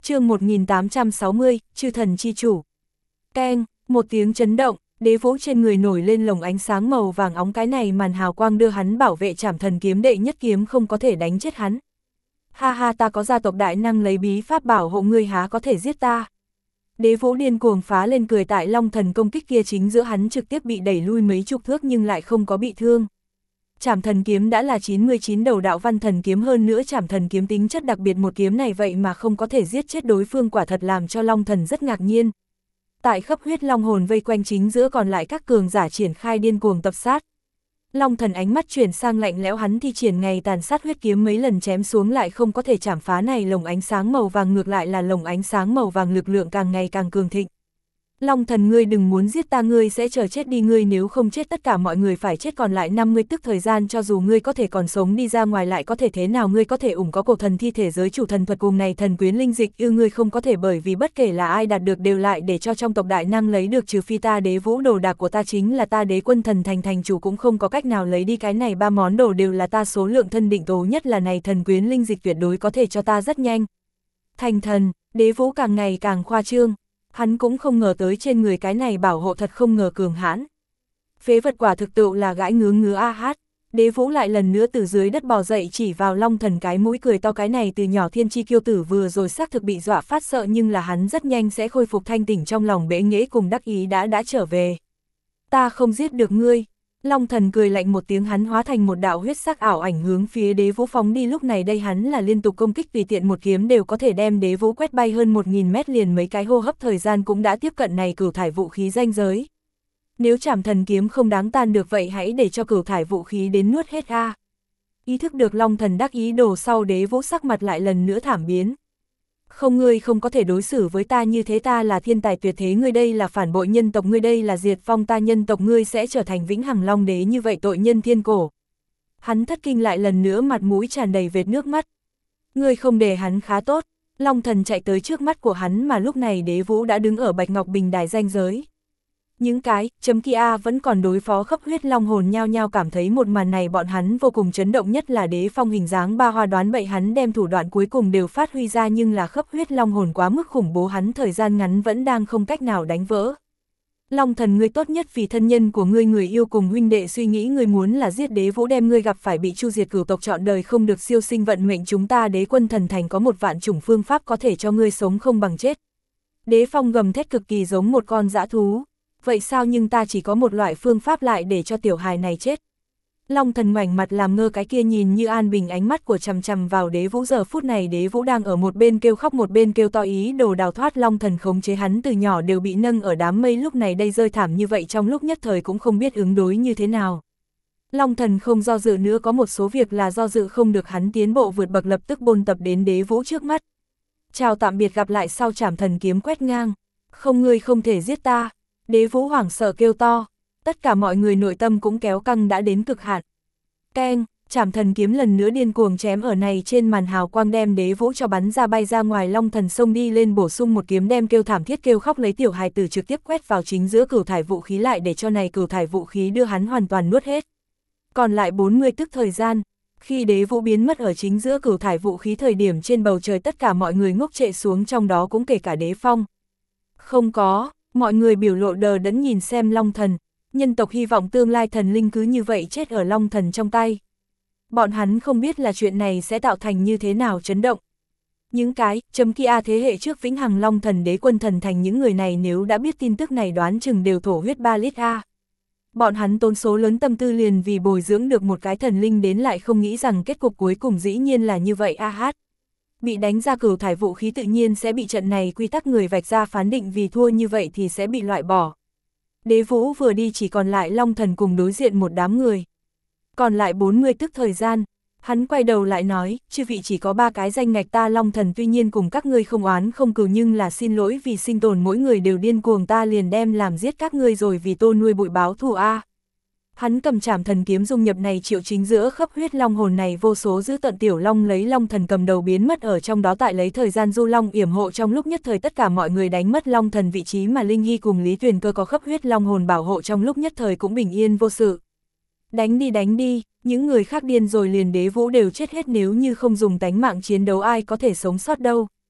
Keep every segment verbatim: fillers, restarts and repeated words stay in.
chương một nghìn tám trăm sáu mươi, chư thần chi chủ. Keng, một tiếng chấn động, đế vũ trên người nổi lên lồng ánh sáng màu vàng óng, cái này màn hào quang đưa hắn bảo vệ Trảm Thần kiếm đệ nhất kiếm không có thể đánh chết hắn. Ha ha, ta có gia tộc đại năng lấy bí pháp bảo hộ ngươi, há có thể giết ta. Đế vũ điên cuồng phá lên cười, tại long thần công kích kia chính giữa hắn trực tiếp bị đẩy lui mấy chục thước nhưng lại không có bị thương. Trảm Thần kiếm đã là chín mươi chín đầu đạo văn thần kiếm, hơn nữa Trảm Thần kiếm tính chất đặc biệt, một kiếm này vậy mà không có thể giết chết đối phương, quả thật làm cho long thần rất ngạc nhiên. Tại khắp huyết long hồn vây quanh chính giữa còn lại các cường giả triển khai điên cuồng tập sát. Long thần ánh mắt chuyển sang lạnh lẽo, hắn thi triển ngày tàn sát huyết kiếm mấy lần chém xuống lại không có thể chảm phá này lồng ánh sáng màu vàng, ngược lại là lồng ánh sáng màu vàng lực lượng càng ngày càng cường thịnh. Long thần, ngươi đừng muốn giết ta, ngươi sẽ chờ chết đi, ngươi nếu không chết tất cả mọi người phải chết, còn lại năm mươi tức thời gian cho dù ngươi có thể còn sống đi ra ngoài lại có thể thế nào, ngươi có thể ủng có cổ thần thi thể giới chủ thần thuật cùng này thần quyến linh dịch ư, ngươi không có thể, bởi vì bất kể là ai đạt được đều lại để cho trong tộc đại năng lấy được, trừ phi ta đế vũ, đồ đạc của ta chính là ta đế quân thần thành thành chủ cũng không có cách nào lấy đi, cái này ba món đồ đều là ta số lượng thân định tố, nhất là này thần quyến linh dịch tuyệt đối có thể cho ta rất nhanh thành thần. Đế vũ càng ngày càng khoa trương. Hắn cũng không ngờ tới trên người cái này bảo hộ thật không ngờ cường hãn. Phế vật quả thực tự là gãi ngứa ngứa a hát. Đế vũ lại lần nữa từ dưới đất bò dậy, chỉ vào long thần cái mũi cười to, cái này từ nhỏ thiên chi kiêu tử vừa rồi xác thực bị dọa phát sợ, nhưng là hắn rất nhanh sẽ khôi phục thanh tỉnh, trong lòng bẽ nghễ cùng đắc ý đã đã trở về. Ta không giết được ngươi. Long thần cười lạnh một tiếng, hắn hóa thành một đạo huyết sắc ảo ảnh hướng phía đế vũ phóng đi, lúc này đây hắn là liên tục công kích, tùy tiện một kiếm đều có thể đem đế vũ quét bay hơn một nghìn mét, liền mấy cái hô hấp thời gian cũng đã tiếp cận này cửu thải vũ khí ranh giới. Nếu Trảm Thần kiếm không đáng tan được vậy hãy để cho cửu thải vũ khí đến nuốt hết a. Ý thức được long thần đắc ý đồ sau, đế vũ sắc mặt lại lần nữa thảm biến. Không, ngươi không có thể đối xử với ta như thế, ta là thiên tài tuyệt thế, ngươi đây là phản bội nhân tộc, ngươi đây là diệt vong ta nhân tộc, ngươi sẽ trở thành vĩnh hằng long đế, như vậy tội nhân thiên cổ. Hắn thất kinh, lại lần nữa mặt mũi tràn đầy vệt nước mắt. Ngươi không để hắn khá tốt. Long thần chạy tới trước mắt của hắn, mà lúc này đế vũ đã đứng ở Bạch Ngọc Bình đài ranh giới. Những cái chấm kia vẫn còn đối phó khắp huyết long hồn nhao nhao cảm thấy một màn này bọn hắn vô cùng chấn động, nhất là đế phong hình dáng ba hoa đoán bậy, hắn đem thủ đoạn cuối cùng đều phát huy ra, nhưng là khắp huyết long hồn quá mức khủng bố, hắn thời gian ngắn vẫn đang không cách nào đánh vỡ. Long thần, ngươi tốt nhất vì thân nhân của ngươi, người yêu cùng huynh đệ suy nghĩ, ngươi muốn là giết đế vũ đem ngươi gặp phải bị chu diệt cửu tộc trọn đời không được siêu sinh vận mệnh, chúng ta đế quân thần thành có một vạn chủng phương pháp có thể cho ngươi sống không bằng chết. Đế phong gầm thét cực kỳ giống một con dã thú. Vậy sao, nhưng ta chỉ có một loại phương pháp lại để cho tiểu hài này chết. Long thần ngoảnh mặt làm ngơ, cái kia nhìn như an bình ánh mắt của chằm chằm vào đế vũ, giờ phút này đế vũ đang ở một bên kêu khóc một bên kêu to ý đồ đào thoát, long thần khống chế hắn từ nhỏ đều bị nâng ở đám mây, lúc này đây rơi thảm như vậy, trong lúc nhất thời cũng không biết ứng đối như thế nào. Long thần không do dự nữa, có một số việc là do dự không được, hắn tiến bộ vượt bậc, lập tức bôn tập đến đế vũ trước mắt. Chào tạm biệt, gặp lại sau. Trảm Thần kiếm quét ngang. Không, ngươi không thể giết ta. Đế vũ hoảng sợ kêu to, tất cả mọi người nội tâm cũng kéo căng đã đến cực hạn. Keng, Trảm Thần kiếm lần nữa điên cuồng chém ở này trên màn hào quang, đem đế vũ cho bắn ra bay ra ngoài. Long thần xông đi lên bổ sung một kiếm, đem kêu thảm thiết kêu khóc lấy tiểu hài tử trực tiếp quét vào chính giữa cửu thải vũ khí, lại để cho này cửu thải vũ khí đưa hắn hoàn toàn nuốt hết. Còn lại bốn mươi tức thời gian, khi đế vũ biến mất ở chính giữa cửu thải vũ khí thời điểm, trên bầu trời tất cả mọi người ngốc trệ xuống, trong đó cũng kể cả đế phong. Không có. Mọi người biểu lộ đờ đẫn nhìn xem long thần, nhân tộc hy vọng tương lai thần linh cứ như vậy chết ở long thần trong tay. Bọn hắn không biết là chuyện này sẽ tạo thành như thế nào chấn động. Những cái chấm kia thế hệ trước vĩnh hằng long thần đế quân thần thành, những người này nếu đã biết tin tức này đoán chừng đều thổ huyết ba lít a. Bọn hắn tốn số lớn tâm tư liền vì bồi dưỡng được một cái thần linh đến, lại không nghĩ rằng kết cục cuối cùng dĩ nhiên là như vậy a hát. Bị đánh ra cửu thải vũ khí tự nhiên sẽ bị trận này quy tắc người vạch ra phán định, vì thua như vậy thì sẽ bị loại bỏ. Đế vũ vừa đi chỉ còn lại long thần cùng đối diện một đám người. Còn lại bốn mươi tức thời gian, hắn quay đầu lại nói, chư vị chỉ có ba cái danh ngạch, ta long thần tuy nhiên cùng các ngươi không oán không cừu, nhưng là xin lỗi vì sinh tồn mỗi người đều điên cuồng, ta liền đem làm giết các ngươi rồi vì tô nuôi bụi báo thù a. Hắn cầm Trảm Thần kiếm dung nhập này triệu chính giữa khắp huyết long hồn này vô số dữ tận tiểu long lấy long thần cầm đầu biến mất ở trong đó, tại lấy thời gian du long yểm hộ, trong lúc nhất thời tất cả mọi người đánh mất long thần vị trí, mà Linh Hy cùng Lý Tuyền Cơ có khắp huyết long hồn bảo hộ, trong lúc nhất thời cũng bình yên vô sự. Đánh đi đánh đi, những người khác điên rồi, liền đế vũ đều chết hết, nếu như không dùng tánh mạng chiến đấu ai có thể sống sót đâu.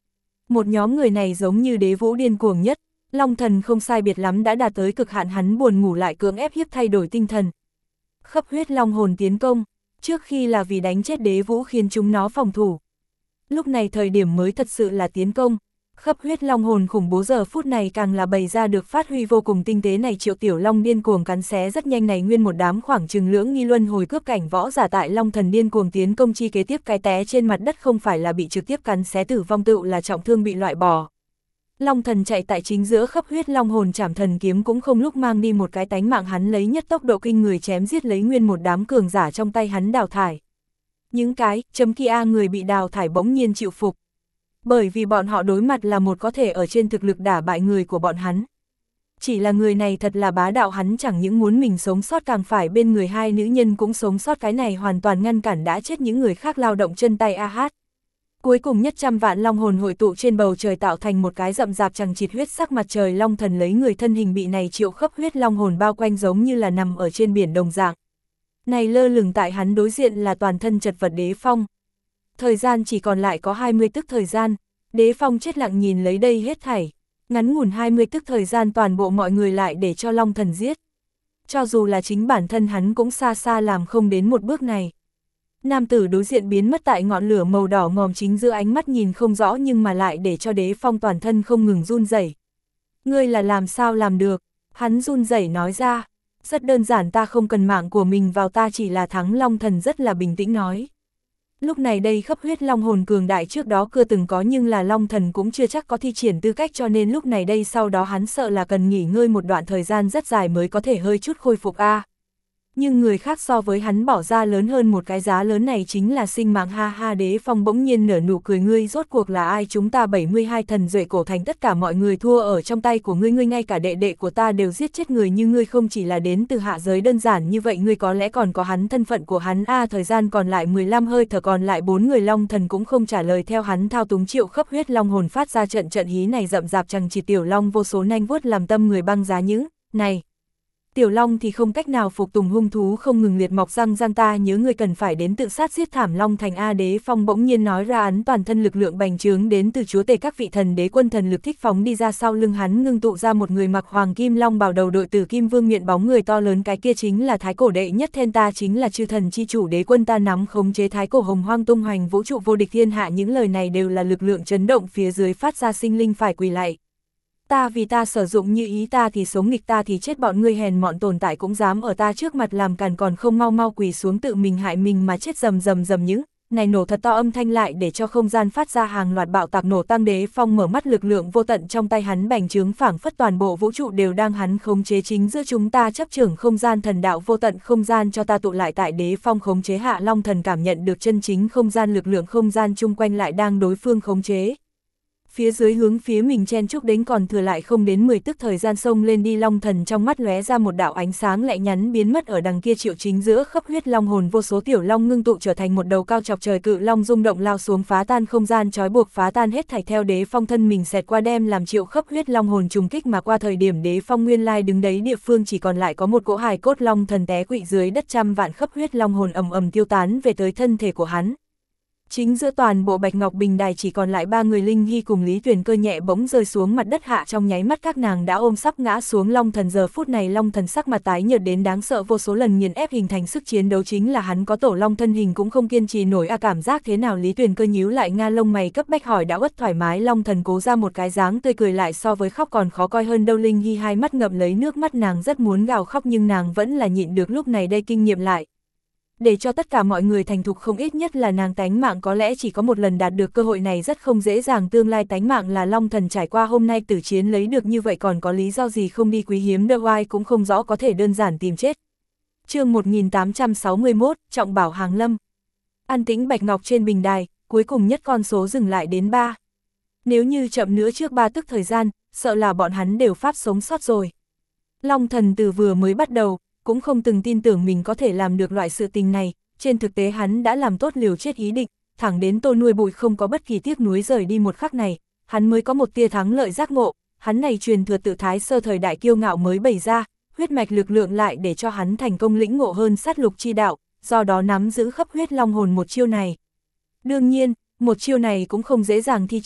Một nhóm người này giống như đế vũ điên cuồng nhất, Long Thần không sai biệt lắm đã đạt tới cực hạn, hắn buồn ngủ lại cưỡng ép hiếp thay đổi tinh thần. Khắp huyết long hồn tiến công, trước khi là vì đánh chết đế vũ khiến chúng nó phòng thủ. Lúc này thời điểm mới thật sự là tiến công, khắp huyết long hồn khủng bố giờ phút này càng là bày ra được phát huy vô cùng tinh tế này. Triệu Tiểu Long điên cuồng cắn xé rất nhanh này, nguyên một đám khoảng chừng lưỡng nghi luân hồi cướp cảnh võ giả tại Long Thần điên cuồng tiến công chi kế tiếp cái té trên mặt đất không phải là bị trực tiếp cắn xé tử vong, tựu là trọng thương bị loại bỏ. Long Thần chạy tại chính giữa khắp huyết long hồn trảm thần kiếm cũng không lúc mang đi một cái tánh mạng, hắn lấy nhất tốc độ kinh người chém giết lấy nguyên một đám cường giả trong tay hắn đào thải. Những cái chấm kia người bị đào thải bỗng nhiên chịu phục. Bởi vì bọn họ đối mặt là một có thể ở trên thực lực đả bại người của bọn hắn. Chỉ là người này thật là bá đạo, hắn chẳng những muốn mình sống sót càng phải bên người hai nữ nhân cũng sống sót, cái này hoàn toàn ngăn cản đã chết những người khác lao động chân tay a hát. Cuối cùng nhất trăm vạn long hồn hội tụ trên bầu trời tạo thành một cái rậm rạp chằng chịt huyết sắc mặt trời. Long Thần lấy người thân hình bị này triệu khắp huyết long hồn bao quanh giống như là nằm ở trên biển đồng dạng. Này lơ lửng tại hắn đối diện là toàn thân chật vật Đế Phong. Thời gian chỉ còn lại có hai mươi tức thời gian, Đế Phong chết lặng nhìn lấy đây hết thảy. Ngắn ngủn hai mươi tức thời gian toàn bộ mọi người lại để cho Long Thần giết. Cho dù là chính bản thân hắn cũng xa xa làm không đến một bước này. Nam tử đối diện biến mất tại ngọn lửa màu đỏ ngòm chính giữa, ánh mắt nhìn không rõ nhưng mà lại để cho Đế Phong toàn thân không ngừng run rẩy. Ngươi là làm sao làm được? Hắn run rẩy nói ra. Rất đơn giản, ta không cần mạng của mình vào, ta chỉ là thắng. Long Thần rất là bình tĩnh nói. Lúc này đây khắp huyết long hồn cường đại trước đó chưa từng có, nhưng là Long Thần cũng chưa chắc có thi triển tư cách, cho nên lúc này đây sau đó hắn sợ là cần nghỉ ngơi một đoạn thời gian rất dài mới có thể hơi chút khôi phục a. Nhưng người khác so với hắn bỏ ra lớn hơn một cái giá lớn này chính là sinh mạng, ha ha. Đế Phong bỗng nhiên nở nụ cười, ngươi rốt cuộc là ai? Chúng ta bảy mươi hai thần duệ cổ thành tất cả mọi người thua ở trong tay của ngươi, ngươi ngay cả đệ đệ của ta đều giết chết, người như ngươi không chỉ là đến từ hạ giới đơn giản như vậy, ngươi có lẽ còn có hắn thân phận của hắn a. À, thời gian còn lại mười lăm hơi thở, còn lại bốn người. Long Thần cũng không trả lời, theo hắn thao túng triệu khắp huyết long hồn phát ra trận trận hí này rậm rạp chằng chịt tiểu long vô số nanh vuốt làm tâm người băng giá những này. Tiểu Long thì không cách nào phục tùng, hung thú không ngừng liệt mọc răng răng, ta nhớ ngươi cần phải đến tự sát giết thảm Long Thành a. Đế Phong bỗng nhiên nói ra, ấn toàn thân lực lượng bành trướng đến từ chúa tể các vị thần đế quân thần lực thích phóng đi ra, sau lưng hắn ngưng tụ ra một người mặc hoàng kim long bào, đầu đội tử kim vương miện, bóng người to lớn, cái kia chính là thái cổ đệ nhất thiên, ta chính là chư thần chi chủ đế quân, ta nắm khống chế thái cổ hồng hoang tung hoành vũ trụ vô địch thiên hạ. Những lời này đều là lực lượng chấn động phía dưới phát ra, sinh linh phải quỳ lạy. Ta vì ta sử dụng như ý, ta thì sống, nghịch ta thì chết, bọn ngươi hèn mọn tồn tại cũng dám ở ta trước mặt làm càn, còn không mau mau quỳ xuống tự mình hại mình mà chết. Rầm rầm rầm, những này nổ thật to âm thanh lại để cho không gian phát ra hàng loạt bạo tạc nổ tăng. Đế Phong mở mắt, lực lượng vô tận trong tay hắn bành trướng, phảng phất toàn bộ vũ trụ đều đang hắn khống chế, chính giữa chúng ta chấp trưởng không gian thần đạo vô tận, không gian cho ta tụ lại tại Đế Phong khống chế hạ. Long Thần cảm nhận được chân chính không gian lực lượng, không gian chung quanh lại đang đối phương khống chế. Phía dưới hướng phía mình chen chúc đến, còn thừa lại không đến mười tức thời gian xông lên đi. Long Thần trong mắt lóe ra một đạo ánh sáng lẹ nhắn biến mất ở đằng kia triệu chính giữa khắp huyết long hồn, vô số tiểu long ngưng tụ trở thành một đầu cao chọc trời cự long rung động lao xuống, phá tan không gian trói buộc, phá tan hết thảy theo Đế Phong thân mình xẹt qua, đem làm triệu khắp huyết long hồn trùng kích mà qua. Thời điểm Đế Phong nguyên lai đứng đấy địa phương chỉ còn lại có một cỗ hài cốt, Long Thần té quỵ dưới đất, trăm vạn khắp huyết long hồn ầm ầm tiêu tán về tới thân thể của hắn. Chính giữa toàn bộ bạch ngọc bình đài chỉ còn lại ba người, Linh Hy cùng Lý Tuyền Cơ nhẹ bỗng rơi xuống mặt đất hạ, trong nháy mắt các nàng đã ôm sắp ngã xuống Long Thần. Giờ phút này Long Thần sắc mặt tái nhợt đến đáng sợ, vô số lần nghiền ép hình thành sức chiến đấu, chính là hắn có tổ long thân hình cũng không kiên trì nổi a. À, cảm giác thế nào? Lý Tuyền Cơ nhíu lại nga lông mày cấp bách hỏi. Đã uất thoải mái. Long Thần cố ra một cái dáng tươi cười, lại so với khóc còn khó coi hơn đâu. Linh Hy hai mắt ngậm lấy nước mắt, nàng rất muốn gào khóc nhưng nàng vẫn là nhịn được. Lúc này đây kinh nghiệm lại để cho tất cả mọi người thành thục không ít, nhất là nàng. Tánh mạng có lẽ chỉ có một lần, đạt được cơ hội này rất không dễ dàng, tương lai tánh mạng là Long Thần trải qua hôm nay tử chiến lấy được, như vậy còn có lý do gì không đi quý hiếm đơ oai cũng không rõ, có thể đơn giản tìm chết. Chương một nghìn tám trăm sáu mươi mốt, Trọng Bảo hàng lâm. An tĩnh bạch ngọc trên bình đài, cuối cùng nhất con số dừng lại đến ba. Nếu như chậm nữa trước ba tức thời gian, sợ là bọn hắn đều pháp sống sót rồi. Long Thần từ vừa mới bắt đầu cũng không từng tin tưởng mình có thể làm được loại sự tình này, trên thực tế hắn đã làm tốt liều chết ý định, thẳng đến Tô Nuôi Bụi không có bất kỳ tiếc nuối rời đi một khắc này, hắn mới có một tia thắng lợi giác ngộ. Hắn này truyền thừa tự Thái Sơ thời đại kiêu ngạo mới bày ra, huyết mạch lực lượng lại để cho hắn thành công lĩnh ngộ hơn sát lục chi đạo, do đó nắm giữ khắp huyết long hồn một chiêu này. Đương nhiên, một chiêu này cũng không dễ dàng thi triển,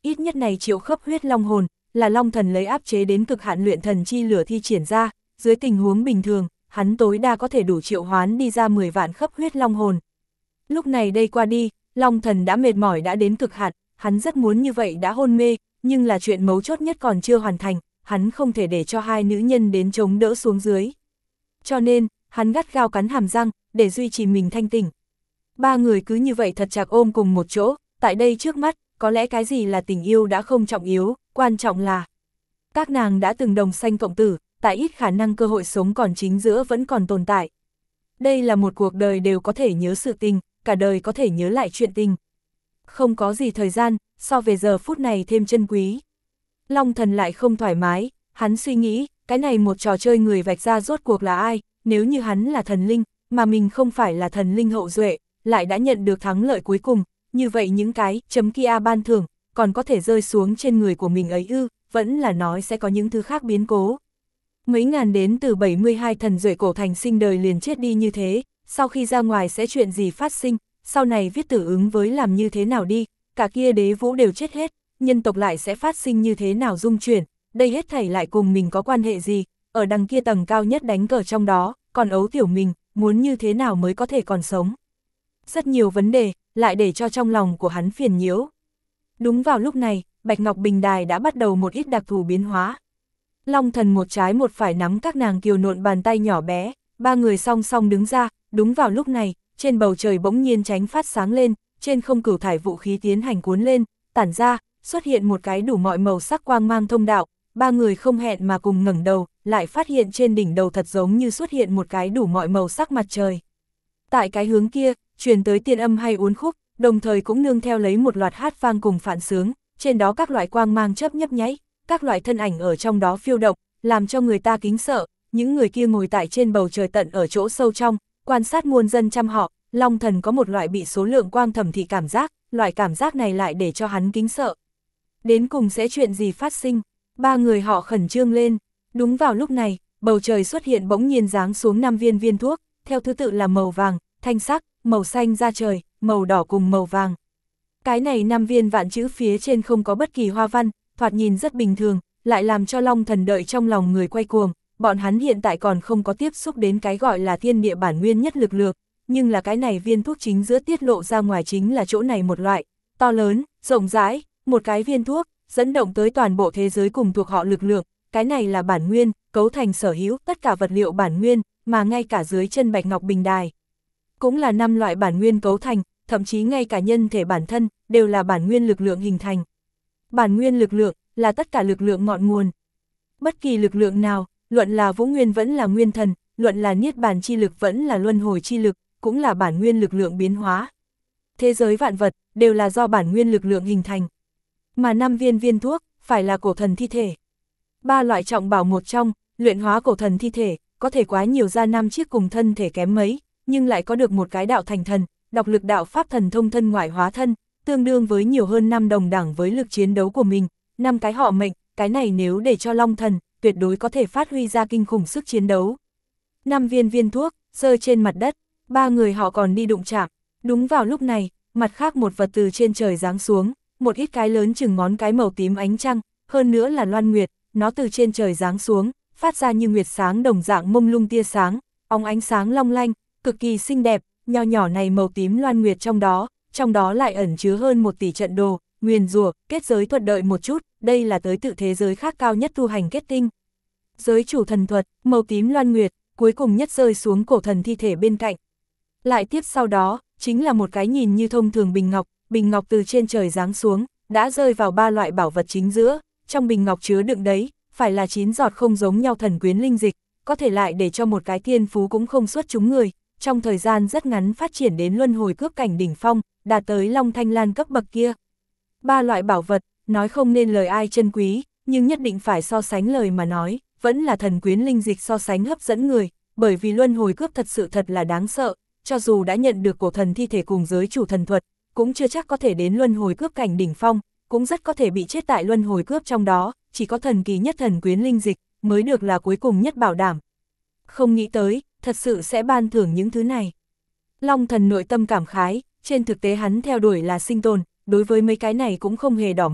ít nhất này triệu khắp huyết long hồn, là long thần lấy áp chế đến cực hạn luyện thần chi lửa thi triển ra, dưới tình huống bình thường, hắn tối đa có thể đủ triệu hoán đi ra mười vạn khắp huyết long hồn. Lúc này đây qua đi, long thần đã mệt mỏi đã đến cực hạn, hắn rất muốn như vậy đã hôn mê, nhưng là chuyện mấu chốt nhất còn chưa hoàn thành, hắn không thể để cho hai nữ nhân đến chống đỡ xuống dưới. Cho nên, hắn gắt gao cắn hàm răng, để duy trì mình thanh tỉnh. Ba người cứ như vậy thật chặt ôm cùng một chỗ, tại đây trước mắt, có lẽ cái gì là tình yêu đã không trọng yếu, quan trọng là các nàng đã từng đồng sanh cộng tử, tại ít khả năng cơ hội sống còn chính giữa vẫn còn tồn tại. Đây là một cuộc đời đều có thể nhớ sự tình, cả đời có thể nhớ lại chuyện tình. Không có gì thời gian, so về giờ phút này thêm chân quý. Long thần lại không thoải mái, hắn suy nghĩ, cái này một trò chơi người vạch ra rốt cuộc là ai, nếu như hắn là thần linh, mà mình không phải là thần linh hậu duệ, lại đã nhận được thắng lợi cuối cùng, như vậy những cái chấm kia ban thưởng, còn có thể rơi xuống trên người của mình ấy ư, vẫn là nói sẽ có những thứ khác biến cố. Mấy ngàn đến từ bảy mươi hai thần duệ cổ thành sinh đời liền chết đi như thế, sau khi ra ngoài sẽ chuyện gì phát sinh, sau này viết tử ứng với làm như thế nào đi, cả kia đế vũ đều chết hết, nhân tộc lại sẽ phát sinh như thế nào dung chuyển, đây hết thảy lại cùng mình có quan hệ gì, ở đằng kia tầng cao nhất đánh cờ trong đó, còn ấu tiểu mình, muốn như thế nào mới có thể còn sống. Rất nhiều vấn đề, lại để cho trong lòng của hắn phiền nhiễu. Đúng vào lúc này, Bạch Ngọc Bình Đài đã bắt đầu một ít đặc thù biến hóa. Long thần một trái một phải nắm các nàng kiều nộn bàn tay nhỏ bé, ba người song song đứng ra, đúng vào lúc này, trên bầu trời bỗng nhiên tránh phát sáng lên, trên không cửu thải vũ khí tiến hành cuốn lên, tản ra, xuất hiện một cái đủ mọi màu sắc quang mang thông đạo, ba người không hẹn mà cùng ngẩng đầu, lại phát hiện trên đỉnh đầu thật giống như xuất hiện một cái đủ mọi màu sắc mặt trời. Tại cái hướng kia, truyền tới tiên âm hay uốn khúc, đồng thời cũng nương theo lấy một loạt hát vang cùng phản sướng, trên đó các loại quang mang chớp nhấp nháy, các loại thân ảnh ở trong đó phiêu động, làm cho người ta kính sợ, những người kia ngồi tại trên bầu trời tận ở chỗ sâu trong, quan sát muôn dân trăm họ, Long thần có một loại bị số lượng quang thẩm thị cảm giác, loại cảm giác này lại để cho hắn kính sợ. Đến cùng sẽ chuyện gì phát sinh, ba người họ khẩn trương lên, đúng vào lúc này, bầu trời xuất hiện bỗng nhiên giáng xuống năm viên viên thuốc, theo thứ tự là màu vàng, thanh sắc, màu xanh da trời, màu đỏ cùng màu vàng. Cái này năm viên vạn chữ phía trên không có bất kỳ hoa văn, thoạt nhìn rất bình thường, lại làm cho Long thần đợi trong lòng người quay cuồng, bọn hắn hiện tại còn không có tiếp xúc đến cái gọi là thiên địa bản nguyên nhất lực lượng, nhưng là cái này viên thuốc chính giữa tiết lộ ra ngoài chính là chỗ này một loại, to lớn, rộng rãi, một cái viên thuốc, dẫn động tới toàn bộ thế giới cùng thuộc họ lực lượng, cái này là bản nguyên, cấu thành sở hữu tất cả vật liệu bản nguyên, mà ngay cả dưới chân Bạch Ngọc Bình Đài. Cũng là năm loại bản nguyên cấu thành, thậm chí ngay cả nhân thể bản thân, đều là bản nguyên lực lượng hình thành. Bản nguyên lực lượng, là tất cả lực lượng ngọn nguồn. Bất kỳ lực lượng nào, luận là vũ nguyên vẫn là nguyên thần, luận là niết bàn chi lực vẫn là luân hồi chi lực, cũng là bản nguyên lực lượng biến hóa. Thế giới vạn vật, đều là do bản nguyên lực lượng hình thành. Mà năm viên viên thuốc, phải là cổ thần thi thể. Ba loại trọng bảo một trong, luyện hóa cổ thần thi thể, có thể quá nhiều ra năm chiếc cùng thân thể kém mấy, nhưng lại có được một cái đạo thành thần, đọc lực đạo pháp thần thông thân ngoại hóa thân, tương đương với nhiều hơn năm đồng đẳng với lực chiến đấu của mình, năm cái họ mệnh, cái này nếu để cho Long thần, tuyệt đối có thể phát huy ra kinh khủng sức chiến đấu. Năm viên viên thuốc, rơi trên mặt đất, ba người họ còn đi đụng chạm, đúng vào lúc này, mặt khác một vật từ trên trời giáng xuống, một ít cái lớn chừng ngón cái màu tím ánh trăng, hơn nữa là loan nguyệt, nó từ trên trời giáng xuống, phát ra như nguyệt sáng đồng dạng mông lung tia sáng, óng ánh sáng long lanh, cực kỳ xinh đẹp, nho nhỏ này màu tím loan nguyệt trong đó, trong đó lại ẩn chứa hơn một tỷ trận đồ, nguyền rủa, kết giới thuật đợi một chút, đây là tới tự thế giới khác cao nhất tu hành kết tinh. Giới chủ thần thuật, màu tím loan nguyệt, cuối cùng nhất rơi xuống cổ thần thi thể bên cạnh. Lại tiếp sau đó, chính là một cái nhìn như thông thường bình ngọc, bình ngọc từ trên trời giáng xuống, đã rơi vào ba loại bảo vật chính giữa, trong bình ngọc chứa đựng đấy, phải là chín giọt không giống nhau thần quyến linh dịch, có thể lại để cho một cái thiên phú cũng không xuất chúng người, trong thời gian rất ngắn phát triển đến luân hồi cướp cảnh đỉnh phong, đạt tới Long Thanh Lan cấp bậc kia. Ba loại bảo vật, nói không nên lời ai chân quý, nhưng nhất định phải so sánh lời mà nói, vẫn là thần quyến linh dịch so sánh hấp dẫn người, bởi vì luân hồi cướp thật sự thật là đáng sợ, cho dù đã nhận được cổ thần thi thể cùng giới chủ thần thuật, cũng chưa chắc có thể đến luân hồi cướp cảnh đỉnh phong, cũng rất có thể bị chết tại luân hồi cướp trong đó, chỉ có thần kỳ nhất thần quyến linh dịch, mới được là cuối cùng nhất bảo đảm. Không nghĩ tới, thật sự sẽ ban thưởng những thứ này. Long thần nội tâm cảm khái, trên thực tế hắn theo đuổi là sinh tồn, đối với mấy cái này cũng không hề đỏ mắt,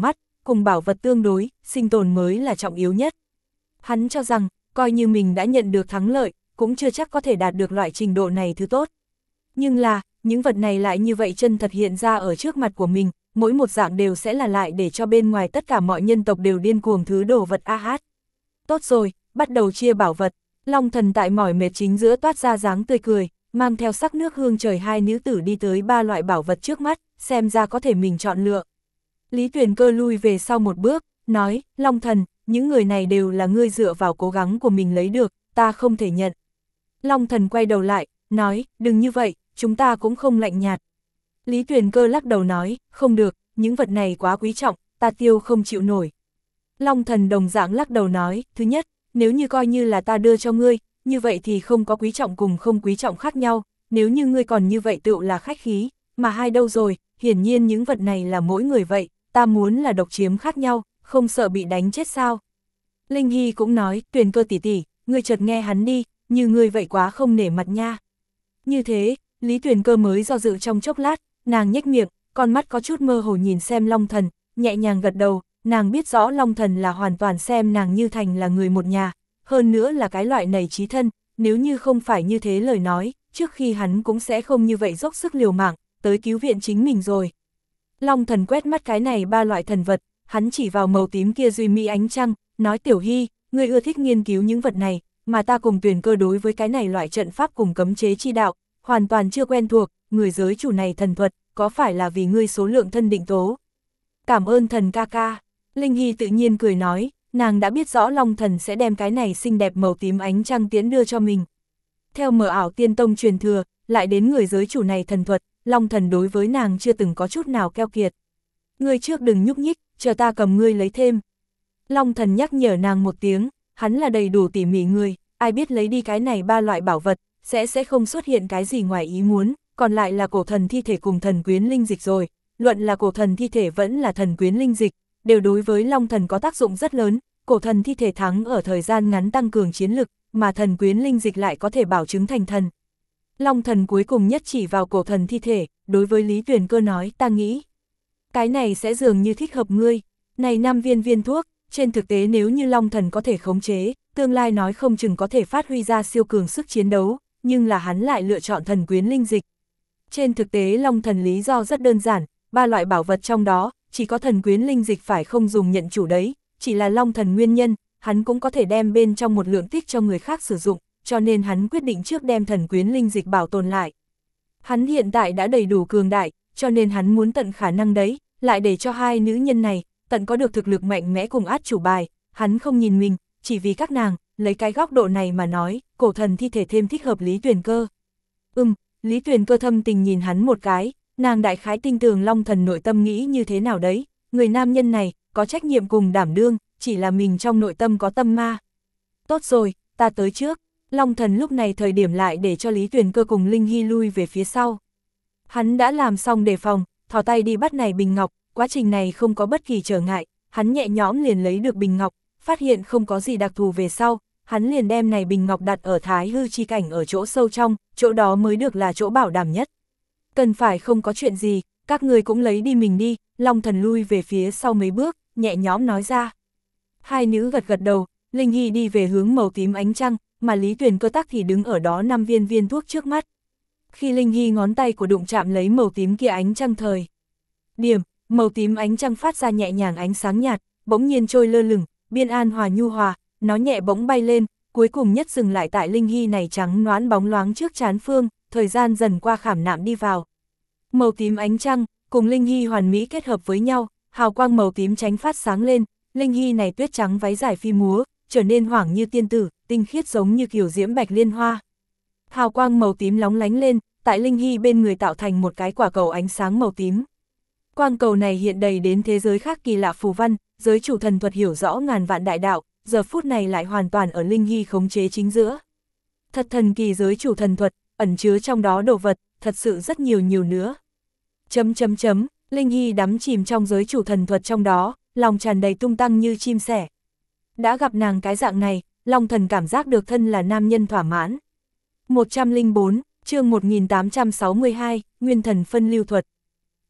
cùng bảo vật tương đối, sinh tồn mới là trọng yếu nhất. Hắn cho rằng, coi như mình đã nhận được thắng lợi, cũng chưa chắc có thể đạt được loại trình độ này thứ tốt. Nhưng là, những vật này lại như vậy chân thật hiện ra ở trước mặt của mình, mỗi một dạng đều sẽ là lại để cho bên ngoài tất cả mọi nhân tộc đều điên cuồng thứ đồ vật a hát. Tốt rồi, bắt đầu chia bảo vật. Long Thần tại mỏi mệt chính giữa toát ra dáng tươi cười, mang theo sắc nước hương trời hai nữ tử đi tới ba loại bảo vật trước mắt, xem ra có thể mình chọn lựa. Lý Tuyền Cơ lui về sau một bước, nói, Long Thần, những người này đều là ngươi dựa vào cố gắng của mình lấy được, ta không thể nhận. Long Thần quay đầu lại, nói, đừng như vậy, chúng ta cũng không lạnh nhạt. Lý Tuyền Cơ lắc đầu nói, không được, những vật này quá quý trọng, ta tiêu không chịu nổi. Long Thần đồng dạng lắc đầu nói, thứ nhất, nếu như coi như là ta đưa cho ngươi, như vậy thì không có quý trọng cùng không quý trọng khác nhau, nếu như ngươi còn như vậy tựu là khách khí, mà hai đâu rồi, hiển nhiên những vật này là mỗi người vậy, ta muốn là độc chiếm khác nhau, không sợ bị đánh chết sao. Linh Hy cũng nói, Tuyền Cơ tỷ tỷ, ngươi chợt nghe hắn đi, như ngươi vậy quá không nể mặt nha. Như thế, Lý Tuyền Cơ mới do dự trong chốc lát, nàng nhếch miệng, con mắt có chút mơ hồ nhìn xem Long Thần, nhẹ nhàng gật đầu, nàng biết rõ Long Thần là hoàn toàn xem nàng như thành là người một nhà, hơn nữa là cái loại này chí thân, nếu như không phải như thế lời nói, trước khi hắn cũng sẽ không như vậy dốc sức liều mạng, tới cứu viện chính mình rồi. Long Thần quét mắt cái này ba loại thần vật, hắn chỉ vào màu tím kia duy mỹ ánh trăng, nói Tiểu Hy, ngươi ưa thích nghiên cứu những vật này, mà ta cùng Tuyền Cơ đối với cái này loại trận pháp cùng cấm chế chi đạo, hoàn toàn chưa quen thuộc, người giới chủ này thần thuật, có phải là vì ngươi số lượng thân định tố? Cảm ơn thần ca ca. Linh Hy tự nhiên cười nói, nàng đã biết rõ Long Thần sẽ đem cái này xinh đẹp màu tím ánh trăng tiến đưa cho mình. Theo Mờ Ảo Tiên Tông truyền thừa, lại đến người giới chủ này thần thuật, Long Thần đối với nàng chưa từng có chút nào keo kiệt. Ngươi trước đừng nhúc nhích, chờ ta cầm ngươi lấy thêm. Long Thần nhắc nhở nàng một tiếng, hắn là đầy đủ tỉ mỉ người, ai biết lấy đi cái này ba loại bảo vật, sẽ sẽ không xuất hiện cái gì ngoài ý muốn, còn lại là cổ thần thi thể cùng thần quyến linh dịch rồi, luận là cổ thần thi thể vẫn là thần quyến linh dịch, đều đối với Long Thần có tác dụng rất lớn, cổ thần thi thể thắng ở thời gian ngắn tăng cường chiến lực, mà thần quyến linh dịch lại có thể bảo chứng thành thần. Long Thần cuối cùng nhất chỉ vào cổ thần thi thể, đối với Lý Tuyền Cơ nói, ta nghĩ, cái này sẽ dường như thích hợp ngươi, này năm viên viên thuốc, trên thực tế nếu như Long Thần có thể khống chế, tương lai nói không chừng có thể phát huy ra siêu cường sức chiến đấu, nhưng là hắn lại lựa chọn thần quyến linh dịch. Trên thực tế Long Thần lý do rất đơn giản, ba loại bảo vật trong đó, chỉ có thần quyến linh dịch phải không dùng nhận chủ đấy, chỉ là Long Thần nguyên nhân, hắn cũng có thể đem bên trong một lượng tích cho người khác sử dụng, cho nên hắn quyết định trước đem thần quyến linh dịch bảo tồn lại. Hắn hiện tại đã đầy đủ cường đại, cho nên hắn muốn tận khả năng đấy, lại để cho hai nữ nhân này, tận có được thực lực mạnh mẽ cùng át chủ bài, hắn không nhìn mình, chỉ vì các nàng, lấy cái góc độ này mà nói, cổ thần thi thể thêm thích hợp Lý Tuyền Cơ. Ừm, Lý Tuyền Cơ thâm tình nhìn hắn một cái, nàng đại khái tin tưởng Long Thần nội tâm nghĩ như thế nào đấy, người nam nhân này, có trách nhiệm cùng đảm đương, chỉ là mình trong nội tâm có tâm ma. Tốt rồi, ta tới trước. Long Thần lúc này thời điểm lại để cho Lý Tuyền Cơ cùng Linh Hy lui về phía sau. Hắn đã làm xong đề phòng, thò tay đi bắt này bình ngọc, quá trình này không có bất kỳ trở ngại, hắn nhẹ nhõm liền lấy được bình ngọc, phát hiện không có gì đặc thù về sau, hắn liền đem này bình ngọc đặt ở Thái Hư chi cảnh ở chỗ sâu trong, chỗ đó mới được là chỗ bảo đảm nhất. Cần phải không có chuyện gì, các người cũng lấy đi mình đi, Long Thần lui về phía sau mấy bước, nhẹ nhõm nói ra. Hai nữ gật gật đầu, Linh Hy đi về hướng màu tím ánh trăng, mà Lý Tuyền Cơ tắc thì đứng ở đó năm viên viên thuốc trước mắt. Khi Linh Hy ngón tay của đụng chạm lấy màu tím kia ánh trăng thời điểm, màu tím ánh trăng phát ra nhẹ nhàng ánh sáng nhạt, bỗng nhiên trôi lơ lửng, biên an hòa nhu hòa, nó nhẹ bỗng bay lên, cuối cùng nhất dừng lại tại Linh Hy này trắng nõn bóng loáng trước trán phương, thời gian dần qua khảm nạm đi vào. Màu tím ánh trăng, cùng Linh Hy hoàn mỹ kết hợp với nhau, hào quang màu tím tránh phát sáng lên, Linh Hy này tuyết trắng váy dài phi múa, trở nên hoảng như tiên tử, tinh khiết giống như kiều diễm bạch liên hoa. Hào quang màu tím lóng lánh lên, tại Linh Hy bên người tạo thành một cái quả cầu ánh sáng màu tím. Quang cầu này hiện đầy đến thế giới khác kỳ lạ phù văn, giới chủ thần thuật hiểu rõ ngàn vạn đại đạo, giờ phút này lại hoàn toàn ở Linh Hy khống chế chính giữa. Thật thần kỳ giới chủ thần thuật, ẩn chứa trong đó đồ vật, thật sự rất nhiều nhiều nữa. Chấm chấm chấm, Linh Hy đắm chìm trong giới chủ thần thuật trong đó, lòng tràn đầy tung tăng như chim sẻ. Đã gặp nàng cái dạng này, Long Thần cảm giác được thân là nam nhân thỏa mãn. một trăm linh bốn, chương một nghìn tám trăm sáu mươi hai, Nguyên thần phân lưu thuật.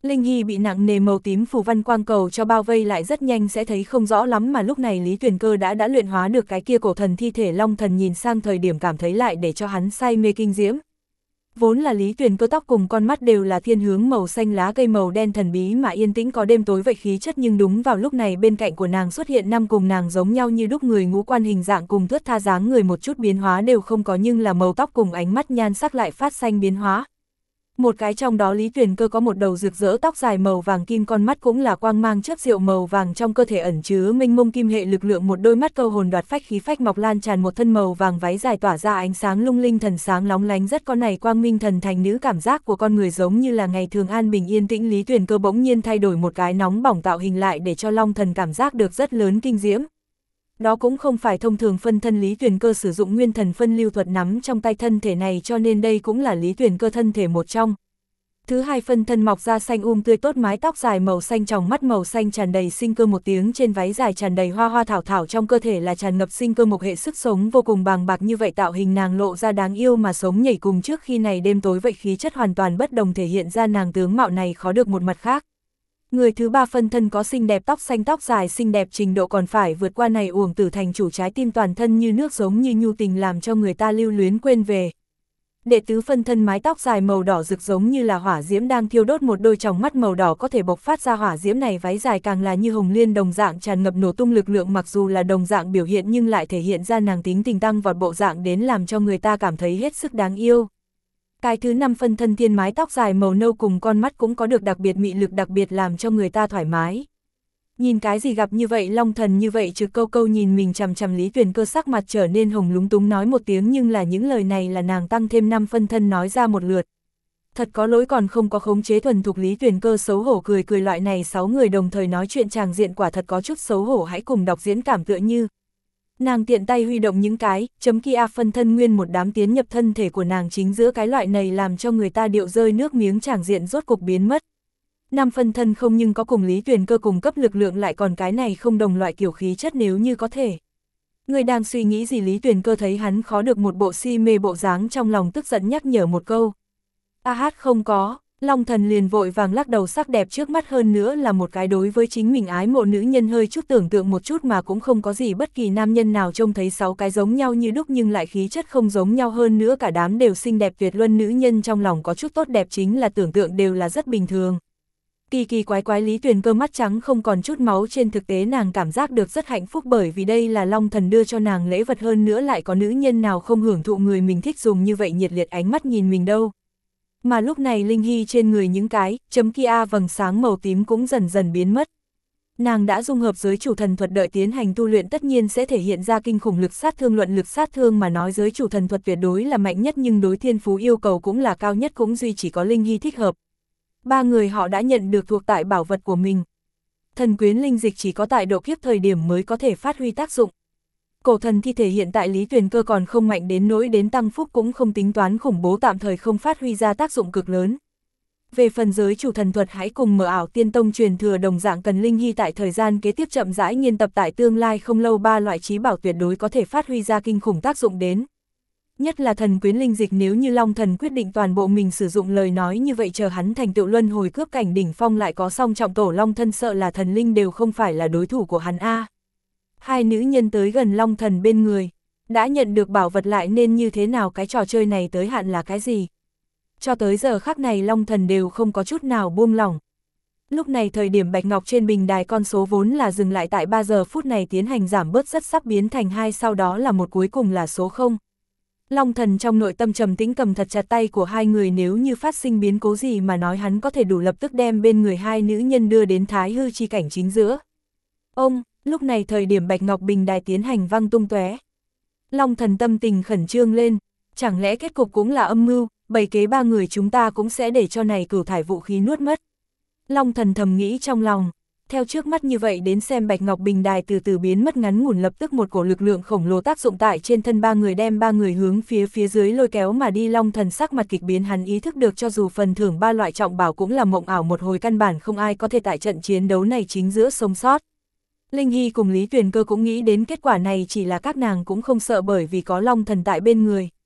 Linh Hy bị nặng nề màu tím phù văn quang cầu cho bao vây lại rất nhanh sẽ thấy không rõ lắm, mà lúc này Lý Tuyền Cơ đã đã luyện hóa được cái kia cổ thần thi thể long thần, nhìn sang thời điểm cảm thấy lại để cho hắn say mê kinh diễm. Vốn là Lý Tuyền Cơ tóc cùng con mắt đều là thiên hướng màu xanh lá cây màu đen thần bí mà yên tĩnh có đêm tối vậy khí chất, nhưng đúng vào lúc này bên cạnh của nàng xuất hiện năm cùng nàng giống nhau như đúc người, ngũ quan hình dạng cùng thướt tha dáng người một chút biến hóa đều không có, nhưng là màu tóc cùng ánh mắt nhan sắc lại phát xanh biến hóa. Một cái trong đó Lý Tuyền Cơ có một đầu rực rỡ tóc dài màu vàng kim, con mắt cũng là quang mang chớp rượu màu vàng, trong cơ thể ẩn chứa mênh mông kim hệ lực lượng, một đôi mắt câu hồn đoạt phách khí phách mọc lan tràn, một thân màu vàng váy dài tỏa ra ánh sáng lung linh thần sáng lóng lánh, rất có này quang minh thần thành nữ cảm giác của con người, giống như là ngày thường an bình yên tĩnh. Lý Tuyền Cơ bỗng nhiên thay đổi một cái nóng bỏng tạo hình lại để cho long thần cảm giác được rất lớn kinh diễm. Đó cũng không phải thông thường phân thân, Lý Tuyền Cơ sử dụng nguyên thần phân lưu thuật nắm trong tay thân thể này, cho nên đây cũng là Lý Tuyền Cơ thân thể một trong. Thứ hai phân thân mọc ra xanh um tươi tốt, mái tóc dài màu xanh, tròng mắt màu xanh tràn đầy sinh cơ, một tiếng trên váy dài tràn đầy hoa hoa thảo thảo, trong cơ thể là tràn ngập sinh cơ mộc hệ, sức sống vô cùng bàng bạc, như vậy tạo hình nàng lộ ra đáng yêu mà sống nhảy, cùng trước khi này đêm tối vậy khí chất hoàn toàn bất đồng, thể hiện ra nàng tướng mạo này khó được một mặt khác. Người thứ ba phân thân có xinh đẹp tóc xanh, tóc dài xinh đẹp trình độ còn phải vượt qua này uổng tử thành chủ, trái tim toàn thân như nước, giống như nhu tình làm cho người ta lưu luyến quên về. Đệ tứ phân thân mái tóc dài màu đỏ rực, giống như là hỏa diễm đang thiêu đốt, một đôi tròng mắt màu đỏ có thể bộc phát ra hỏa diễm này, váy dài càng là như hồng liên đồng dạng tràn ngập nổ tung lực lượng, mặc dù là đồng dạng biểu hiện nhưng lại thể hiện ra nàng tính tình tăng vọt bộ dạng đến làm cho người ta cảm thấy hết sức đáng yêu. Cái thứ năm phân thân thiên mái tóc dài màu nâu cùng con mắt cũng có được đặc biệt mị lực, đặc biệt làm cho người ta thoải mái. Nhìn cái gì gặp như vậy, long thần như vậy trực câu câu nhìn mình chằm chằm, Lý Tuyền Cơ sắc mặt trở nên hồng, lúng túng nói một tiếng, nhưng là những lời này là nàng tăng thêm năm phân thân nói ra một lượt. Thật có lỗi, còn không có khống chế thuần thục. Lý Tuyền Cơ xấu hổ cười cười, loại này sáu người đồng thời nói chuyện tràng diện quả thật có chút xấu hổ, hãy cùng đọc diễn cảm tựa như. Nàng tiện tay huy động những cái chấm kia phân thân nguyên một đám tiến nhập thân thể của nàng, chính giữa cái loại này làm cho người ta điệu rơi nước miếng tràng diện rốt cục biến mất. Năm phân thân không nhưng có cùng Lý Tuyền Cơ cùng cấp lực lượng, lại còn cái này không đồng loại kiểu khí chất, nếu như có thể. Người đang suy nghĩ gì? Lý Tuyền Cơ thấy hắn khó được một bộ si mê bộ dáng, trong lòng tức giận nhắc nhở một câu. A hát không có, long thần liền vội vàng lắc đầu, sắc đẹp trước mắt hơn nữa là một cái đối với chính mình ái mộ nữ nhân, hơi chút tưởng tượng một chút mà cũng không có gì bất kỳ nam nhân nào trông thấy sáu cái giống nhau như đúc nhưng lại khí chất không giống nhau, hơn nữa cả đám đều xinh đẹp tuyệt luân, nữ nhân trong lòng có chút tốt đẹp chính là tưởng tượng đều là rất bình thường. Kỳ kỳ quái quái, Lý Tuyền Cơ mắt trắng không còn chút máu, trên thực tế nàng cảm giác được rất hạnh phúc, bởi vì đây là long thần đưa cho nàng lễ vật, hơn nữa lại có nữ nhân nào không hưởng thụ người mình thích dùng như vậy nhiệt liệt ánh mắt nhìn mình đâu. Mà lúc này Linh Hy trên người những cái chấm kia vầng sáng màu tím cũng dần dần biến mất. Nàng đã dung hợp giới chủ thần thuật, đợi tiến hành tu luyện tất nhiên sẽ thể hiện ra kinh khủng lực sát thương, luận lực sát thương mà nói giới chủ thần thuật tuyệt đối là mạnh nhất, nhưng đối thiên phú yêu cầu cũng là cao nhất, cũng duy chỉ có Linh Hy thích hợp. Ba người họ đã nhận được thuộc tại bảo vật của mình. Thần quyến linh dịch chỉ có tại độ kiếp thời điểm mới có thể phát huy tác dụng. Cổ thần thi thể hiện tại Lý Tuyền Cơ còn không mạnh đến nỗi đến tăng phúc, cũng không tính toán khủng bố, tạm thời không phát huy ra tác dụng cực lớn. Về phần giới chủ thần thuật hãy cùng mở ảo tiên tông truyền thừa, đồng dạng cần Linh Hy tại thời gian kế tiếp chậm rãi nghiên tập, tại tương lai không lâu ba loại trí bảo tuyệt đối có thể phát huy ra kinh khủng tác dụng đến. Nhất là thần quyến linh dịch, nếu như long thần quyết định toàn bộ mình sử dụng lời nói, như vậy chờ hắn thành tựu luân hồi cướp cảnh đỉnh phong lại có song trọng tổ long thân, sợ là thần linh đều không phải là đối thủ của hắn a. Hai nữ nhân tới gần long thần bên người, đã nhận được bảo vật lại nên như thế nào, cái trò chơi này tới hạn là cái gì? Cho tới giờ khắc này long thần đều không có chút nào buông lỏng. Lúc này thời điểm bạch ngọc trên bình đài con số vốn là dừng lại tại ba giờ phút này tiến hành giảm bớt, rất sắp biến thành hai, sau đó là một, cuối cùng là số không. Long thần trong nội tâm trầm tĩnh cầm thật chặt tay của hai người, nếu như phát sinh biến cố gì mà nói hắn có thể đủ lập tức đem bên người hai nữ nhân đưa đến thái hư chi cảnh chính giữa. Ông, lúc này thời điểm bạch ngọc bình đài tiến hành văng tung tóe. Long thần tâm tình khẩn trương lên, chẳng lẽ kết cục cũng là âm mưu, bày kế ba người chúng ta cũng sẽ để cho này cửu thải vũ khí nuốt mất. Long thần thầm nghĩ trong lòng. Theo trước mắt như vậy đến xem, bạch ngọc bình đài từ từ biến mất, ngắn ngủn lập tức một cổ lực lượng khổng lồ tác dụng tại trên thân ba người, đem ba người hướng phía phía dưới lôi kéo mà đi. Long thần sắc mặt kịch biến, hắn ý thức được cho dù phần thưởng ba loại trọng bảo cũng là mộng ảo một hồi, căn bản không ai có thể tại trận chiến đấu này chính giữa sống sót. Linh Hy cùng Lý Tuyền Cơ cũng nghĩ đến kết quả này, chỉ là các nàng cũng không sợ bởi vì có long thần tại bên người.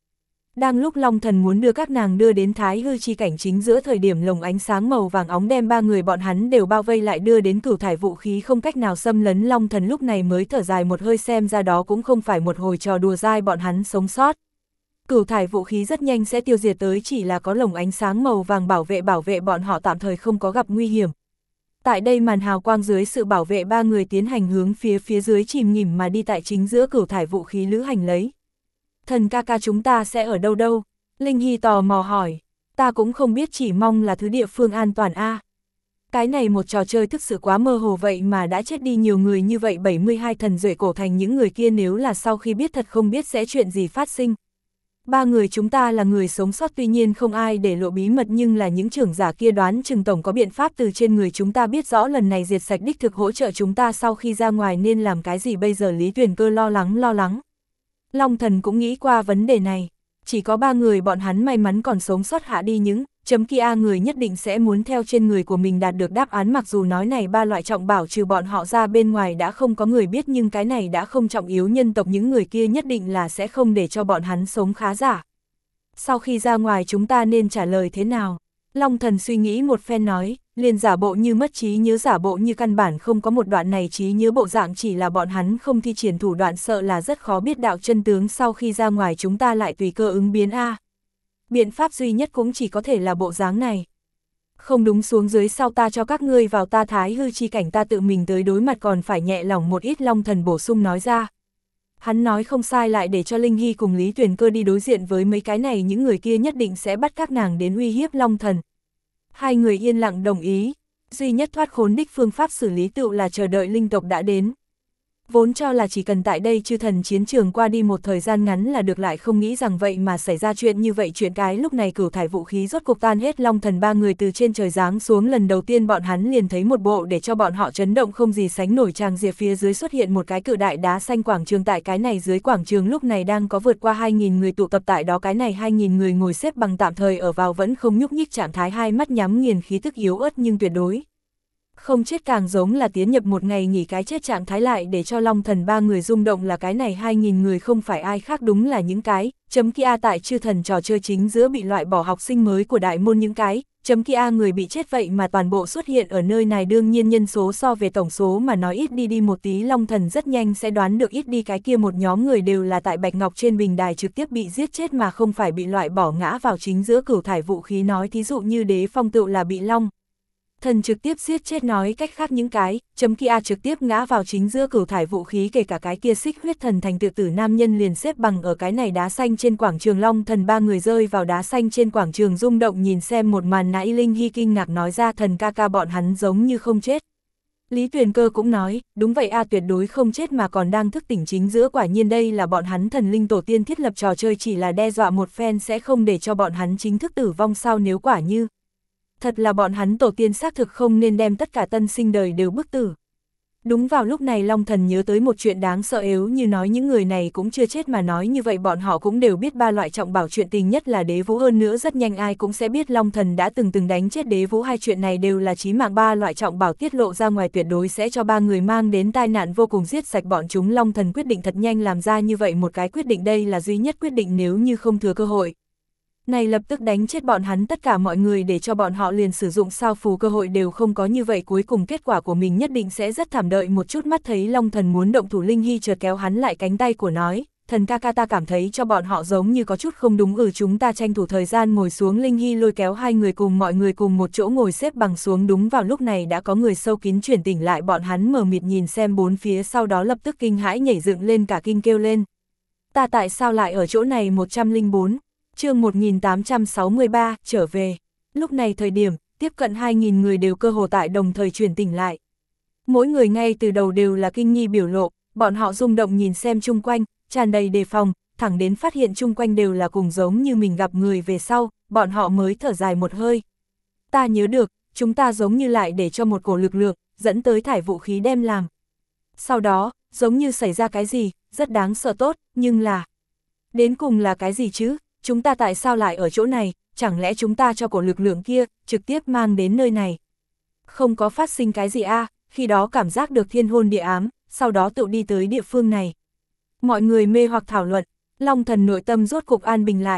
Đang lúc Long Thần muốn đưa các nàng đưa đến Thái Hư chi cảnh chính giữa thời điểm lồng ánh sáng màu vàng óng đem ba người bọn hắn đều bao vây lại đưa đến cửu thải vũ khí không cách nào xâm lấn, Long Thần lúc này mới thở dài một hơi, xem ra đó cũng không phải một hồi trò đùa dai bọn hắn sống sót. Cửu thải vũ khí rất nhanh sẽ tiêu diệt tới, chỉ là có lồng ánh sáng màu vàng bảo vệ bảo vệ bọn họ tạm thời không có gặp nguy hiểm. Tại đây màn hào quang dưới sự bảo vệ, ba người tiến hành hướng phía phía dưới chìm nghỉm mà đi, tại chính giữa cửu thải vũ khí lữ hành lấy. Thần ca ca chúng ta sẽ ở đâu đâu? Linh Hy tò mò hỏi. Ta cũng không biết, chỉ mong là thứ địa phương an toàn a. Cái này một trò chơi thực sự quá mơ hồ, vậy mà đã chết đi nhiều người như vậy, bảy mươi hai thần duệ cổ thành, những người kia nếu là sau khi biết thật không biết sẽ chuyện gì phát sinh. Ba người chúng ta là người sống sót, tuy nhiên không ai để lộ bí mật, nhưng là những trưởng giả kia đoán chừng tổng có biện pháp từ trên người chúng ta biết rõ, lần này diệt sạch đích thực hỗ trợ chúng ta sau khi ra ngoài nên làm cái gì bây giờ? Lý Tuyền Cơ lo lắng lo lắng. Long Thần cũng nghĩ qua vấn đề này, chỉ có ba người bọn hắn may mắn còn sống sót hạ đi những chấm kia người nhất định sẽ muốn theo trên người của mình đạt được đáp án, mặc dù nói này ba loại trọng bảo trừ bọn họ ra bên ngoài đã không có người biết, nhưng cái này đã không trọng yếu, nhân tộc những người kia nhất định là sẽ không để cho bọn hắn sống khá giả. Sau khi ra ngoài chúng ta nên trả lời thế nào? Long Thần suy nghĩ một phen nói, liền giả bộ như mất trí nhớ, giả bộ như căn bản không có một đoạn này trí nhớ bộ dạng, chỉ là bọn hắn không thi triển thủ đoạn, sợ là rất khó biết đạo chân tướng, sau khi ra ngoài chúng ta lại tùy cơ ứng biến a. Biện pháp duy nhất cũng chỉ có thể là bộ dáng này. Không đúng, xuống dưới sau ta cho các ngươi vào ta Thái Hư chi cảnh, ta tự mình tới đối mặt còn phải nhẹ lòng một ít, Long Thần bổ sung nói ra. Hắn nói không sai, lại để cho Linh Hy cùng Lý Tuyền Cơ đi đối diện với mấy cái này, những người kia nhất định sẽ bắt các nàng đến uy hiếp Long Thần. Hai người yên lặng đồng ý, duy nhất thoát khốn đích phương pháp xử lý tựu là chờ đợi linh tộc đã đến. Vốn cho là chỉ cần tại đây chư thần chiến trường qua đi một thời gian ngắn là được, lại không nghĩ rằng vậy mà xảy ra chuyện như vậy. Chuyện cái lúc này cửu thải vũ khí rốt cục tan hết, Long Thần ba người từ trên trời giáng xuống, lần đầu tiên bọn hắn liền thấy một bộ để cho bọn họ chấn động không gì sánh nổi tràng diệp, phía dưới xuất hiện một cái cự đại đá xanh quảng trường, tại cái này dưới quảng trường lúc này đang có vượt qua hai nghìn người tụ tập tại đó, cái này hai nghìn người ngồi xếp bằng tạm thời ở vào vẫn không nhúc nhích trạng thái, hai mắt nhắm nghiền, khí tức yếu ớt nhưng tuyệt đối không chết, càng giống là tiến nhập một ngày nghỉ cái chết trạng thái. Lại để cho Long Thần ba người rung động là cái này hai nghìn người không phải ai khác, đúng là những cái chấm kia tại chư thần trò chơi chính giữa bị loại bỏ học sinh mới của đại môn, những cái chấm kia người bị chết vậy mà toàn bộ xuất hiện ở nơi này. Đương nhiên nhân số so về tổng số mà nói ít đi đi một tí, Long Thần rất nhanh sẽ đoán được ít đi, cái kia một nhóm người đều là tại Bạch Ngọc trên bình đài trực tiếp bị giết chết mà không phải bị loại bỏ ngã vào chính giữa cửu thải vũ khí. Nói thí dụ như Đế Phong tựu là bị Long Thần trực tiếp giết chết, nói cách khác những cái chấm kia trực tiếp ngã vào chính giữa cửu thải vũ khí, kể cả cái kia xích huyết thần thành tự tử nam nhân liền xếp bằng ở cái này đá xanh trên quảng trường. Long Thần ba người rơi vào đá xanh trên quảng trường rung động nhìn xem một màn nãy, Linh Hy kinh ngạc nói ra, thần ca ca bọn hắn giống như không chết. Lý Tuyền Cơ cũng nói, đúng vậy a, tuyệt đối không chết mà còn đang thức tỉnh chính giữa, quả nhiên đây là bọn hắn thần linh tổ tiên thiết lập trò chơi, chỉ là đe dọa một phen sẽ không để cho bọn hắn chính thức tử vong sao? Nếu quả như thật là bọn hắn tổ tiên, xác thực không nên đem tất cả tân sinh đời đều bức tử. Đúng vào lúc này Long Thần nhớ tới một chuyện đáng sợ, yếu như nói những người này cũng chưa chết mà nói như vậy bọn họ cũng đều biết ba loại trọng bảo, chuyện tình nhất là Đế Vũ, hơn nữa rất nhanh ai cũng sẽ biết Long Thần đã từng từng đánh chết Đế Vũ, hai chuyện này đều là chí mạng, ba loại trọng bảo tiết lộ ra ngoài tuyệt đối sẽ cho ba người mang đến tai nạn vô cùng, giết sạch bọn chúng. Long Thần quyết định thật nhanh làm ra như vậy một cái quyết định, đây là duy nhất quyết định, nếu như không thừa cơ hội này lập tức đánh chết bọn hắn tất cả mọi người để cho bọn họ liền sử dụng sao phù, cơ hội đều không có, như vậy cuối cùng kết quả của mình nhất định sẽ rất thảm. Đợi một chút, mắt thấy Long Thần muốn động thủ, Linh Hy chợt kéo hắn lại cánh tay của nói, thần ca ca ta cảm thấy cho bọn họ giống như có chút không đúng, ừ chúng ta tranh thủ thời gian ngồi xuống. Linh Hy lôi kéo hai người cùng mọi người cùng một chỗ ngồi xếp bằng xuống. Đúng vào lúc này đã có người sâu kín chuyển tỉnh lại, bọn hắn mờ mịt nhìn xem bốn phía, sau đó lập tức kinh hãi nhảy dựng lên, cả kinh kêu lên, ta tại sao lại ở chỗ này? Một trăm lẻ bốn chương một nghìn tám trăm sáu mươi ba, trở về. Lúc này thời điểm, tiếp cận hai nghìn người đều cơ hồ tại đồng thời chuyển tỉnh lại. Mỗi người ngay từ đầu đều là kinh nghi biểu lộ, bọn họ rung động nhìn xem chung quanh, tràn đầy đề phòng, thẳng đến phát hiện chung quanh đều là cùng giống như mình gặp người về sau, bọn họ mới thở dài một hơi. Ta nhớ được, chúng ta giống như lại để cho một cổ lực lượng, dẫn tới thải vũ khí đem làm. Sau đó, giống như xảy ra cái gì, rất đáng sợ tốt, nhưng là... đến cùng là cái gì chứ? Chúng ta tại sao lại ở chỗ này, chẳng lẽ chúng ta cho cổ lực lượng kia, trực tiếp mang đến nơi này? Không có phát sinh cái gì a à, khi đó cảm giác được thiên hôn địa ám, sau đó tự đi tới địa phương này. Mọi người mê hoặc thảo luận, Long Thần nội tâm rốt cục an bình lại,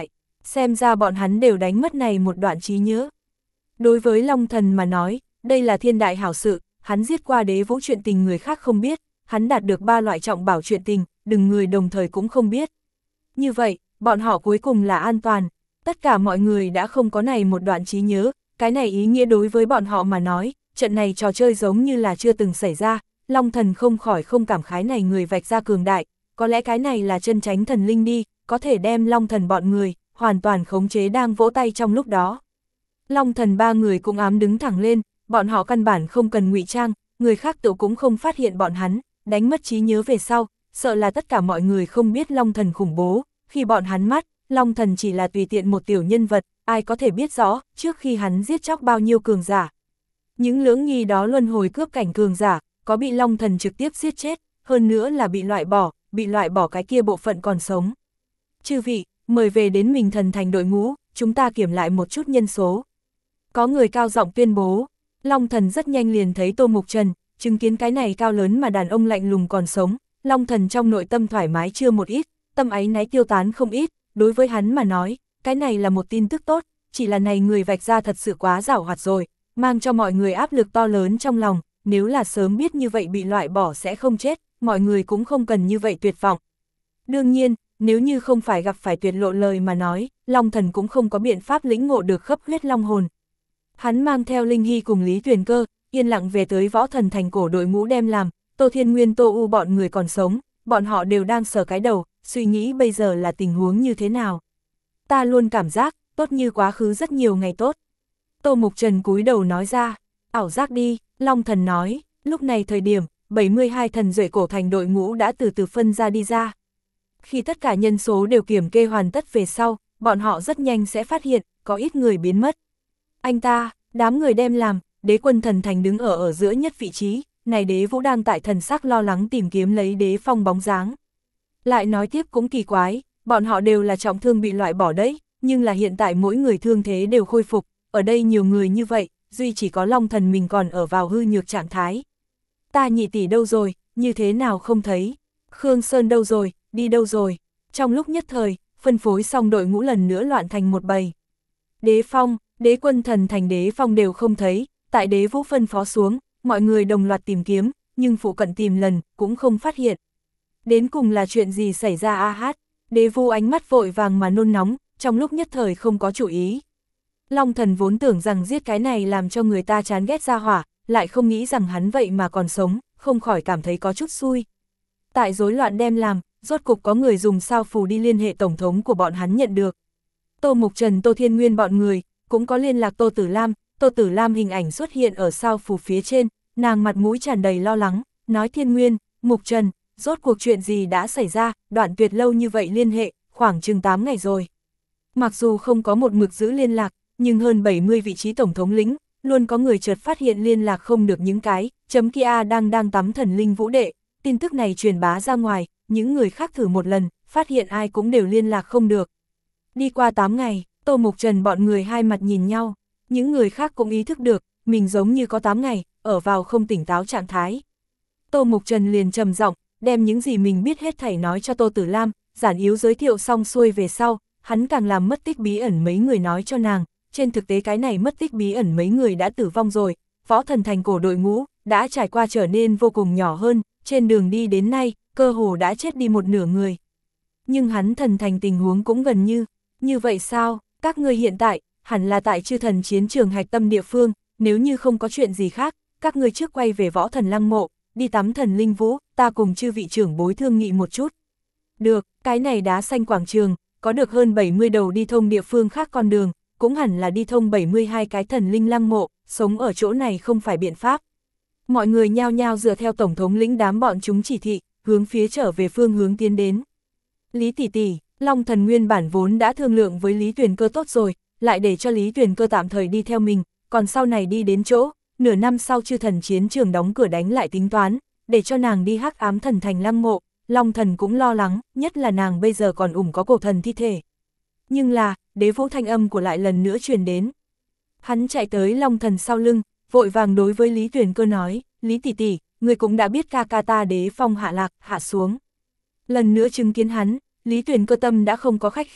Xem ra bọn hắn đều đánh mất này một đoạn trí nhớ. Đối với Long Thần mà nói, đây là thiên đại hảo sự, hắn giết qua đế vũ chuyện tình người khác không biết, hắn đạt được ba loại trọng bảo chuyện tình, đừng người đồng thời cũng không biết. Như vậy, bọn họ cuối cùng là an toàn, tất cả mọi người đã không có này một đoạn trí nhớ, cái này ý nghĩa đối với bọn họ mà nói, trận này trò chơi giống như là chưa từng xảy ra, Long Thần không khỏi không cảm khái này người vạch ra cường đại, có lẽ cái này là chân chánh thần linh đi, có thể đem Long Thần bọn người, hoàn toàn khống chế đang vỗ tay trong lúc đó. Long Thần ba người cũng ám đứng thẳng lên, bọn họ căn bản không cần ngụy trang, người khác tự cũng không phát hiện bọn hắn, đánh mất trí nhớ về sau, sợ là tất cả mọi người không biết Long Thần khủng bố, khi bọn hắn mắt, Long Thần chỉ là tùy tiện một tiểu nhân vật, ai có thể biết rõ, trước khi hắn giết chóc bao nhiêu cường giả. Những lưỡng nghi đó luân hồi cướp cảnh cường giả, có bị Long Thần trực tiếp giết chết, hơn nữa là bị loại bỏ, bị loại bỏ cái kia bộ phận còn sống. Chư vị, mời về đến mình thần thành đội ngũ, chúng ta kiểm lại một chút nhân số. Có người cao giọng tuyên bố, Long Thần rất nhanh liền thấy Tô Mục Trần, chứng kiến cái này cao lớn mà đàn ông lạnh lùng còn sống, Long Thần trong nội tâm thoải mái chưa một ít, tâm áy náy tiêu tán không ít, đối với hắn mà nói, cái này là một tin tức tốt, chỉ là này người vạch ra thật sự quá giảo hoạt rồi, mang cho mọi người áp lực to lớn trong lòng, nếu là sớm biết như vậy bị loại bỏ sẽ không chết, mọi người cũng không cần như vậy tuyệt vọng. Đương nhiên, nếu như không phải gặp phải tuyệt lộ lời mà nói, Long Thần cũng không có biện pháp lĩnh ngộ được khắp huyết long hồn. Hắn mang theo Linh Hy cùng Lý Tuyền Cơ, yên lặng về tới Võ Thần Thành cổ đội ngũ đem làm, Tô Thiên Nguyên Tô U bọn người còn sống, bọn họ đều đang sờ cái đầu, suy nghĩ bây giờ là tình huống như thế nào. Ta luôn cảm giác, tốt như quá khứ rất nhiều ngày tốt. Tô Mục Trần cúi đầu nói ra, ảo giác đi, Long Thần nói, lúc này thời điểm, bảy mươi hai thần duệ cổ thành đội ngũ đã từ từ phân ra đi ra. Khi tất cả nhân số đều kiểm kê hoàn tất về sau, bọn họ rất nhanh sẽ phát hiện, có ít người biến mất. Anh ta, đám người đem làm, đế quân thần thành đứng ở ở giữa nhất vị trí, này đế vũ đang tại thần sắc lo lắng tìm kiếm lấy đế phong bóng dáng. Lại nói tiếp cũng kỳ quái, bọn họ đều là trọng thương bị loại bỏ đấy, nhưng là hiện tại mỗi người thương thế đều khôi phục, ở đây nhiều người như vậy, duy chỉ có Long Thần mình còn ở vào hư nhược trạng thái. Ta nhị tỷ đâu rồi, như thế nào không thấy? Khương Sơn đâu rồi, đi đâu rồi? Trong lúc nhất thời, phân phối xong đội ngũ lần nữa loạn thành một bầy. Đế phong, đế quân thần thành đế phong đều không thấy, tại đế vũ phân phó xuống, mọi người đồng loạt tìm kiếm, nhưng phụ cận tìm lần, cũng không phát hiện. Đến cùng là chuyện gì xảy ra a hát, đế vũ ánh mắt vội vàng mà nôn nóng, trong lúc nhất thời không có chủ ý. Long Thần vốn tưởng rằng giết cái này làm cho người ta chán ghét ra hỏa, lại không nghĩ rằng hắn vậy mà còn sống, không khỏi cảm thấy có chút xui. Tại rối loạn đem làm, rốt cục có người dùng sao phù đi liên hệ tổng thống của bọn hắn nhận được. Tô Mục Trần Tô Thiên Nguyên bọn người, cũng có liên lạc Tô Tử Lam, Tô Tử Lam hình ảnh xuất hiện ở sao phù phía trên, nàng mặt mũi tràn đầy lo lắng, nói Thiên Nguyên, Mục Trần, rốt cuộc chuyện gì đã xảy ra, đoạn tuyệt lâu như vậy liên hệ, khoảng chừng tám ngày rồi. Mặc dù không có một mực giữ liên lạc, nhưng hơn bảy mươi vị trí tổng thống lĩnh, luôn có người chợt phát hiện liên lạc không được những cái, chấm kia đang đang tắm thần linh vũ đệ, tin tức này truyền bá ra ngoài, những người khác thử một lần, phát hiện ai cũng đều liên lạc không được. Đi qua tám ngày, Tô Mục Trần bọn người hai mặt nhìn nhau, những người khác cũng ý thức được, mình giống như có tám ngày, ở vào không tỉnh táo trạng thái. Tô Mục Trần liền trầm giọng, đem những gì mình biết hết thảy nói cho Tô Tử Lam, giản yếu giới thiệu xong xuôi về sau, hắn càng làm mất tích bí ẩn mấy người nói cho nàng, trên thực tế cái này mất tích bí ẩn mấy người đã tử vong rồi, Võ Thần Thành cổ đội ngũ, đã trải qua trở nên vô cùng nhỏ hơn, trên đường đi đến nay, cơ hồ đã chết đi một nửa người. Nhưng hắn thần thành tình huống cũng gần như, như vậy sao, các ngươi hiện tại, hẳn là tại chư thần chiến trường hạch tâm địa phương, nếu như không có chuyện gì khác, các ngươi trước quay về Võ Thần Lăng Mộ, đi tắm thần linh vũ, ta cùng chư vị trưởng bối thương nghị một chút. Được, cái này đá xanh quảng trường, có được hơn bảy mươi đầu đi thông địa phương khác con đường, cũng hẳn là đi thông bảy mươi hai cái thần linh lăng mộ, sống ở chỗ này không phải biện pháp. Mọi người nhao nhao dựa theo tổng thống lĩnh đám bọn chúng chỉ thị, hướng phía trở về phương hướng tiến đến. Lý tỷ tỷ, Long Thần nguyên bản vốn đã thương lượng với Lý Tuyền Cơ tốt rồi, lại để cho Lý Tuyền Cơ tạm thời đi theo mình, còn sau này đi đến chỗ, nửa năm sau chư thần chiến trường đóng cửa đánh lại tính toán, để cho nàng đi hắc ám thần thành lăng mộ, Long Thần cũng lo lắng, nhất là nàng bây giờ còn ủng có cổ thần thi thể. Nhưng là, đế vũ thanh âm của lại lần nữa truyền đến. Hắn chạy tới Long Thần sau lưng, vội vàng đối với Lý Tuyền Cơ nói, Lý tỷ tỷ, người cũng đã biết ca ca ta đế phong hạ lạc, hạ xuống. Lần nữa chứng kiến hắn, Lý Tuyền Cơ tâm đã không có khách khí,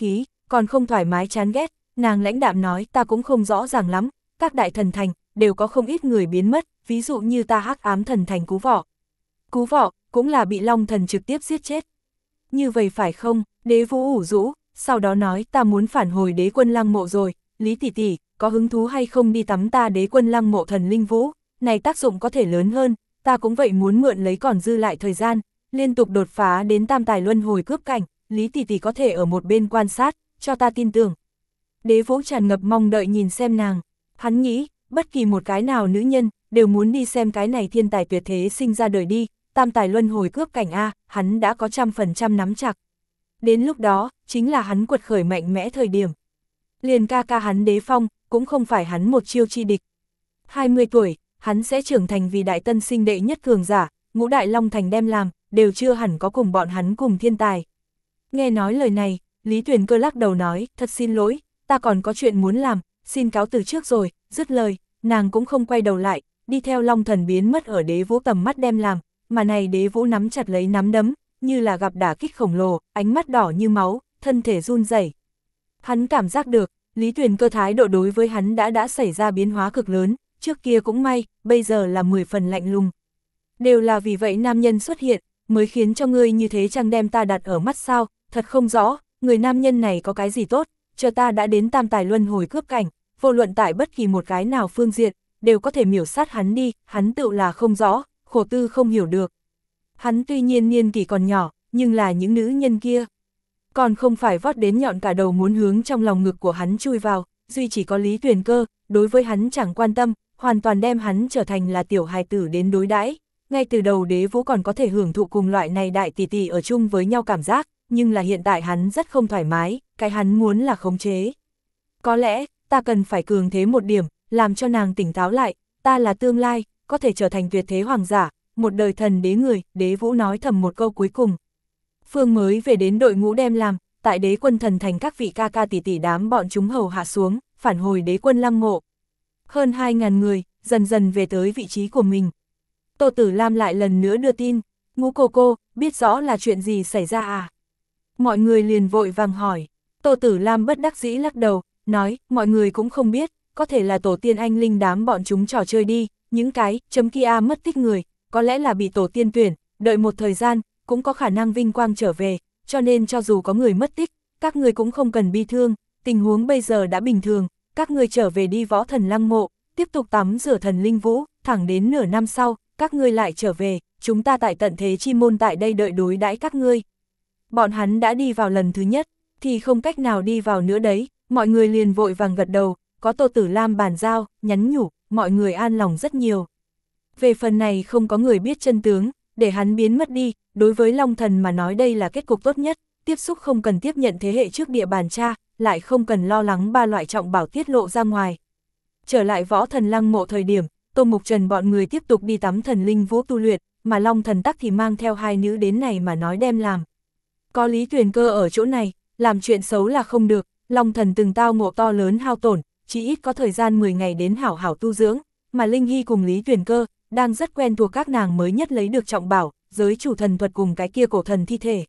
còn không thoải mái chán ghét, nàng lãnh đạm nói ta cũng không rõ ràng lắm, các đại thần thành, đều có không ít người biến mất, ví dụ như ta hắc ám thần thành Cú Vọ. Cú Vọ, cũng là bị Long Thần trực tiếp giết chết. Như vậy phải không? Đế Vũ ủ rũ, sau đó nói ta muốn phản hồi Đế Quân Lăng Mộ rồi, Lý tỷ tỷ, có hứng thú hay không đi tắm ta Đế Quân Lăng Mộ thần linh vũ, này tác dụng có thể lớn hơn, ta cũng vậy muốn mượn lấy còn dư lại thời gian, liên tục đột phá đến tam tài luân hồi cướp cảnh, Lý tỷ tỷ có thể ở một bên quan sát, cho ta tin tưởng. Đế Vũ tràn ngập mong đợi nhìn xem nàng, hắn nghĩ, bất kỳ một cái nào nữ nhân, đều muốn đi xem cái này thiên tài tuyệt thế sinh ra đời đi, tam tài luân hồi cướp cảnh A, hắn đã có trăm phần trăm nắm chặt. Đến lúc đó, chính là hắn quật khởi mạnh mẽ thời điểm. Liền ca ca hắn Đế Phong, cũng không phải hắn một chiêu chi địch. hai mươi tuổi, hắn sẽ trưởng thành vì đại tân sinh đệ nhất cường giả, ngũ đại long thành đem làm, đều chưa hẳn có cùng bọn hắn cùng thiên tài. Nghe nói lời này, Lý Tuyền Cơ lắc đầu nói, thật xin lỗi, ta còn có chuyện muốn làm, xin cáo từ trước rồi, dứt lời, nàng cũng không quay đầu lại, đi theo Long Thần biến mất ở Đế Vũ tầm mắt đem làm, mà này Đế Vũ nắm chặt lấy nắm đấm, như là gặp đả kích khổng lồ, ánh mắt đỏ như máu, thân thể run rẩy. Hắn cảm giác được, Lý Tuyền Cơ thái độ đối với hắn đã đã xảy ra biến hóa cực lớn, trước kia cũng may, bây giờ là mười phần lạnh lùng. Đều là vì vậy nam nhân xuất hiện, mới khiến cho ngươi như thế chăng đem ta đặt ở mắt sao, thật không rõ, người nam nhân này có cái gì tốt, chờ ta đã đến tam tài luân hồi cướp cảnh, vô luận tại bất kỳ một cái nào phương diện, đều có thể miểu sát hắn đi, hắn tự là không rõ, khổ tư không hiểu được. Hắn tuy nhiên niên kỷ còn nhỏ, nhưng là những nữ nhân kia. Còn không phải vót đến nhọn cả đầu muốn hướng trong lòng ngực của hắn chui vào, duy chỉ có Lý Tuyền Cơ, đối với hắn chẳng quan tâm, hoàn toàn đem hắn trở thành là tiểu hài tử đến đối đãi. Ngay từ đầu Đế Vũ còn có thể hưởng thụ cùng loại này đại tỷ tỷ ở chung với nhau cảm giác, nhưng là hiện tại hắn rất không thoải mái, cái hắn muốn là khống chế. Có lẽ, ta cần phải cường thế một điểm, làm cho nàng tỉnh táo lại, ta là tương lai, có thể trở thành tuyệt thế hoàng giả, một đời thần đế người, Đế Vũ nói thầm một câu cuối cùng. Phương mới về đến đội ngũ đem làm, tại Đế Quân thần thành các vị ca ca tỷ tỷ đám bọn chúng hầu hạ xuống, phản hồi Đế Quân Lăng Mộ. Hơn hai ngàn người, dần dần về tới vị trí của mình. Tô Tử Lam lại lần nữa đưa tin, Ngũ cô cô, biết rõ là chuyện gì xảy ra à? Mọi người liền vội vàng hỏi. Tô Tử Lam bất đắc dĩ lắc đầu, nói, mọi người cũng không biết, có thể là tổ tiên anh linh đám bọn chúng trò chơi đi, những cái, chấm kia mất tích người, có lẽ là bị tổ tiên tuyển, đợi một thời gian, cũng có khả năng vinh quang trở về, cho nên cho dù có người mất tích, các người cũng không cần bi thương, tình huống bây giờ đã bình thường, các người trở về đi Võ Thần Lăng Mộ, tiếp tục tắm rửa thần linh vũ, thẳng đến nửa năm sau, các ngươi lại trở về, chúng ta tại tận thế chi môn tại đây đợi đối đãi các ngươi. Bọn hắn đã đi vào lần thứ nhất, thì không cách nào đi vào nữa đấy, mọi người liền vội vàng gật đầu, có Tô Tử Lam bàn giao, nhắn nhủ, mọi người an lòng rất nhiều. Về phần này không có người biết chân tướng, để hắn biến mất đi, đối với Long Thần mà nói đây là kết cục tốt nhất, tiếp xúc không cần tiếp nhận thế hệ trước địa bàn tra, lại không cần lo lắng ba loại trọng bảo tiết lộ ra ngoài. Trở lại Võ Thần Lăng Mộ thời điểm, Tô Mục Trần bọn người tiếp tục đi tắm thần linh vũ tu luyện, mà Long Thần tắc thì mang theo hai nữ đến này mà nói đem làm. Có Lý Tuyền Cơ ở chỗ này, làm chuyện xấu là không được, Long Thần từng tao ngộ to lớn hao tổn, chỉ ít có thời gian mười ngày đến hảo hảo tu dưỡng, mà Linh Hy cùng Lý Tuyền Cơ, đang rất quen thuộc các nàng mới nhất lấy được trọng bảo, giới chủ thần thuật cùng cái kia cổ thần thi thể.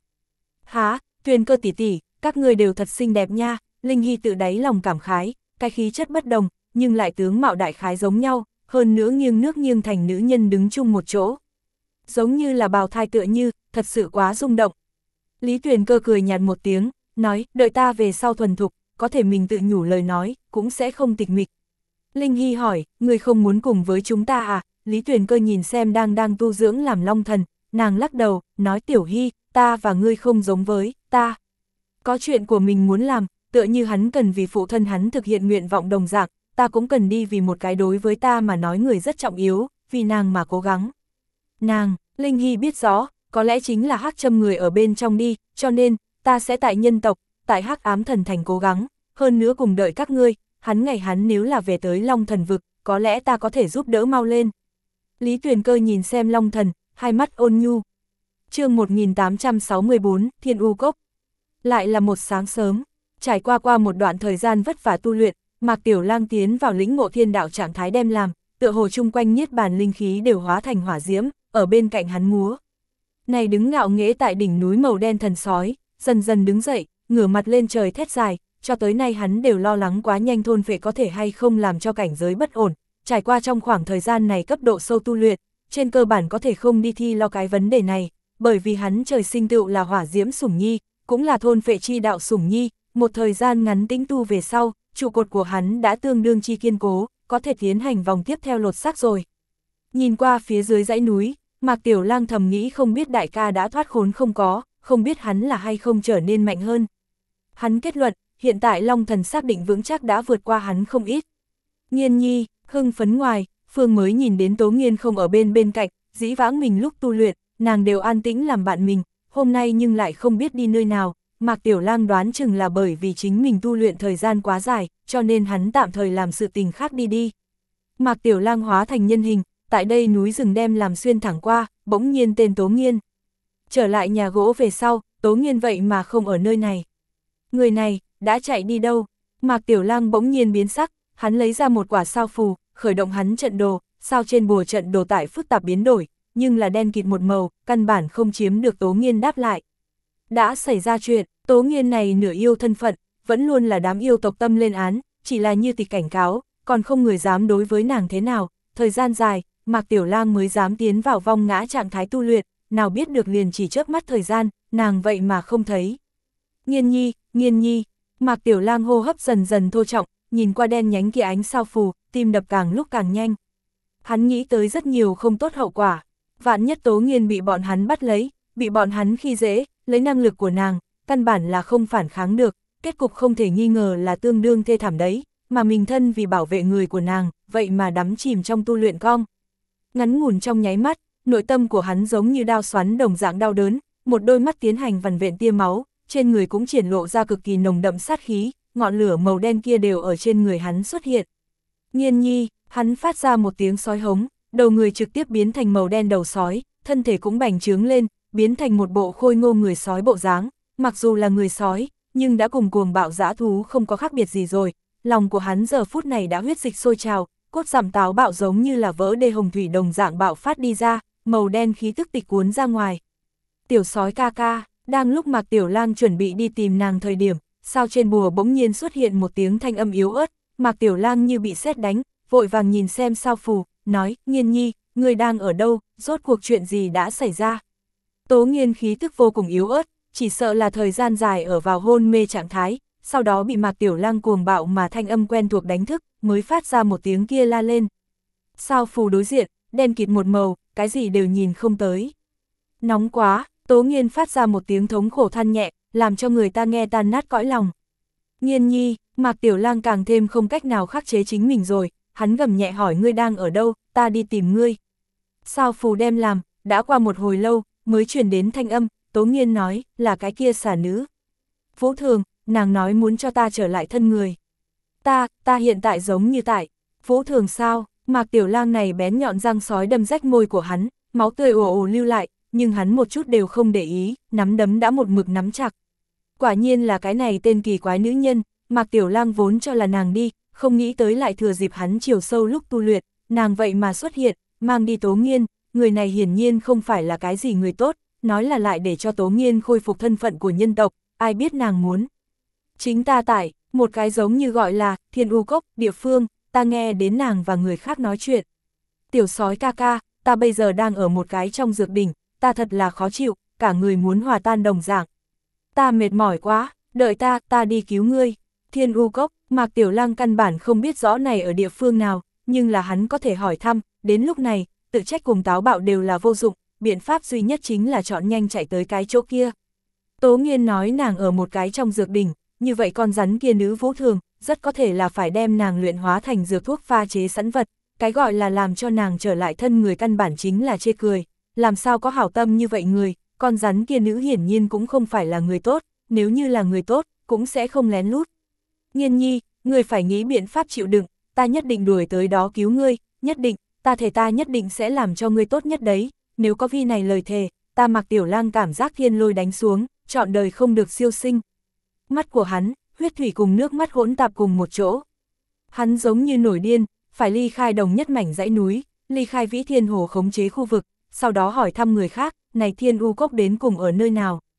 Há, Tuyền Cơ tỷ tỷ, các người đều thật xinh đẹp nha, Linh Hy tự đáy lòng cảm khái, cái khí chất bất đồng, nhưng lại tướng mạo đại khái giống nhau, hơn nữa nghiêng nước nghiêng thành nữ nhân đứng chung một chỗ. Giống như là bào thai tựa như, thật sự quá rung động. Lý Tuyền Cơ cười nhạt một tiếng, nói, đợi ta về sau thuần thục, có thể mình tự nhủ lời nói, cũng sẽ không tịch mịch. Linh Hy hỏi, người không muốn cùng với chúng ta à? Lý Tuyền Cơ nhìn xem đang đang tu dưỡng làm Long Thần, nàng lắc đầu, nói Tiểu Hy, ta và ngươi không giống với, ta. Có chuyện của mình muốn làm, tựa như hắn cần vì phụ thân hắn thực hiện nguyện vọng đồng dạng, ta cũng cần đi vì một cái đối với ta mà nói người rất trọng yếu, vì nàng mà cố gắng. Nàng, Linh Hy biết rõ, có lẽ chính là hắc châm người ở bên trong đi, cho nên, ta sẽ tại nhân tộc, tại hắc ám thần thành cố gắng, hơn nữa cùng đợi các ngươi, hắn ngày hắn nếu là về tới Long Thần vực, có lẽ ta có thể giúp đỡ mau lên. Lý Tuyền Cơ nhìn xem Long Thần, hai mắt ôn nhu. Chương một nghìn tám trăm sáu mươi tư, Thiên U Cốc. Lại là một sáng sớm, trải qua qua một đoạn thời gian vất vả tu luyện, Mạc Tiểu Lang tiến vào lĩnh ngộ thiên đạo trạng thái đem làm, tựa hồ chung quanh niết bàn linh khí đều hóa thành hỏa diễm, ở bên cạnh hắn múa. Này đứng ngạo nghễ tại đỉnh núi màu đen thần sói, dần dần đứng dậy, ngửa mặt lên trời thét dài, cho tới nay hắn đều lo lắng quá nhanh thôn phệ có thể hay không làm cho cảnh giới bất ổn, trải qua trong khoảng thời gian này cấp độ sâu tu luyện, trên cơ bản có thể không đi thi lo cái vấn đề này, bởi vì hắn trời sinh tựu là hỏa diễm sủng nhi, cũng là thôn phệ chi đạo sủng nhi, một thời gian ngắn tĩnh tu về sau, trụ cột của hắn đã tương đương chi kiên cố, có thể tiến hành vòng tiếp theo lột xác rồi. Nhìn qua phía dưới dãy núi, Mạc Tiểu Lang thầm nghĩ không biết đại ca đã thoát khốn không có, không biết hắn là hay không trở nên mạnh hơn. Hắn kết luận, hiện tại Long Thần xác định vững chắc đã vượt qua hắn không ít. Nghiên nhi, hưng phấn ngoài, Phương mới nhìn đến Tố Nghiên không ở bên bên cạnh, dĩ vãng mình lúc tu luyện, nàng đều an tĩnh làm bạn mình, hôm nay nhưng lại không biết đi nơi nào. Mạc Tiểu Lang đoán chừng là bởi vì chính mình tu luyện thời gian quá dài, cho nên hắn tạm thời làm sự tình khác đi đi. Mạc Tiểu Lang hóa thành nhân hình, tại đây núi rừng đem làm xuyên thẳng qua, bỗng nhiên tên Tố Nghiên. Trở lại nhà gỗ về sau, Tố Nghiên vậy mà không ở nơi này. Người này, đã chạy đi đâu? Mạc Tiểu Lang bỗng nhiên biến sắc, hắn lấy ra một quả sao phù, khởi động hắn trận đồ, sao trên bùa trận đồ tại phức tạp biến đổi, nhưng là đen kịt một màu, căn bản không chiếm được Tố Nghiên đáp lại. Đã xảy ra chuyện, Tố Nghiên này nửa yêu thân phận, vẫn luôn là đám yêu tộc tâm lên án, chỉ là như tịch cảnh cáo, còn không người dám đối với nàng thế nào, thời gian dài, Mạc Tiểu Lang mới dám tiến vào vong ngã trạng thái tu luyện, nào biết được liền chỉ chớp mắt thời gian, nàng vậy mà không thấy. Nghiên nhi, Nghiên nhi, Mạc Tiểu Lang hô hấp dần dần thô trọng, nhìn qua đen nhánh kia ánh sao phù, tim đập càng lúc càng nhanh. Hắn nghĩ tới rất nhiều không tốt hậu quả, vạn nhất Tố Nghiên bị bọn hắn bắt lấy, bị bọn hắn khi dễ, lấy năng lực của nàng, căn bản là không phản kháng được, kết cục không thể nghi ngờ là tương đương thê thảm đấy, mà mình thân vì bảo vệ người của nàng, vậy mà đắm chìm trong tu luyện cong. Ngắn ngủn trong nháy mắt, nội tâm của hắn giống như đao xoắn đồng dạng đau đớn, một đôi mắt tiến hành vằn vện tia máu, trên người cũng triển lộ ra cực kỳ nồng đậm sát khí, ngọn lửa màu đen kia đều ở trên người hắn xuất hiện. Nghiên nhi, hắn phát ra một tiếng sói hống, đầu người trực tiếp biến thành màu đen đầu sói, thân thể cũng bành trướng lên, biến thành một bộ khôi ngô người sói bộ dáng, mặc dù là người sói, nhưng đã cùng cuồng bạo dã thú không có khác biệt gì rồi, lòng của hắn giờ phút này đã huyết dịch sôi trào, cốt giảm táo bạo giống như là vỡ đê hồng thủy đồng dạng bạo phát đi ra, màu đen khí tức tịch cuốn ra ngoài. Tiểu sói ca ca, đang lúc Mạc Tiểu Lang chuẩn bị đi tìm nàng thời điểm, sao trên bùa bỗng nhiên xuất hiện một tiếng thanh âm yếu ớt, Mạc Tiểu Lang như bị sét đánh, vội vàng nhìn xem sao phù, nói, Nghiên nhi, ngươi đang ở đâu, rốt cuộc chuyện gì đã xảy ra. Tố Nghiên khí tức vô cùng yếu ớt, chỉ sợ là thời gian dài ở vào hôn mê trạng thái, sau đó bị Mạc Tiểu Lang cuồng bạo mà thanh âm quen thuộc đánh thức, mới phát ra một tiếng kia la lên. Sao phù đối diện, đen kịt một màu, cái gì đều nhìn không tới. Nóng quá, Tố Nghiên phát ra một tiếng thống khổ than nhẹ, làm cho người ta nghe tan nát cõi lòng. Nghiên nhi, Mạc Tiểu Lang càng thêm không cách nào khắc chế chính mình rồi, hắn gầm nhẹ hỏi ngươi đang ở đâu, ta đi tìm ngươi. Sao phù đem làm, đã qua một hồi lâu, mới truyền đến thanh âm, Tố Nghiên nói, là cái kia xà nữ. Vũ Thường, nàng nói muốn cho ta trở lại thân người. Ta, ta hiện tại giống như tại. Vũ Thường sao, Mạc Tiểu Lang này bén nhọn răng sói đâm rách môi của hắn, máu tươi ồ ồ lưu lại, nhưng hắn một chút đều không để ý, nắm đấm đã một mực nắm chặt. Quả nhiên là cái này tên kỳ quái nữ nhân, Mạc Tiểu Lang vốn cho là nàng đi, không nghĩ tới lại thừa dịp hắn chiều sâu lúc tu luyện, nàng vậy mà xuất hiện, mang đi Tố Nghiên, người này hiển nhiên không phải là cái gì người tốt, nói là lại để cho Tố Nghiên khôi phục thân phận của nhân tộc, ai biết nàng muốn. Chính ta tại, một cái giống như gọi là Thiên U Cốc, địa phương, ta nghe đến nàng và người khác nói chuyện. Tiểu sói ca ca, ta bây giờ đang ở một cái trong dược đỉnh, ta thật là khó chịu, cả người muốn hòa tan đồng dạng. Ta mệt mỏi quá, đợi ta, ta đi cứu ngươi. Thiên U Cốc, Mạc Tiểu Lang căn bản không biết rõ này ở địa phương nào, nhưng là hắn có thể hỏi thăm, đến lúc này, tự trách cùng táo bạo đều là vô dụng, biện pháp duy nhất chính là chọn nhanh chạy tới cái chỗ kia. Tố Nghiên nói nàng ở một cái trong dược đỉnh, như vậy con rắn kia nữ Vũ Thường, rất có thể là phải đem nàng luyện hóa thành dược thuốc pha chế sẵn vật, cái gọi là làm cho nàng trở lại thân người căn bản chính là chê cười, làm sao có hảo tâm như vậy người, con rắn kia nữ hiển nhiên cũng không phải là người tốt, nếu như là người tốt, cũng sẽ không lén lút. Nghiên nhi, ngươi phải nghĩ biện pháp chịu đựng, ta nhất định đuổi tới đó cứu ngươi, nhất định, ta thề ta nhất định sẽ làm cho ngươi tốt nhất đấy, nếu có vi này lời thề, ta Mạc Tiểu Lang cảm giác thiên lôi đánh xuống, trọn đời không được siêu sinh. Mắt của hắn, huyết thủy cùng nước mắt hỗn tạp cùng một chỗ. Hắn giống như nổi điên, phải ly khai đồng nhất mảnh dãy núi, ly khai Vĩ Thiên Hồ khống chế khu vực, sau đó hỏi thăm người khác, này Thiên U Cốc đến cùng ở nơi nào.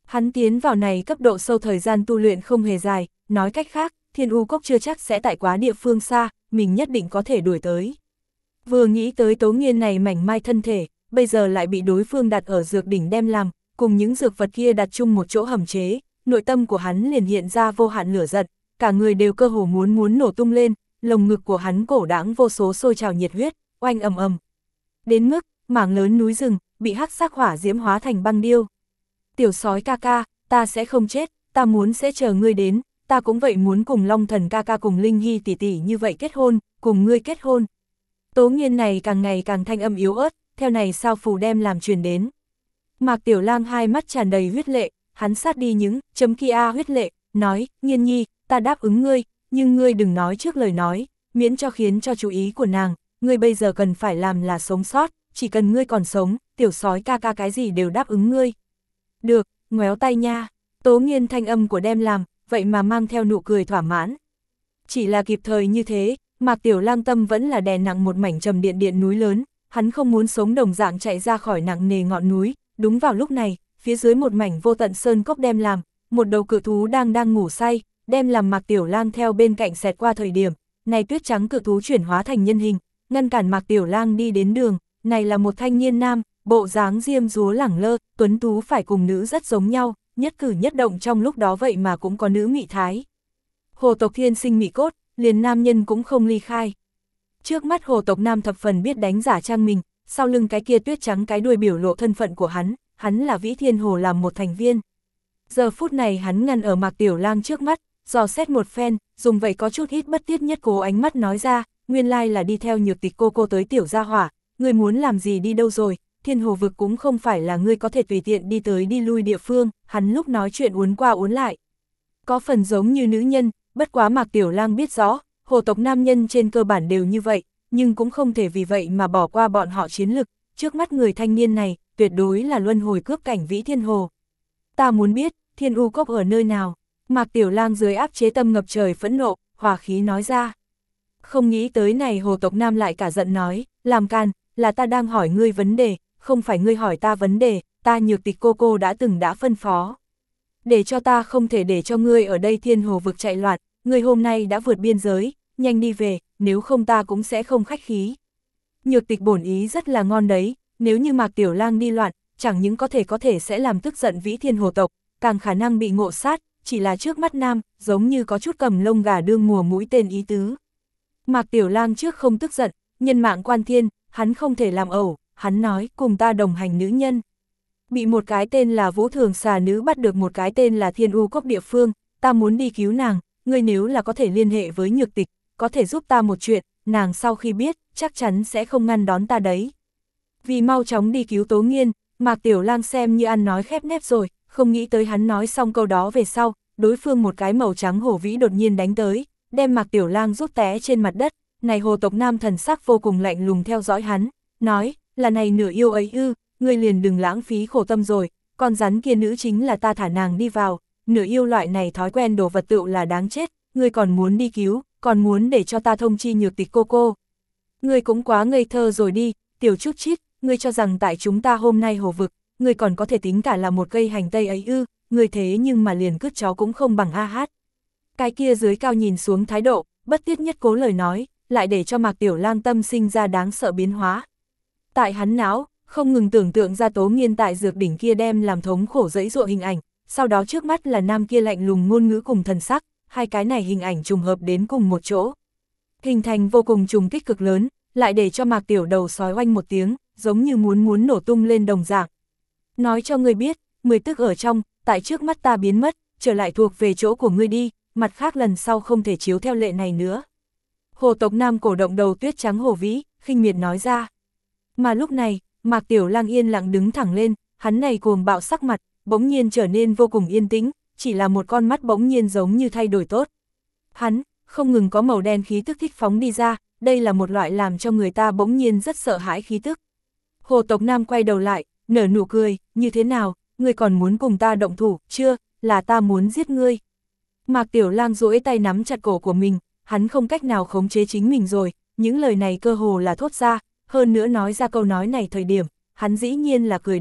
Hắn tiến vào này cấp độ sâu thời gian tu luyện không hề dài, nói cách khác, Thiên U Cốc chưa chắc sẽ tại quá địa phương xa, mình nhất định có thể đuổi tới. Vừa nghĩ tới Tố Nghiên này mảnh mai thân thể, bây giờ lại bị đối phương đặt ở dược đỉnh đem làm, cùng những dược vật kia đặt chung một chỗ hầm chế, nội tâm của hắn liền hiện ra vô hạn lửa giận, cả người đều cơ hồ muốn muốn nổ tung lên, lồng ngực của hắn cổ đãng vô số sôi trào nhiệt huyết, oanh ầm ầm. Đến mức, mảng lớn núi rừng, bị hắc sắc hỏa diễm hóa thành băng điêu. Tiểu sói ca ca, ta sẽ không chết, ta muốn sẽ chờ ngươi đến, ta cũng vậy muốn cùng Long Thần ca ca cùng Linh Hy tỷ tỷ như vậy kết hôn, cùng ngươi kết hôn. Tố Nghiên này càng ngày càng thanh âm yếu ớt, theo này sao phù đem làm truyền đến. Mạc Tiểu Lang hai mắt tràn đầy huyết lệ, hắn sát đi những chấm kia huyết lệ, nói, Nghiên nhi, ta đáp ứng ngươi, nhưng ngươi đừng nói trước lời nói, miễn cho khiến cho chú ý của nàng, ngươi bây giờ cần phải làm là sống sót, chỉ cần ngươi còn sống, tiểu sói ca ca cái gì đều đáp ứng ngươi. Được, ngoéo tay nha, Tố Nghiên thanh âm của đem làm, vậy mà mang theo nụ cười thỏa mãn. Chỉ là kịp thời như thế, Mạc Tiểu Lang tâm vẫn là đè nặng một mảnh trầm điện điện núi lớn, hắn không muốn sống đồng dạng chạy ra khỏi nặng nề ngọn núi, đúng vào lúc này, phía dưới một mảnh vô tận sơn cốc đem làm, một đầu cự thú đang đang ngủ say, đem làm Mạc Tiểu Lang theo bên cạnh xẹt qua thời điểm, này tuyết trắng cự thú chuyển hóa thành nhân hình, ngăn cản Mạc Tiểu Lang đi đến đường, này là một thanh niên nam, bộ dáng diêm dúa lẳng lơ, tuấn tú phải cùng nữ rất giống nhau, nhất cử nhất động trong lúc đó vậy mà cũng có nữ mị thái. Hồ tộc thiên sinh mị cốt, liền nam nhân cũng không ly khai. Trước mắt hồ tộc nam thập phần biết đánh giả trang mình, sau lưng cái kia tuyết trắng cái đuôi biểu lộ thân phận của hắn, hắn là Vĩ Thiên Hồ làm một thành viên. Giờ phút này hắn ngăn ở Mạc Tiểu Lang trước mắt, dò xét một phen, dùng vậy có chút ít bất tiết nhất cố ánh mắt nói ra, nguyên lai là đi theo Nhược Tịch cô cô tới tiểu gia hỏa, ngươi muốn làm gì đi đâu rồi, Thiên Hồ vực cũng không phải là ngươi có thể tùy tiện đi tới đi lui địa phương, hắn lúc nói chuyện uốn qua uốn lại. Có phần giống như nữ nhân, bất quá Mạc Tiểu Lang biết rõ, hồ tộc nam nhân trên cơ bản đều như vậy, nhưng cũng không thể vì vậy mà bỏ qua bọn họ chiến lực, trước mắt người thanh niên này, tuyệt đối là luân hồi cướp cảnh Vĩ Thiên Hồ. Ta muốn biết, Thiên U Cốc ở nơi nào? Mạc Tiểu Lang dưới áp chế tâm ngập trời phẫn nộ, hỏa khí nói ra. Không nghĩ tới này hồ tộc nam lại cả giận nói, làm can, là ta đang hỏi ngươi vấn đề, không phải ngươi hỏi ta vấn đề, ta Nhược Tịch cô cô đã từng đã phân phó. Để cho ta không thể để cho ngươi ở đây Thiên Hồ vực chạy loạn, ngươi hôm nay đã vượt biên giới, nhanh đi về, nếu không ta cũng sẽ không khách khí. Nhược Tịch bổn ý rất là ngon đấy, nếu như Mạc Tiểu Lang đi loạn, chẳng những có thể có thể sẽ làm tức giận Vĩ Thiên Hồ tộc, càng khả năng bị ngộ sát, chỉ là trước mắt nam, giống như có chút cầm lông gà đương mùa mũi tên ý tứ. Mạc Tiểu Lang trước không tức giận, nhân mạng quan thiên, hắn không thể làm ẩu, hắn nói cùng ta đồng hành nữ nhân. Bị một cái tên là Vũ Thường xà nữ bắt được một cái tên là Thiên U Cốc địa phương, ta muốn đi cứu nàng, ngươi nếu là có thể liên hệ với Nhược Tịch, có thể giúp ta một chuyện, nàng sau khi biết, chắc chắn sẽ không ngăn đón ta đấy. Vì mau chóng đi cứu Tố Nghiên, Mạc Tiểu Lang xem như ăn nói khép nép rồi, không nghĩ tới hắn nói xong câu đó về sau, đối phương một cái màu trắng hổ vĩ đột nhiên đánh tới, đem Mạc Tiểu Lang rút té trên mặt đất, này hồ tộc nam thần sắc vô cùng lạnh lùng theo dõi hắn, nói, là này nửa yêu ấy ư, ngươi liền đừng lãng phí khổ tâm rồi, con rắn kia nữ chính là ta thả nàng đi vào, nửa yêu loại này thói quen đồ vật tựu là đáng chết, ngươi còn muốn đi cứu, còn muốn để cho ta thông chi Nhược Tịch cô cô. Ngươi cũng quá ngây thơ rồi đi, tiểu chút chít, ngươi cho rằng tại chúng ta hôm nay hồ vực, ngươi còn có thể tính cả là một cây hành tây ấy ư, ngươi thế nhưng mà liền cứt chó cũng không bằng a hát. Cái kia dưới cao nhìn xuống thái độ, bất tiết nhất cố lời nói, lại để cho Mạc Tiểu Lang tâm sinh ra đáng sợ biến hóa. Tại hắn não, không ngừng tưởng tượng ra Tố Nghiên tại dược đỉnh kia đem làm thống khổ dẫy dụa hình ảnh, sau đó trước mắt là nam kia lạnh lùng ngôn ngữ cùng thần sắc, hai cái này hình ảnh trùng hợp đến cùng một chỗ. Hình thành vô cùng trùng kích cực lớn, lại để cho Mạc Tiểu đầu sói oanh một tiếng, giống như muốn muốn nổ tung lên đồng dạng. Nói cho ngươi biết, mười tức ở trong, tại trước mắt ta biến mất, trở lại thuộc về chỗ của ngươi đi, mặt khác lần sau không thể chiếu theo lệ này nữa. Hồ tộc nam cổ động đầu tuyết trắng hổ vĩ, khinh miệt nói ra. Mà lúc này, Mạc Tiểu Lang yên lặng đứng thẳng lên, hắn này cuồng bạo sắc mặt, bỗng nhiên trở nên vô cùng yên tĩnh, chỉ là một con mắt bỗng nhiên giống như thay đổi tốt. Hắn, không ngừng có màu đen khí tức thích phóng đi ra, đây là một loại làm cho người ta bỗng nhiên rất sợ hãi khí tức. Hồ tộc nam quay đầu lại, nở nụ cười, như thế nào, ngươi còn muốn cùng ta động thủ, chưa, là ta muốn giết ngươi. Mạc Tiểu Lang duỗi tay nắm chặt cổ của mình, hắn không cách nào khống chế chính mình rồi, những lời này cơ hồ là thốt ra, hơn nữa nói ra câu nói này thời điểm, hắn dĩ nhiên là cười đấy,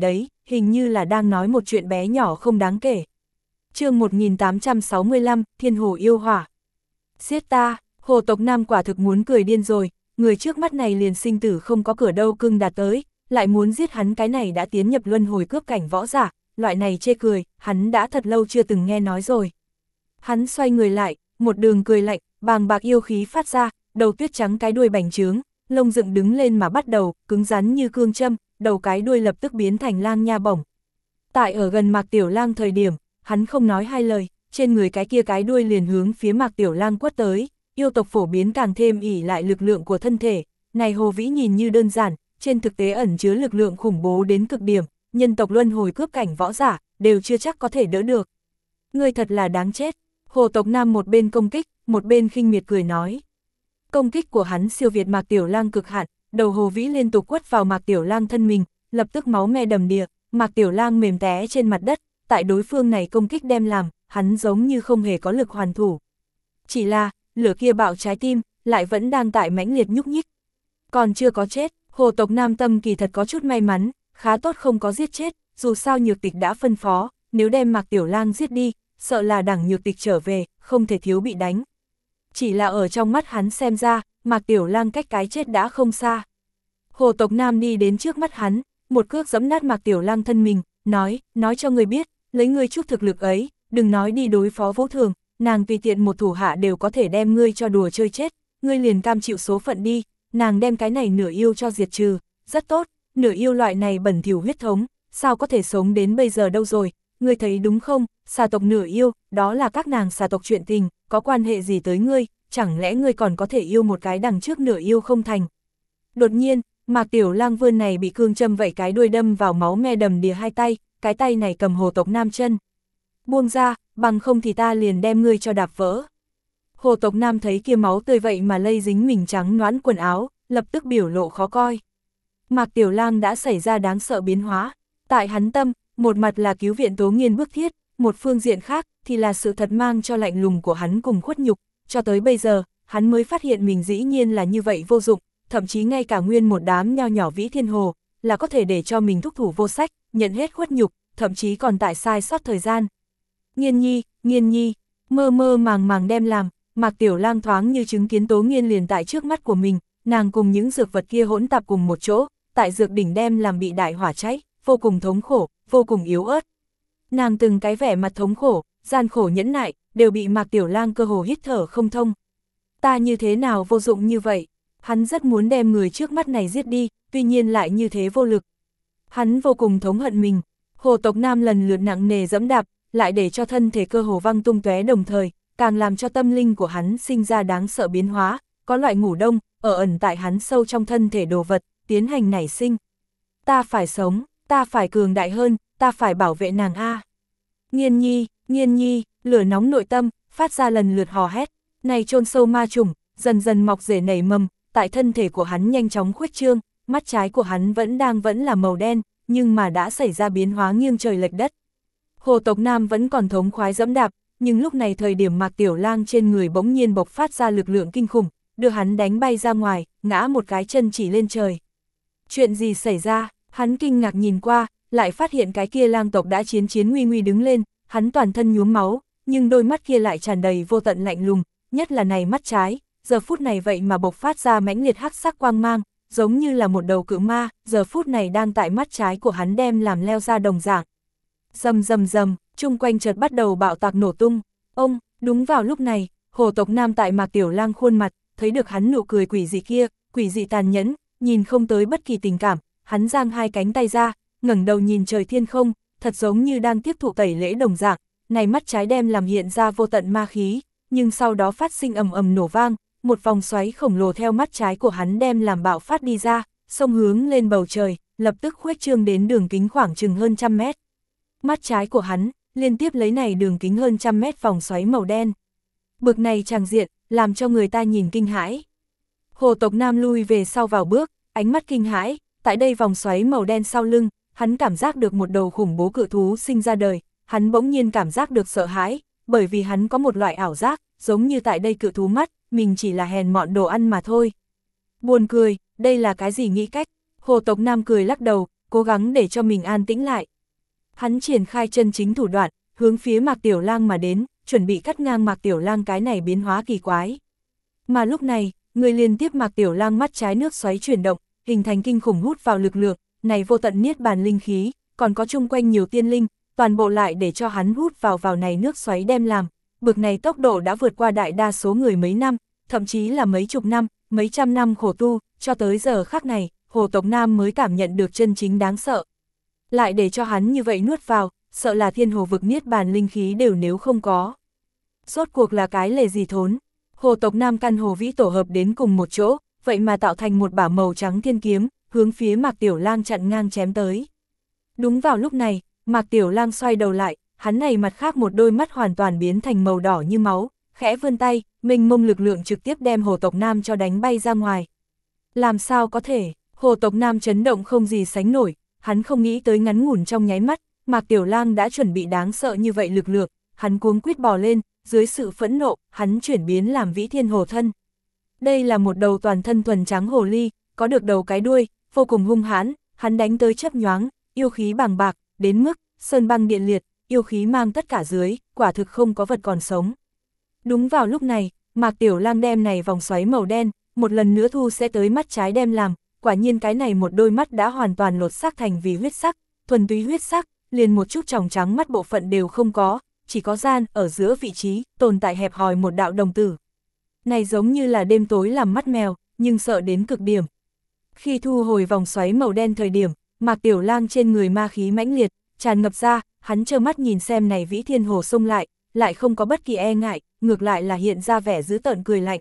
hình như là đang nói một chuyện bé nhỏ không đáng kể. chương một nghìn tám trăm sáu mươi lăm, Thiên Hồ yêu hỏa. Giết ta, Hồ tộc Nam quả thực muốn cười điên rồi, người trước mắt này liền sinh tử không có cửa đâu cưng đạt tới, lại muốn giết hắn cái này đã tiến nhập luân hồi cướp cảnh võ giả, loại này chê cười, hắn đã thật lâu chưa từng nghe nói rồi. Hắn xoay người lại, một đường cười lạnh, bàng bạc yêu khí phát ra, đầu tuyết trắng cái đuôi bành trướng, lông dựng đứng lên mà bắt đầu, cứng rắn như cương châm, đầu cái đuôi lập tức biến thành lang nha bổng. Tại ở gần Mạc Tiểu Lang thời điểm, hắn không nói hai lời, trên người cái kia cái đuôi liền hướng phía Mạc Tiểu Lang quất tới, yêu tộc phổ biến càng thêm ỷ lại lực lượng của thân thể, này Hồ Vĩ nhìn như đơn giản, trên thực tế ẩn chứa lực lượng khủng bố đến cực điểm, nhân tộc luân hồi cướp cảnh võ giả, đều chưa chắc có thể đỡ được. Ngươi thật là đáng chết, Hồ tộc Nam một bên công kích, một bên khinh miệt cười nói. Công kích của hắn siêu việt Mạc Tiểu Lang cực hạn, đầu Hồ Vĩ liên tục quất vào Mạc Tiểu Lang thân mình, lập tức máu me đầm đìa, Mạc Tiểu Lang mềm té trên mặt đất, tại đối phương này công kích đem làm, hắn giống như không hề có lực hoàn thủ. Chỉ là, lửa kia bạo trái tim, lại vẫn đang tại mãnh liệt nhúc nhích. Còn chưa có chết, Hồ tộc Nam tâm kỳ thật có chút may mắn, khá tốt không có giết chết, dù sao Nhược Tịch đã phân phó, nếu đem Mạc Tiểu Lang giết đi, sợ là đẳng Nhược Tịch trở về, không thể thiếu bị đánh. Chỉ là ở trong mắt hắn xem ra, Mạc Tiểu Lang cách cái chết đã không xa. Hồ tộc Nam đi đến trước mắt hắn, một cước giẫm nát Mạc Tiểu Lang thân mình, nói, nói cho người biết, lấy ngươi chút thực lực ấy, đừng nói đi đối phó Vũ Thường, nàng tùy tiện một thủ hạ đều có thể đem ngươi cho đùa chơi chết, ngươi liền cam chịu số phận đi, nàng đem cái này nửa yêu cho diệt trừ, rất tốt, nửa yêu loại này bẩn thỉu huyết thống, sao có thể sống đến bây giờ đâu rồi, ngươi thấy đúng không, xà tộc nửa yêu, đó là các nàng xà tộc chuyện tình, có quan hệ gì tới ngươi, chẳng lẽ ngươi còn có thể yêu một cái đằng trước nửa yêu không thành. Đột nhiên, Mạc Tiểu Lang vươn này bị cương châm vậy cái đuôi đâm vào máu me đầm đìa hai tay, cái tay này cầm Hồ tộc Nam chân. Buông ra, bằng không thì ta liền đem ngươi cho đạp vỡ. Hồ tộc Nam thấy kia máu tươi vậy mà lây dính mình trắng nõn quần áo, lập tức biểu lộ khó coi. Mạc Tiểu Lang đã xảy ra đáng sợ biến hóa, tại hắn tâm, một mặt là cứu viện Tố Nghiên bức thiết, một phương diện khác thì là sự thật mang cho lạnh lùng của hắn cùng khuất nhục, cho tới bây giờ, hắn mới phát hiện mình dĩ nhiên là như vậy vô dụng, thậm chí ngay cả nguyên một đám nho nhỏ Vĩ Thiên Hồ, là có thể để cho mình thúc thủ vô sách, nhận hết khuất nhục, thậm chí còn tại sai sót thời gian. Nghiên nhi, Nghiên nhi, mơ mơ màng màng đem làm, Mạc Tiểu Lang thoáng như chứng kiến Tố Nghiên liền tại trước mắt của mình, nàng cùng những dược vật kia hỗn tạp cùng một chỗ, tại dược đỉnh đem làm bị đại hỏa cháy, vô cùng thống khổ, vô cùng yếu ớt. Nàng từng cái vẻ mặt thống khổ, gian khổ nhẫn nại, đều bị Mạc Tiểu Lang cơ hồ hít thở không thông. Ta như thế nào vô dụng như vậy? Hắn rất muốn đem người trước mắt này giết đi, tuy nhiên lại như thế vô lực. Hắn vô cùng thống hận mình, Hồ tộc Nam lần lượt nặng nề dẫm đạp, lại để cho thân thể cơ hồ văng tung tóe đồng thời, càng làm cho tâm linh của hắn sinh ra đáng sợ biến hóa, có loại ngủ đông, ở ẩn tại hắn sâu trong thân thể đồ vật, tiến hành nảy sinh. Ta phải sống, ta phải cường đại hơn, ta phải bảo vệ nàng a. Nghiên nhi, Nghiên nhi, lửa nóng nội tâm, phát ra lần lượt hò hét, này chôn sâu ma trùng, dần dần mọc rễ nảy mầm, tại thân thể của hắn nhanh chóng khuếch trương, mắt trái của hắn vẫn đang vẫn là màu đen, nhưng mà đã xảy ra biến hóa nghiêng trời lệch đất. Hồ tộc Nam vẫn còn thống khoái dẫm đạp, nhưng lúc này thời điểm Mạc Tiểu Lang trên người bỗng nhiên bộc phát ra lực lượng kinh khủng, đưa hắn đánh bay ra ngoài, ngã một cái chân chỉ lên trời. Chuyện gì xảy ra? Hắn kinh ngạc nhìn qua, lại phát hiện cái kia lang tộc đã chiến chiến nguy nguy đứng lên, hắn toàn thân nhuốm máu, nhưng đôi mắt kia lại tràn đầy vô tận lạnh lùng, nhất là này mắt trái, giờ phút này vậy mà bộc phát ra mãnh liệt hắc sắc quang mang, giống như là một đầu cự ma, giờ phút này đang tại mắt trái của hắn đem làm leo ra đồng dạng. Rầm rầm rầm, chung quanh chợt bắt đầu bạo tạc nổ tung. Ông, đúng vào lúc này, Hồ tộc Nam tại Mạc Tiểu Lang khuôn mặt, thấy được hắn nụ cười quỷ dị kia, quỷ dị tàn nhẫn, nhìn không tới bất kỳ tình cảm, hắn giang hai cánh tay ra, ngẩng đầu nhìn trời thiên không, thật giống như đang tiếp thụ tẩy lễ đồng dạng, này mắt trái đem làm hiện ra vô tận ma khí, nhưng sau đó phát sinh ầm ầm nổ vang, một vòng xoáy khổng lồ theo mắt trái của hắn đem làm bạo phát đi ra, xông hướng lên bầu trời, lập tức khuếch trương đến đường kính khoảng chừng hơn trăm mét. Mắt trái của hắn, liên tiếp lấy này đường kính hơn trăm mét vòng xoáy màu đen. Bực này tràng diện, làm cho người ta nhìn kinh hãi. Hồ tộc Nam lui về sau vào bước, ánh mắt kinh hãi, tại đây vòng xoáy màu đen sau lưng, hắn cảm giác được một đầu khủng bố cự thú sinh ra đời, hắn bỗng nhiên cảm giác được sợ hãi, bởi vì hắn có một loại ảo giác, giống như tại đây cự thú mắt, mình chỉ là hèn mọn đồ ăn mà thôi. Buồn cười, đây là cái gì nghĩ cách? Hồ tộc Nam cười lắc đầu, cố gắng để cho mình an tĩnh lại, Hắn triển khai chân chính thủ đoạn, hướng phía Mạc Tiểu Lang mà đến, chuẩn bị cắt ngang Mạc Tiểu Lang cái này biến hóa kỳ quái. Mà lúc này, người liên tiếp Mạc Tiểu Lang mắt trái nước xoáy chuyển động, hình thành kinh khủng hút vào lực lượng, này vô tận niết bàn linh khí, còn có chung quanh nhiều tiên linh, toàn bộ lại để cho hắn hút vào vào này nước xoáy đem làm. Bực này tốc độ đã vượt qua đại đa số người mấy năm, thậm chí là mấy chục năm, mấy trăm năm khổ tu, cho tới giờ khắc này, Hồ Tộc Nam mới cảm nhận được chân chính đáng sợ. Lại để cho hắn như vậy nuốt vào, sợ là thiên hồ vực niết bàn linh khí đều nếu không có. Rốt cuộc là cái lề gì thốn, Hồ Tộc Nam căn hồ vĩ tổ hợp đến cùng một chỗ, vậy mà tạo thành một bả màu trắng thiên kiếm, hướng phía Mạc Tiểu Lang chặn ngang chém tới. Đúng vào lúc này, Mạc Tiểu Lang xoay đầu lại, hắn này mặt khác một đôi mắt hoàn toàn biến thành màu đỏ như máu, khẽ vươn tay, mênh mông lực lượng trực tiếp đem Hồ Tộc Nam cho đánh bay ra ngoài. Làm sao có thể, Hồ Tộc Nam chấn động không gì sánh nổi, hắn không nghĩ tới ngắn ngủn trong nháy mắt, Mạc Tiểu Lang đã chuẩn bị đáng sợ như vậy lực lượng, hắn cuống quýt bò lên, dưới sự phẫn nộ, hắn chuyển biến làm Vĩ Thiên Hồ thân. Đây là một đầu toàn thân thuần trắng hồ ly, có được đầu cái đuôi, vô cùng hung hãn, hắn đánh tới chớp nhoáng, yêu khí bàng bạc, đến mức sơn băng điện liệt, yêu khí mang tất cả dưới, quả thực không có vật còn sống. Đúng vào lúc này, Mạc Tiểu Lang đem này vòng xoáy màu đen, một lần nữa thu sẽ tới mắt trái đem làm, quả nhiên cái này một đôi mắt đã hoàn toàn lột xác thành vì huyết sắc, thuần túy huyết sắc, liền một chút tròng trắng mắt bộ phận đều không có, chỉ có gian ở giữa vị trí, tồn tại hẹp hòi một đạo đồng tử. Này giống như là đêm tối làm mắt mèo, nhưng sợ đến cực điểm. Khi thu hồi vòng xoáy màu đen thời điểm, Mạc Tiểu Lang trên người ma khí mãnh liệt, tràn ngập ra, hắn trơ mắt nhìn xem này Vĩ Thiên Hồ xông lại, lại không có bất kỳ e ngại, ngược lại là hiện ra vẻ dữ tợn cười lạnh.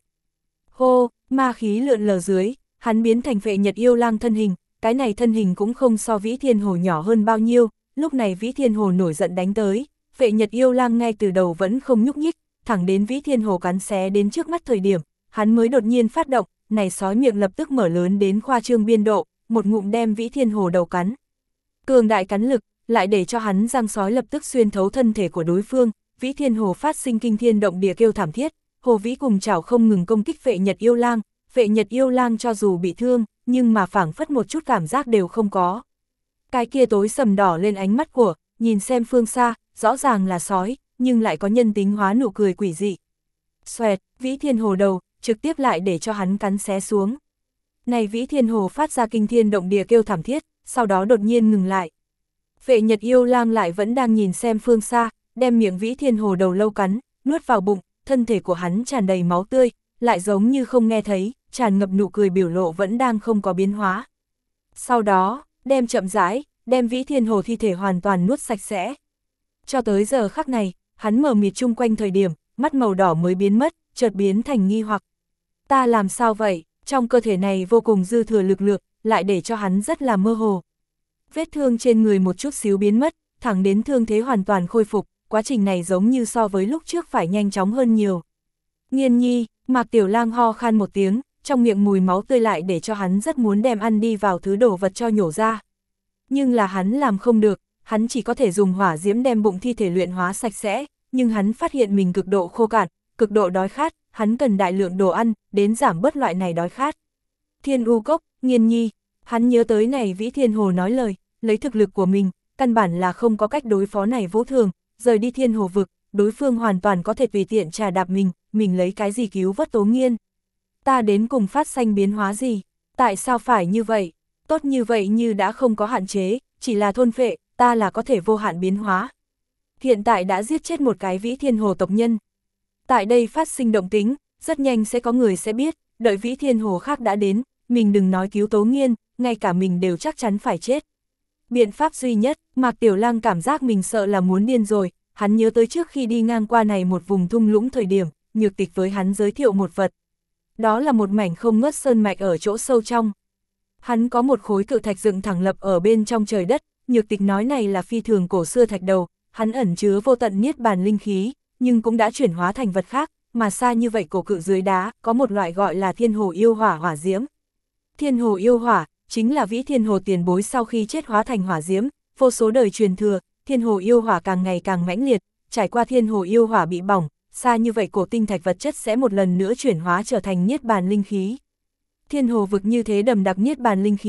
Hô, ma khí lượn lờ dưới, hắn biến thành Phệ Nhật Yêu Lang thân hình, cái này thân hình cũng không so Vĩ Thiên Hồ nhỏ hơn bao nhiêu, lúc này Vĩ Thiên Hồ nổi giận đánh tới, Phệ Nhật Yêu Lang ngay từ đầu vẫn không nhúc nhích, thẳng đến Vĩ Thiên Hồ cắn xé đến trước mắt thời điểm, hắn mới đột nhiên phát động, này sói miệng lập tức mở lớn đến khoa trương biên độ, một ngụm đem Vĩ Thiên Hồ đầu cắn. Cường đại cắn lực, lại để cho hắn răng sói lập tức xuyên thấu thân thể của đối phương, Vĩ Thiên Hồ phát sinh kinh thiên động địa kêu thảm thiết, Hồ Vĩ cùng chảo không ngừng công kích Phệ Nhật Yêu Lang, Phệ Nhật Yêu Lang cho dù bị thương, nhưng mà phảng phất một chút cảm giác đều không có. Cái kia tối sầm đỏ lên ánh mắt của, nhìn xem phương xa, rõ ràng là sói, nhưng lại có nhân tính hóa nụ cười quỷ dị. Xoẹt, Vĩ Thiên Hồ đầu, trực tiếp lại để cho hắn cắn xé xuống. Này Vĩ Thiên Hồ phát ra kinh thiên động địa kêu thảm thiết, sau đó đột nhiên ngừng lại. Phệ Nhật Yêu Lang lại vẫn đang nhìn xem phương xa, đem miệng Vĩ Thiên Hồ đầu lâu cắn, nuốt vào bụng, thân thể của hắn tràn đầy máu tươi, lại giống như không nghe thấy, tràn ngập nụ cười biểu lộ vẫn đang không có biến hóa. Sau đó, đem chậm rãi, đem Vĩ Thiên Hồ thi thể hoàn toàn nuốt sạch sẽ. Cho tới giờ khắc này, hắn mờ mịt chung quanh thời điểm, mắt màu đỏ mới biến mất, chợt biến thành nghi hoặc. Ta làm sao vậy? Trong cơ thể này vô cùng dư thừa lực lượng, lại để cho hắn rất là mơ hồ. Vết thương trên người một chút xíu biến mất, thẳng đến thương thế hoàn toàn khôi phục, quá trình này giống như so với lúc trước phải nhanh chóng hơn nhiều. Nghiên nhi, Mạc Tiểu Lang ho khan một tiếng, trong miệng mùi máu tươi lại để cho hắn rất muốn đem ăn đi vào thứ đồ vật cho nhổ ra. Nhưng là hắn làm không được, hắn chỉ có thể dùng hỏa diễm đem bụng thi thể luyện hóa sạch sẽ, nhưng hắn phát hiện mình cực độ khô cạn, cực độ đói khát, hắn cần đại lượng đồ ăn, đến giảm bớt loại này đói khát. Thiên U Cốc, Nghiên nhi, hắn nhớ tới này Vĩ Thiên Hồ nói lời, lấy thực lực của mình, căn bản là không có cách đối phó này Vũ Thường, rời đi Thiên Hồ vực, đối phương hoàn toàn có thể tùy tiện trà đạp mình, mình lấy cái gì cứu vớt Tố Nghiên. Ta đến cùng phát sinh biến hóa gì? Tại sao phải như vậy? Tốt như vậy như đã không có hạn chế, chỉ là thôn phệ, ta là có thể vô hạn biến hóa. Hiện tại đã giết chết một cái Vĩ Thiên Hồ tộc nhân. Tại đây phát sinh động tính, rất nhanh sẽ có người sẽ biết, đợi Vĩ Thiên Hồ khác đã đến, mình đừng nói cứu Tố Nghiên, ngay cả mình đều chắc chắn phải chết. Biện pháp duy nhất, Mạc Tiểu Lang cảm giác mình sợ là muốn điên rồi, hắn nhớ tới trước khi đi ngang qua này một vùng thung lũng thời điểm, Nhược Tịch với hắn giới thiệu một vật. Đó là một mảnh không ngớt sơn mạch ở chỗ sâu trong. Hắn có một khối cự thạch dựng thẳng lập ở bên trong trời đất, Nhược Tịch nói này là phi thường cổ xưa thạch đầu, hắn ẩn chứa vô tận niết bàn linh khí, nhưng cũng đã chuyển hóa thành vật khác, mà xa như vậy cổ cự dưới đá, có một loại gọi là Thiên Hồ Yêu Hỏa hỏa diễm. Thiên Hồ Yêu Hỏa, chính là Vĩ Thiên Hồ tiền bối sau khi chết hóa thành hỏa diễm, vô số đời truyền thừa, Thiên Hồ Yêu Hỏa càng ngày càng mãnh liệt, trải qua Thiên Hồ Yêu Hỏa bị bỏng, xa như vậy cổ tinh thạch vật chất sẽ một lần nữa chuyển hóa trở thành niết bàn linh khí. Thiên Hồ vực như thế đầm đặc niết bàn linh khí,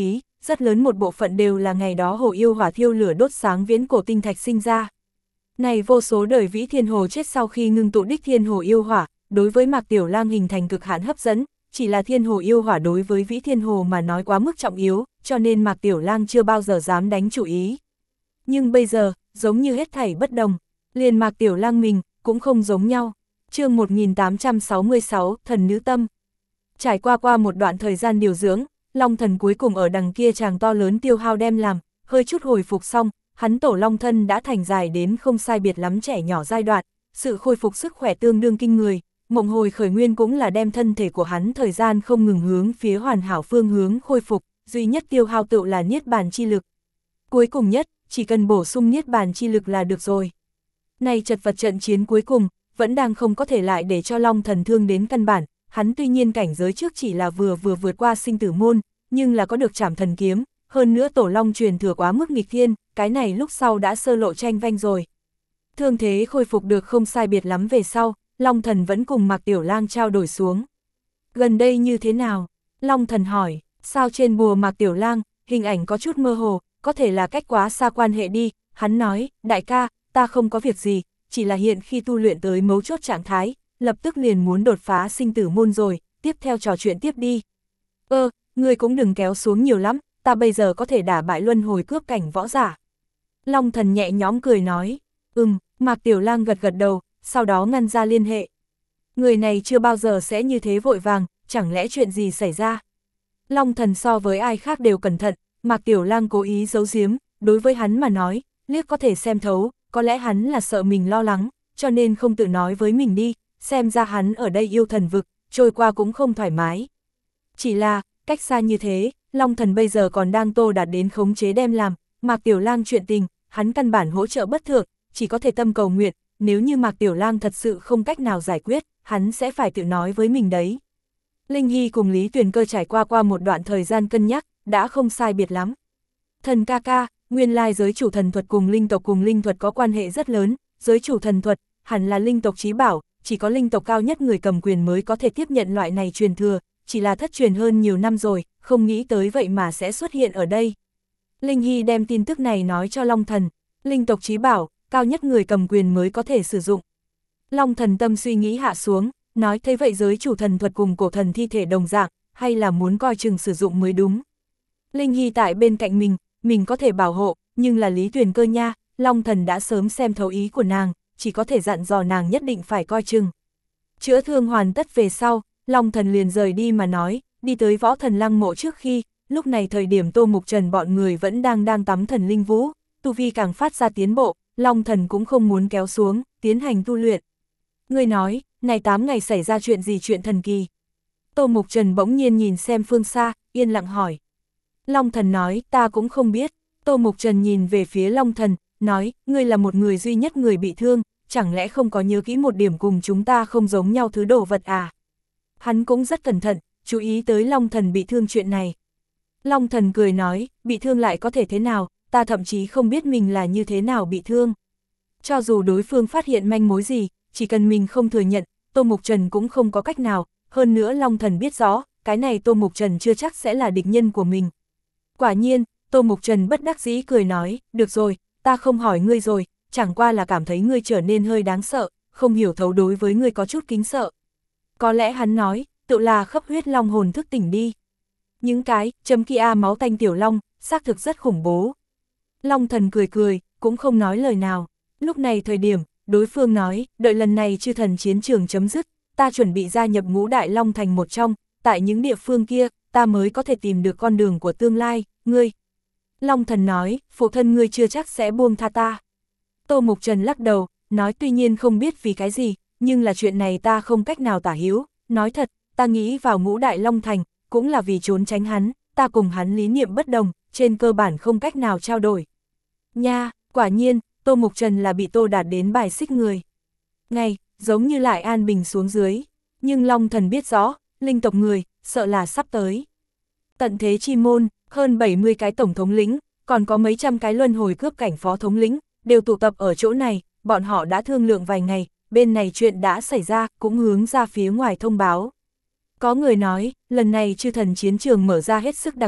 rất lớn một bộ phận đều là ngày đó hồ yêu hỏa thiêu lửa đốt sáng viễn cổ tinh thạch sinh ra. Này vô số đời vĩ thiên hồ chết sau khi ngưng tụ đích thiên hồ yêu hỏa, đối với Mạc Tiểu Lang hình thành cực hạn hấp dẫn, chỉ là thiên hồ yêu hỏa đối với vĩ thiên hồ mà nói quá mức trọng yếu, cho nên Mạc Tiểu Lang chưa bao giờ dám đánh chủ ý. Nhưng bây giờ, giống như hết thảy bất đồng, liền Mạc Tiểu Lang mình, cũng không giống nhau. Chương một nghìn tám trăm sáu mươi sáu, Thần Nữ Tâm. Trải qua qua một đoạn thời gian điều dưỡng, Long Thần cuối cùng ở đằng kia chàng to lớn tiêu hao đem làm, hơi chút hồi phục xong, hắn tổ Long thân đã thành dài đến không sai biệt lắm trẻ nhỏ giai đoạn, sự khôi phục sức khỏe tương đương kinh người, mộng hồi khởi nguyên cũng là đem thân thể của hắn thời gian không ngừng hướng phía hoàn hảo phương hướng khôi phục, duy nhất tiêu hao tựu là niết bàn chi lực. Cuối cùng nhất, chỉ cần bổ sung niết bàn chi lực là được rồi. Này chật vật trận chiến cuối cùng, vẫn đang không có thể lại để cho Long Thần thương đến căn bản, hắn tuy nhiên cảnh giới trước chỉ là vừa vừa vượt qua sinh tử môn, nhưng là có được trảm thần kiếm, hơn nữa tổ Long truyền thừa quá mức nghịch thiên, cái này lúc sau đã sơ lộ tranh vanh rồi. Thương thế khôi phục được không sai biệt lắm về sau, Long Thần vẫn cùng Mạc Tiểu Lang trao đổi xuống. Gần đây như thế nào? Long Thần hỏi, sao trên bùa Mạc Tiểu Lang, hình ảnh có chút mơ hồ, có thể là cách quá xa quan hệ đi, hắn nói, đại ca, ta không có việc gì, chỉ là hiện khi tu luyện tới mấu chốt trạng thái, lập tức liền muốn đột phá sinh tử môn rồi, tiếp theo trò chuyện tiếp đi. Ơ, ngươi cũng đừng kéo xuống nhiều lắm, ta bây giờ có thể đả bại luân hồi cướp cảnh võ giả. Long Thần nhẹ nhõm cười nói, ừm, Mạc Tiểu Lang gật gật đầu, sau đó ngăn ra liên hệ. Người này chưa bao giờ sẽ như thế vội vàng, chẳng lẽ chuyện gì xảy ra? Long Thần so với ai khác đều cẩn thận, Mạc Tiểu Lang cố ý giấu giếm, đối với hắn mà nói, liếc có thể xem thấu, có lẽ hắn là sợ mình lo lắng, cho nên không tự nói với mình đi, xem ra hắn ở đây yêu thần vực, trôi qua cũng không thoải mái. Chỉ là, cách xa như thế, Long Thần bây giờ còn đang tô đạt đến khống chế đem làm, Mạc Tiểu Lang chuyện tình, hắn căn bản hỗ trợ bất thượng, chỉ có thể tâm cầu nguyện, nếu như Mạc Tiểu Lang thật sự không cách nào giải quyết, hắn sẽ phải tự nói với mình đấy. Linh Hy cùng Lý Tuyền Cơ trải qua qua một đoạn thời gian cân nhắc, đã không sai biệt lắm. Thần ca ca, nguyên lai giới chủ thần thuật cùng linh tộc cùng linh thuật có quan hệ rất lớn, giới chủ thần thuật, hẳn là linh tộc chí bảo, chỉ có linh tộc cao nhất người cầm quyền mới có thể tiếp nhận loại này truyền thừa, chỉ là thất truyền hơn nhiều năm rồi, không nghĩ tới vậy mà sẽ xuất hiện ở đây. Linh Hy đem tin tức này nói cho Long Thần, linh tộc chí bảo, cao nhất người cầm quyền mới có thể sử dụng. Long Thần tâm suy nghĩ hạ xuống, nói thế vậy giới chủ thần thuật cùng cổ thần thi thể đồng dạng, hay là muốn coi chừng sử dụng mới đúng. Linh Hy tại bên cạnh mình, mình có thể bảo hộ, nhưng là Lý Tuyền Cơ nha, Long Thần đã sớm xem thấu ý của nàng, chỉ có thể dặn dò nàng nhất định phải coi chừng. Chữa thương hoàn tất về sau, Long Thần liền rời đi mà nói, đi tới Võ Thần Lăng mộ trước khi, lúc này thời điểm Tô Mục Trần bọn người vẫn đang đang tắm thần linh vũ, tu vi càng phát ra tiến bộ, Long Thần cũng không muốn kéo xuống, tiến hành tu luyện. Người nói, này tám ngày xảy ra chuyện gì chuyện thần kỳ? Tô Mục Trần bỗng nhiên nhìn xem phương xa, yên lặng hỏi. Long Thần nói, ta cũng không biết. Tô Mục Trần nhìn về phía Long Thần, nói, ngươi là một người duy nhất người bị thương, chẳng lẽ không có nhớ kỹ một điểm cùng chúng ta không giống nhau thứ đồ vật à? Hắn cũng rất cẩn thận, chú ý tới Long Thần bị thương chuyện này. Long Thần cười nói, bị thương lại có thể thế nào, ta thậm chí không biết mình là như thế nào bị thương. Cho dù đối phương phát hiện manh mối gì, chỉ cần mình không thừa nhận, Tô Mục Trần cũng không có cách nào, hơn nữa Long Thần biết rõ, cái này Tô Mục Trần chưa chắc sẽ là địch nhân của mình. Quả nhiên, Tô Mục Trần bất đắc dĩ cười nói, được rồi, ta không hỏi ngươi rồi, chẳng qua là cảm thấy ngươi trở nên hơi đáng sợ, không hiểu thấu đối với ngươi có chút kính sợ. Có lẽ hắn nói, tự là khắp huyết long hồn thức tỉnh đi. Những cái, chấm kia máu tanh tiểu long, xác thực rất khủng bố. Long Thần cười cười, cũng không nói lời nào. Lúc này thời điểm, đối phương nói, đợi lần này chư thần chiến trường chấm dứt, ta chuẩn bị gia nhập ngũ đại long thành một trong, tại những địa phương kia, ta mới có thể tìm được con đường của tương lai, ngươi. Long Thần nói, phụ thân ngươi chưa chắc sẽ buông tha ta. Tô Mục Trần lắc đầu, nói tuy nhiên không biết vì cái gì, nhưng là chuyện này ta không cách nào tả hiếu, nói thật, ta nghĩ vào ngũ đại long thành, cũng là vì trốn tránh hắn, ta cùng hắn lý niệm bất đồng, trên cơ bản không cách nào trao đổi. Nha, quả nhiên, Tô Mục Trần là bị Tô Đạt đến bài xích người. Ngày, giống như lại an bình xuống dưới, nhưng Long Thần biết rõ, linh tộc người, sợ là sắp tới. Tận thế chi môn, hơn bảy mươi cái tổng thống lĩnh, còn có mấy trăm cái luân hồi cướp cảnh phó thống lĩnh, đều tụ tập ở chỗ này, bọn họ đã thương lượng vài ngày, bên này chuyện đã xảy ra, cũng hướng ra phía ngoài thông báo. Có người nói, lần này chư thần chiến trường mở ra hết sức đặc thù,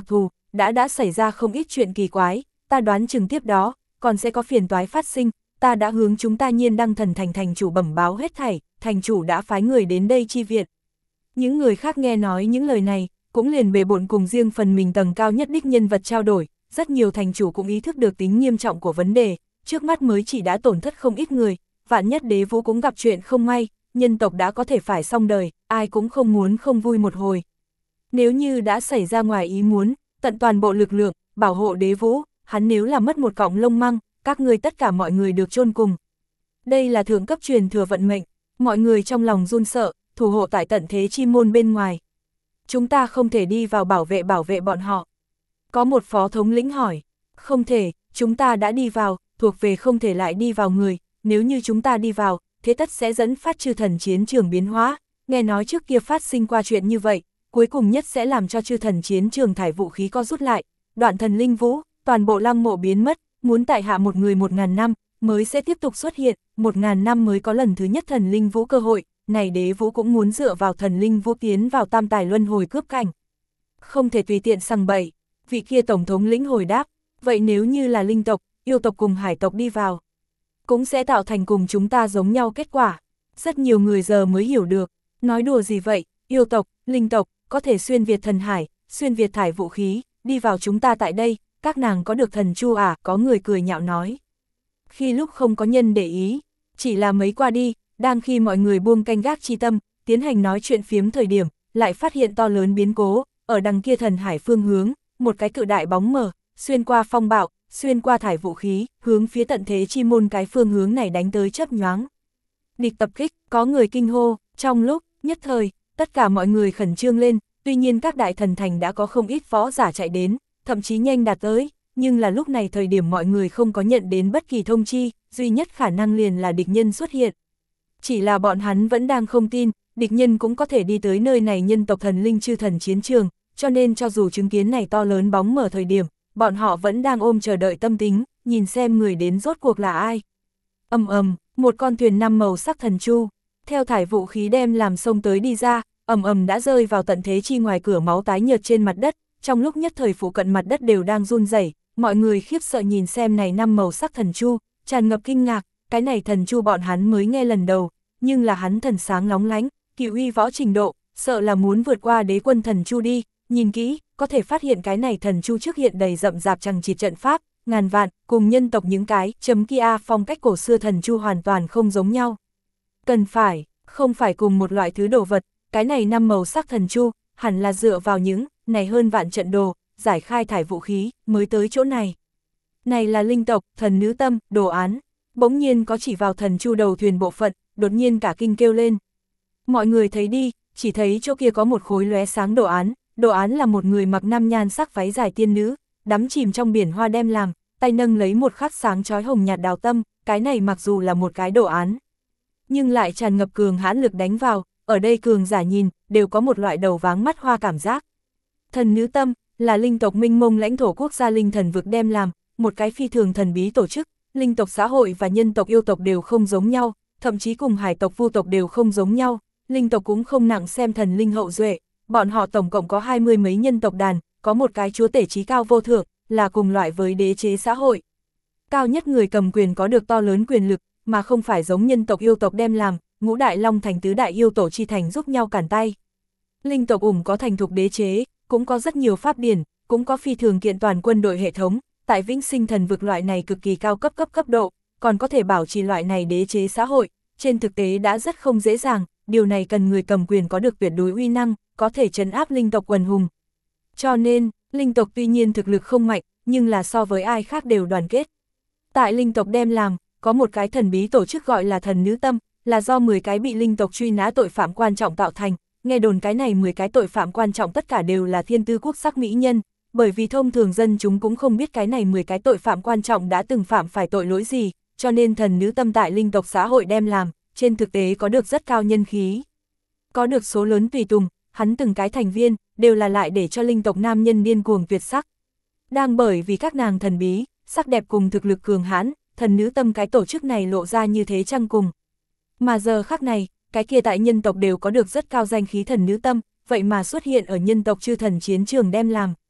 đã đã xảy ra không ít chuyện kỳ quái, ta đoán chừng tiếp đó, còn sẽ có phiền toái phát sinh, ta đã hướng chúng ta Nhiên Đăng Thần Thành thành chủ bẩm báo hết thảy, thành chủ đã phái người đến đây chi viện. Những người khác nghe nói những lời này, cũng liền bề bộn cùng riêng phần mình tầng cao nhất đích nhân vật trao đổi, rất nhiều thành chủ cũng ý thức được tính nghiêm trọng của vấn đề, trước mắt mới chỉ đã tổn thất không ít người, vạn nhất Đế Vũ cũng gặp chuyện không may, nhân tộc đã có thể phải xong đời, ai cũng không muốn không vui một hồi. Nếu như đã xảy ra ngoài ý muốn, tận toàn bộ lực lượng, bảo hộ Đế Vũ, hắn nếu là mất một cọng lông măng, các người tất cả mọi người được chôn cùng. Đây là thượng cấp truyền thừa vận mệnh, mọi người trong lòng run sợ, thủ hộ tại tận thế chi môn bên ngoài. Chúng ta không thể đi vào bảo vệ bảo vệ bọn họ. Có một phó thống lĩnh hỏi, không thể, chúng ta đã đi vào, thuộc về không thể lại đi vào người, nếu như chúng ta đi vào, thế tất sẽ dẫn phát chư thần chiến trường biến hóa, nghe nói trước kia phát sinh qua chuyện như vậy, cuối cùng nhất sẽ làm cho chư thần chiến trường thải vũ khí co rút lại, đoạn thần linh vũ, toàn bộ lăng mộ biến mất, muốn tại hạ một người một ngàn năm, mới sẽ tiếp tục xuất hiện, một ngàn năm mới có lần thứ nhất thần linh vũ cơ hội, này Đế Vũ cũng muốn dựa vào thần linh vũ tiến vào tam tài luân hồi cướp cảnh. Không thể tùy tiện sằng bậy, vị kia tổng thống lĩnh hồi đáp, vậy nếu như là linh tộc, yêu tộc cùng hải tộc đi vào, cũng sẽ tạo thành cùng chúng ta giống nhau kết quả. Rất nhiều người giờ mới hiểu được, nói đùa gì vậy, yêu tộc, linh tộc, có thể xuyên Việt thần hải, xuyên Việt thải vũ khí, đi vào chúng ta tại đây, các nàng có được thần chu à, có người cười nhạo nói. Khi lúc không có nhân để ý, chỉ là mấy qua đi, đang khi mọi người buông canh gác chi tâm, tiến hành nói chuyện phiếm thời điểm, lại phát hiện to lớn biến cố, ở đằng kia thần hải phương hướng, một cái cự đại bóng mờ, xuyên qua phong bạo, xuyên qua thải vũ khí, hướng phía tận thế chi môn cái phương hướng này đánh tới chớp nhoáng. Địch tập kích, có người kinh hô, trong lúc, nhất thời, tất cả mọi người khẩn trương lên, tuy nhiên các đại thần thành đã có không ít võ giả chạy đến, thậm chí nhanh đạt tới, nhưng là lúc này thời điểm mọi người không có nhận đến bất kỳ thông chi, duy nhất khả năng liền là địch nhân xuất hiện. Chỉ là bọn hắn vẫn đang không tin, địch nhân cũng có thể đi tới nơi này nhân tộc thần linh chư thần chiến trường, cho nên cho dù chứng kiến này to lớn bóng mở thời điểm, bọn họ vẫn đang ôm chờ đợi tâm tính, nhìn xem người đến rốt cuộc là ai. Ầm ầm, một con thuyền năm màu sắc thần chu, theo thải vũ khí đem làm sông tới đi ra, ầm ầm đã rơi vào tận thế chi ngoài cửa máu tái nhợt trên mặt đất, trong lúc nhất thời phụ cận mặt đất đều đang run rẩy, mọi người khiếp sợ nhìn xem này năm màu sắc thần chu, tràn ngập kinh ngạc, cái này thần chu bọn hắn mới nghe lần đầu, nhưng là hắn thần sáng lóng lánh, cựu uy võ trình độ, sợ là muốn vượt qua đế quân thần chu đi, nhìn kỹ, có thể phát hiện cái này thần chu trước hiện đầy rậm rạp chằng chịt trận pháp, ngàn vạn, cùng nhân tộc những cái, chấm kia phong cách cổ xưa thần chu hoàn toàn không giống nhau. Cần phải, không phải cùng một loại thứ đồ vật, cái này năm màu sắc thần chu, hẳn là dựa vào những, này hơn vạn trận đồ, giải khai thải vũ khí, mới tới chỗ này. Này là linh tộc, thần nữ tâm, đồ án, bỗng nhiên có chỉ vào thần chu đầu thuyền bộ phận, đột nhiên cả kinh kêu lên. Mọi người thấy đi, chỉ thấy chỗ kia có một khối lóe sáng đồ án, đồ án là một người mặc nam nhan sắc váy dài tiên nữ, đắm chìm trong biển hoa đem làm, tay nâng lấy một khắc sáng chói hồng nhạt đào tâm, cái này mặc dù là một cái đồ án, nhưng lại tràn ngập cường hãn lực đánh vào, ở đây cường giả nhìn, đều có một loại đầu váng mắt hoa cảm giác. Thần nữ tâm, là linh tộc minh mông lãnh thổ quốc gia linh thần vực đem làm, một cái phi thường thần bí tổ chức, linh tộc xã hội và nhân tộc yêu tộc đều không giống nhau, thậm chí cùng hải tộc vu tộc đều không giống nhau, linh tộc cũng không nặng xem thần linh hậu duệ, bọn họ tổng cộng có hai mươi mấy nhân tộc đàn, có một cái chúa tể trí cao vô thượng, là cùng loại với đế chế xã hội. Cao nhất người cầm quyền có được to lớn quyền lực, mà không phải giống nhân tộc yêu tộc đem làm, ngũ đại long thành tứ đại yêu tổ chi thành giúp nhau cản tay. Linh tộc ủng có thành thục đế chế, cũng có rất nhiều pháp điển, cũng có phi thường kiện toàn quân đội hệ thống, tại vĩnh sinh thần vực loại này cực kỳ cao cấp cấp cấp độ, còn có thể bảo trì loại này đế chế xã hội, trên thực tế đã rất không dễ dàng, điều này cần người cầm quyền có được tuyệt đối uy năng, có thể trấn áp linh tộc quần hùng. Cho nên, linh tộc tuy nhiên thực lực không mạnh, nhưng là so với ai khác đều đoàn kết. Tại linh tộc đem làm, có một cái thần bí tổ chức gọi là thần nữ tâm, là do mười cái bị linh tộc truy nã tội phạm quan trọng tạo thành, nghe đồn cái này mười cái tội phạm quan trọng tất cả đều là thiên tư quốc sắc mỹ nhân, bởi vì thông thường dân chúng cũng không biết cái này mười cái tội phạm quan trọng đã từng phạm phải tội lỗi gì, cho nên thần nữ tâm tại linh tộc xã hội đem làm, trên thực tế có được rất cao nhân khí. Có được số lớn tùy tùng, hắn từng cái thành viên, đều là lại để cho linh tộc nam nhân điên cuồng tuyệt sắc. Đang bởi vì các nàng thần bí, sắc đẹp cùng thực lực cường hãn, thần nữ tâm cái tổ chức này lộ ra như thế chăng cùng. Mà giờ khắc này, cái kia tại nhân tộc đều có được rất cao danh khí thần nữ tâm, vậy mà xuất hiện ở nhân tộc chư thần chiến trường đem làm.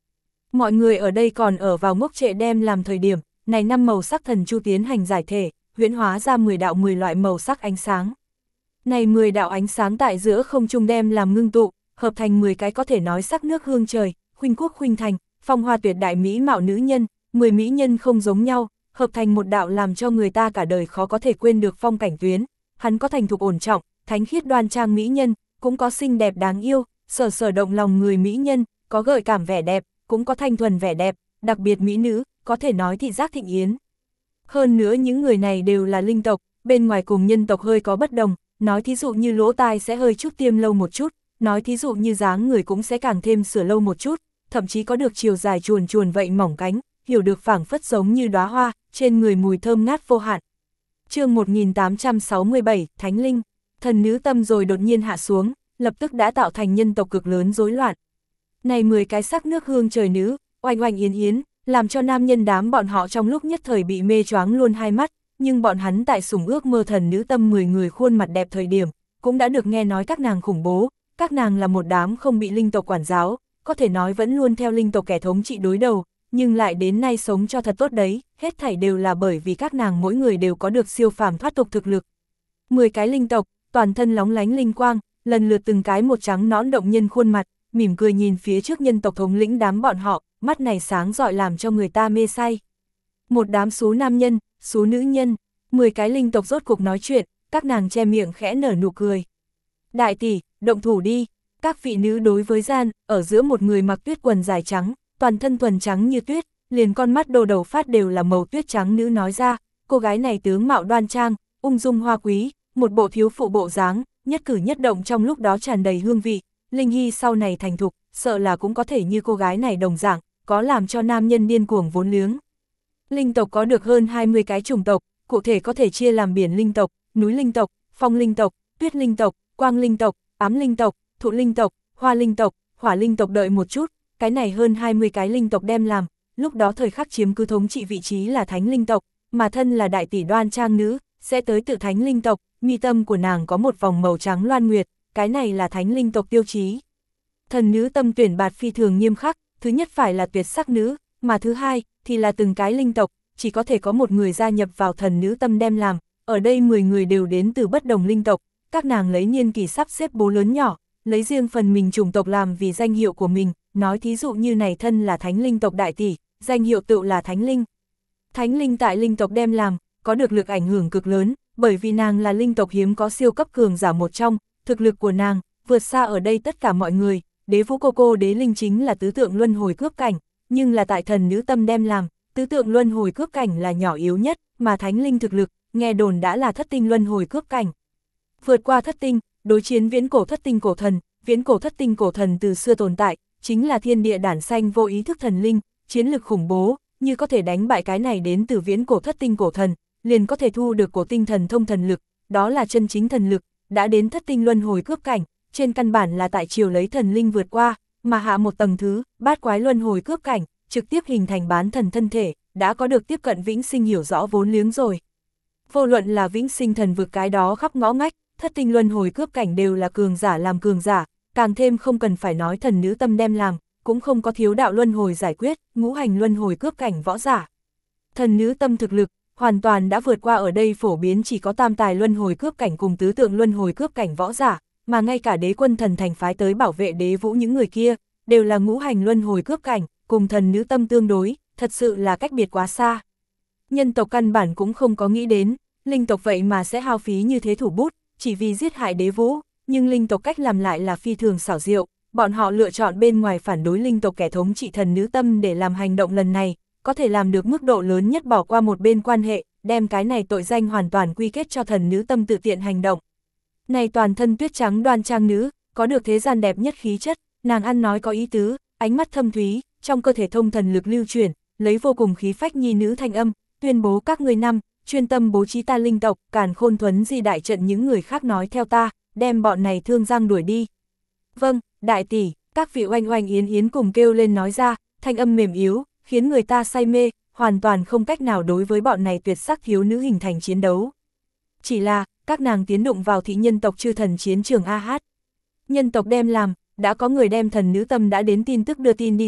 Mọi người ở đây còn ở vào ngốc trệ đem làm thời điểm, này năm màu sắc thần chu tiến hành giải thể, huyễn hóa ra mười đạo mười loại màu sắc ánh sáng. Này mười đạo ánh sáng tại giữa không trung đem làm ngưng tụ, hợp thành mười cái có thể nói sắc nước hương trời, khuynh quốc khuynh thành, phong hoa tuyệt đại mỹ mạo nữ nhân, mười mỹ nhân không giống nhau, hợp thành một đạo làm cho người ta cả đời khó có thể quên được phong cảnh tuyến. Hắn có thành thục ổn trọng, thánh khiết đoan trang mỹ nhân, cũng có xinh đẹp đáng yêu, sở sở động lòng người mỹ nhân, có gợi cảm vẻ đẹp, cũng có thanh thuần vẻ đẹp, đặc biệt mỹ nữ, có thể nói thị giác thịnh yến. Hơn nữa những người này đều là linh tộc, bên ngoài cùng nhân tộc hơi có bất đồng, nói thí dụ như lỗ tai sẽ hơi chút tiêm lâu một chút, nói thí dụ như dáng người cũng sẽ càng thêm sửa lâu một chút, thậm chí có được chiều dài chuồn chuồn vậy mỏng cánh, hiểu được phảng phất giống như đóa hoa, trên người mùi thơm ngát vô hạn. Chương một nghìn tám trăm sáu mươi bảy, Thánh Linh, thần nữ tâm rồi đột nhiên hạ xuống, lập tức đã tạo thành nhân tộc cực lớn rối loạn. Này mười cái sắc nước hương trời nữ, oanh oanh yến yến, làm cho nam nhân đám bọn họ trong lúc nhất thời bị mê choáng luôn hai mắt, nhưng bọn hắn tại sủng ước mơ thần nữ tâm mười người khuôn mặt đẹp thời điểm, cũng đã được nghe nói các nàng khủng bố, các nàng là một đám không bị linh tộc quản giáo, có thể nói vẫn luôn theo linh tộc kẻ thống trị đối đầu, nhưng lại đến nay sống cho thật tốt đấy, hết thảy đều là bởi vì các nàng mỗi người đều có được siêu phàm thoát tục thực lực. mười cái linh tộc, toàn thân lóng lánh linh quang, lần lượt từng cái một trắng nõn động nhân khuôn mặt, mỉm cười nhìn phía trước nhân tộc thống lĩnh đám bọn họ, mắt này sáng rọi làm cho người ta mê say. Một đám số nam nhân, số nữ nhân, mười cái linh tộc rốt cuộc nói chuyện, các nàng che miệng khẽ nở nụ cười. Đại tỷ, động thủ đi, các vị nữ đối với gian, ở giữa một người mặc tuyết quần dài trắng, toàn thân thuần trắng như tuyết, liền con mắt đồ đầu phát đều là màu tuyết trắng nữ nói ra, cô gái này tướng mạo đoan trang, ung dung hoa quý, một bộ thiếu phụ bộ dáng, nhất cử nhất động trong lúc đó tràn đầy hương vị, Linh Hy sau này thành thục, sợ là cũng có thể như cô gái này đồng dạng, có làm cho nam nhân điên cuồng vốn liếng. Linh tộc có được hơn hai mươi cái chủng tộc, cụ thể có thể chia làm biển linh tộc, núi linh tộc, phong linh tộc, tuyết linh tộc, quang linh tộc, ám linh tộc, thụ linh tộc, hoa linh tộc, hỏa linh tộc. Đợi một chút, cái này hơn hai mươi cái linh tộc đem làm, lúc đó thời khắc chiếm cứ thống trị vị trí là thánh linh tộc, mà thân là đại tỷ đoan trang nữ, sẽ tới tự thánh linh tộc, mi tâm của nàng có một vòng màu trắng loan nguyệt, cái này là thánh linh tộc tiêu chí. Thần nữ tâm tuyển bạt phi thường nghiêm khắc, thứ nhất phải là tuyệt sắc nữ, mà thứ hai thì là từng cái linh tộc, chỉ có thể có một người gia nhập vào thần nữ tâm đem làm, ở đây mười người đều đến từ bất đồng linh tộc, các nàng lấy niên kỳ sắp xếp bố lớn nhỏ, lấy riêng phần mình chủng tộc làm vì danh hiệu của mình, nói thí dụ như này thân là thánh linh tộc đại tỷ, danh hiệu tự là thánh linh. Thánh linh tại linh tộc đem làm, có được lực ảnh hưởng cực lớn, bởi vì nàng là linh tộc hiếm có siêu cấp cường giả một trong, thực lực của nàng vượt xa ở đây tất cả mọi người. Đế vũ cô cô đế linh chính là tứ tượng luân hồi cướp cảnh, nhưng là tại thần nữ tâm đem làm, tứ tượng luân hồi cướp cảnh là nhỏ yếu nhất, mà thánh linh thực lực, nghe đồn đã là thất tinh luân hồi cướp cảnh. Vượt qua thất tinh, đối chiến viễn cổ thất tinh cổ thần, viễn cổ thất tinh cổ thần từ xưa tồn tại, chính là thiên địa đản sanh vô ý thức thần linh, chiến lực khủng bố, như có thể đánh bại cái này đến từ viễn cổ thất tinh cổ thần, liền có thể thu được cổ tinh thần thông thần lực, đó là chân chính thần lực, đã đến thất tinh luân hồi cướp cảnh. Trên căn bản là tại chiều lấy thần linh vượt qua, mà hạ một tầng thứ, bát quái luân hồi cướp cảnh, trực tiếp hình thành bán thần thân thể, đã có được tiếp cận vĩnh sinh hiểu rõ vốn liếng rồi. Vô luận là vĩnh sinh thần vực cái đó khắp ngõ ngách, thất tinh luân hồi cướp cảnh đều là cường giả làm cường giả, càng thêm không cần phải nói thần nữ tâm đem làm, cũng không có thiếu đạo luân hồi giải quyết, ngũ hành luân hồi cướp cảnh võ giả. Thần nữ tâm thực lực, hoàn toàn đã vượt qua ở đây phổ biến chỉ có tam tài luân hồi cướp cảnh cùng tứ tượng luân hồi cướp cảnh võ giả. Mà ngay cả đế quân thần thành phái tới bảo vệ đế vũ những người kia, đều là ngũ hành luân hồi cướp cảnh, cùng thần nữ tâm tương đối, thật sự là cách biệt quá xa. Nhân tộc căn bản cũng không có nghĩ đến, linh tộc vậy mà sẽ hao phí như thế thủ bút, chỉ vì giết hại đế vũ, nhưng linh tộc cách làm lại là phi thường xảo diệu, bọn họ lựa chọn bên ngoài phản đối linh tộc kẻ thống trị thần nữ tâm để làm hành động lần này, có thể làm được mức độ lớn nhất bỏ qua một bên quan hệ, đem cái này tội danh hoàn toàn quy kết cho thần nữ tâm tự tiện hành động. Này toàn thân tuyết trắng đoan trang nữ, có được thế gian đẹp nhất khí chất, nàng ăn nói có ý tứ, ánh mắt thâm thúy, trong cơ thể thông thần lực lưu chuyển, lấy vô cùng khí phách nhi nữ thanh âm, tuyên bố các ngươi năm, chuyên tâm bố trí ta linh tộc, càn khôn thuấn di đại trận những người khác nói theo ta, đem bọn này thương giang đuổi đi. Vâng, đại tỷ, các vị oanh oanh yến yến cùng kêu lên nói ra, thanh âm mềm yếu, khiến người ta say mê, hoàn toàn không cách nào đối với bọn này tuyệt sắc thiếu nữ hình thành chiến đấu. Chỉ là, các nàng tiến đụng vào thị nhân tộc chư thần chiến trường a hát. Nhân tộc đem làm, đã có người đem thần nữ tâm đã đến tin tức đưa tin đi ra,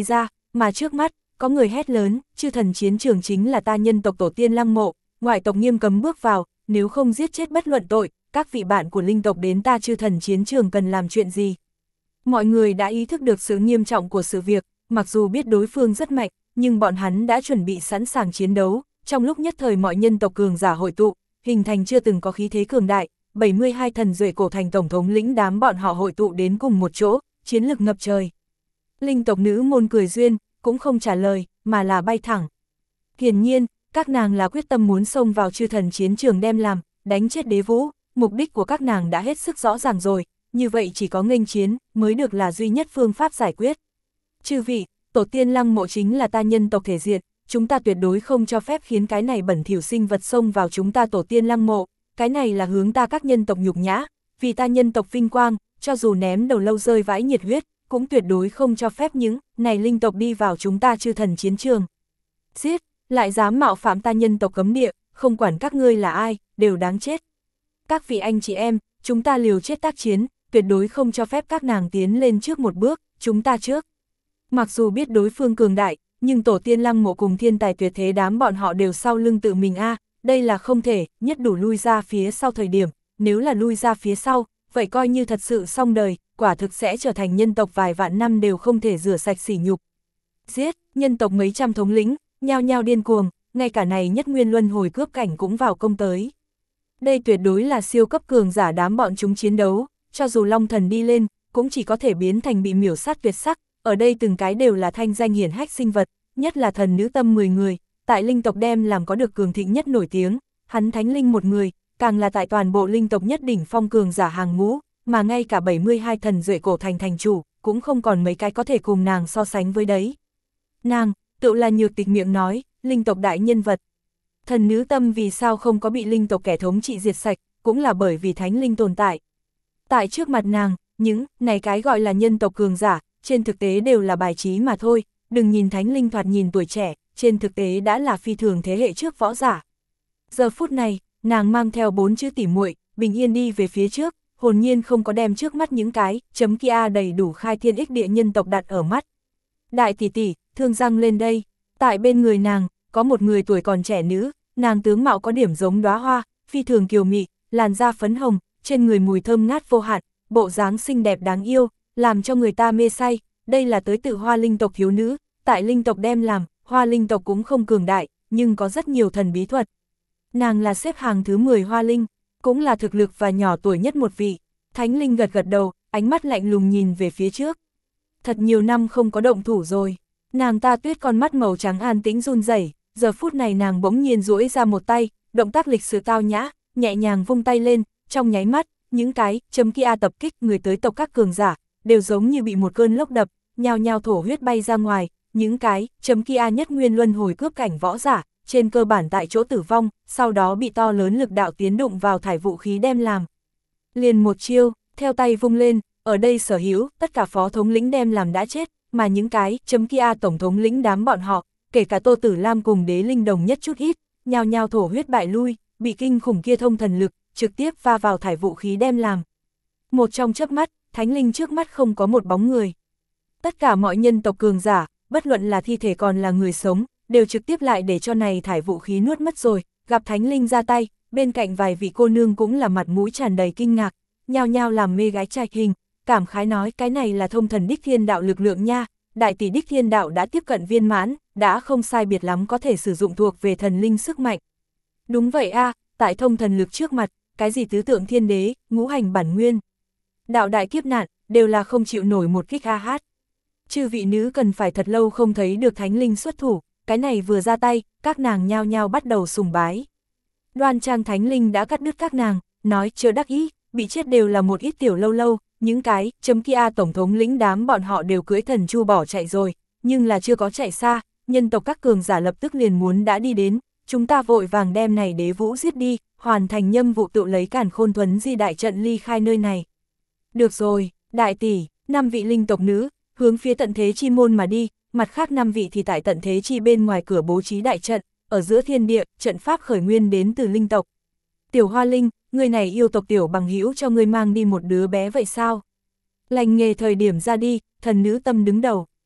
mà trước mắt, có người hét lớn, chư thần chiến trường chính là ta nhân tộc tổ tiên Lăng Mộ, ngoại tộc nghiêm cấm bước vào, nếu không giết chết bất luận tội, các vị bạn của linh tộc đến ta chư thần chiến trường cần làm chuyện gì. Mọi người đã ý thức được sự nghiêm trọng của sự việc, mặc dù biết đối phương rất mạnh, nhưng bọn hắn đã chuẩn bị sẵn sàng chiến đấu, trong lúc nhất thời mọi nhân tộc cường giả hội tụ, hình thành chưa từng có khí thế cường đại, bảy mươi hai thần duệ cổ thành tổng thống lĩnh đám bọn họ hội tụ đến cùng một chỗ, chiến lực ngập trời. Linh tộc nữ môn cười duyên, cũng không trả lời, mà là bay thẳng. Hiển nhiên, các nàng là quyết tâm muốn xông vào chư thần chiến trường đem làm, đánh chết đế vũ, mục đích của các nàng đã hết sức rõ ràng rồi, như vậy chỉ có nghênh chiến, mới được là duy nhất phương pháp giải quyết. Chư vị, tổ tiên Lăng Mộ chính là ta nhân tộc thể diện, chúng ta tuyệt đối không cho phép khiến cái này bẩn thỉu sinh vật xông vào chúng ta tổ tiên Lăng Mộ, cái này là hướng ta các nhân tộc nhục nhã, vì ta nhân tộc vinh quang, cho dù ném đầu lâu rơi vãi nhiệt huyết, cũng tuyệt đối không cho phép những này linh tộc đi vào chúng ta chư thần chiến trường. Giết, lại dám mạo phạm ta nhân tộc cấm địa, không quản các ngươi là ai, đều đáng chết. Các vị anh chị em, chúng ta liều chết tác chiến, tuyệt đối không cho phép các nàng tiến lên trước một bước, chúng ta trước. Mặc dù biết đối phương cường đại, nhưng tổ tiên Lăng Mộ cùng thiên tài tuyệt thế đám bọn họ đều sau lưng tự mình a, à, đây là không thể, nhất đủ lui ra phía sau thời điểm, nếu là lui ra phía sau, vậy coi như thật sự xong đời, quả thực sẽ trở thành nhân tộc vài vạn năm đều không thể rửa sạch sỉ nhục. Giết, nhân tộc mấy trăm thống lĩnh, nhao nhao điên cuồng, ngay cả này nhất nguyên luân hồi cướp cảnh cũng vào công tới. Đây tuyệt đối là siêu cấp cường giả đám bọn chúng chiến đấu, cho dù Long Thần đi lên, cũng chỉ có thể biến thành bị miểu sát tuyệt sắc, ở đây từng cái đều là thanh danh hiển hách sinh vật, nhất là thần nữ tâm mười người, tại linh tộc đem làm có được cường thịnh nhất nổi tiếng, hắn thánh linh một người, càng là tại toàn bộ linh tộc nhất đỉnh phong cường giả hàng ngũ, mà ngay cả bảy mươi hai thần duệ cổ thành thành chủ, cũng không còn mấy cái có thể cùng nàng so sánh với đấy. Nàng, tự là Nhược Tịch miệng nói, linh tộc đại nhân vật. Thần nữ tâm vì sao không có bị linh tộc kẻ thống trị diệt sạch, cũng là bởi vì thánh linh tồn tại. Tại trước mặt nàng, những này cái gọi là nhân tộc cường giả, trên thực tế đều là bài trí mà thôi, đừng nhìn thánh linh thoạt nhìn tuổi trẻ, trên thực tế đã là phi thường thế hệ trước võ giả. Giờ phút này, nàng mang theo bốn chữ tỉ muội, bình yên đi về phía trước, hồn nhiên không có đem trước mắt những cái chấm kia đầy đủ khai thiên ích địa nhân tộc đặt ở mắt. Đại tỷ tỷ, thương răng lên đây, tại bên người nàng, có một người tuổi còn trẻ nữ, nàng tướng mạo có điểm giống đóa hoa, phi thường kiều mị, làn da phấn hồng, trên người mùi thơm ngát vô hạn, bộ dáng xinh đẹp đáng yêu, làm cho người ta mê say, đây là tới tự Hoa linh tộc thiếu nữ, tại linh tộc đem làm, Hoa linh tộc cũng không cường đại, nhưng có rất nhiều thần bí thuật. Nàng là xếp hàng thứ mười Hoa linh, cũng là thực lực và nhỏ tuổi nhất một vị. Thánh linh gật gật đầu, ánh mắt lạnh lùng nhìn về phía trước. Thật nhiều năm không có động thủ rồi. Nàng ta tuyết con mắt màu trắng an tĩnh run rẩy, giờ phút này nàng bỗng nhiên duỗi ra một tay, động tác lịch sự tao nhã, nhẹ nhàng vung tay lên, trong nháy mắt, những cái chấm kia tập kích người tới tộc các cường giả, đều giống như bị một cơn lốc đập, nhao nhao thổ huyết bay ra ngoài, những cái chấm kia nhất nguyên luân hồi cướp cảnh võ giả, trên cơ bản tại chỗ tử vong, sau đó bị to lớn lực đạo tiến đụng vào thải vũ khí đem làm. Liền một chiêu, theo tay vung lên, ở đây sở hữu, tất cả phó thống lĩnh đem làm đã chết, mà những cái chấm kia tổng thống lĩnh đám bọn họ, kể cả Tô Tử Lam cùng Đế Linh Đồng nhất chút ít, nhao nhao thổ huyết bại lui, bị kinh khủng kia thông thần lực, trực tiếp va vào thải vũ khí đem làm. Một trong chớp mắt, thánh linh trước mắt không có một bóng người. Tất cả mọi nhân tộc cường giả, bất luận là thi thể còn là người sống, đều trực tiếp lại để cho này thải vũ khí nuốt mất rồi, gặp thánh linh ra tay, bên cạnh vài vị cô nương cũng là mặt mũi tràn đầy kinh ngạc, nhao nhao làm mê gái trạch hình, cảm khái nói cái này là thông thần đích thiên đạo lực lượng nha, đại tỷ đích thiên đạo đã tiếp cận viên mãn, đã không sai biệt lắm có thể sử dụng thuộc về thần linh sức mạnh. Đúng vậy a, tại thông thần lực trước mặt, cái gì tứ tượng thiên đế, ngũ hành bản nguyên, đạo đại kiếp nạn, đều là không chịu nổi một kích a hát. Chư vị nữ cần phải thật lâu không thấy được thánh linh xuất thủ, cái này vừa ra tay, các nàng nhao nhao bắt đầu sùng bái. Đoan trang thánh linh đã cắt đứt các nàng, nói chớ đắc ý, bị chết đều là một ít tiểu lâu lâu, những cái chấm kia tổng thống lĩnh đám bọn họ đều cưỡi thần chu bỏ chạy rồi, nhưng là chưa có chạy xa, nhân tộc các cường giả lập tức liền muốn đã đi đến, chúng ta vội vàng đem này đế vũ giết đi, hoàn thành nhiệm vụ tự lấy càn khôn thuấn di đại trận ly khai nơi này. Được rồi, đại tỷ, năm vị linh tộc nữ, hướng phía tận thế chi môn mà đi, mặt khác năm vị thì tại tận thế chi bên ngoài cửa bố trí đại trận, ở giữa thiên địa, trận pháp khởi nguyên đến từ linh tộc. Tiểu Hoa Linh, người này yêu tộc tiểu bằng hữu cho người mang đi một đứa bé vậy sao? Lành nghề thời điểm ra đi, thần nữ tâm đứng đầu.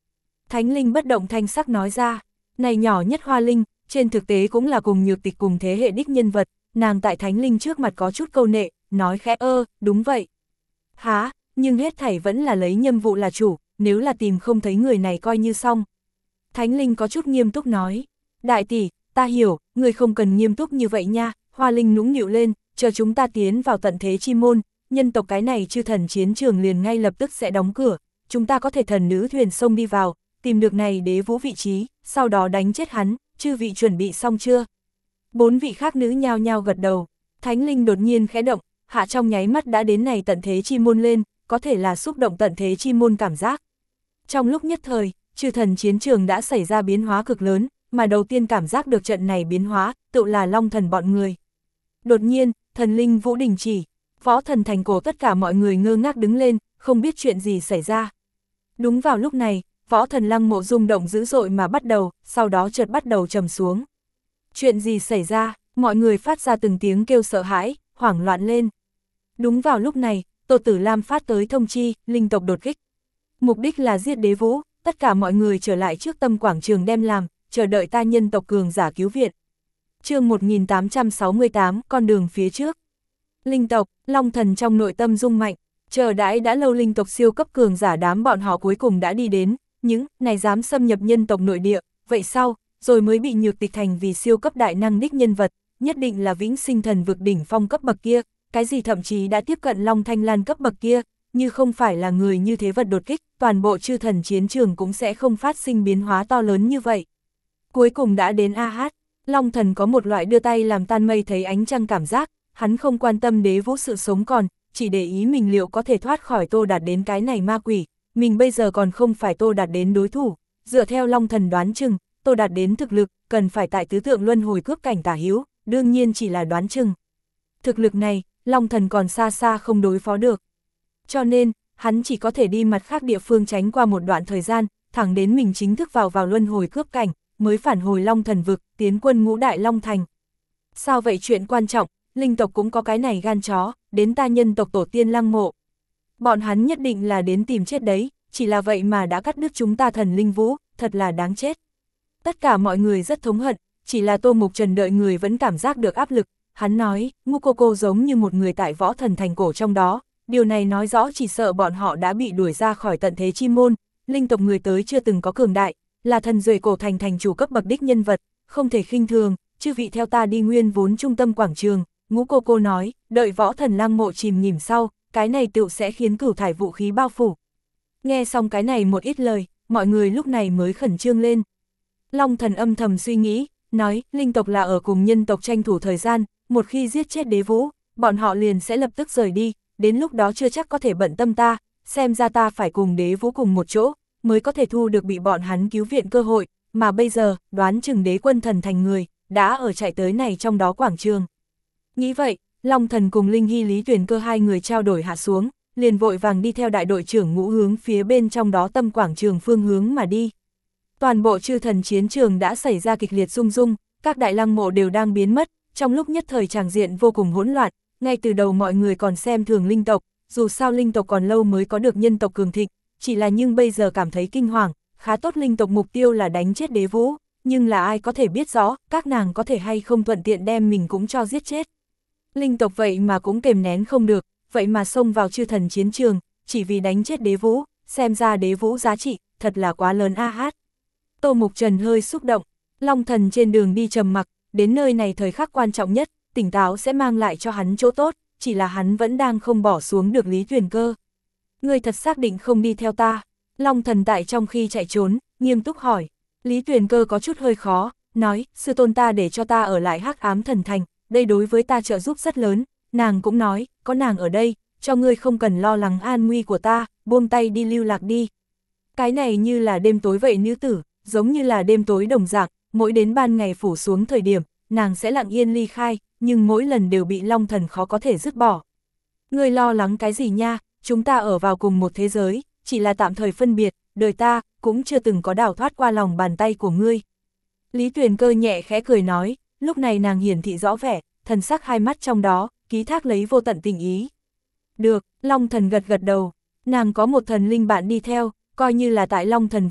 Thánh Linh bất động thanh sắc nói ra, này nhỏ nhất Hoa Linh, trên thực tế cũng là cùng Nhược Tịch cùng thế hệ đích nhân vật, nàng tại Thánh Linh trước mặt có chút câu nệ, nói khẽ ơ, đúng vậy. Há, nhưng hết thảy vẫn là lấy nhiệm vụ là chủ, nếu là tìm không thấy người này coi như xong. Thánh Linh có chút nghiêm túc nói, đại tỷ, ta hiểu, người không cần nghiêm túc như vậy nha. Hoa Linh nũng nịu lên, chờ chúng ta tiến vào tận thế chi môn, nhân tộc cái này chư thần chiến trường liền ngay lập tức sẽ đóng cửa, chúng ta có thể thần nữ thuyền sông đi vào, tìm được này đế vũ vị trí, sau đó đánh chết hắn, chư vị chuẩn bị xong chưa? Bốn vị khác nữ nhao nhao gật đầu, Thánh Linh đột nhiên khẽ động, hạ trong nháy mắt đã đến này tận thế chi môn lên, có thể là xúc động tận thế chi môn cảm giác. Trong lúc nhất thời, chư thần chiến trường đã xảy ra biến hóa cực lớn, mà đầu tiên cảm giác được trận này biến hóa, tự là Long Thần bọn người. Đột nhiên, thần linh vũ đình chỉ, võ thần thành cổ tất cả mọi người ngơ ngác đứng lên, không biết chuyện gì xảy ra. Đúng vào lúc này, võ thần lăng mộ rung động dữ dội mà bắt đầu, sau đó chợt bắt đầu trầm xuống. Chuyện gì xảy ra, mọi người phát ra từng tiếng kêu sợ hãi, hoảng loạn lên. Đúng vào lúc này, Tô Tử Lam phát tới thông chi, linh tộc đột kích. Mục đích là giết đế vũ, tất cả mọi người trở lại trước tâm quảng trường đem làm, chờ đợi ta nhân tộc cường giả cứu viện. Chương một nghìn tám trăm sáu mươi tám, con đường phía trước. Linh tộc, Long Thần trong nội tâm rung mạnh, chờ đãi đã lâu linh tộc siêu cấp cường giả đám bọn họ cuối cùng đã đi đến, những này dám xâm nhập nhân tộc nội địa, vậy sau, rồi mới bị Nhược Tịch thành vì siêu cấp đại năng đích nhân vật, nhất định là vĩnh sinh thần vực đỉnh phong cấp bậc kia, cái gì thậm chí đã tiếp cận Long Thanh Lan cấp bậc kia, như không phải là người như thế vật đột kích, toàn bộ chư thần chiến trường cũng sẽ không phát sinh biến hóa to lớn như vậy. Cuối cùng đã đến a hát, Long Thần có một loại đưa tay làm tan mây thấy ánh trăng cảm giác, hắn không quan tâm đế vũ sự sống còn, chỉ để ý mình liệu có thể thoát khỏi Tô Đạt đến cái này ma quỷ, mình bây giờ còn không phải Tô Đạt đến đối thủ, dựa theo Long Thần đoán chừng, Tô Đạt đến thực lực, cần phải tại tứ tượng luân hồi cướp cảnh tả hữu, đương nhiên chỉ là đoán chừng. Thực lực này, Long Thần còn xa xa không đối phó được. Cho nên, hắn chỉ có thể đi mặt khác địa phương tránh qua một đoạn thời gian, thẳng đến mình chính thức vào vào luân hồi cướp cảnh, mới phản hồi Long Thần vực, tiến quân ngũ đại Long Thành. Sao vậy chuyện quan trọng, linh tộc cũng có cái này gan chó, đến ta nhân tộc tổ tiên lăng mộ. Bọn hắn nhất định là đến tìm chết đấy, chỉ là vậy mà đã cắt đứt chúng ta thần linh vũ, thật là đáng chết. Tất cả mọi người rất thống hận, chỉ là Tô Mục Trần đợi người vẫn cảm giác được áp lực, hắn nói, Ngũ Cô Cô giống như một người tại võ thần thành cổ trong đó, điều này nói rõ chỉ sợ bọn họ đã bị đuổi ra khỏi tận thế chi môn, linh tộc người tới chưa từng có cường đại, là thần duệ cổ thành thành chủ cấp bậc đích nhân vật, không thể khinh thường, chư vị theo ta đi nguyên vốn trung tâm quảng trường. Ngũ Cô Cô nói, đợi võ thần lăng mộ chìm nghỉm sau, cái này tựu sẽ khiến cửu thải vũ khí bao phủ. Nghe xong cái này một ít lời, mọi người lúc này mới khẩn trương lên. Long Thần âm thầm suy nghĩ, nói, linh tộc là ở cùng nhân tộc tranh thủ thời gian, một khi giết chết đế vũ, bọn họ liền sẽ lập tức rời đi, đến lúc đó chưa chắc có thể bận tâm ta, xem ra ta phải cùng đế vũ cùng một chỗ, mới có thể thu được bị bọn hắn cứu viện cơ hội, mà bây giờ, đoán chừng đế quân thần thành người, đã ở chạy tới này trong đó quảng trường. Nghĩ vậy, Long Thần cùng Linh Hy Lý Tuyền Cơ hai người trao đổi hạ xuống, liền vội vàng đi theo đại đội trưởng Ngũ hướng phía bên trong đó tâm quảng trường phương hướng mà đi. Toàn bộ chư thần chiến trường đã xảy ra kịch liệt rung rung, các đại lăng mộ đều đang biến mất, trong lúc nhất thời tràng diện vô cùng hỗn loạn, ngay từ đầu mọi người còn xem thường linh tộc, dù sao linh tộc còn lâu mới có được nhân tộc cường thịnh, chỉ là nhưng bây giờ cảm thấy kinh hoàng, khá tốt linh tộc mục tiêu là đánh chết đế vũ, nhưng là ai có thể biết rõ, các nàng có thể hay không thuận tiện đem mình cũng cho giết chết. Linh tộc vậy mà cũng kềm nén không được, vậy mà xông vào chư thần chiến trường, chỉ vì đánh chết đế vũ, xem ra đế vũ giá trị, thật là quá lớn a hát. Tô Mục Trần hơi xúc động, Long Thần trên đường đi trầm mặc, đến nơi này thời khắc quan trọng nhất, tỉnh táo sẽ mang lại cho hắn chỗ tốt, chỉ là hắn vẫn đang không bỏ xuống được Lý Tuyền Cơ. Ngươi thật xác định không đi theo ta? Long Thần tại trong khi chạy trốn, nghiêm túc hỏi. Lý Tuyền Cơ có chút hơi khó, nói, sư tôn ta để cho ta ở lại Hắc Ám Thần Thành, đây đối với ta trợ giúp rất lớn, nàng cũng nói, có nàng ở đây, cho ngươi không cần lo lắng an nguy của ta, buông tay đi lưu lạc đi. Cái này như là đêm tối vậy nữ tử, giống như là đêm tối đồng dạng, mỗi đến ban ngày phủ xuống thời điểm, nàng sẽ lặng yên ly khai, nhưng mỗi lần đều bị Long Thần khó có thể dứt bỏ. Ngươi lo lắng cái gì nha, chúng ta ở vào cùng một thế giới, chỉ là tạm thời phân biệt, đời ta cũng chưa từng có đào thoát qua lòng bàn tay của ngươi. Lý Tuyền Cơ nhẹ khẽ cười nói, lúc này nàng hiển thị rõ vẻ, thần sắc hai mắt trong đó, ký thác lấy vô tận tình ý. Được, Long Thần gật gật đầu, nàng có một thần linh bạn đi theo, coi như là tại Long Thần vực,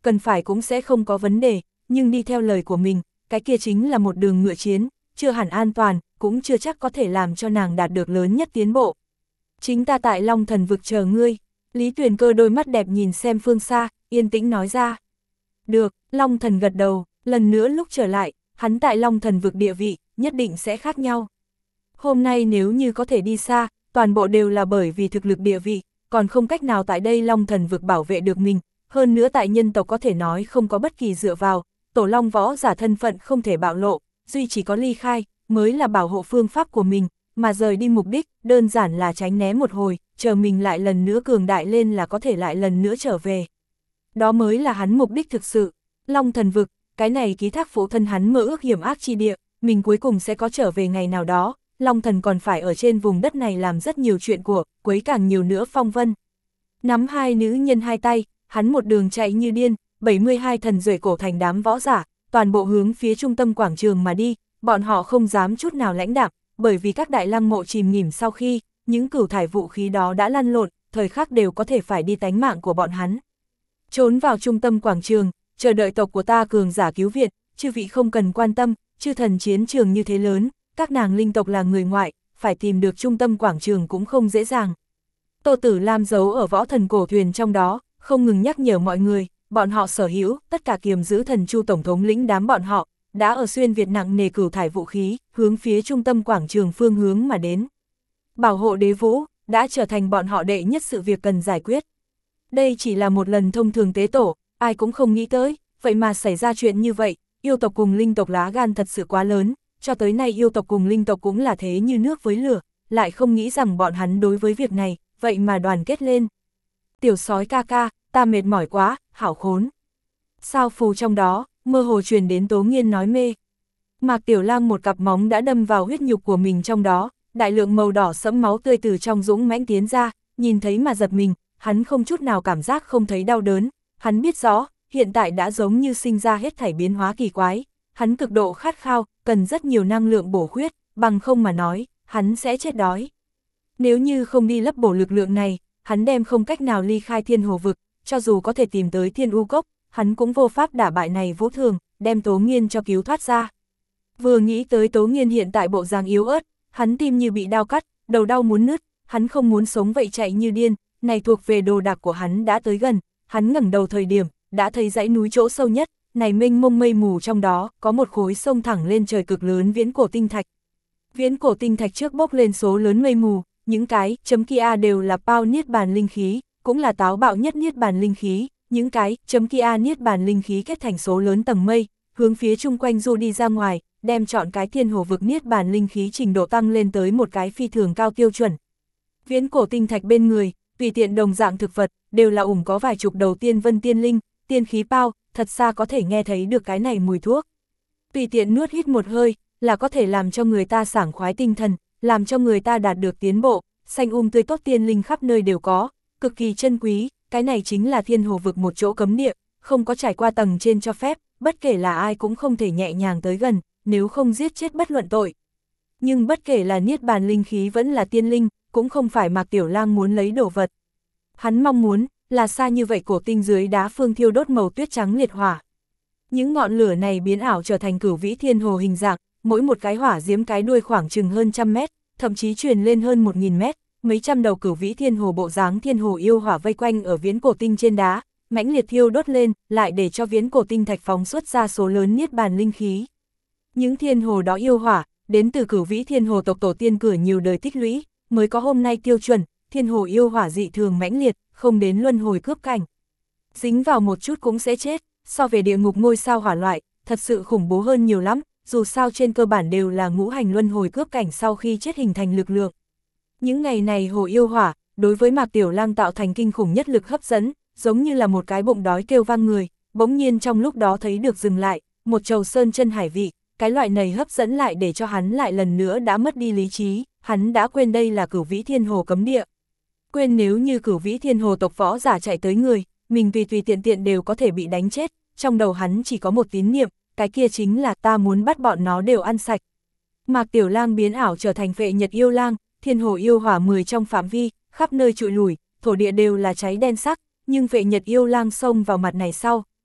cần phải cũng sẽ không có vấn đề, nhưng đi theo lời của mình, cái kia chính là một đường ngựa chiến, chưa hẳn an toàn, cũng chưa chắc có thể làm cho nàng đạt được lớn nhất tiến bộ. Chính ta tại Long Thần vực chờ ngươi. Lý Tuyền Cơ đôi mắt đẹp nhìn xem phương xa, yên tĩnh nói ra. Được, Long Thần gật đầu, lần nữa lúc trở lại, hắn tại Long Thần vực địa vị, nhất định sẽ khác nhau. Hôm nay nếu như có thể đi xa, toàn bộ đều là bởi vì thực lực địa vị, còn không cách nào tại đây Long Thần vực bảo vệ được mình, hơn nữa tại nhân tộc có thể nói không có bất kỳ dựa vào, tổ long võ giả thân phận không thể bạo lộ, duy chỉ có ly khai, mới là bảo hộ phương pháp của mình, mà rời đi mục đích, đơn giản là tránh né một hồi, chờ mình lại lần nữa cường đại lên là có thể lại lần nữa trở về. Đó mới là hắn mục đích thực sự. Long Thần vực, cái này ký thác phụ thân hắn mơ ước hiểm ác chi địa, mình cuối cùng sẽ có trở về ngày nào đó, Long Thần còn phải ở trên vùng đất này làm rất nhiều chuyện của, quấy càng nhiều nữa phong vân. Nắm hai nữ nhân hai tay, hắn một đường chạy như điên, bảy mươi hai thần duệ cổ thành đám võ giả, toàn bộ hướng phía trung tâm quảng trường mà đi, bọn họ không dám chút nào lãnh đạm, bởi vì các đại lăng mộ chìm nghỉm sau khi, những cửu thải vũ khí đó đã lăn lộn, thời khắc đều có thể phải đi tánh mạng của bọn hắn. Trốn vào trung tâm quảng trường, chờ đợi tộc của ta cường giả cứu viện, chư vị không cần quan tâm, chư thần chiến trường như thế lớn, các nàng linh tộc là người ngoại, phải tìm được trung tâm quảng trường cũng không dễ dàng. Tô Tử Lam giấu ở võ thần cổ thuyền trong đó, không ngừng nhắc nhở mọi người, bọn họ sở hữu, tất cả kiềm giữ thần chu tổng thống lĩnh đám bọn họ, đã ở xuyên Việt nặng nề cửu thải vũ khí, hướng phía trung tâm quảng trường phương hướng mà đến. Bảo hộ đế vũ, đã trở thành bọn họ đệ nhất sự việc cần giải quyết. Đây chỉ là một lần thông thường tế tổ, ai cũng không nghĩ tới, vậy mà xảy ra chuyện như vậy, yêu tộc cùng linh tộc lá gan thật sự quá lớn, cho tới nay yêu tộc cùng linh tộc cũng là thế như nước với lửa, lại không nghĩ rằng bọn hắn đối với việc này, vậy mà đoàn kết lên. Tiểu sói ca ca, ta mệt mỏi quá, hảo khốn. Sao phù trong đó, mơ hồ truyền đến Tố Nghiên nói mê. Mạc Tiểu Lang một cặp móng đã đâm vào huyết nhục của mình trong đó, đại lượng màu đỏ sẫm máu tươi từ trong dũng mãnh tiến ra, nhìn thấy mà giật mình, hắn không chút nào cảm giác không thấy đau đớn, hắn biết rõ, hiện tại đã giống như sinh ra hết thảy biến hóa kỳ quái, hắn cực độ khát khao, cần rất nhiều năng lượng bổ khuyết, bằng không mà nói, hắn sẽ chết đói. Nếu như không đi lấp bổ lực lượng này, hắn đem không cách nào ly khai Thiên Hồ vực, cho dù có thể tìm tới Thiên U Cốc, hắn cũng vô pháp đả bại này Vũ Thường, đem Tố Nghiên cho cứu thoát ra. Vừa nghĩ tới Tố Nghiên hiện tại bộ dáng yếu ớt, hắn tim như bị đau cắt, đầu đau muốn nứt, hắn không muốn sống vậy chạy như điên, này thuộc về đồ đạc của hắn đã tới gần, hắn ngẩng đầu thời điểm, đã thấy dãy núi chỗ sâu nhất, này mênh mông mây mù trong đó, có một khối sông thẳng lên trời cực lớn viễn cổ tinh thạch. Viễn cổ tinh thạch trước bốc lên số lớn mây mù, những cái chấm kia đều là bao niết bàn linh khí, cũng là táo bạo nhất niết bàn linh khí, những cái chấm kia niết bàn linh khí kết thành số lớn tầng mây, hướng phía chung quanh du đi ra ngoài, đem chọn cái Thiên Hồ vực niết bàn linh khí trình độ tăng lên tới một cái phi thường cao tiêu chuẩn. Viễn cổ tinh thạch bên người, tùy tiện đồng dạng thực vật, đều là ủng có vài chục đầu tiên vân tiên linh, tiên khí bao, thật xa có thể nghe thấy được cái này mùi thuốc. Tùy tiện nuốt hít một hơi, là có thể làm cho người ta sảng khoái tinh thần, làm cho người ta đạt được tiến bộ, xanh um tươi tốt tiên linh khắp nơi đều có, cực kỳ chân quý, cái này chính là Thiên Hồ vực một chỗ cấm địa, không có trải qua tầng trên cho phép, bất kể là ai cũng không thể nhẹ nhàng tới gần, nếu không giết chết bất luận tội. Nhưng bất kể là niết bàn linh khí vẫn là tiên linh, cũng không phải Mạc Tiểu Lang muốn lấy đồ vật. Hắn mong muốn, là xa như vậy cổ tinh dưới đá phương thiêu đốt màu tuyết trắng liệt hỏa. Những ngọn lửa này biến ảo trở thành cửu vĩ thiên hồ hình dạng, mỗi một cái hỏa diễm cái đuôi khoảng chừng hơn trăm mét, thậm chí truyền lên hơn một nghìn mét, mấy trăm đầu cửu vĩ thiên hồ bộ dáng thiên hồ yêu hỏa vây quanh ở viễn cổ tinh trên đá, mãnh liệt thiêu đốt lên, lại để cho viễn cổ tinh thạch phóng xuất ra số lớn niết bàn linh khí. Những thiên hồ đó yêu hỏa, đến từ cửu vĩ thiên hồ tộc tổ tiên cửa nhiều đời tích lũy, mới có hôm nay tiêu chuẩn, thiên hồ yêu hỏa dị thường mãnh liệt, không đến luân hồi cướp cảnh. Dính vào một chút cũng sẽ chết, so về địa ngục ngôi sao hỏa loại, thật sự khủng bố hơn nhiều lắm, dù sao trên cơ bản đều là ngũ hành luân hồi cướp cảnh sau khi chết hình thành lực lượng. Những ngày này hồ yêu hỏa, đối với Mạc Tiểu Lang tạo thành kinh khủng nhất lực hấp dẫn, giống như là một cái bụng đói kêu vang người, bỗng nhiên trong lúc đó thấy được dừng lại, một chầu sơn chân hải vị, cái loại này hấp dẫn lại để cho hắn lại lần nữa đã mất đi lý trí, hắn đã quên đây là cửu vĩ thiên hồ cấm địa. Quên nếu như cửu vĩ thiên hồ tộc võ giả chạy tới người, mình tùy tùy tiện tiện đều có thể bị đánh chết, trong đầu hắn chỉ có một tín niệm, cái kia chính là ta muốn bắt bọn nó đều ăn sạch. Mạc Tiểu Lang biến ảo trở thành Vệ Nhật yêu lang, thiên hồ yêu hỏa mười trong phạm vi, khắp nơi trụi lùi, thổ địa đều là cháy đen sắc, nhưng Vệ Nhật yêu lang xông vào mặt này sau,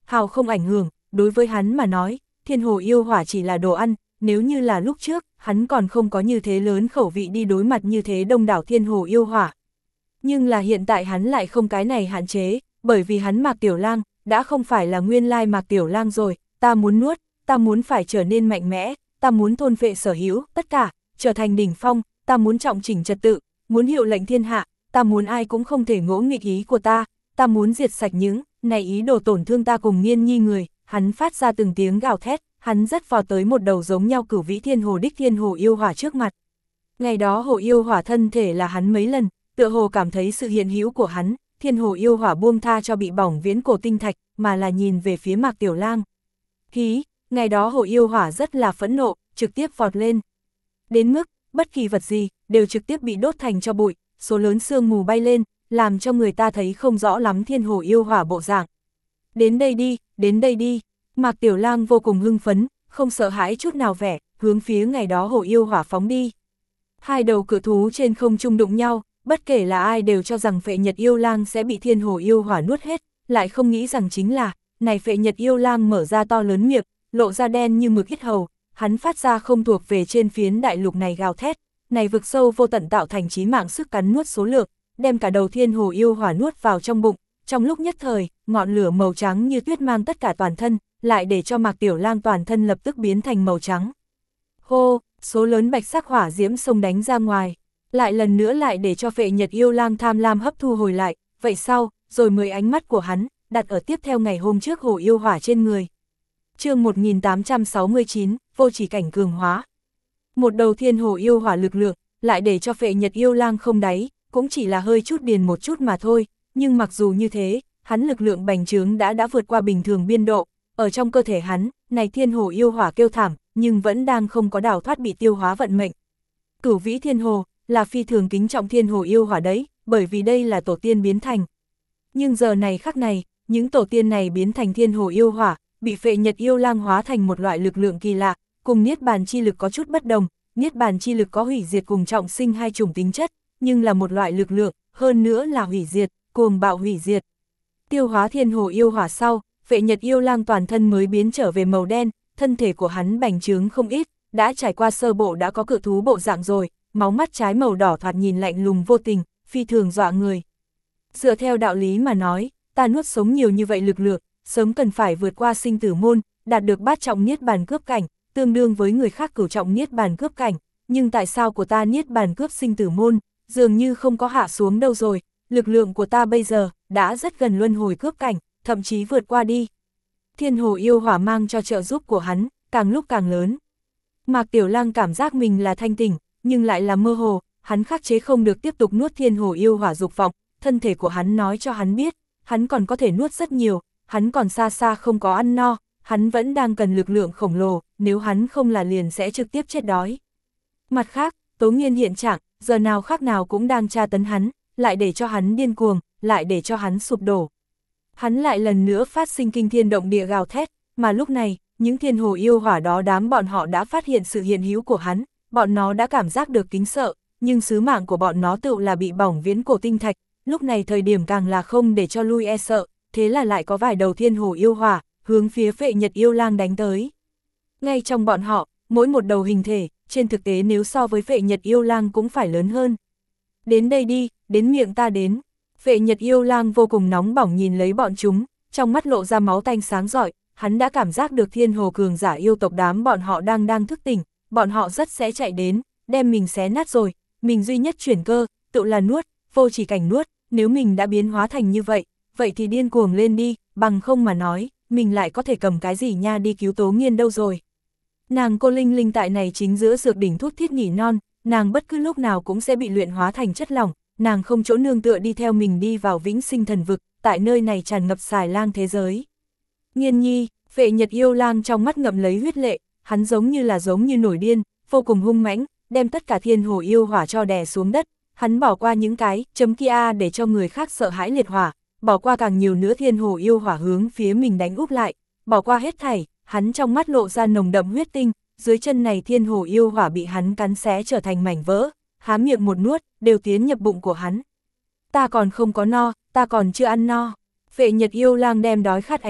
hào không ảnh hưởng, đối với hắn mà nói, thiên hồ yêu hỏa chỉ là đồ ăn, nếu như là lúc trước, hắn còn không có như thế lớn khẩu vị đi đối mặt như thế đông đảo thiên hồ yêu hỏa. Nhưng là hiện tại hắn lại không cái này hạn chế, bởi vì hắn Mạc Tiểu Lang, đã không phải là nguyên lai Mạc Tiểu Lang rồi, ta muốn nuốt, ta muốn phải trở nên mạnh mẽ, ta muốn thôn phệ sở hữu, tất cả, trở thành đỉnh phong, ta muốn trọng chỉnh trật tự, muốn hiệu lệnh thiên hạ, ta muốn ai cũng không thể ngỗ nghịch ý của ta, ta muốn diệt sạch những, này ý đồ tổn thương ta cùng Nghiên Nhi người, hắn phát ra từng tiếng gào thét, hắn rất vào tới một đầu giống nhau cửu vĩ thiên hồ đích thiên hồ yêu hỏa trước mặt. Ngày đó hồ yêu hỏa thân thể là hắn mấy lần, tựa hồ cảm thấy sự hiện hữu của hắn, thiên hồ yêu hỏa buông tha cho bị bỏng viễn cổ tinh thạch, mà là nhìn về phía Mạc Tiểu Lang. Hí, ngày đó hồ yêu hỏa rất là phẫn nộ, trực tiếp vọt lên. Đến mức, bất kỳ vật gì, đều trực tiếp bị đốt thành cho bụi, số lớn sương mù bay lên, làm cho người ta thấy không rõ lắm thiên hồ yêu hỏa bộ dạng. Đến đây đi, đến đây đi, Mạc Tiểu Lang vô cùng hưng phấn, không sợ hãi chút nào vẻ, hướng phía ngày đó hồ yêu hỏa phóng đi. Hai đầu cự thú trên không trung đụng nhau, bất kể là ai đều cho rằng Phệ Nhật Yêu Lang sẽ bị thiên hồ yêu hỏa nuốt hết, lại không nghĩ rằng chính là, này Phệ Nhật Yêu Lang mở ra to lớn miệng, lộ ra đen như mực yết hầu, hắn phát ra không thuộc về trên phiến đại lục này gào thét, này vực sâu vô tận tạo thành chí mạng sức cắn nuốt số lượng, đem cả đầu thiên hồ yêu hỏa nuốt vào trong bụng, trong lúc nhất thời, ngọn lửa màu trắng như tuyết mang tất cả toàn thân, lại để cho Mạc Tiểu Lang toàn thân lập tức biến thành màu trắng. Hô, số lớn bạch sắc hỏa diễm xông đánh ra ngoài, lại lần nữa lại để cho Phệ Nhật Yêu Lang tham lam hấp thu hồi lại, vậy sau, rồi mới ánh mắt của hắn, đặt ở tiếp theo ngày hôm trước hồ yêu hỏa trên người. Chương một nghìn tám trăm sáu mươi chín, vô chỉ cảnh cường hóa. Một đầu thiên hồ yêu hỏa lực lượng, lại để cho Phệ Nhật Yêu Lang không đáy, cũng chỉ là hơi chút điền một chút mà thôi, nhưng mặc dù như thế, hắn lực lượng bành trướng đã đã vượt qua bình thường biên độ, ở trong cơ thể hắn, này thiên hồ yêu hỏa kêu thảm, nhưng vẫn đang không có đào thoát bị tiêu hóa vận mệnh. Cửu vĩ thiên hồ, là phi thường kính trọng thiên hồ yêu hỏa đấy, bởi vì đây là tổ tiên biến thành. Nhưng giờ này khắc này, những tổ tiên này biến thành thiên hồ yêu hỏa, bị Phệ Nhật Yêu Lang hóa thành một loại lực lượng kỳ lạ, cùng niết bàn chi lực có chút bất đồng, niết bàn chi lực có hủy diệt cùng trọng sinh hai chủng tính chất, nhưng là một loại lực lượng, hơn nữa là hủy diệt, cuồng bạo hủy diệt. Tiêu hóa thiên hồ yêu hỏa sau, Phệ Nhật Yêu Lang toàn thân mới biến trở về màu đen, thân thể của hắn bành trướng không ít, đã trải qua sơ bộ đã có cự thú bộ dạng rồi, máu mắt trái màu đỏ thoạt nhìn lạnh lùng vô tình, phi thường dọa người. Dựa theo đạo lý mà nói, ta nuốt sống nhiều như vậy lực lượng, sớm cần phải vượt qua sinh tử môn, đạt được bát trọng niết bàn cướp cảnh, tương đương với người khác cửu trọng niết bàn cướp cảnh, nhưng tại sao của ta niết bàn cướp sinh tử môn, dường như không có hạ xuống đâu rồi, lực lượng của ta bây giờ, đã rất gần luân hồi cướp cảnh, thậm chí vượt qua đi. Thiên hồ yêu hỏa mang cho trợ giúp của hắn, càng lúc càng lớn. Mạc Tiểu Lang cảm giác mình là thanh tỉnh, nhưng lại là mơ hồ, hắn khắc chế không được tiếp tục nuốt thiên hồ yêu hỏa dục vọng, thân thể của hắn nói cho hắn biết, hắn còn có thể nuốt rất nhiều, hắn còn xa xa không có ăn no, hắn vẫn đang cần lực lượng khổng lồ, nếu hắn không là liền sẽ trực tiếp chết đói. Mặt khác, Tố Nghiên hiện trạng, giờ nào khác nào cũng đang tra tấn hắn, lại để cho hắn điên cuồng, lại để cho hắn sụp đổ. Hắn lại lần nữa phát sinh kinh thiên động địa gào thét, mà lúc này, những thiên hồ yêu hỏa đó đám bọn họ đã phát hiện sự hiện hữu của hắn, bọn nó đã cảm giác được kính sợ, nhưng sứ mạng của bọn nó tự là bị bỏng viễn cổ tinh thạch, lúc này thời điểm càng là không để cho lui e sợ, thế là lại có vài đầu thiên hồ yêu hỏa, hướng phía Phệ Nhật Yêu Lang đánh tới. Ngay trong bọn họ, mỗi một đầu hình thể, trên thực tế nếu so với Phệ Nhật Yêu Lang cũng phải lớn hơn. Đến đây đi, đến miệng ta đến. Phệ Nhật Yêu Lang vô cùng nóng bỏng nhìn lấy bọn chúng, trong mắt lộ ra máu tanh sáng rọi, hắn đã cảm giác được thiên hồ cường giả yêu tộc đám bọn họ đang đang thức tỉnh, bọn họ rất sẽ chạy đến, đem mình xé nát rồi, mình duy nhất chuyển cơ, tự là nuốt, vô chỉ cảnh nuốt, nếu mình đã biến hóa thành như vậy, vậy thì điên cuồng lên đi, bằng không mà nói, mình lại có thể cầm cái gì nha đi cứu Tố Nghiên đâu rồi. Nàng cô Linh Linh tại này chính giữa dược đỉnh thuốc thiết nghỉ non, nàng bất cứ lúc nào cũng sẽ bị luyện hóa thành chất lỏng, nàng không chỗ nương tựa đi theo mình đi vào vĩnh sinh thần vực, tại nơi này tràn ngập xài lang thế giới. Nghiên Nhi, Phệ Nhật Yêu Lang trong mắt ngậm lấy huyết lệ, hắn giống như là giống như nổi điên, vô cùng hung mãnh, đem tất cả thiên hồ yêu hỏa cho đè xuống đất, hắn bỏ qua những cái chấm kia để cho người khác sợ hãi liệt hỏa, bỏ qua càng nhiều nữa thiên hồ yêu hỏa hướng phía mình đánh úp lại, bỏ qua hết thảy, hắn trong mắt lộ ra nồng đậm huyết tinh, dưới chân này thiên hồ yêu hỏa bị hắn cắn xé trở thành mảnh vỡ, há miệng một nuốt, đều tiến nhập bụng của hắn. Ta còn không có no, ta còn chưa ăn no. Phệ Nhật Yêu Lang đem đói khát ánh mắt,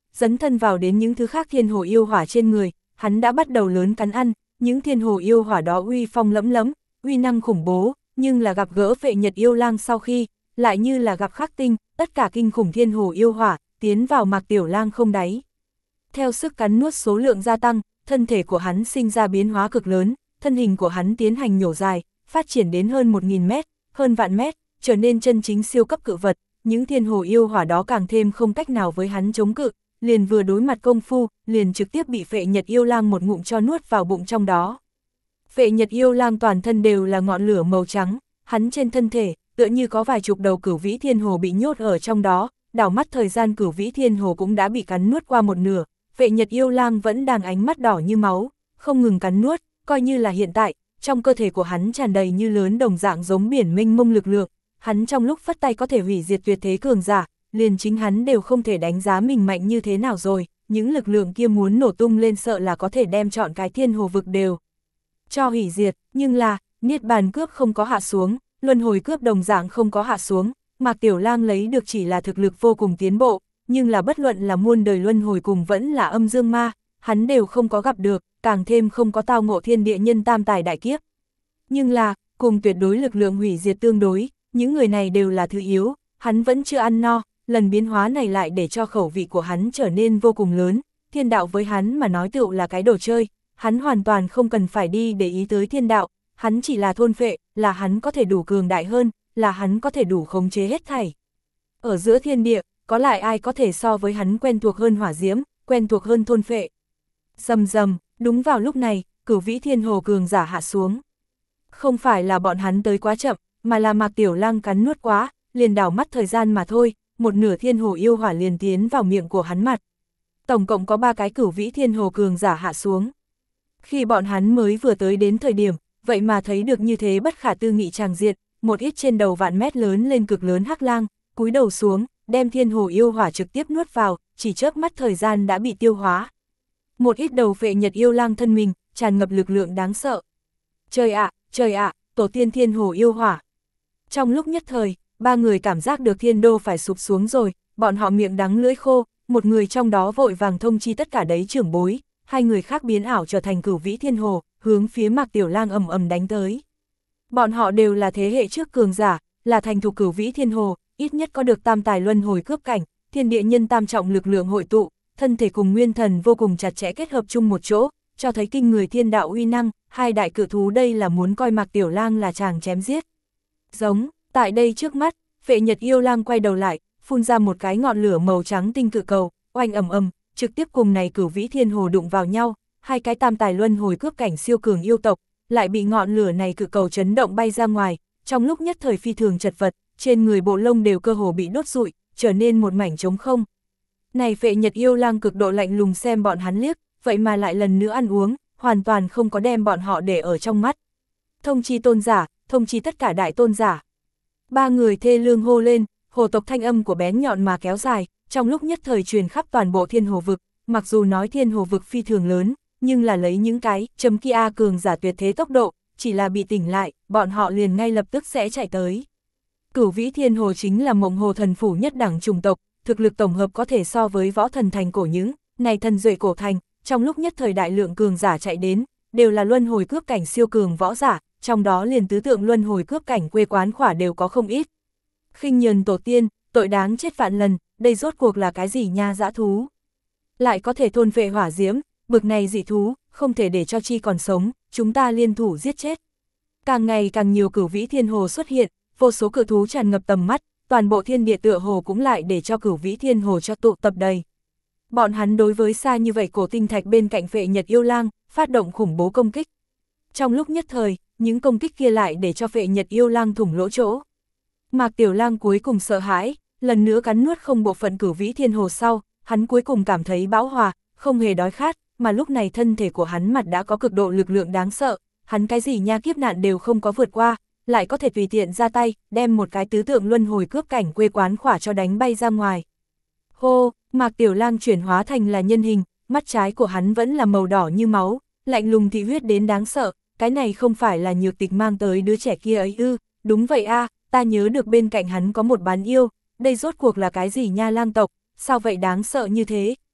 dấn thân vào đến những thứ khác thiên hồ yêu hỏa trên người, hắn đã bắt đầu lớn cắn ăn, những thiên hồ yêu hỏa đó uy phong lẫm lẫm, uy năng khủng bố, nhưng là gặp gỡ Phệ Nhật yêu lang sau khi, lại như là gặp khắc tinh, tất cả kinh khủng thiên hồ yêu hỏa, tiến vào Mạc Tiểu Lang không đáy. Theo sức cắn nuốt số lượng gia tăng, thân thể của hắn sinh ra biến hóa cực lớn, thân hình của hắn tiến hành nhổ dài, phát triển đến hơn một nghìn mét, hơn vạn mét, trở nên chân chính siêu cấp cự vật, những thiên hồ yêu hỏa đó càng thêm không cách nào với hắn chống cự, liền vừa đối mặt công phu, liền trực tiếp bị Phệ Nhật yêu lang một ngụm cho nuốt vào bụng trong đó. Phệ Nhật yêu lang toàn thân đều là ngọn lửa màu trắng, hắn trên thân thể, tựa như có vài chục đầu cửu vĩ thiên hồ bị nhốt ở trong đó, đảo mắt thời gian cửu vĩ thiên hồ cũng đã bị cắn nuốt qua một nửa, Phệ Nhật yêu lang vẫn đang ánh mắt đỏ như máu, không ngừng cắn nuốt, coi như là hiện tại, trong cơ thể của hắn tràn đầy như lớn đồng dạng giống biển mênh mông lực lượng, hắn trong lúc phất tay có thể hủy diệt tuyệt thế cường giả, liền chính hắn đều không thể đánh giá mình mạnh như thế nào rồi, những lực lượng kia muốn nổ tung lên sợ là có thể đem chọn cái thiên hồ vực đều cho hủy diệt, nhưng là, niết bàn cướp không có hạ xuống, luân hồi cướp đồng dạng không có hạ xuống, Mạc Tiểu Lang lấy được chỉ là thực lực vô cùng tiến bộ, nhưng là bất luận là muôn đời luân hồi cùng vẫn là âm dương ma, hắn đều không có gặp được, càng thêm không có tao ngộ thiên địa nhân tam tài đại kiếp. Nhưng là, cùng tuyệt đối lực lượng hủy diệt tương đối, những người này đều là thứ yếu, hắn vẫn chưa ăn no, lần biến hóa này lại để cho khẩu vị của hắn trở nên vô cùng lớn, thiên đạo với hắn mà nói tựu là cái đồ chơi, hắn hoàn toàn không cần phải đi để ý tới thiên đạo, hắn chỉ là thôn phệ, là hắn có thể đủ cường đại hơn, là hắn có thể đủ khống chế hết thảy. Ở giữa thiên địa, có lại ai có thể so với hắn quen thuộc hơn hỏa diễm, quen thuộc hơn thôn phệ. Rầm rầm, đúng vào lúc này, cửu vĩ thiên hồ cường giả hạ xuống. Không phải là bọn hắn tới quá chậm, mà là Mạc Tiểu Lang cắn nuốt quá, liền đảo mắt thời gian mà thôi, một nửa thiên hồ yêu hỏa liền tiến vào miệng của hắn mặt. Tổng cộng có ba cái cửu vĩ thiên hồ cường giả hạ xuống. Khi bọn hắn mới vừa tới đến thời điểm, vậy mà thấy được như thế bất khả tư nghị tràng diện, một ít trên đầu vạn mét lớn lên cực lớn hắc lang, cúi đầu xuống, đem thiên hồ yêu hỏa trực tiếp nuốt vào, chỉ chớp mắt thời gian đã bị tiêu hóa. Một ít đầu Phệ Nhật yêu lang thân mình, tràn ngập lực lượng đáng sợ. Trời ạ, trời ạ, tổ tiên thiên hồ yêu hỏa. Trong lúc nhất thời, ba người cảm giác được thiên đô phải sụp xuống rồi, bọn họ miệng đắng lưỡi khô, một người trong đó vội vàng thông chi tất cả đấy trưởng bối, hai người khác biến ảo trở thành cửu vĩ thiên hồ, hướng phía Mạc Tiểu Lang ầm ầm đánh tới. Bọn họ đều là thế hệ trước cường giả, là thành thục cửu vĩ thiên hồ, ít nhất có được tam tài luân hồi cướp cảnh, thiên địa nhân tam trọng lực lượng hội tụ, thân thể cùng nguyên thần vô cùng chặt chẽ kết hợp chung một chỗ, cho thấy kinh người thiên đạo uy năng, hai đại cự thú đây là muốn coi Mạc Tiểu Lang là chàng chém giết. Giống, tại đây trước mắt, Phệ Nhật yêu lang quay đầu lại, phun ra một cái ngọn lửa màu trắng tinh cự cầu, oanh ầm ầm, trực tiếp cùng này cửu vĩ thiên hồ đụng vào nhau, hai cái tam tài luân hồi cướp cảnh siêu cường yêu tộc, lại bị ngọn lửa này cự cầu chấn động bay ra ngoài, trong lúc nhất thời phi thường chật vật, trên người bộ lông đều cơ hồ bị đốt rụi, trở nên một mảnh trống không. Này Phệ Nhật yêu lang cực độ lạnh lùng xem bọn hắn liếc, vậy mà lại lần nữa ăn uống, hoàn toàn không có đem bọn họ để ở trong mắt. Thông chi tôn giả, thông chi tất cả đại tôn giả. Ba người thê lương hô lên, hồ tộc thanh âm của bén nhọn mà kéo dài, trong lúc nhất thời truyền khắp toàn bộ thiên hồ vực, mặc dù nói thiên hồ vực phi thường lớn, nhưng là lấy những cái chấm kia cường giả tuyệt thế tốc độ, chỉ là bị tỉnh lại, bọn họ liền ngay lập tức sẽ chạy tới. Cửu vĩ thiên hồ chính là mộng hồ thần phủ nhất đẳng chủng tộc, thực lực tổng hợp có thể so với võ thần thành cổ những, này thần duệ cổ thành, trong lúc nhất thời đại lượng cường giả chạy đến, đều là luân hồi cướp cảnh siêu cường võ giả, trong đó liền tứ tượng luân hồi cướp cảnh quê quán khỏa đều có không ít. Khinh nhờn tổ tiên, tội đáng chết vạn lần, đây rốt cuộc là cái gì nha dã thú? Lại có thể thôn vệ hỏa diễm, bực này dị thú, không thể để cho chi còn sống, chúng ta liên thủ giết chết. Càng ngày càng nhiều cửu vĩ thiên hồ xuất hiện, vô số cự thú tràn ngập tầm mắt, toàn bộ thiên địa tựa hồ cũng lại để cho cửu vĩ thiên hồ cho tụ tập đầy. Bọn hắn đối với xa như vậy cổ tinh thạch bên cạnh Phệ Nhật yêu lang, phát động khủng bố công kích. Trong lúc nhất thời, những công kích kia lại để cho Phệ Nhật yêu lang thủng lỗ chỗ. Mạc Tiểu Lang cuối cùng sợ hãi, lần nữa cắn nuốt không bộ phận cửu vĩ thiên hồ sau, hắn cuối cùng cảm thấy bão hòa, không hề đói khát, mà lúc này thân thể của hắn mặt đã có cực độ lực lượng đáng sợ, hắn cái gì nha kiếp nạn đều không có vượt qua, lại có thể tùy tiện ra tay, đem một cái tứ tượng luân hồi cướp cảnh quê quán khỏa cho đánh bay ra ngoài. Hô, Mạc Tiểu Lang chuyển hóa thành là nhân hình, mắt trái của hắn vẫn là màu đỏ như máu, lạnh lùng thị huyết đến đáng sợ, cái này không phải là Nhược Tịch mang tới đứa trẻ kia ấy ư? Đúng vậy a, ta nhớ được bên cạnh hắn có một bán yêu, đây rốt cuộc là cái gì nha lang tộc, sao vậy đáng sợ như thế,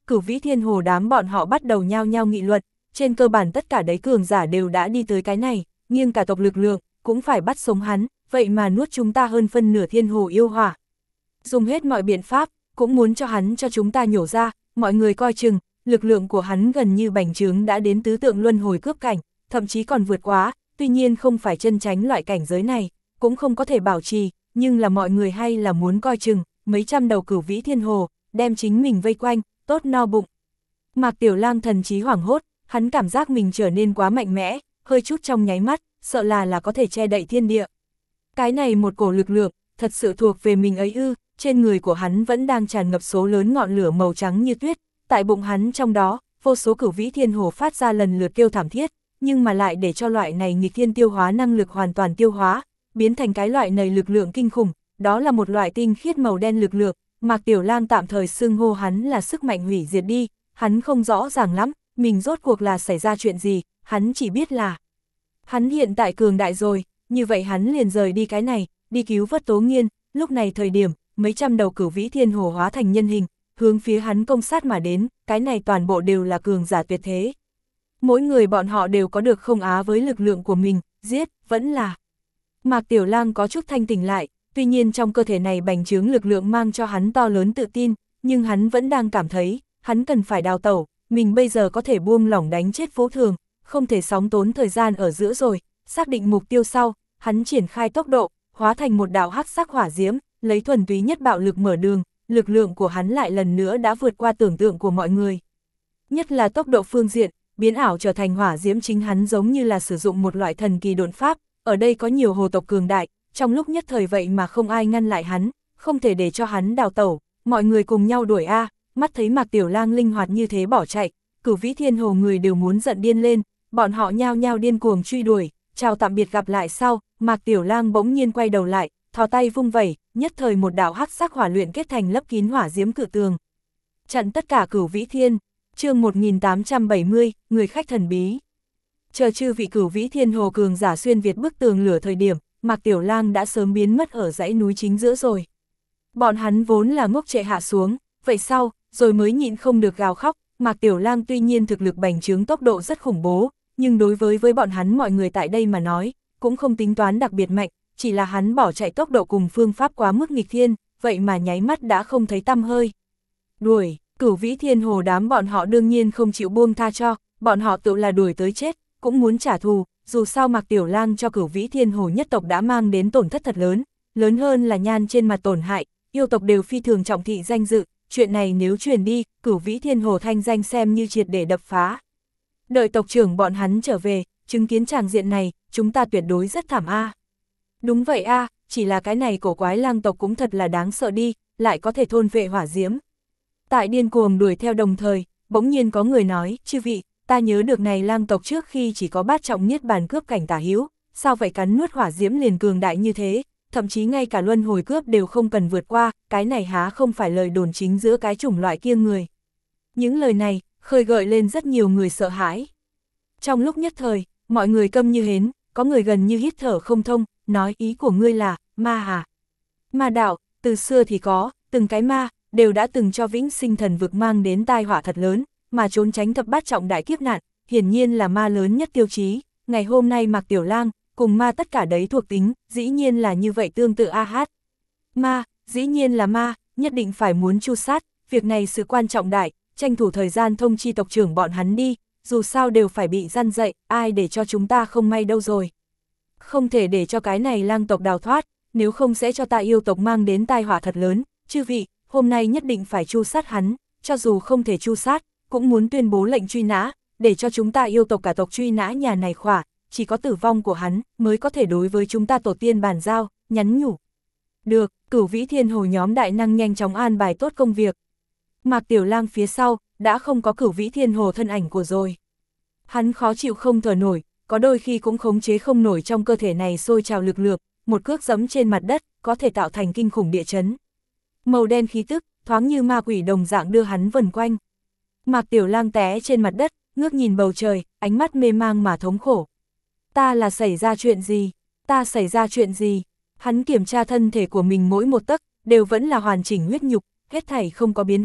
Cửu Vĩ Thiên Hồ đám bọn họ bắt đầu nhao nhao nghị luận, trên cơ bản tất cả đấy cường giả đều đã đi tới cái này, nghiêng cả tộc lực lượng, cũng phải bắt sống hắn, vậy mà nuốt chúng ta hơn phân nửa thiên hồ yêu hỏa. Dùng hết mọi biện pháp, cũng muốn cho hắn cho chúng ta nhổ ra, mọi người coi chừng, lực lượng của hắn gần như bành trướng đã đến tứ tượng luân hồi cướp cảnh, thậm chí còn vượt quá, tuy nhiên không phải chân tránh loại cảnh giới này, cũng không có thể bảo trì, nhưng là mọi người hay là muốn coi chừng, mấy trăm đầu Cửu Vĩ Thiên Hồ, đem chính mình vây quanh, tốt no bụng. Mạc Tiểu Lang thần trí hoảng hốt, hắn cảm giác mình trở nên quá mạnh mẽ, hơi chút trong nháy mắt, sợ là là có thể che đậy thiên địa. Cái này một cổ lực lượng, thật sự thuộc về mình ấy ư, trên người của hắn vẫn đang tràn ngập số lớn ngọn lửa màu trắng như tuyết, tại bụng hắn trong đó, vô số Cửu Vĩ Thiên Hồ phát ra lần lượt kêu thảm thiết, nhưng mà lại để cho loại này nghịch thiên tiêu hóa năng lực hoàn toàn tiêu hóa, biến thành cái loại này lực lượng kinh khủng, đó là một loại tinh khiết màu đen lực lượng, Mạc Tiểu Lang tạm thời xưng hô hắn là sức mạnh hủy diệt đi, hắn không rõ ràng lắm, mình rốt cuộc là xảy ra chuyện gì, hắn chỉ biết là hắn hiện tại cường đại rồi, như vậy hắn liền rời đi cái này, đi cứu vớt Tố Nghiên, lúc này thời điểm, mấy trăm đầu Cửu Vĩ Thiên Hồ hóa thành nhân hình, hướng phía hắn công sát mà đến, cái này toàn bộ đều là cường giả tuyệt thế. Mỗi người bọn họ đều có được không á với lực lượng của mình, giết, vẫn là. Mạc Tiểu Lang có chút thanh tỉnh lại, tuy nhiên trong cơ thể này bành trướng lực lượng mang cho hắn to lớn tự tin, nhưng hắn vẫn đang cảm thấy, hắn cần phải đào tẩu, mình bây giờ có thể buông lỏng đánh chết Phố Thường, không thể sóng tốn thời gian ở giữa rồi, xác định mục tiêu sau, hắn triển khai tốc độ, hóa thành một đạo hắc sắc hỏa diễm, lấy thuần túy nhất bạo lực mở đường, lực lượng của hắn lại lần nữa đã vượt qua tưởng tượng của mọi người. Nhất là tốc độ phương diện, biến ảo trở thành hỏa diễm chính hắn giống như là sử dụng một loại thần kỳ độn pháp, ở đây có nhiều hồ tộc cường đại, trong lúc nhất thời vậy mà không ai ngăn lại hắn, không thể để cho hắn đào tẩu, mọi người cùng nhau đuổi a, mắt thấy Mạc Tiểu Lang linh hoạt như thế bỏ chạy, Cửu Vĩ Thiên Hồ người đều muốn giận điên lên, bọn họ nhao nhao điên cuồng truy đuổi, chào tạm biệt gặp lại sau, Mạc Tiểu Lang bỗng nhiên quay đầu lại, thò tay vung vẩy, nhất thời một đạo hắc sắc hỏa luyện kết thành lấp kín hỏa diễm cự tường. Chặn tất cả Cửu Vĩ Thiên, chương một nghìn tám trăm bảy mươi, người khách thần bí. Chờ chư vị Cửu Vĩ Thiên Hồ cường giả xuyên việt bức tường lửa thời điểm, Mạc Tiểu Lang đã sớm biến mất ở dãy núi chính giữa rồi. Bọn hắn vốn là ngốc trệ hạ xuống, vậy sau, rồi mới nhịn không được gào khóc, Mạc Tiểu Lang tuy nhiên thực lực bành trướng tốc độ rất khủng bố, nhưng đối với với bọn hắn mọi người tại đây mà nói, cũng không tính toán đặc biệt mạnh, chỉ là hắn bỏ chạy tốc độ cùng phương pháp quá mức nghịch thiên, vậy mà nháy mắt đã không thấy tăm hơi. Đuổi, Cửu Vĩ Thiên Hồ đám bọn họ đương nhiên không chịu buông tha cho, bọn họ tự là đuổi tới chết, cũng muốn trả thù, dù sao Mạc Tiểu Lang cho Cửu Vĩ Thiên Hồ nhất tộc đã mang đến tổn thất thật lớn, lớn hơn là nhan trên mặt tổn hại, yêu tộc đều phi thường trọng thị danh dự, chuyện này nếu truyền đi, Cửu Vĩ Thiên Hồ thanh danh xem như triệt để đập phá. Đợi tộc trưởng bọn hắn trở về, chứng kiến tràng diện này, chúng ta tuyệt đối rất thảm a. Đúng vậy a, chỉ là cái này cổ quái lang tộc cũng thật là đáng sợ đi, lại có thể thôn vệ hỏa diễm. Tại điên cuồng đuổi theo đồng thời, bỗng nhiên có người nói, chư vị, ta nhớ được này lang tộc trước khi chỉ có bát trọng niết bàn cướp cảnh tả hữu, sao vậy cắn nuốt hỏa diễm liền cường đại như thế, thậm chí ngay cả luân hồi cướp đều không cần vượt qua, cái này há không phải lời đồn chính giữa cái chủng loại kia người. Những lời này, khơi gợi lên rất nhiều người sợ hãi. Trong lúc nhất thời, mọi người câm như hến, có người gần như hít thở không thông, nói ý của ngươi là, ma à? Ma đạo, từ xưa thì có, từng cái ma, đều đã từng cho vĩnh sinh thần vực mang đến tai họa thật lớn, mà trốn tránh thập bát trọng đại kiếp nạn, hiển nhiên là ma lớn nhất tiêu chí. Ngày hôm nay Mạc Tiểu Lang, cùng ma tất cả đấy thuộc tính, dĩ nhiên là như vậy tương tự a hát. Ma, dĩ nhiên là ma, nhất định phải muốn chu sát, việc này sự quan trọng đại, tranh thủ thời gian thông chi tộc trưởng bọn hắn đi, dù sao đều phải bị răn dậy, ai để cho chúng ta không may đâu rồi. Không thể để cho cái này lang tộc đào thoát, nếu không sẽ cho ta yêu tộc mang đến tai họa thật lớn, chư vị, hôm nay nhất định phải chu sát hắn, cho dù không thể chu sát, cũng muốn tuyên bố lệnh truy nã, để cho chúng ta yêu tộc cả tộc truy nã nhà này khỏa, chỉ có tử vong của hắn mới có thể đối với chúng ta tổ tiên bàn giao, nhắn nhủ. Được, Cửu Vĩ Thiên Hồ nhóm đại năng nhanh chóng an bài tốt công việc. Mạc Tiểu Lang phía sau, đã không có Cửu Vĩ Thiên Hồ thân ảnh của rồi. Hắn khó chịu không thở nổi, có đôi khi cũng khống chế không nổi trong cơ thể này sôi trào lực lượng, một cước giẫm trên mặt đất, có thể tạo thành kinh khủng địa chấn. Màu đen khí tức, thoáng như ma quỷ đồng dạng đưa hắn vần quanh. Mạc Tiểu Lang té trên mặt đất, ngước nhìn bầu trời, ánh mắt mê mang mà thống khổ. Ta là xảy ra chuyện gì? Ta xảy ra chuyện gì? Hắn kiểm tra thân thể của mình mỗi một tấc, đều vẫn là hoàn chỉnh huyết nhục, hết thảy không có biến hóa,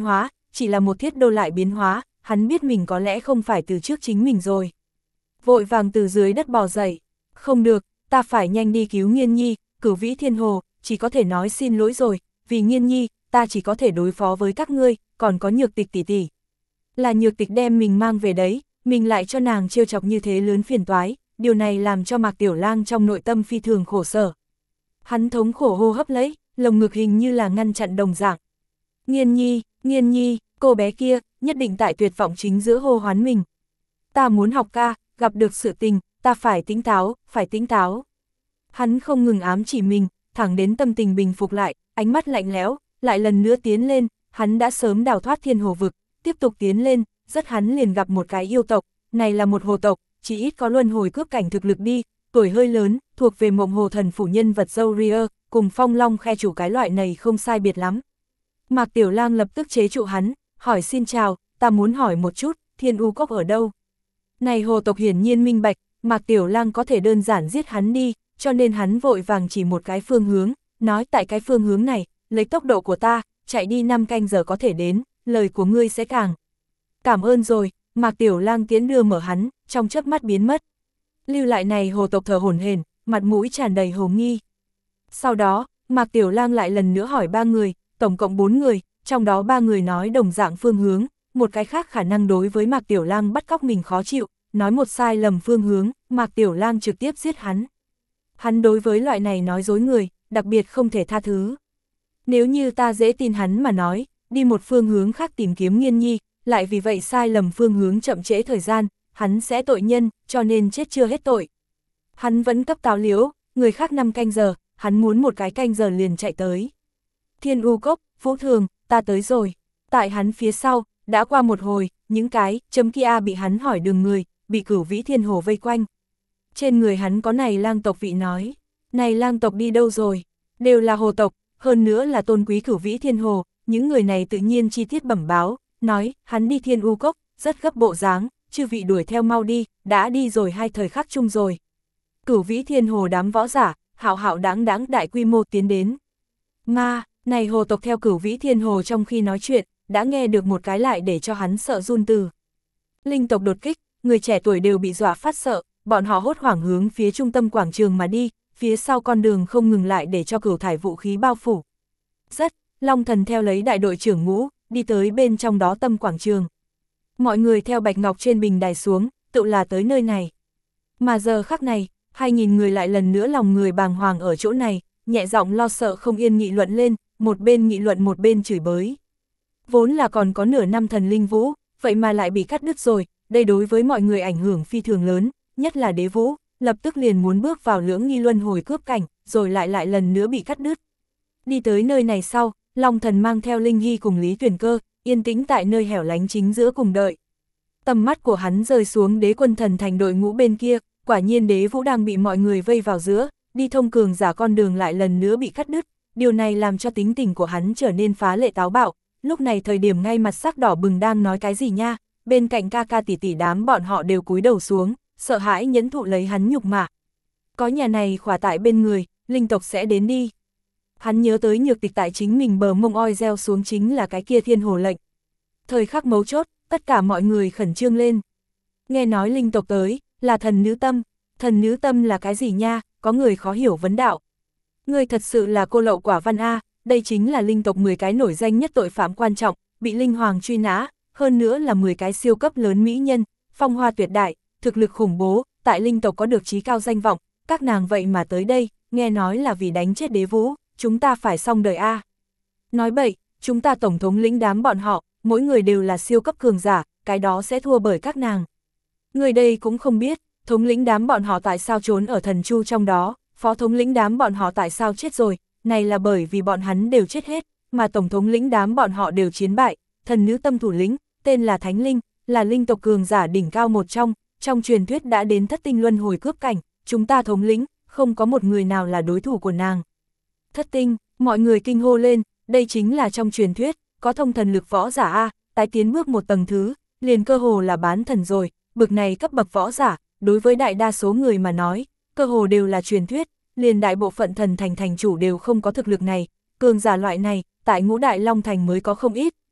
chỉ là một thiết đô lại biến hóa, hắn biết mình có lẽ không phải từ trước chính mình rồi. Vội vàng từ dưới đất bò dậy, không được, ta phải nhanh đi cứu Nghiên Nhi, Cửu Vĩ Thiên Hồ, chỉ có thể nói xin lỗi rồi, vì Nghiên Nhi, ta chỉ có thể đối phó với các ngươi, còn có Nhược Tịch tỷ tỷ. Là Nhược Tịch đem mình mang về đấy, mình lại cho nàng trêu chọc như thế lớn phiền toái, điều này làm cho Mạc Tiểu Lang trong nội tâm phi thường khổ sở. Hắn thống khổ hô hấp lấy, lồng ngực hình như là ngăn chặn đồng dạng. Nghiên Nhi, Nghiên Nhi, cô bé kia, nhất định tại tuyệt vọng chính giữa hô hoán mình. Ta muốn học ca, gặp được sự tình, ta phải tỉnh táo, phải tỉnh táo. Hắn không ngừng ám chỉ mình, thẳng đến tâm tình bình phục lại, ánh mắt lạnh lẽo, lại lần nữa tiến lên, hắn đã sớm đào thoát thiên hồ vực, tiếp tục tiến lên, rất hắn liền gặp một cái yêu tộc, này là một hồ tộc, chỉ ít có luân hồi cướp cảnh thực lực đi, tuổi hơi lớn, thuộc về Mộng Hồ Thần phủ nhân vật dâu ria, cùng Phong Long khe chủ cái loại này không sai biệt lắm. Mạc Tiểu Lang lập tức chế trụ hắn, hỏi xin chào, ta muốn hỏi một chút, Thiên U Cốc ở đâu? Này hồ tộc hiển nhiên minh bạch, Mạc Tiểu Lang có thể đơn giản giết hắn đi, cho nên hắn vội vàng chỉ một cái phương hướng, nói tại cái phương hướng này, lấy tốc độ của ta, chạy đi năm canh giờ có thể đến, lời của ngươi sẽ càng. Cảm ơn rồi, Mạc Tiểu Lang tiến đưa mở hắn, trong chớp mắt biến mất. Lưu lại này hồ tộc thở hổn hển, mặt mũi tràn đầy hồ nghi. Sau đó, Mạc Tiểu Lang lại lần nữa hỏi ba người, tổng cộng bốn người, trong đó ba người nói đồng dạng phương hướng, một cái khác khả năng đối với Mạc Tiểu Lang bắt cóc mình khó chịu, nói một sai lầm phương hướng, Mạc Tiểu Lang trực tiếp giết hắn. Hắn đối với loại này nói dối người, đặc biệt không thể tha thứ. Nếu như ta dễ tin hắn mà nói, đi một phương hướng khác tìm kiếm Nghiên Nhi, lại vì vậy sai lầm phương hướng chậm trễ thời gian, hắn sẽ tội nhân, cho nên chết chưa hết tội. Hắn vẫn cấp táo liếu, người khác năm canh giờ, hắn muốn một cái canh giờ liền chạy tới. Thiên U Cốc, Vũ Thường, ta tới rồi. Tại hắn phía sau, đã qua một hồi, những cái chấm kia bị hắn hỏi đường người, bị Cửu Vĩ Thiên Hồ vây quanh. Trên người hắn có này lang tộc vị nói, này lang tộc đi đâu rồi? Đều là hồ tộc, hơn nữa là tôn quý Cửu Vĩ Thiên Hồ, những người này tự nhiên chi tiết bẩm báo, nói, hắn đi Thiên U Cốc, rất gấp bộ dáng, chư vị đuổi theo mau đi, đã đi rồi hai thời khắc chung rồi. Cửu Vĩ Thiên Hồ đám võ giả, hạo hạo đáng đáng đại quy mô tiến đến. Nga, này hồ tộc theo Cửu Vĩ Thiên Hồ trong khi nói chuyện, đã nghe được một cái lại để cho hắn sợ run từ. Linh tộc đột kích, người trẻ tuổi đều bị dọa phát sợ, bọn họ hốt hoảng hướng phía trung tâm quảng trường mà đi, phía sau con đường không ngừng lại để cho cửu thải vũ khí bao phủ. Rất, Long Thần theo lấy đại đội trưởng ngũ, đi tới bên trong đó tâm quảng trường. Mọi người theo bạch ngọc trên bình đài xuống, tự là tới nơi này. Mà giờ khắc này, hai nghìn người lại lần nữa lòng người bàng hoàng ở chỗ này, nhẹ giọng lo sợ không yên nghị luận lên, một bên nghị luận một bên chửi bới. Vốn là còn có nửa năm thần linh vũ, vậy mà lại bị cắt đứt rồi, đây đối với mọi người ảnh hưởng phi thường lớn, nhất là đế vũ, lập tức liền muốn bước vào lưỡng nghi luân hồi cướp cảnh, rồi lại lại lần nữa bị cắt đứt. Đi tới nơi này sau, Long Thần mang theo Linh Hy cùng Lý Tuyển Cơ, yên tĩnh tại nơi hẻo lánh chính giữa cùng đợi. Tầm mắt của hắn rơi xuống đế quân thần thành đội ngũ bên kia, quả nhiên đế vũ đang bị mọi người vây vào giữa, đi thông cường giả con đường lại lần nữa bị cắt đứt, điều này làm cho tính tình của hắn trở nên phá lệ táo bạo, lúc này thời điểm ngay mặt sắc đỏ bừng đang nói cái gì nha, bên cạnh ca ca tỷ tỷ đám bọn họ đều cúi đầu xuống, sợ hãi nhẫn thụ lấy hắn nhục mạ. Có nhà này khỏa tại bên người, linh tộc sẽ đến đi. Hắn nhớ tới Nhược Tịch tại chính mình bờ mông oi gieo xuống chính là cái kia thiên hồ lệnh. Thời khắc mấu chốt, tất cả mọi người khẩn trương lên. Nghe nói linh tộc tới, là thần nữ tâm. Thần nữ tâm là cái gì nha, có người khó hiểu vấn đạo. Người thật sự là cô lậu quả văn A, đây chính là linh tộc mười cái nổi danh nhất tội phạm quan trọng, bị linh hoàng truy nã, hơn nữa là mười cái siêu cấp lớn mỹ nhân, phong hoa tuyệt đại, thực lực khủng bố, tại linh tộc có được trí cao danh vọng, các nàng vậy mà tới đây, nghe nói là vì đánh chết đế vũ, chúng ta phải xong đời A. Nói bậy, chúng ta tổng thống lĩnh đám bọn họ, mỗi người đều là siêu cấp cường giả, cái đó sẽ thua bởi các nàng. Người đây cũng không biết, thống lĩnh đám bọn họ tại sao trốn ở thần chu trong đó, phó thống lĩnh đám bọn họ tại sao chết rồi, này là bởi vì bọn hắn đều chết hết, mà tổng thống lĩnh đám bọn họ đều chiến bại, thần nữ tâm thủ lĩnh, tên là Thánh Linh, là linh tộc cường giả đỉnh cao một trong, trong truyền thuyết đã đến thất tinh luân hồi cướp cảnh, chúng ta thống lĩnh, không có một người nào là đối thủ của nàng. Thất tinh, mọi người kinh hô lên, đây chính là trong truyền thuyết, có thông thần lực võ giả A, tái tiến bước một tầng thứ, liền cơ hồ là bán thần rồi, bực này cấp bậc võ giả, đối với đại đa số người mà nói, cơ hồ đều là truyền thuyết, liền đại bộ phận thần thành thành chủ đều không có thực lực này, cường giả loại này, tại ngũ đại long thành mới có không ít,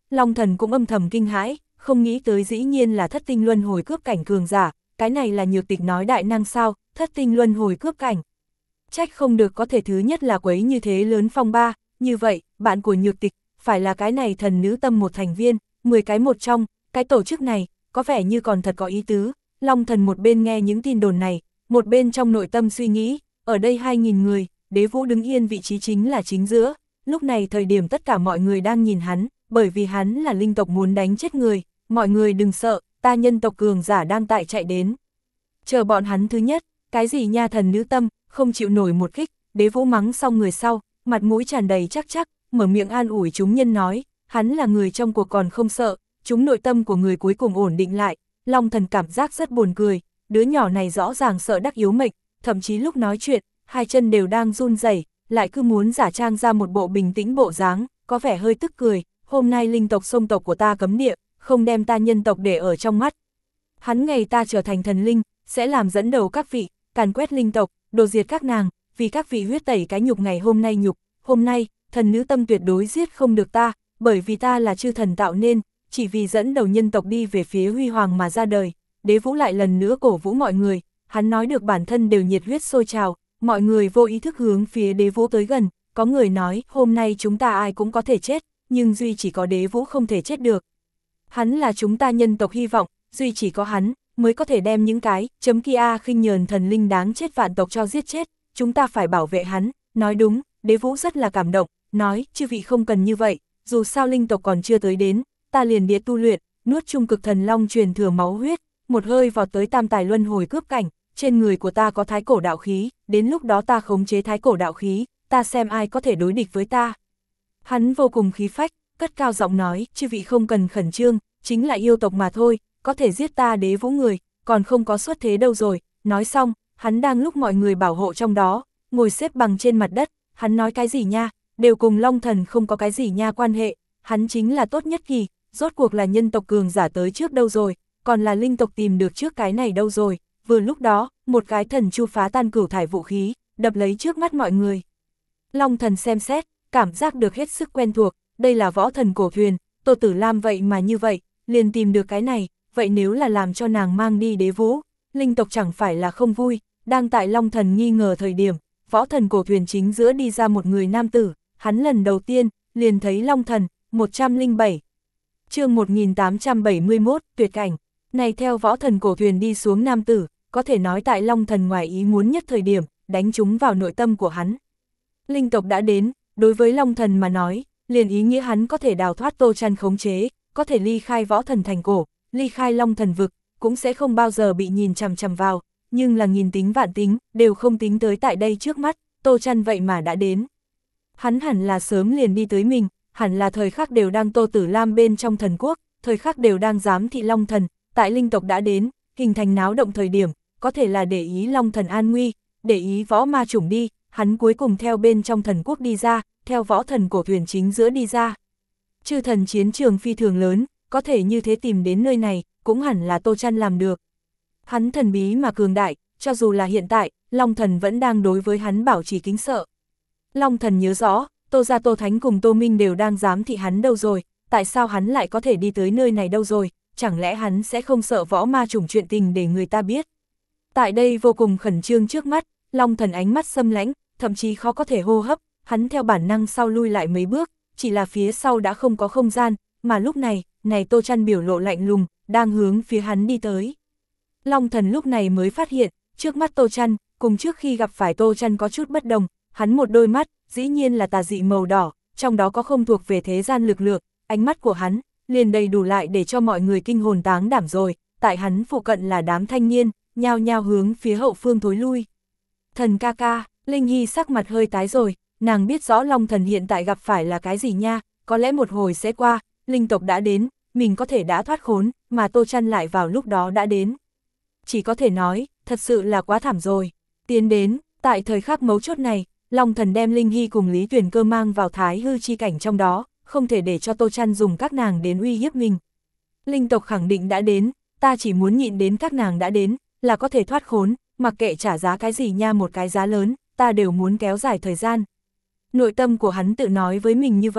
Long Thần cũng âm thầm kinh hãi, không nghĩ tới dĩ nhiên là thất tinh luân hồi cướp cảnh cường giả, cái này là Nhược Tịch nói đại năng sao, thất tinh luân hồi cướp cảnh. Trách không được có thể thứ nhất là quấy như thế lớn phong ba, như vậy, bạn của Nhược Tịch, phải là cái này thần nữ tâm một thành viên, mười cái một trong, cái tổ chức này, có vẻ như còn thật có ý tứ. Long Thần một bên nghe những tin đồn này, một bên trong nội tâm suy nghĩ, ở đây hai nghìn người, Đế Vũ đứng yên vị trí chính là chính giữa, lúc này thời điểm tất cả mọi người đang nhìn hắn, bởi vì hắn là linh tộc muốn đánh chết người, mọi người đừng sợ, ta nhân tộc cường giả đang tại chạy đến. Chờ bọn hắn thứ nhất, cái gì nha thần nữ tâm, không chịu nổi một kích, Đế Vũ mắng xong người sau, mặt mũi tràn đầy chắc chắc, mở miệng an ủi chúng nhân nói, hắn là người trong cuộc còn không sợ, chúng nội tâm của người cuối cùng ổn định lại. Long Thần cảm giác rất buồn cười, đứa nhỏ này rõ ràng sợ đắc yếu mệnh, thậm chí lúc nói chuyện, hai chân đều đang run rẩy, lại cứ muốn giả trang ra một bộ bình tĩnh bộ dáng, có vẻ hơi tức cười, hôm nay linh tộc sông tộc của ta cấm địa, không đem ta nhân tộc để ở trong mắt. Hắn ngày ta trở thành thần linh, sẽ làm dẫn đầu các vị, càn quét linh tộc, đồ diệt các nàng, vì các vị huyết tẩy cái nhục ngày hôm nay nhục, hôm nay, thần nữ tâm tuyệt đối giết không được ta, bởi vì ta là chư thần tạo nên, chỉ vì dẫn đầu nhân tộc đi về phía huy hoàng mà ra đời. Đế Vũ lại lần nữa cổ vũ mọi người, hắn nói được bản thân đều nhiệt huyết sôi trào, mọi người vô ý thức hướng phía Đế Vũ tới gần, có người nói hôm nay chúng ta ai cũng có thể chết, nhưng duy chỉ có Đế Vũ không thể chết được. Hắn là chúng ta nhân tộc hy vọng, duy chỉ có hắn mới có thể đem những cái chấm kia khinh nhờn thần linh đáng chết vạn tộc cho giết chết, chúng ta phải bảo vệ hắn. Nói đúng, Đế Vũ rất là cảm động, nói chư vị không cần như vậy, dù sao linh tộc còn chưa tới đến, ta liền địa tu luyện, nuốt trung cực thần long truyền thừa máu huyết, một hơi vọt tới tam tài luân hồi cướp cảnh, trên người của ta có thái cổ đạo khí, đến lúc đó ta khống chế thái cổ đạo khí, ta xem ai có thể đối địch với ta. Hắn vô cùng khí phách, cất cao giọng nói, chư vị không cần khẩn trương, chính là yêu tộc mà thôi, có thể giết ta Đế Vũ người, còn không có xuất thế đâu rồi. Nói xong, hắn đang lúc mọi người bảo hộ trong đó, ngồi xếp bằng trên mặt đất, hắn nói cái gì nha, đều cùng Long Thần không có cái gì nha quan hệ, hắn chính là tốt nhất kỳ, rốt cuộc là nhân tộc cường giả tới trước đâu rồi, còn là linh tộc tìm được trước cái này đâu rồi. Vừa lúc đó, một cái thần chu phá tan cửu thải vũ khí, đập lấy trước mắt mọi người. Long Thần xem xét, cảm giác được hết sức quen thuộc, đây là võ thần cổ thuyền, Tô Tử Lam vậy mà như vậy, liền tìm được cái này, vậy nếu là làm cho nàng mang đi Đế Vũ, linh tộc chẳng phải là không vui. Đang tại Long Thần nghi ngờ thời điểm, võ thần cổ thuyền chính giữa đi ra một người nam tử, hắn lần đầu tiên, liền thấy Long Thần, một trăm lẻ bảy. Chương một nghìn tám trăm bảy mươi mốt, tuyệt cảnh, này theo võ thần cổ thuyền đi xuống nam tử, có thể nói tại Long Thần ngoài ý muốn nhất thời điểm, đánh trúng vào nội tâm của hắn. Linh tộc đã đến, đối với Long Thần mà nói, liền ý nghĩa hắn có thể đào thoát Tô Trăn khống chế, có thể ly khai võ thần thành cổ, ly khai Long Thần vực, cũng sẽ không bao giờ bị nhìn chằm chằm vào, nhưng là nghìn tính vạn tính, đều không tính tới tại đây trước mắt, Tô Trăn vậy mà đã đến. Hắn hẳn là sớm liền đi tới mình, hẳn là thời khắc đều đang Tô Tử Lam bên trong thần quốc, thời khắc đều đang giám thị Long Thần, tại linh tộc đã đến, hình thành náo động thời điểm, có thể là để ý Long Thần an nguy, để ý võ ma chủng đi, hắn cuối cùng theo bên trong thần quốc đi ra, theo võ thần cổ thuyền chính giữa đi ra. Chư thần chiến trường phi thường lớn, có thể như thế tìm đến nơi này, cũng hẳn là Tô Trăn làm được. Hắn thần bí mà cường đại, cho dù là hiện tại, Long Thần vẫn đang đối với hắn bảo trì kính sợ. Long Thần nhớ rõ, Tô gia Tô Thánh cùng Tô Minh đều đang giám thị hắn đâu rồi, tại sao hắn lại có thể đi tới nơi này đâu rồi, chẳng lẽ hắn sẽ không sợ võ ma chủng chuyện tình để người ta biết. Tại đây vô cùng khẩn trương trước mắt, Long Thần ánh mắt xâm lãnh, thậm chí khó có thể hô hấp, hắn theo bản năng sau lui lại mấy bước, chỉ là phía sau đã không có không gian, mà lúc này, này Tô Trăn biểu lộ lạnh lùng, đang hướng phía hắn đi tới. Long Thần lúc này mới phát hiện, trước mắt Tô Trăn, cùng trước khi gặp phải Tô Trăn có chút bất đồng, hắn một đôi mắt, dĩ nhiên là tà dị màu đỏ, trong đó có không thuộc về thế gian lực lượng, ánh mắt của hắn, liền đầy đủ lại để cho mọi người kinh hồn táng đảm rồi, tại hắn phụ cận là đám thanh niên, nhao nhao hướng phía hậu phương thối lui. Thần ca ca, Linh Hy sắc mặt hơi tái rồi, nàng biết rõ Long Thần hiện tại gặp phải là cái gì nha, có lẽ một hồi sẽ qua, linh tộc đã đến, mình có thể đã thoát khốn, mà Tô Trăn lại vào lúc đó đã đến. Chỉ có thể nói, thật sự là quá thảm rồi. Tiến đến, tại thời khắc mấu chốt này, Long Thần đem Linh Hy cùng Lý Tuyền Cơ mang vào thái hư chi cảnh trong đó, không thể để cho Tô Trăn dùng các nàng đến uy hiếp mình. Linh tộc khẳng định đã đến, ta chỉ muốn nhịn đến các nàng đã đến, là có thể thoát khốn, mặc kệ trả giá cái gì nha, một cái giá lớn, ta đều muốn kéo dài thời gian. Nội tâm của hắn tự nói với mình như vậy,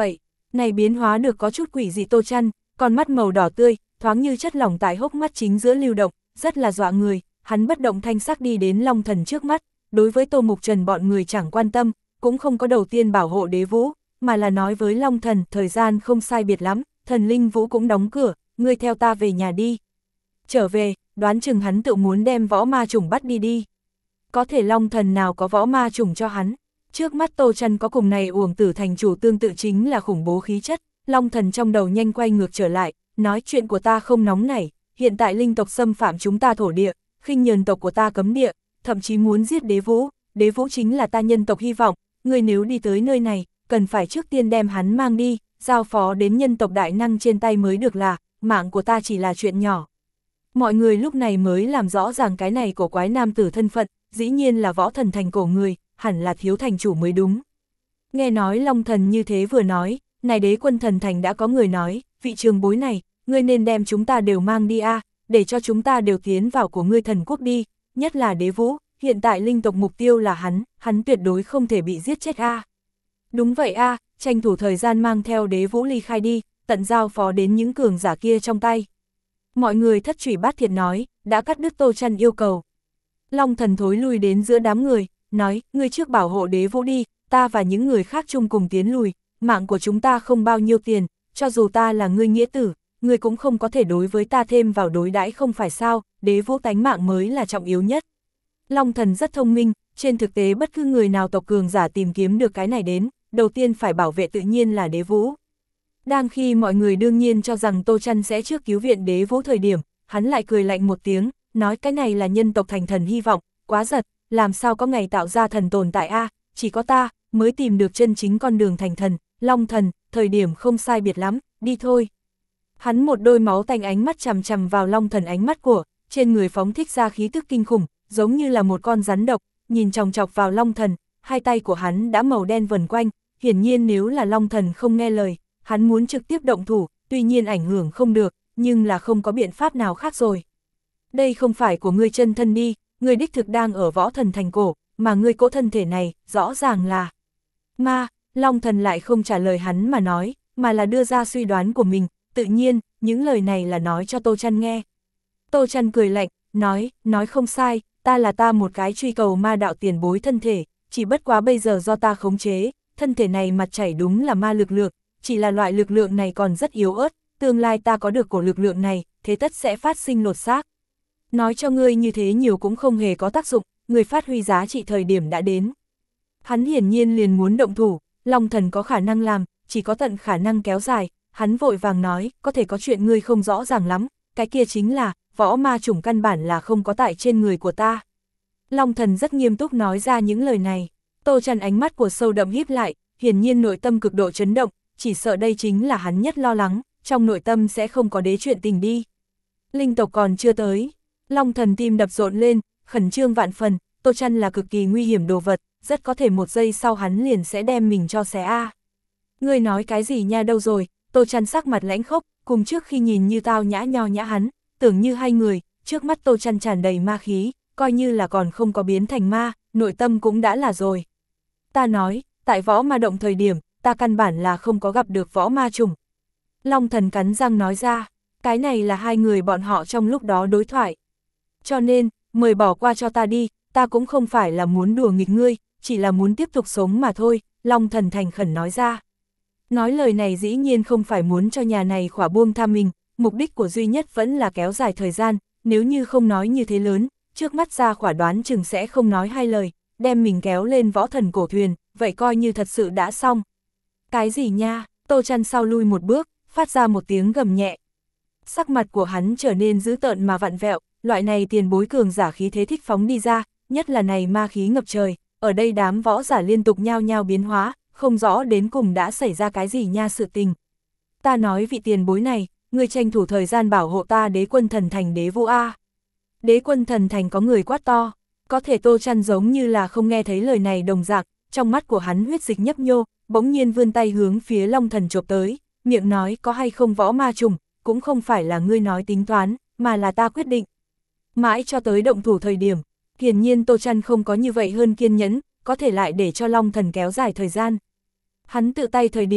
Này biến hóa được có chút quỷ dị Tô Chăn, con mắt màu đỏ tươi, thoáng như chất lỏng tại hốc mắt chính giữa lưu động, rất là dọa người, hắn bất động thanh sắc đi đến Long Thần trước mắt, đối với Tô Mục Trần bọn người chẳng quan tâm, cũng không có đầu tiên bảo hộ Đế Vũ, mà là nói với Long Thần, thời gian không sai biệt lắm, thần linh vũ cũng đóng cửa, ngươi theo ta về nhà đi. Trở về, đoán chừng hắn tự muốn đem võ ma chủng bắt đi đi. Có thể Long Thần nào có võ ma chủng cho hắn. Trước mắt Tô Chăn có cùng này Uổng Tử thành chủ tương tự chính là khủng bố khí chất, Long Thần trong đầu nhanh quay ngược trở lại, nói chuyện của ta không nóng nảy, hiện tại linh tộc xâm phạm chúng ta thổ địa, khinh nhờn tộc của ta cấm địa, thậm chí muốn giết Đế Vũ, Đế Vũ chính là ta nhân tộc hy vọng, người nếu đi tới nơi này, cần phải trước tiên đem hắn mang đi, giao phó đến nhân tộc đại năng trên tay mới được là, mạng của ta chỉ là chuyện nhỏ. Mọi người lúc này mới làm rõ ràng cái này cổ quái nam tử thân phận, dĩ nhiên là võ thần thành cổ người, hẳn là thiếu thành chủ mới đúng. Nghe nói Long Thần như thế vừa nói, này Đế Quân thần thành đã có người nói, vị trường bối này, ngươi nên đem chúng ta đều mang đi a, để cho chúng ta đều tiến vào của ngươi thần quốc đi, nhất là Đế Vũ, hiện tại linh tộc mục tiêu là hắn, hắn tuyệt đối không thể bị giết chết a. Đúng vậy a, tranh thủ thời gian mang theo Đế Vũ ly khai đi, tận giao phó đến những cường giả kia trong tay. Mọi người thất trụy bát thiệt nói, đã cắt đứt Tô Chăn yêu cầu. Long Thần thối lui đến giữa đám người, nói, ngươi trước bảo hộ Đế Vũ đi, ta và những người khác chung cùng tiến lùi, mạng của chúng ta không bao nhiêu tiền, cho dù ta là ngươi nghĩa tử, ngươi cũng không có thể đối với ta thêm vào đối đãi không phải sao, Đế Vũ tánh mạng mới là trọng yếu nhất. Long Thần rất thông minh, trên thực tế bất cứ người nào tộc cường giả tìm kiếm được cái này đến, đầu tiên phải bảo vệ tự nhiên là Đế Vũ. Đang khi mọi người đương nhiên cho rằng Tô Chăn sẽ trước cứu viện Đế Vũ thời điểm, hắn lại cười lạnh một tiếng, nói cái này là nhân tộc thành thần hy vọng, quá giật, làm sao có ngày tạo ra thần tồn tại a, chỉ có ta mới tìm được chân chính con đường thành thần, Long Thần, thời điểm không sai biệt lắm, đi thôi. Hắn một đôi máu tanh ánh mắt chằm chằm vào Long Thần ánh mắt của, trên người phóng thích ra khí tức kinh khủng, giống như là một con rắn độc, nhìn chòng chọc vào Long Thần, hai tay của hắn đã màu đen vần quanh, hiển nhiên nếu là Long Thần không nghe lời, hắn muốn trực tiếp động thủ, tuy nhiên ảnh hưởng không được, nhưng là không có biện pháp nào khác rồi. Đây không phải của ngươi chân thân đi, ngươi đích thực đang ở võ thần thành cổ, mà ngươi cỗ thân thể này, rõ ràng là ma. Long Thần lại không trả lời hắn mà nói, mà là đưa ra suy đoán của mình, tự nhiên, những lời này là nói cho Tô Chăn nghe. Tô Chăn cười lạnh, nói, nói không sai, ta là ta một cái truy cầu ma đạo tiền bối thân thể, chỉ bất quá bây giờ do ta khống chế, thân thể này mặt chảy đúng là ma lực lượng, chỉ là loại lực lượng này còn rất yếu ớt, tương lai ta có được cổ lực lượng này, thế tất sẽ phát sinh lột xác. Nói cho ngươi như thế nhiều cũng không hề có tác dụng, người phát huy giá trị thời điểm đã đến. Hắn hiển nhiên liền muốn động thủ, Long Thần có khả năng làm, chỉ có tận khả năng kéo dài, hắn vội vàng nói, có thể có chuyện ngươi không rõ ràng lắm, cái kia chính là, võ ma chủng căn bản là không có tại trên người của ta. Long Thần rất nghiêm túc nói ra những lời này, Tô Chăn ánh mắt của sâu đậm híp lại, hiển nhiên nội tâm cực độ chấn động, chỉ sợ đây chính là hắn nhất lo lắng, trong nội tâm sẽ không có đế chuyện tình đi. Linh tộc còn chưa tới, Long Thần tim đập rộn lên, khẩn trương vạn phần, Tô Chăn là cực kỳ nguy hiểm đồ vật, rất có thể một giây sau hắn liền sẽ đem mình cho xé a. Ngươi nói cái gì nha đâu rồi, Tô Chăn sắc mặt lãnh khốc, cùng trước khi nhìn như tao nhã nho nhã hắn, tưởng như hai người, trước mắt Tô Chăn tràn đầy ma khí, coi như là còn không có biến thành ma, nội tâm cũng đã là rồi. Ta nói, tại võ ma động thời điểm, ta căn bản là không có gặp được võ ma trùng. Long Thần cắn răng nói ra, cái này là hai người bọn họ trong lúc đó đối thoại. Cho nên, mời bỏ qua cho ta đi, ta cũng không phải là muốn đùa nghịch ngươi, chỉ là muốn tiếp tục sống mà thôi, Long Thần thành khẩn nói ra. Nói lời này dĩ nhiên không phải muốn cho nhà này khỏa buông tha mình, mục đích của duy nhất vẫn là kéo dài thời gian, nếu như không nói như thế lớn, trước mắt ra khỏa đoán chừng sẽ không nói hai lời, đem mình kéo lên võ thần cổ thuyền, vậy coi như thật sự đã xong. Cái gì nha, Tô Chăn sau lui một bước, phát ra một tiếng gầm nhẹ. Sắc mặt của hắn trở nên dữ tợn mà vặn vẹo, loại này tiền bối cường giả khí thế thích phóng đi ra, nhất là này ma khí ngập trời, ở đây đám võ giả liên tục nhao nhao biến hóa, không rõ đến cùng đã xảy ra cái gì nha sự tình. Ta nói vị tiền bối này, người tranh thủ thời gian bảo hộ ta Đế Quân thần thành Đế Vũ a. Đế Quân thần thành có người quát to, có thể Tô Chăn giống như là không nghe thấy lời này đồng dạng, trong mắt của hắn huyết dịch nhấp nhô, bỗng nhiên vươn tay hướng phía Long Thần chộp tới, miệng nói có hay không võ ma trùng, cũng không phải là ngươi nói tính toán, mà là ta quyết định. Mãi cho tới động thủ thời điểm, hiển nhiên Tô Chăn không có như vậy hơn kiên nhẫn, có thể lại để cho Long Thần kéo dài thời gian. Hắn tự tay thời điểm,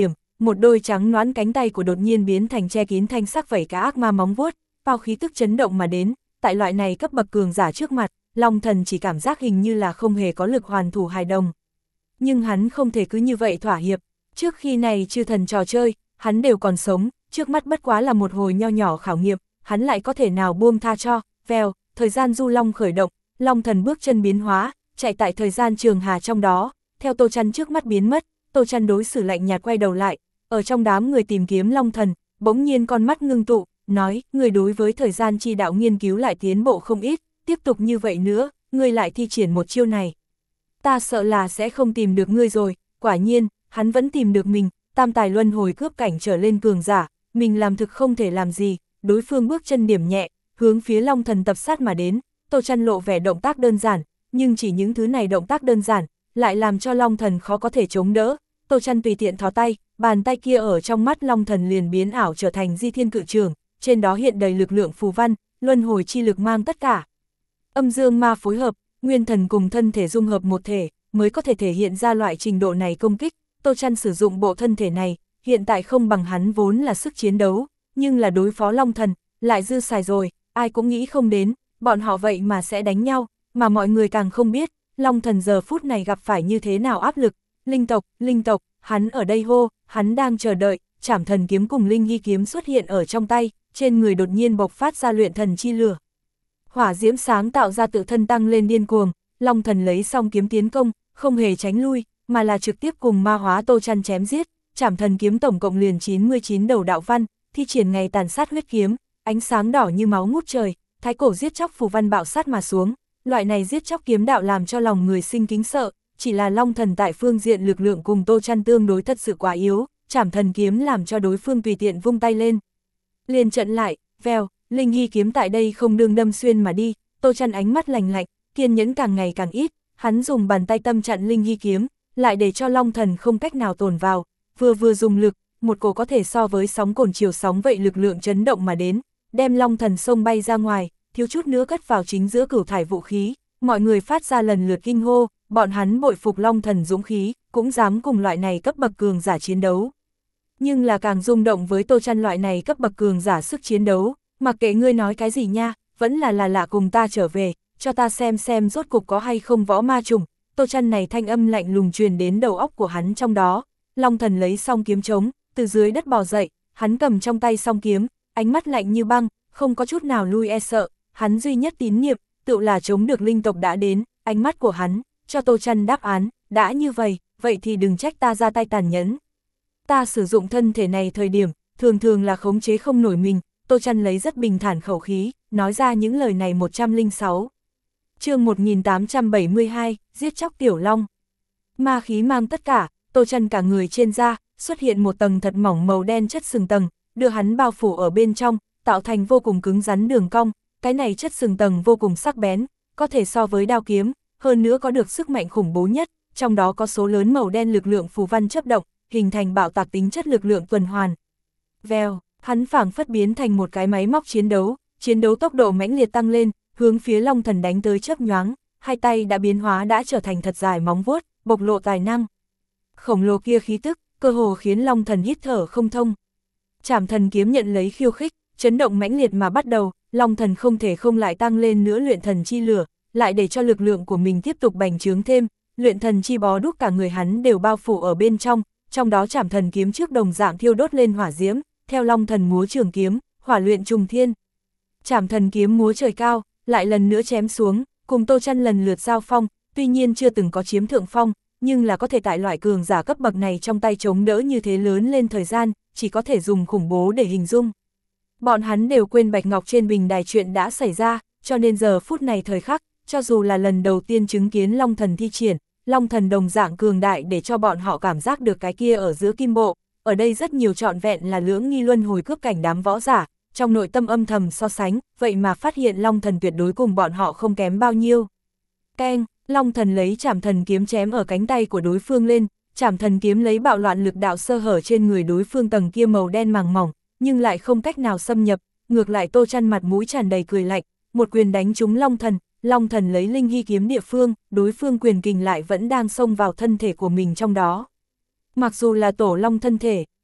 một đôi trắng nõn cánh tay của đột nhiên biến thành che kín thanh sắc vảy cá ác ma móng vuốt, bao khí tức chấn động mà đến, tại loại này cấp bậc cường giả trước mặt, Long Thần chỉ cảm giác hình như là không hề có lực hoàn thủ hài đồng. Nhưng hắn không thể cứ như vậy thỏa hiệp, trước khi này chư thần trò chơi, hắn đều còn sống, trước mắt bất quá là một hồi nho nhỏ khảo nghiệm, hắn lại có thể nào buông tha cho, vèo, thời gian du long khởi động, Long Thần bước chân biến hóa, chạy tại thời gian trường hà trong đó, theo Tô Chăn trước mắt biến mất, Tô Chăn đối xử lạnh nhạt quay đầu lại, ở trong đám người tìm kiếm Long Thần, bỗng nhiên con mắt ngưng tụ, nói, người đối với thời gian chi đạo nghiên cứu lại tiến bộ không ít, tiếp tục như vậy nữa, ngươi lại thi triển một chiêu này. Ta sợ là sẽ không tìm được ngươi rồi, quả nhiên, hắn vẫn tìm được mình, tam tài luân hồi cướp cảnh trở lên cường giả, mình làm thực không thể làm gì, đối phương bước chân điểm nhẹ, hướng phía Long Thần tập sát mà đến, Tô Chăn lộ vẻ động tác đơn giản, nhưng chỉ những thứ này động tác đơn giản, lại làm cho Long Thần khó có thể chống đỡ, Tô Chăn tùy tiện thò tay, bàn tay kia ở trong mắt Long Thần liền biến ảo trở thành di thiên cự trường, trên đó hiện đầy lực lượng phù văn, luân hồi chi lực mang tất cả. Âm dương ma phối hợp, nguyên thần cùng thân thể dung hợp một thể, mới có thể thể hiện ra loại trình độ này công kích. Tô Chăn sử dụng bộ thân thể này, hiện tại không bằng hắn vốn là sức chiến đấu, nhưng là đối phó Long Thần, lại dư xài rồi, ai cũng nghĩ không đến, bọn họ vậy mà sẽ đánh nhau, mà mọi người càng không biết, Long Thần giờ phút này gặp phải như thế nào áp lực. Linh tộc, linh tộc, hắn ở đây hô, hắn đang chờ đợi, Trảm Thần kiếm cùng Linh Hy kiếm xuất hiện ở trong tay, trên người đột nhiên bộc phát ra luyện thần chi lửa. Hỏa diễm sáng tạo ra tự thân tăng lên điên cuồng, Long Thần lấy xong kiếm tiến công, không hề tránh lui, mà là trực tiếp cùng ma hóa Tô Chăn chém giết, Trảm Thần kiếm tổng cộng liền chín mươi chín đầu đạo văn, thi triển ngày tàn sát huyết kiếm, ánh sáng đỏ như máu ngút trời, thái cổ giết chóc phù văn bạo sát mà xuống, loại này giết chóc kiếm đạo làm cho lòng người sinh kính sợ, chỉ là Long Thần tại phương diện lực lượng cùng Tô Chăn tương đối thật sự quá yếu, Trảm Thần kiếm làm cho đối phương tùy tiện vung tay lên. Liền trận lại, vèo, Linh Hy kiếm tại đây không đương đâm xuyên mà đi, Tô Chăn ánh mắt lành lạnh, kiên nhẫn càng ngày càng ít, hắn dùng bàn tay tâm chặn Linh Hy kiếm, lại để cho Long Thần không cách nào tồn vào, vừa vừa dùng lực, một cổ có thể so với sóng cồn chiều sóng vậy lực lượng chấn động mà đến, đem Long Thần xông bay ra ngoài, thiếu chút nữa cất vào chính giữa cửu thải vũ khí, mọi người phát ra lần lượt kinh hô, bọn hắn bội phục Long Thần dũng khí, cũng dám cùng loại này cấp bậc cường giả chiến đấu. Nhưng là càng rung động với Tô Chăn loại này cấp bậc cường giả sức chiến đấu, mặc kệ ngươi nói cái gì nha, vẫn là là lạ cùng ta trở về, cho ta xem xem rốt cục có hay không võ ma trùng. Tô Chăn này thanh âm lạnh lùng truyền đến đầu óc của hắn trong đó, Long Thần lấy song kiếm trống, từ dưới đất bò dậy, hắn cầm trong tay song kiếm, ánh mắt lạnh như băng, không có chút nào lui e sợ, hắn duy nhất tín niệm, tự là chống được linh tộc đã đến, ánh mắt của hắn, cho Tô Chăn đáp án, đã như vậy, vậy thì đừng trách ta ra tay tàn nhẫn. Ta sử dụng thân thể này thời điểm, thường thường là khống chế không nổi mình, Tô Chăn lấy rất bình thản khẩu khí, nói ra những lời này một trăm lẻ sáu. Chương một nghìn tám trăm bảy mươi hai, giết chóc tiểu long. Ma khí mang tất cả, Tô Chăn cả người trên da, xuất hiện một tầng thật mỏng màu đen chất sừng tầng, đưa hắn bao phủ ở bên trong, tạo thành vô cùng cứng rắn đường cong, cái này chất sừng tầng vô cùng sắc bén, có thể so với đao kiếm, hơn nữa có được sức mạnh khủng bố nhất, trong đó có số lớn màu đen lực lượng phù văn chấp động, hình thành bạo tạc tính chất lực lượng tuần hoàn. Vèo, hắn phảng phất biến thành một cái máy móc chiến đấu, chiến đấu tốc độ mãnh liệt tăng lên, hướng phía Long Thần đánh tới chớp nhoáng, hai tay đã biến hóa đã trở thành thật dài móng vuốt, bộc lộ tài năng. Khổng lồ kia khí tức, cơ hồ khiến Long Thần hít thở không thông. Trảm Thần kiếm nhận lấy khiêu khích, chấn động mãnh liệt mà bắt đầu, Long Thần không thể không lại tăng lên nữa luyện thần chi lửa, lại để cho lực lượng của mình tiếp tục bành trướng thêm, luyện thần chi bó đúc cả người hắn đều bao phủ ở bên trong, trong đó Trảm Thần kiếm trước đồng dạng thiêu đốt lên hỏa diễm, theo Long Thần múa trường kiếm, hỏa luyện trùng thiên. Trảm Thần kiếm múa trời cao, lại lần nữa chém xuống, cùng Tô Chăn lần lượt giao phong, tuy nhiên chưa từng có chiếm thượng phong, nhưng là có thể tại loại cường giả cấp bậc này trong tay chống đỡ như thế lớn lên thời gian, chỉ có thể dùng khủng bố để hình dung. Bọn hắn đều quên Bạch Ngọc trên bình đài chuyện đã xảy ra, cho nên giờ phút này thời khắc, cho dù là lần đầu tiên chứng kiến Long Thần thi triển, Long Thần đồng dạng cường đại để cho bọn họ cảm giác được cái kia ở giữa kim bộ, ở đây rất nhiều trọn vẹn là lưỡng nghi luân hồi cướp cảnh đám võ giả, trong nội tâm âm thầm so sánh, vậy mà phát hiện Long Thần tuyệt đối cùng bọn họ không kém bao nhiêu. Keng, Long Thần lấy Trảm Thần kiếm chém ở cánh tay của đối phương lên, Trảm Thần kiếm lấy bạo loạn lực đạo sơ hở trên người đối phương tầng kia màu đen màng mỏng, nhưng lại không cách nào xâm nhập, ngược lại Tô Chăn mặt mũi tràn đầy cười lạnh, một quyền đánh trúng Long Thần, Long Thần lấy Linh Hy kiếm địa phương, đối phương quyền kình lại vẫn đang xông vào thân thể của mình trong đó. Mặc dù là tổ long thân thể,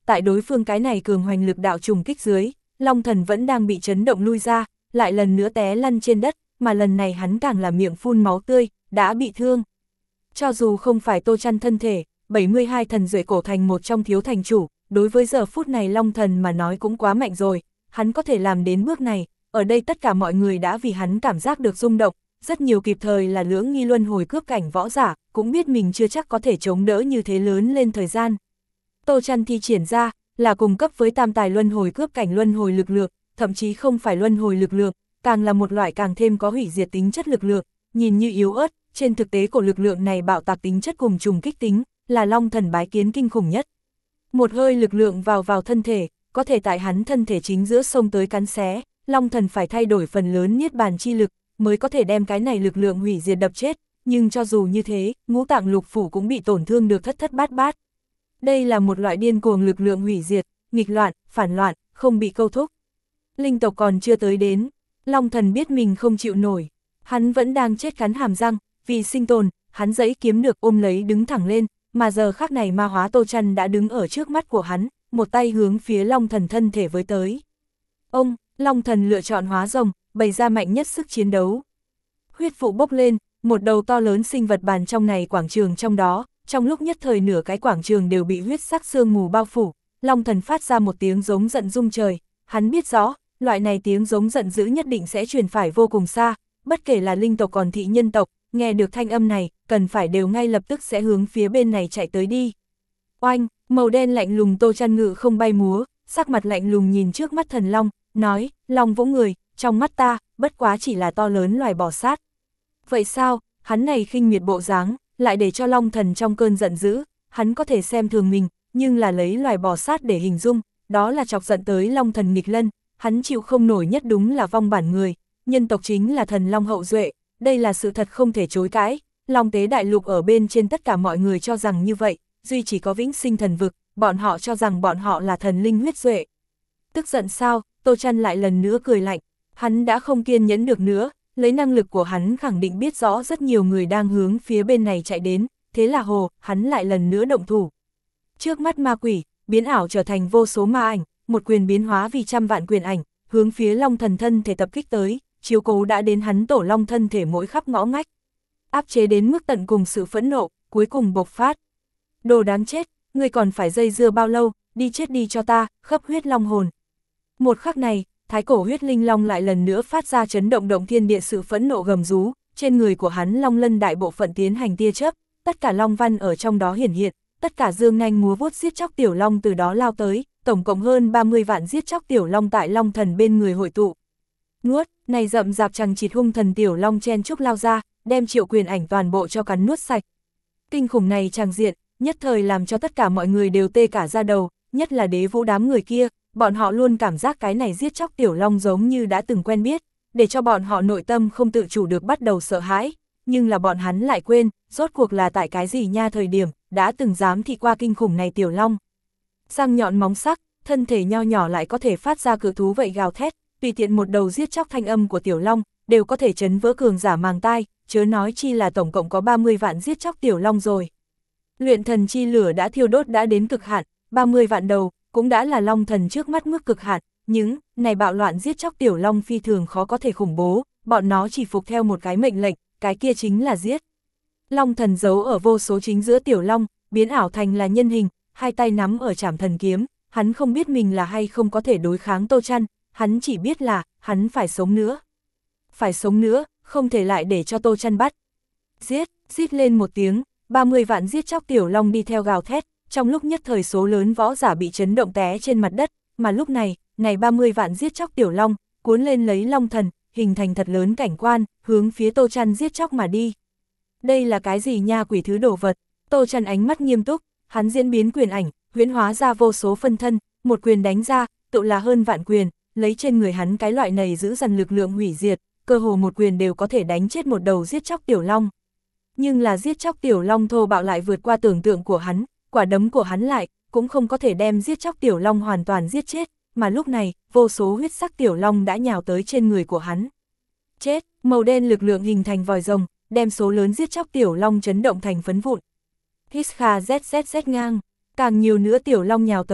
tại đối phương cái này cường hoành lực đạo trùng kích dưới, Long Thần vẫn đang bị chấn động lui ra, lại lần nữa té lăn trên đất, mà lần này hắn càng là miệng phun máu tươi, đã bị thương. Cho dù không phải Tô Trăn thân thể, bảy mươi hai thần duệ cổ thành một trong thiếu thành chủ, đối với giờ phút này Long Thần mà nói cũng quá mạnh rồi, hắn có thể làm đến bước này, ở đây tất cả mọi người đã vì hắn cảm giác được rung động, rất nhiều kịp thời là lưỡng nghi luân hồi cướp cảnh võ giả, cũng biết mình chưa chắc có thể chống đỡ như thế lớn lên thời gian. Tô Trăn thi triển ra, là cùng cấp với tam tài luân hồi cướp cảnh luân hồi lực lượng, thậm chí không phải luân hồi lực lượng, càng là một loại càng thêm có hủy diệt tính chất lực lượng, nhìn như yếu ớt, trên thực tế của lực lượng này bạo tạc tính chất cùng trùng kích tính, là Long Thần bái kiến kinh khủng nhất. Một hơi lực lượng vào vào thân thể, có thể tại hắn thân thể chính giữa sông tới cắn xé, Long Thần phải thay đổi phần lớn niết bàn chi lực, mới có thể đem cái này lực lượng hủy diệt đập chết, nhưng cho dù như thế, ngũ tạng lục phủ cũng bị tổn thương được thất thất bát bát. Đây là một loại điên cuồng lực lượng hủy diệt, nghịch loạn, phản loạn, không bị câu thúc. Linh tộc còn chưa tới đến, Long Thần biết mình không chịu nổi, hắn vẫn đang chết cắn hàm răng, vì sinh tồn, hắn giãy kiếm được ôm lấy đứng thẳng lên, mà giờ khắc này ma hóa Tô Trăn đã đứng ở trước mắt của hắn, một tay hướng phía Long Thần thân thể với tới. Ông, Long Thần lựa chọn hóa rồng, bày ra mạnh nhất sức chiến đấu. Huyết vụ bốc lên, một đầu to lớn sinh vật bàn trong này quảng trường trong đó, trong lúc nhất thời nửa cái quảng trường đều bị huyết sắc sương mù bao phủ, Long Thần phát ra một tiếng giống giận rung trời, hắn biết rõ, loại này tiếng giống giận dữ nhất định sẽ truyền phải vô cùng xa, bất kể là linh tộc còn thị nhân tộc, nghe được thanh âm này, cần phải đều ngay lập tức sẽ hướng phía bên này chạy tới đi. Oanh, màu đen lạnh lùng Tô Trăn ngự không bay múa, sắc mặt lạnh lùng nhìn trước mắt thần long, nói, long vỗ người, trong mắt ta, bất quá chỉ là to lớn loài bò sát. Vậy sao, hắn này khinh miệt bộ dáng, lại để cho Long Thần trong cơn giận dữ, hắn có thể xem thường mình, nhưng là lấy loài bò sát để hình dung, đó là chọc giận tới Long Thần nghịch lân, hắn chịu không nổi nhất đúng là vong bản người, nhân tộc chính là thần long hậu duệ, đây là sự thật không thể chối cãi, Long Tế Đại Lục ở bên trên tất cả mọi người cho rằng như vậy, duy chỉ có Vĩnh Sinh Thần Vực, bọn họ cho rằng bọn họ là thần linh huyết duệ. Tức giận sao, Tô Trăn lại lần nữa cười lạnh, hắn đã không kiên nhẫn được nữa, lấy năng lực của hắn khẳng định biết rõ rất nhiều người đang hướng phía bên này chạy đến, thế là hồ, hắn lại lần nữa động thủ. Trước mắt ma quỷ, biến ảo trở thành vô số ma ảnh, một quyền biến hóa vì trăm vạn quyền ảnh, hướng phía Long Thần thân thể tập kích tới, chiếu cố đã đến hắn tổ long thân thể mỗi khắp ngõ ngách. Áp chế đến mức tận cùng sự phẫn nộ, cuối cùng bộc phát. Đồ đáng chết, ngươi còn phải dây dưa bao lâu, đi chết đi cho ta, khắp huyết long hồn. Một khắc này, thái cổ huyết linh long lại lần nữa phát ra chấn động động thiên địa sự phẫn nộ gầm rú, trên người của hắn long lân đại bộ phận tiến hành tia chớp, tất cả long văn ở trong đó hiển hiện, tất cả dương nanh múa vuốt giết chóc tiểu long từ đó lao tới, tổng cộng hơn ba mươi vạn giết chóc tiểu long tại Long Thần bên người hội tụ. Nuốt, này rậm rạp chằng chịt hung thần tiểu long chen chúc lao ra, đem triệu quyền ảnh toàn bộ cho cắn nuốt sạch. Kinh khủng này tràng diện, nhất thời làm cho tất cả mọi người đều tê cả da đầu, nhất là Đế Vũ đám người kia, bọn họ luôn cảm giác cái này giết chóc tiểu long giống như đã từng quen biết, để cho bọn họ nội tâm không tự chủ được bắt đầu sợ hãi, nhưng là bọn hắn lại quên, rốt cuộc là tại cái gì nha thời điểm, đã từng dám thị qua kinh khủng này tiểu long. Răng nhọn móng sắc, thân thể nho nhỏ lại có thể phát ra cự thú vậy gào thét, tùy tiện một đầu giết chóc thanh âm của tiểu long, đều có thể chấn vỡ cường giả màng tai, chớ nói chi là tổng cộng có ba mươi vạn giết chóc tiểu long rồi. Luyện thần chi lửa đã thiêu đốt đã đến cực hạn, ba mươi vạn đầu, cũng đã là Long Thần trước mắt mức cực hạn, những này bạo loạn giết chóc tiểu long phi thường khó có thể khủng bố, bọn nó chỉ phục theo một cái mệnh lệnh, cái kia chính là giết. Long Thần giấu ở vô số chính giữa tiểu long, biến ảo thành là nhân hình, hai tay nắm ở trảm thần kiếm, hắn không biết mình là hay không có thể đối kháng Tô Trăn, hắn chỉ biết là, hắn phải sống nữa. Phải sống nữa, không thể lại để cho Tô Trăn bắt. Giết, giết lên một tiếng, ba mươi vạn giết chóc tiểu long đi theo gào thét, trong lúc nhất thời số lớn võ giả bị chấn động té trên mặt đất, mà lúc này, này ba mươi vạn giết chóc tiểu long, cuốn lên lấy Long Thần, hình thành thật lớn cảnh quan, hướng phía Tô Trăn giết chóc mà đi. Đây là cái gì nha quỷ thứ đồ vật? Tô Trăn ánh mắt nghiêm túc, hắn diễn biến quyền ảnh, huyễn hóa ra vô số phân thân, một quyền đánh ra, tự là hơn vạn quyền, lấy trên người hắn cái loại này giữ dần lực lượng hủy diệt, cơ hồ một quyền đều có thể đánh chết một đầu giết chóc tiểu long. Nhưng là giết chóc tiểu long thô bạo lại vượt qua tưởng tượng của hắn, quả đấm của hắn lại, cũng không có thể đem giết chóc tiểu long hoàn toàn giết chết, mà lúc này, vô số huyết sắc tiểu long đã nhào tới trên người của hắn. Chết, màu đen lực lượng hình thành vòi rồng, đem số lớn giết chóc tiểu long chấn động thành phấn vụn. Hít kha zzz ngang, càng nhiều nữa tiểu long nhào tới,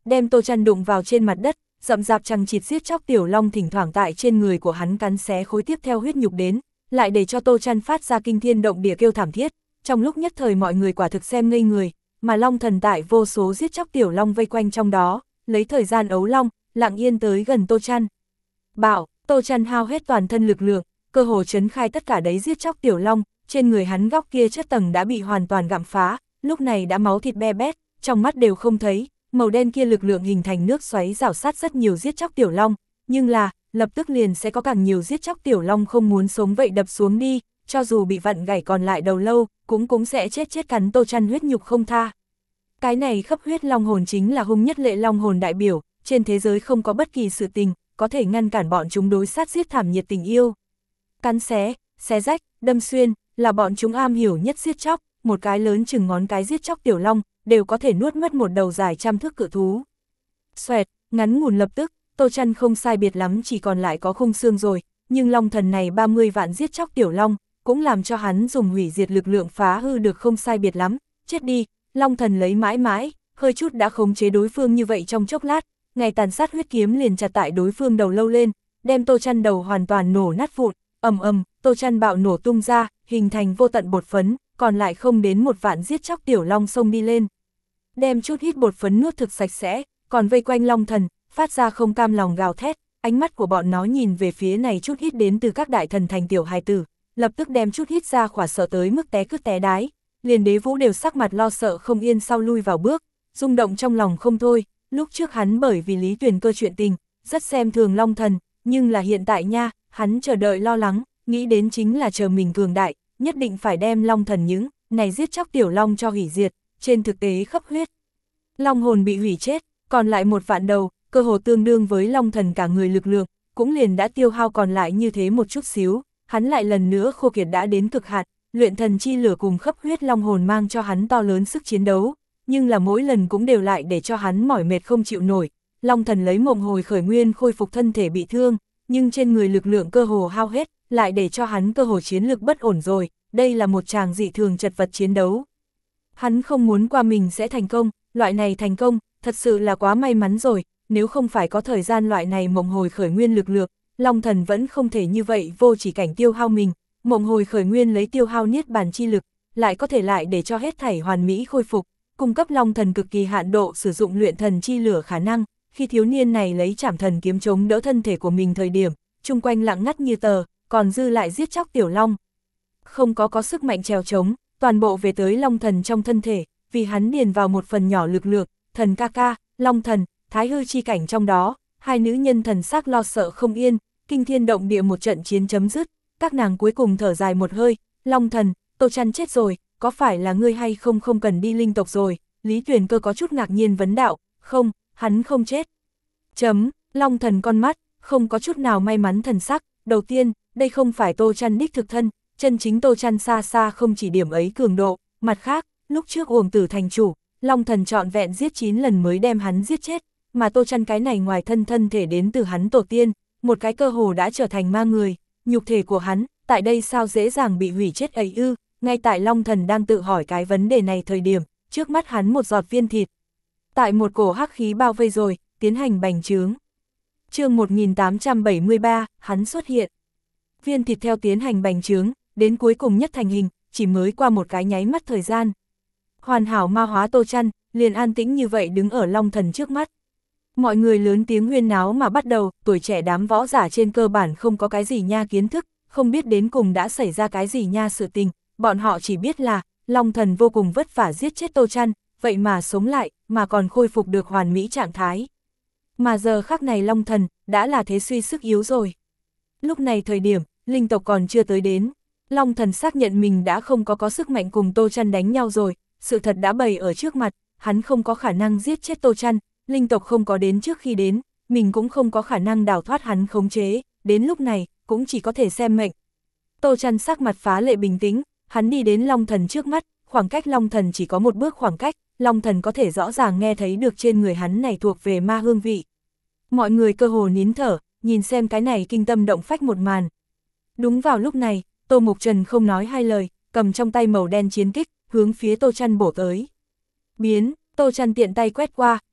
đem Tô Chăn đụng vào trên mặt đất, rậm rạp chằng chịt giết chóc tiểu long thỉnh thoảng tại trên người của hắn cắn xé khối tiếp theo huyết nhục đến, lại để cho Tô Chăn phát ra kinh thiên động địa kêu thảm thiết. Trong lúc nhất thời mọi người quả thực xem ngây người, mà Long Thần tại vô số giết chóc tiểu long vây quanh trong đó, lấy thời gian ấu long, lặng yên tới gần Tô Chăn. Bạo, Tô Chăn hao hết toàn thân lực lượng, cơ hồ chấn khai tất cả đấy giết chóc tiểu long, trên người hắn góc kia chất tầng đã bị hoàn toàn gặm phá, lúc này đã máu thịt be bét, trong mắt đều không thấy, màu đen kia lực lượng hình thành nước xoáy rảo sát rất nhiều giết chóc tiểu long, nhưng là, lập tức liền sẽ có càng nhiều giết chóc tiểu long không muốn sống vậy đập xuống đi, cho dù bị vặn gãy còn lại đầu lâu, cũng cũng sẽ chết chết cắn Tô Chăn huyết nhục không tha. Cái này khắp huyết long hồn chính là hung nhất lệ long hồn đại biểu, trên thế giới không có bất kỳ sự tình, có thể ngăn cản bọn chúng đối sát giết thảm nhiệt tình yêu. Cắn xé, xé rách, đâm xuyên, là bọn chúng am hiểu nhất giết chóc, một cái lớn chừng ngón cái giết chóc tiểu long, đều có thể nuốt mất một đầu dài trăm thước cự thú. Xoẹt, ngắn ngủn lập tức, Tô Chăn không sai biệt lắm chỉ còn lại có khung xương rồi, nhưng long thần này ba mươi vạn giết chóc tiểu long, cũng làm cho hắn dùng hủy diệt lực lượng phá hư được không sai biệt lắm, chết đi, long thần lấy mãi mãi, hơi chút đã khống chế đối phương như vậy trong chốc lát, ngày tàn sát huyết kiếm liền chặt tại đối phương đầu lâu lên, đem Tô Chăn đầu hoàn toàn nổ nát vụn, ầm ầm, Tô Chăn bạo nổ tung ra, hình thành vô tận bột phấn, còn lại không đến một vạn giết chóc tiểu long xông đi lên. Đem chút hít bột phấn nuốt thực sạch sẽ, còn vây quanh long thần, phát ra không cam lòng gào thét, ánh mắt của bọn nó nhìn về phía này chút hít đến từ các đại thần thành tiểu hài tử, lập tức đem chút hít ra khỏa sợ tới mức té cứt té đái, liền Đế Vũ đều sắc mặt lo sợ không yên sau lui vào bước, rung động trong lòng không thôi, lúc trước hắn bởi vì Lý Tuyền Cơ chuyện tình, rất xem thường long thần, nhưng là hiện tại nha, hắn chờ đợi lo lắng, nghĩ đến chính là chờ mình cường đại, nhất định phải đem long thần những này giết chóc tiểu long cho hủy diệt, trên thực tế khắp huyết. Long hồn bị hủy chết, còn lại một vạn đầu, cơ hồ tương đương với long thần cả người lực lượng, cũng liền đã tiêu hao còn lại như thế một chút xíu, hắn lại lần nữa khô kiệt đã đến cực hạn, luyện thần chi lửa cùng khắp huyết long hồn mang cho hắn to lớn sức chiến đấu, nhưng là mỗi lần cũng đều lại để cho hắn mỏi mệt không chịu nổi. Long thần lấy mộng hồi khởi nguyên khôi phục thân thể bị thương, nhưng trên người lực lượng cơ hồ hao hết, lại để cho hắn cơ hồ chiến lực bất ổn rồi, đây là một tràng dị thường chật vật chiến đấu. Hắn không muốn qua mình sẽ thành công, loại này thành công, thật sự là quá may mắn rồi, nếu không phải có thời gian loại này mộng hồi khởi nguyên lực lượng, Long thần vẫn không thể như vậy vô chỉ cảnh tiêu hao mình, mộng hồi khởi nguyên lấy tiêu hao niết bàn chi lực, lại có thể lại để cho hết thảy hoàn mỹ khôi phục, cung cấp Long thần cực kỳ hạn độ sử dụng luyện thần chi lửa khả năng, khi thiếu niên này lấy trảm thần kiếm chống đỡ thân thể của mình thời điểm, chung quanh lặng ngắt như tờ, còn dư lại giết chóc tiểu long. Không có có sức mạnh trèo trống, toàn bộ về tới Long thần trong thân thể, vì hắn điền vào một phần nhỏ lực lượng, thần ca ca, Long thần, thái hư chi cảnh trong đó, hai nữ nhân thần sắc lo sợ không yên, kinh thiên động địa một trận chiến chấm dứt, các nàng cuối cùng thở dài một hơi, Long thần, Tô Chăn chết rồi, có phải là ngươi hay không không cần đi linh tộc rồi, Lý Tuyền Cơ có chút ngạc nhiên vấn đạo, không, hắn không chết. Chấm, Long thần con mắt, không có chút nào may mắn thần sắc, đầu tiên, đây không phải Tô Chăn đích thực thân, chân chính Tô Chăn xa xa không chỉ điểm ấy cường độ, mặt khác, lúc trước Uổng Tử thành chủ, Long thần trọn vẹn giết chín lần mới đem hắn giết chết, mà Tô Chăn cái này ngoài thân thân thể đến từ hắn tổ tiên, một cái cơ hồ đã trở thành ma người, nhục thể của hắn, tại đây sao dễ dàng bị hủy chết ấy ư, ngay tại Long thần đang tự hỏi cái vấn đề này thời điểm, trước mắt hắn một giọt viên thịt. Tại một cổ hắc khí bao vây rồi, tiến hành bành trướng. Chương một nghìn tám trăm bảy mươi ba, hắn xuất hiện. Viên thịt theo tiến hành bành trướng, đến cuối cùng nhất thành hình, chỉ mới qua một cái nháy mắt thời gian. Hoàn hảo ma hóa Tô Chăn, liền an tĩnh như vậy đứng ở Long thần trước mắt. Mọi người lớn tiếng huyên náo mà bắt đầu, tuổi trẻ đám võ giả trên cơ bản không có cái gì nha kiến thức, không biết đến cùng đã xảy ra cái gì nha sự tình, bọn họ chỉ biết là, Long thần vô cùng vất vả giết chết Tô Chăn, vậy mà sống lại, mà còn khôi phục được hoàn mỹ trạng thái. Mà giờ khắc này Long thần, đã là thế suy sức yếu rồi. Lúc này thời điểm, linh tộc còn chưa tới đến, Long thần xác nhận mình đã không có có sức mạnh cùng Tô Chăn đánh nhau rồi, sự thật đã bày ở trước mặt, hắn không có khả năng giết chết Tô Chăn, linh tộc không có đến trước khi đến, mình cũng không có khả năng đào thoát hắn khống chế, đến lúc này, cũng chỉ có thể xem mệnh. Tô Chăn sắc mặt phá lệ bình tĩnh, hắn đi đến Long thần trước mắt, khoảng cách Long thần chỉ có một bước khoảng cách, Long thần có thể rõ ràng nghe thấy được trên người hắn này thuộc về ma hương vị. Mọi người cơ hồ nín thở, nhìn xem cái này kinh tâm động phách một màn. Đúng vào lúc này, Tô Mục Trần không nói hai lời, cầm trong tay màu đen chiến kích, hướng phía Tô Chăn bổ tới. Biến, Tô Chăn tiện tay quét qua,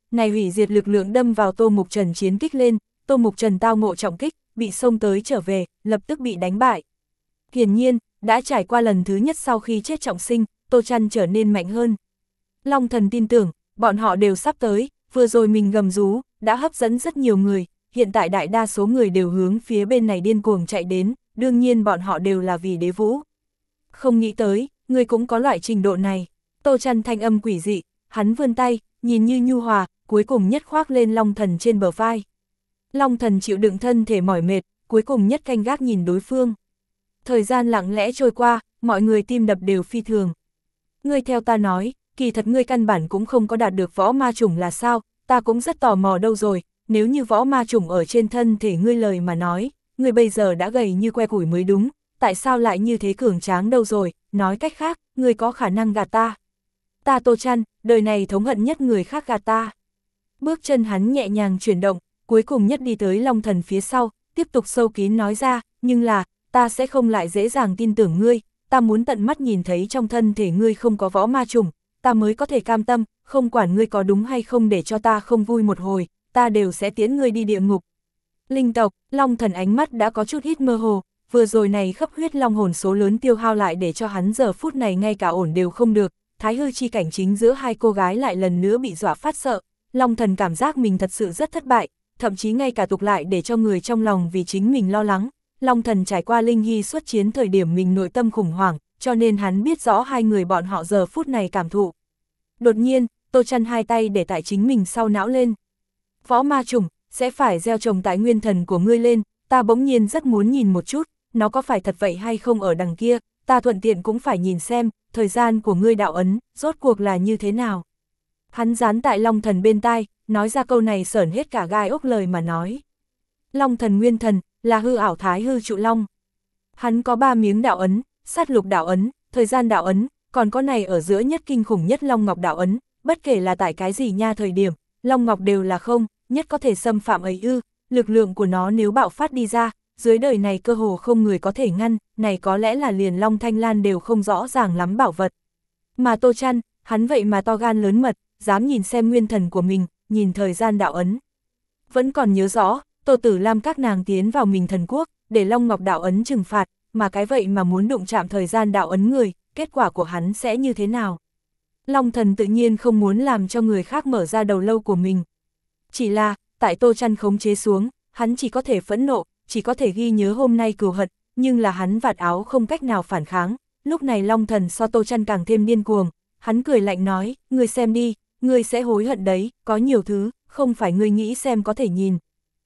này hủy diệt lực lượng đâm vào Tô Mục Trần chiến kích lên, Tô Mục Trần tao ngộ trọng kích, bị xông tới trở về, lập tức bị đánh bại. Hiển nhiên, đã trải qua lần thứ nhất sau khi chết trọng sinh, Tô Trăn trở nên mạnh hơn. Long Thần tin tưởng, bọn họ đều sắp tới, vừa rồi mình gầm rú, đã hấp dẫn rất nhiều người, hiện tại đại đa số người đều hướng phía bên này điên cuồng chạy đến, đương nhiên bọn họ đều là vì Đế Vũ. Không nghĩ tới, người cũng có loại trình độ này. Tô Trăn thanh âm quỷ dị, hắn vươn tay, nhìn như nhu hòa, cuối cùng nhất khoác lên Long Thần trên bờ vai. Long Thần chịu đựng thân thể mỏi mệt, cuối cùng nhất canh gác nhìn đối phương. Thời gian lặng lẽ trôi qua, mọi người tim đập đều phi thường. Ngươi theo ta nói, kỳ thật ngươi căn bản cũng không có đạt được võ ma chủng là sao, ta cũng rất tò mò đâu rồi, nếu như võ ma chủng ở trên thân thể ngươi lời mà nói, ngươi bây giờ đã gầy như que củi mới đúng, tại sao lại như thế cường tráng đâu rồi, nói cách khác, ngươi có khả năng gạt ta. Ta Tô Trăn, đời này thống hận nhất người khác gạt ta. Bước chân hắn nhẹ nhàng chuyển động, cuối cùng nhất đi tới Long Thần phía sau, tiếp tục sâu kín nói ra, nhưng là, ta sẽ không lại dễ dàng tin tưởng ngươi, ta muốn tận mắt nhìn thấy trong thân thể ngươi không có võ ma chủng, ta mới có thể cam tâm, không quản ngươi có đúng hay không để cho ta không vui một hồi, ta đều sẽ tiễn ngươi đi địa ngục. Linh tộc, Long Thần ánh mắt đã có chút ít mơ hồ, vừa rồi này khắp huyết long hồn số lớn tiêu hao lại để cho hắn giờ phút này ngay cả ổn đều không được, thái hư chi cảnh chính giữa hai cô gái lại lần nữa bị dọa phát sợ, Long Thần cảm giác mình thật sự rất thất bại, thậm chí ngay cả tục lại để cho người trong lòng vì chính mình lo lắng. Long Thần trải qua Linh Hy xuất chiến thời điểm mình nội tâm khủng hoảng, cho nên hắn biết rõ hai người bọn họ giờ phút này cảm thụ. Đột nhiên, Tô Trăn hai tay để tại chính mình sau não lên. Võ ma chủng, sẽ phải gieo trồng tại nguyên thần của ngươi lên, ta bỗng nhiên rất muốn nhìn một chút, nó có phải thật vậy hay không ở đằng kia, ta thuận tiện cũng phải nhìn xem, thời gian của ngươi đạo ấn, rốt cuộc là như thế nào. Hắn dán tại Long Thần bên tai, nói ra câu này sởn hết cả gai ốc lời mà nói. Long Thần nguyên thần, là hư ảo thái hư trụ long. Hắn có ba miếng đạo ấn, sát lục đạo ấn, thời gian đạo ấn, còn có này ở giữa nhất kinh khủng nhất Long Ngọc đạo ấn, bất kể là tại cái gì nha thời điểm, Long Ngọc đều là không, nhất có thể xâm phạm ấy ư, lực lượng của nó nếu bạo phát đi ra, dưới đời này cơ hồ không người có thể ngăn, này có lẽ là liền Long Thanh Lan đều không rõ ràng lắm bảo vật. Mà Tô Trăn, hắn vậy mà to gan lớn mật, dám nhìn xem nguyên thần của mình, nhìn thời gian đạo ấn. Vẫn còn nhớ rõ, Tô Tử Lam các nàng tiến vào mình thần quốc, để Long Ngọc đạo ấn trừng phạt, mà cái vậy mà muốn đụng chạm thời gian đạo ấn người, kết quả của hắn sẽ như thế nào? Long Thần tự nhiên không muốn làm cho người khác mở ra đầu lâu của mình. Chỉ là, tại Tô Trăn khống chế xuống, hắn chỉ có thể phẫn nộ, chỉ có thể ghi nhớ hôm nay cừu hận, nhưng là hắn vạt áo không cách nào phản kháng. Lúc này Long Thần so Tô Trăn càng thêm điên cuồng, hắn cười lạnh nói, ngươi xem đi, ngươi sẽ hối hận đấy, có nhiều thứ, không phải ngươi nghĩ xem có thể nhìn.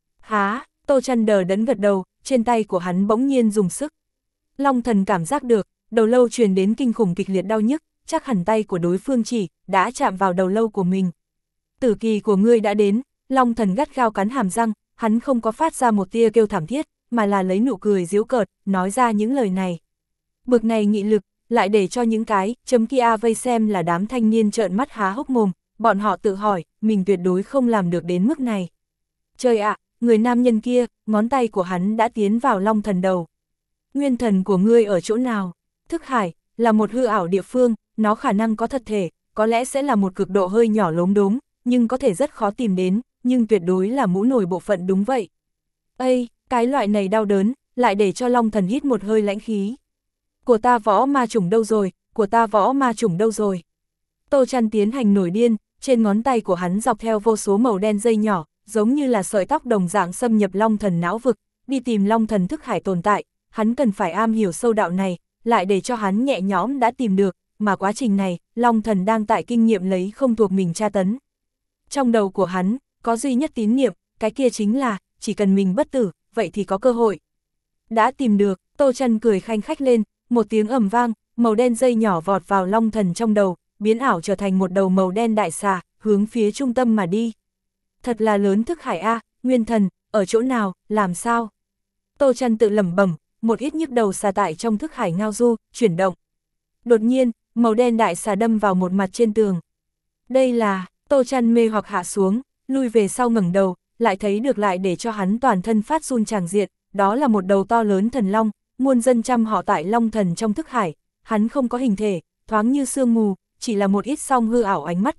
Há, Tô Trăn đờ đẫn gật đầu, trên tay của hắn bỗng nhiên dùng sức. Long Thần cảm giác được, đầu lâu truyền đến kinh khủng kịch liệt đau nhức, chắc hẳn tay của đối phương chỉ, đã chạm vào đầu lâu của mình. Tử kỳ của ngươi đã đến, Long Thần gắt gao cắn hàm răng, hắn không có phát ra một tia kêu thảm thiết, mà là lấy nụ cười giễu cợt, nói ra những lời này. Bực này nghị lực, lại để cho những cái, chấm kia vây xem là đám thanh niên trợn mắt há hốc mồm, bọn họ tự hỏi, mình tuyệt đối không làm được đến mức này. Trời ạ, người nam nhân kia, ngón tay của hắn đã tiến vào Long Thần đầu. Nguyên thần của ngươi ở chỗ nào? Thức hải, là một hư ảo địa phương, nó khả năng có thật thể, có lẽ sẽ là một cực độ hơi nhỏ lốm đốm, nhưng có thể rất khó tìm đến, nhưng tuyệt đối là mũ nổi bộ phận đúng vậy. Ây, cái loại này đau đớn, lại để cho Long Thần hít một hơi lãnh khí. Của ta võ ma chủng đâu rồi, của ta võ ma chủng đâu rồi. Tô Trăn tiến hành nổi điên, trên ngón tay của hắn dọc theo vô số màu đen dây nhỏ, giống như là sợi tóc đồng dạng xâm nhập Long Thần não vực, đi tìm Long Thần thức hải tồn tại, hắn cần phải am hiểu sâu đạo này, lại để cho hắn nhẹ nhõm đã tìm được, mà quá trình này, Long Thần đang tại kinh nghiệm lấy không thuộc mình tra tấn. Trong đầu của hắn, có duy nhất tín niệm, cái kia chính là, chỉ cần mình bất tử, vậy thì có cơ hội. Đã tìm được, Tô Trăn cười khanh khách lên, một tiếng ầm vang, màu đen dây nhỏ vọt vào Long Thần trong đầu, biến ảo trở thành một đầu màu đen đại xà, hướng phía trung tâm mà đi. Thật là lớn thức hải a, nguyên thần, ở chỗ nào, làm sao? Tô Trăn tự lẩm bẩm, một ít nhức đầu xà tại trong thức hải ngao du, chuyển động. Đột nhiên, màu đen đại xà đâm vào một mặt trên tường. Đây là, Tô Trăn mê hoặc hạ xuống, lui về sau ngẩng đầu, lại thấy được lại để cho hắn toàn thân phát run tràng diện, đó là một đầu to lớn thần long, muôn dân trăm họ tại Long Thần trong thức hải, hắn không có hình thể, thoáng như sương mù, chỉ là một ít song hư ảo ánh mắt của,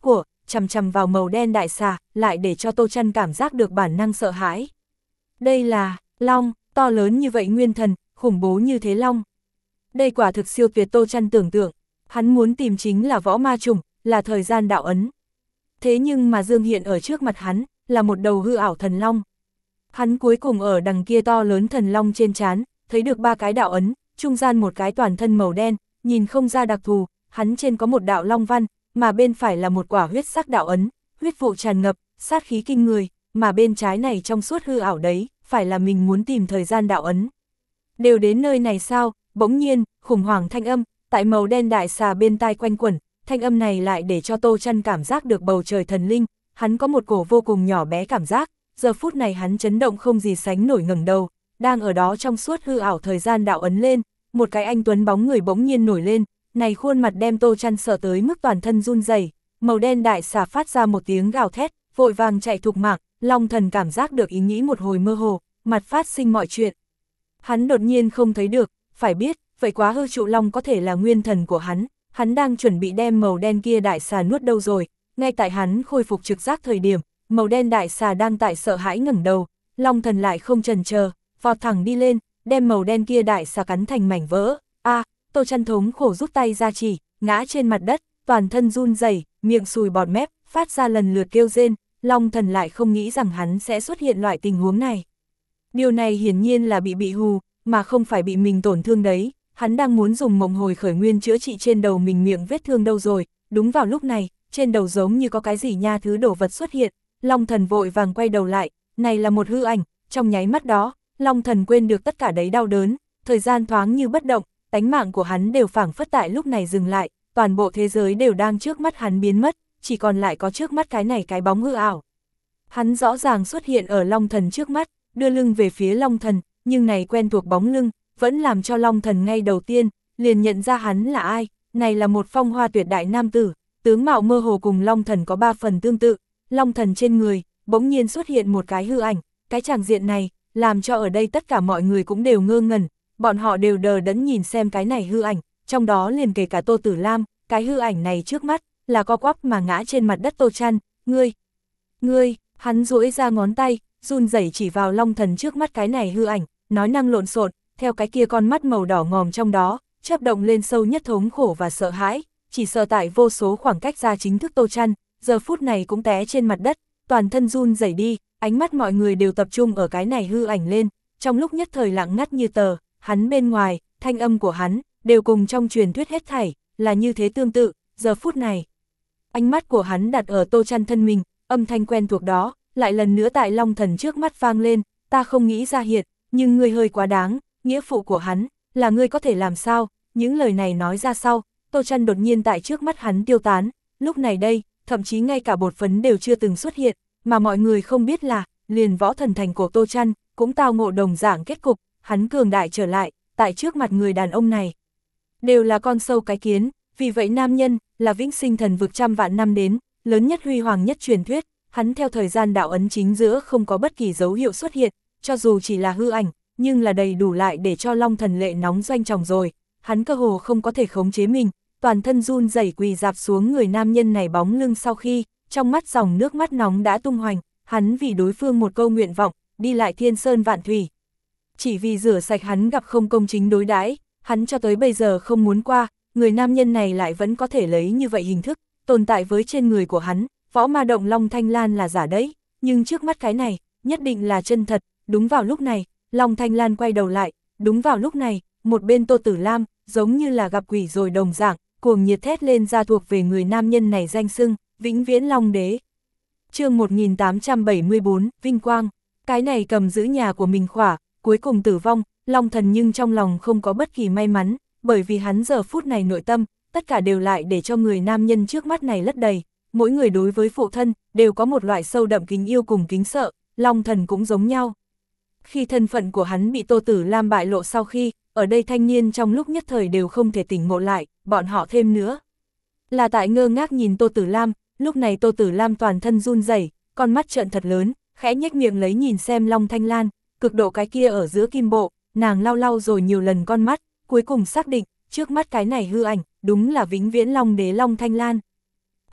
chằm chằm vào màu đen đại xà, lại để cho Tô Chân cảm giác được bản năng sợ hãi. Đây là long, to lớn như vậy nguyên thần, khủng bố như thế long. Đây quả thực siêu tuyệt Tô Chân tưởng tượng, hắn muốn tìm chính là võ ma trùng, là thời gian đạo ấn. Thế nhưng mà dương hiện ở trước mặt hắn, là một đầu hư ảo thần long. Hắn cuối cùng ở đằng kia to lớn thần long trên trán, thấy được ba cái đạo ấn, trung gian một cái toàn thân màu đen, nhìn không ra đặc thù, hắn trên có một đạo long văn, mà bên phải là một quả huyết sắc đạo ấn, huyết vụ tràn ngập, sát khí kinh người, mà bên trái này trong suốt hư ảo đấy, phải là mình muốn tìm thời gian đạo ấn. Đều đến nơi này sao? Bỗng nhiên, khủng hoảng thanh âm, tại màu đen đại xà bên tai quanh quẩn, thanh âm này lại để cho Tô Chân cảm giác được bầu trời thần linh, hắn có một cổ vô cùng nhỏ bé cảm giác, giờ phút này hắn chấn động không gì sánh nổi ngẩng đầu, đang ở đó trong suốt hư ảo thời gian đạo ấn lên, một cái anh tuấn bóng người bỗng nhiên nổi lên, này khuôn mặt đem Tô Chân sợ tới mức toàn thân run rẩy, màu đen đại xà phát ra một tiếng gào thét, vội vàng chạy thục mạng, Long Thần cảm giác được ý nghĩ một hồi mơ hồ, mặt phát sinh mọi chuyện. Hắn đột nhiên không thấy được, phải biết, vậy quá hư trụ long có thể là nguyên thần của hắn, hắn đang chuẩn bị đem màu đen kia đại xà nuốt đâu rồi, ngay tại hắn khôi phục trực giác thời điểm, màu đen đại xà đang tại sợ hãi ngẩng đầu, Long Thần lại không chần chờ, vọt thẳng đi lên, đem màu đen kia đại xà cắn thành mảnh vỡ. A, à, Tô Chân thống khổ rút tay ra chỉ, ngã trên mặt đất, toàn thân run rẩy, miệng sùi bọt mép, phát ra lần lượt kêu rên, Long Thần lại không nghĩ rằng hắn sẽ xuất hiện loại tình huống này. Điều này hiển nhiên là bị bị hù, mà không phải bị mình tổn thương đấy, hắn đang muốn dùng mộng hồi khởi nguyên chữa trị trên đầu mình miệng vết thương đâu rồi, đúng vào lúc này, trên đầu giống như có cái gì nha thứ đồ vật xuất hiện, Long Thần vội vàng quay đầu lại, này là một hư ảnh, trong nháy mắt đó, Long Thần quên được tất cả đấy đau đớn, thời gian thoáng như bất động, tánh mạng của hắn đều phảng phất tại lúc này dừng lại, toàn bộ thế giới đều đang trước mắt hắn biến mất, chỉ còn lại có trước mắt cái này cái bóng hư ảo. Hắn rõ ràng xuất hiện ở Long Thần trước mắt, đưa lưng về phía Long Thần, nhưng này quen thuộc bóng lưng, vẫn làm cho Long Thần ngay đầu tiên, liền nhận ra hắn là ai, này là một phong hoa tuyệt đại nam tử, tướng mạo mơ hồ cùng Long Thần có ba phần tương tự, Long Thần trên người, bỗng nhiên xuất hiện một cái hư ảnh, cái tràng diện này, làm cho ở đây tất cả mọi người cũng đều ngơ ngẩn, bọn họ đều đờ đẫn nhìn xem cái này hư ảnh, trong đó liền kể cả Tô Tử Lam, cái hư ảnh này trước mắt, là co quắp mà ngã trên mặt đất Tô Chân, ngươi, ngươi, hắn duỗi ra ngón tay, run rẩy chỉ vào Long Thần trước mắt cái này hư ảnh, nói năng lộn xộn, theo cái kia con mắt màu đỏ ngòm trong đó, chớp động lên sâu nhất thống khổ và sợ hãi, chỉ sợ tại vô số khoảng cách ra chính thức Tô Chân, giờ phút này cũng té trên mặt đất, toàn thân run rẩy đi, ánh mắt mọi người đều tập trung ở cái này hư ảnh lên, trong lúc nhất thời lặng ngắt như tờ, hắn bên ngoài, thanh âm của hắn, đều cùng trong truyền thuyết hết thảy, là như thế tương tự, giờ phút này. Ánh mắt của hắn đặt ở Tô Chân thân mình, âm thanh quen thuộc đó, lại lần nữa tại Long Thần trước mắt vang lên, ta không nghĩ ra hiện, nhưng ngươi hơi quá đáng, nghĩa phụ của hắn, là ngươi có thể làm sao, những lời này nói ra sau, Tô Chân đột nhiên tại trước mắt hắn tiêu tán, lúc này đây, thậm chí ngay cả bột phấn đều chưa từng xuất hiện, mà mọi người không biết là, liền võ thần thành của Tô Chân cũng tao ngộ đồng dạng kết cục, hắn cường đại trở lại, tại trước mặt người đàn ông này. Đều là con sâu cái kiến, vì vậy nam nhân, là vĩnh sinh thần vực trăm vạn năm đến, lớn nhất huy hoàng nhất truyền thuyết, hắn theo thời gian đạo ấn chính giữa không có bất kỳ dấu hiệu xuất hiện, cho dù chỉ là hư ảnh, nhưng là đầy đủ lại để cho Long Thần lệ nóng doanh tròng rồi, hắn cơ hồ không có thể khống chế mình, toàn thân run rẩy quỳ dạp xuống người nam nhân này bóng lưng sau khi, trong mắt dòng nước mắt nóng đã tung hoành, hắn vì đối phương một câu nguyện vọng, đi lại thiên sơn vạn thủy. Chỉ vì rửa sạch hắn gặp không công chính đối đãi, hắn cho tới bây giờ không muốn qua, người nam nhân này lại vẫn có thể lấy như vậy hình thức, tồn tại với trên người của hắn, võ ma động Long Thanh Lan là giả đấy, nhưng trước mắt cái này, nhất định là chân thật, đúng vào lúc này, Long Thanh Lan quay đầu lại, đúng vào lúc này, một bên Tô Tử Lam, giống như là gặp quỷ rồi đồng dạng, cuồng nhiệt thét lên ra thuộc về người nam nhân này danh xưng, vĩnh viễn Long Đế. Chương một nghìn tám trăm bảy mươi bốn, Vinh Quang, cái này cầm giữ nhà của mình khỏa, cuối cùng tử vong, Long Thần nhưng trong lòng không có bất kỳ may mắn, bởi vì hắn giờ phút này nội tâm, tất cả đều lại để cho người nam nhân trước mắt này lấp đầy, mỗi người đối với phụ thân, đều có một loại sâu đậm kính yêu cùng kính sợ, Long Thần cũng giống nhau. Khi thân phận của hắn bị Tô Tử Lam bại lộ sau khi, ở đây thanh niên trong lúc nhất thời đều không thể tỉnh ngộ lại, bọn họ thêm nữa. Là tại ngơ ngác nhìn Tô Tử Lam, lúc này Tô Tử Lam toàn thân run rẩy, con mắt trợn thật lớn, khẽ nhếch miệng lấy nhìn xem Long Thanh Lan, cực độ cái kia ở giữa kim bộ, nàng lau lau rồi nhiều lần con mắt, cuối cùng xác định, trước mắt cái này hư ảnh, đúng là vĩnh viễn Long Đế Long Thanh Lan. Hắn,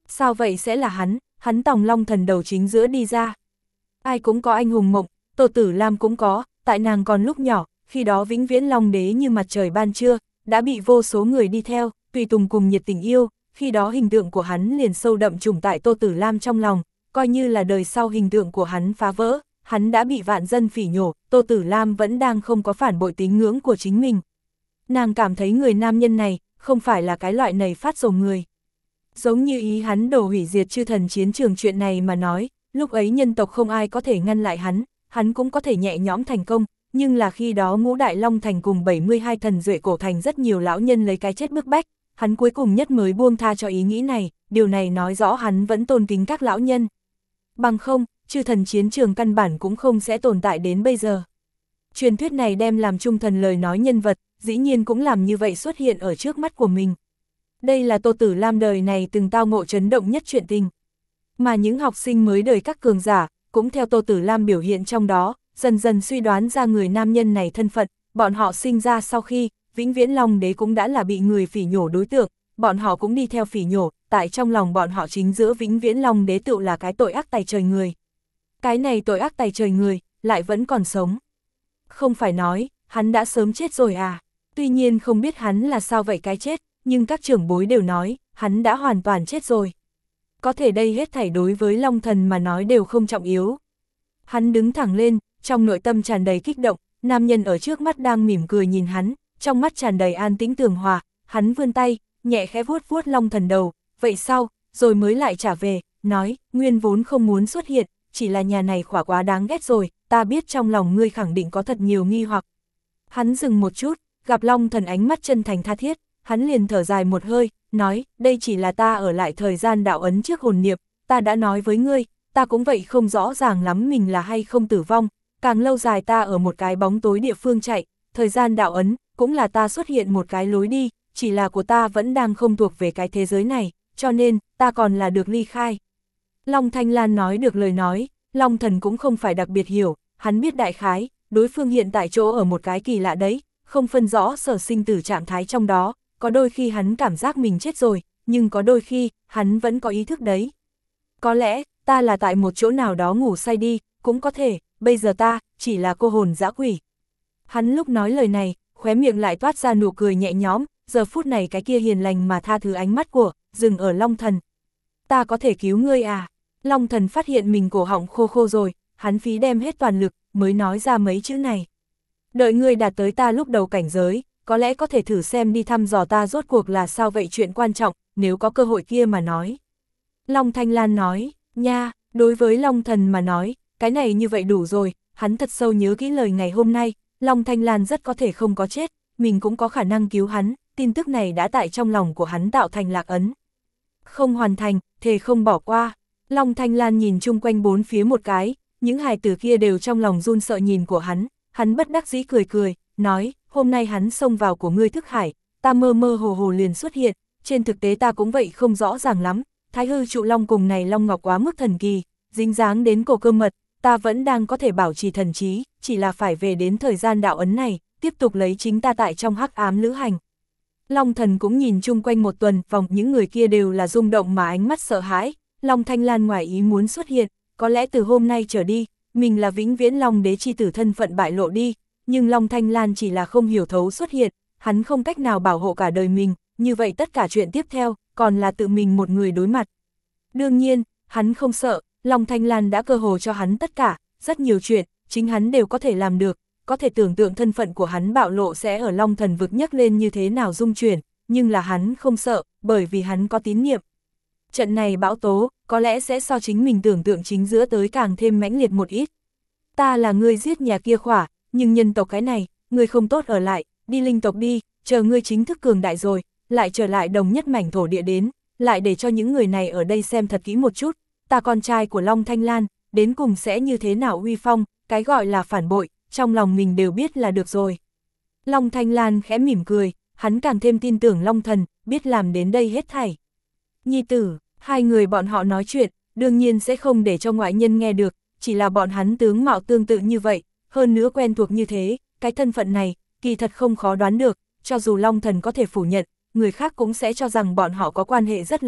Sao vậy sẽ là hắn, hắn tòng Long Thần đầu chính giữa đi ra. Ai cũng có anh hùng mộng, Tô Tử Lam cũng có, tại nàng còn lúc nhỏ, khi đó vĩnh viễn Long Đế như mặt trời ban trưa, đã bị vô số người đi theo, tùy tùng cùng nhiệt tình yêu, khi đó hình tượng của hắn liền sâu đậm trùng tại Tô Tử Lam trong lòng, coi như là đời sau hình tượng của hắn phá vỡ, hắn đã bị vạn dân phỉ nhổ, Tô Tử Lam vẫn đang không có phản bội tín ngưỡng của chính mình. Nàng cảm thấy người nam nhân này, không phải là cái loại này phát rồ người. Giống như ý hắn đổ hủy diệt chư thần chiến trường chuyện này mà nói, lúc ấy nhân tộc không ai có thể ngăn lại hắn, hắn cũng có thể nhẹ nhõm thành công, nhưng là khi đó Ngũ Đại Long Thành cùng bảy mươi hai thần duệ cổ thành rất nhiều lão nhân lấy cái chết bức bách, hắn cuối cùng nhất mới buông tha cho ý nghĩ này, điều này nói rõ hắn vẫn tôn kính các lão nhân. Bằng không, chư thần chiến trường căn bản cũng không sẽ tồn tại đến bây giờ. Truyền thuyết này đem làm trung thần lời nói nhân vật, dĩ nhiên cũng làm như vậy xuất hiện ở trước mắt của mình. Đây là Tô Tử Lam đời này từng tao ngộ chấn động nhất chuyện tình. Mà những học sinh mới đời các cường giả, cũng theo Tô Tử Lam biểu hiện trong đó, dần dần suy đoán ra người nam nhân này thân phận, bọn họ sinh ra sau khi, vĩnh viễn Long Đế cũng đã là bị người phỉ nhổ đối tượng, bọn họ cũng đi theo phỉ nhổ, tại trong lòng bọn họ chính giữa vĩnh viễn Long Đế tựu là cái tội ác tày trời người. Cái này tội ác tày trời người, lại vẫn còn sống. Không phải nói, hắn đã sớm chết rồi à, tuy nhiên không biết hắn là sao vậy cái chết, nhưng các trưởng bối đều nói, hắn đã hoàn toàn chết rồi. Có thể đây hết thảy đối với Long Thần mà nói đều không trọng yếu. Hắn đứng thẳng lên, trong nội tâm tràn đầy kích động, nam nhân ở trước mắt đang mỉm cười nhìn hắn, trong mắt tràn đầy an tĩnh tường hòa, hắn vươn tay, nhẹ khẽ vuốt vuốt Long Thần đầu, vậy sau, rồi mới lại trả về, nói, nguyên vốn không muốn xuất hiện, chỉ là nhà này khỏa quá đáng ghét rồi, ta biết trong lòng ngươi khẳng định có thật nhiều nghi hoặc. Hắn dừng một chút, gặp Long Thần ánh mắt chân thành tha thiết, hắn liền thở dài một hơi, nói, đây chỉ là ta ở lại thời gian đạo ấn trước hồn niệm, ta đã nói với ngươi, ta cũng vậy không rõ ràng lắm mình là hay không tử vong, càng lâu dài ta ở một cái bóng tối địa phương chạy, thời gian đạo ấn, cũng là ta xuất hiện một cái lối đi, chỉ là của ta vẫn đang không thuộc về cái thế giới này, cho nên, ta còn là được ly khai. Long Thanh Lan nói được lời nói, Long Thần cũng không phải đặc biệt hiểu, hắn biết đại khái, đối phương hiện tại chỗ ở một cái kỳ lạ đấy, không phân rõ sở sinh tử trạng thái trong đó, có đôi khi hắn cảm giác mình chết rồi, nhưng có đôi khi, hắn vẫn có ý thức đấy. Có lẽ, ta là tại một chỗ nào đó ngủ say đi, cũng có thể, bây giờ ta, chỉ là cô hồn dã quỷ. Hắn lúc nói lời này, khóe miệng lại toát ra nụ cười nhẹ nhõm, giờ phút này cái kia hiền lành mà tha thứ ánh mắt của, dừng ở Long Thần. Ta có thể cứu ngươi à? Long Thần phát hiện mình cổ họng khô khô rồi, hắn phí đem hết toàn lực, mới nói ra mấy chữ này. Đợi ngươi đạt tới ta lúc đầu cảnh giới, có lẽ có thể thử xem đi thăm dò ta rốt cuộc là sao vậy chuyện quan trọng, nếu có cơ hội kia mà nói. Long Thanh Lan nói, nha, đối với Long Thần mà nói, cái này như vậy đủ rồi, hắn thật sâu nhớ kỹ lời ngày hôm nay, Long Thanh Lan rất có thể không có chết, mình cũng có khả năng cứu hắn, tin tức này đã tại trong lòng của hắn tạo thành lạc ấn. Không hoàn thành, thề không bỏ qua. Long Thanh Lan nhìn chung quanh bốn phía một cái, những hài tử kia đều trong lòng run sợ nhìn của hắn, hắn bất đắc dĩ cười cười, nói, hôm nay hắn xông vào của ngươi thức hải, ta mơ mơ hồ hồ liền xuất hiện, trên thực tế ta cũng vậy không rõ ràng lắm, Thái Hư trụ long cùng này long ngọc quá mức thần kỳ, dính dáng đến cổ cơ mật, ta vẫn đang có thể bảo trì thần trí, chỉ là phải về đến thời gian đạo ấn này, tiếp tục lấy chính ta tại trong hắc ám lữ hành. Long Thần cũng nhìn chung quanh một tuần, vòng những người kia đều là rung động mà ánh mắt sợ hãi, Long Thanh Lan ngoài ý muốn xuất hiện, có lẽ từ hôm nay trở đi, mình là vĩnh viễn Long Đế chi tử thân phận bại lộ đi, nhưng Long Thanh Lan chỉ là không hiểu thấu xuất hiện, hắn không cách nào bảo hộ cả đời mình, như vậy tất cả chuyện tiếp theo, còn là tự mình một người đối mặt. Đương nhiên, hắn không sợ, Long Thanh Lan đã cơ hồ cho hắn tất cả, rất nhiều chuyện, chính hắn đều có thể làm được, có thể tưởng tượng thân phận của hắn bạo lộ sẽ ở Long Thần vực nhấc lên như thế nào dung chuyển, nhưng là hắn không sợ, bởi vì hắn có tín niệm. Trận này bão tố, có lẽ sẽ so chính mình tưởng tượng chính giữa tới càng thêm mãnh liệt một ít. Ta là người giết nhà kia khỏa, nhưng nhân tộc cái này, người không tốt ở lại, đi linh tộc đi, chờ ngươi chính thức cường đại rồi, lại trở lại đồng nhất mảnh thổ địa đến, lại để cho những người này ở đây xem thật kỹ một chút, ta con trai của Long Thanh Lan, đến cùng sẽ như thế nào uy phong, cái gọi là phản bội, trong lòng mình đều biết là được rồi. Long Thanh Lan khẽ mỉm cười, hắn càng thêm tin tưởng Long Thần, biết làm đến đây hết thảy. Nhi tử, hai người bọn họ nói chuyện, đương nhiên sẽ không để cho ngoại nhân nghe được, chỉ là bọn hắn tướng mạo tương tự như vậy, hơn nữa quen thuộc như thế, cái thân phận này, kỳ thật không khó đoán được, cho dù Long Thần có thể phủ nhận, người khác cũng sẽ cho rằng bọn họ có quan hệ rất lớn,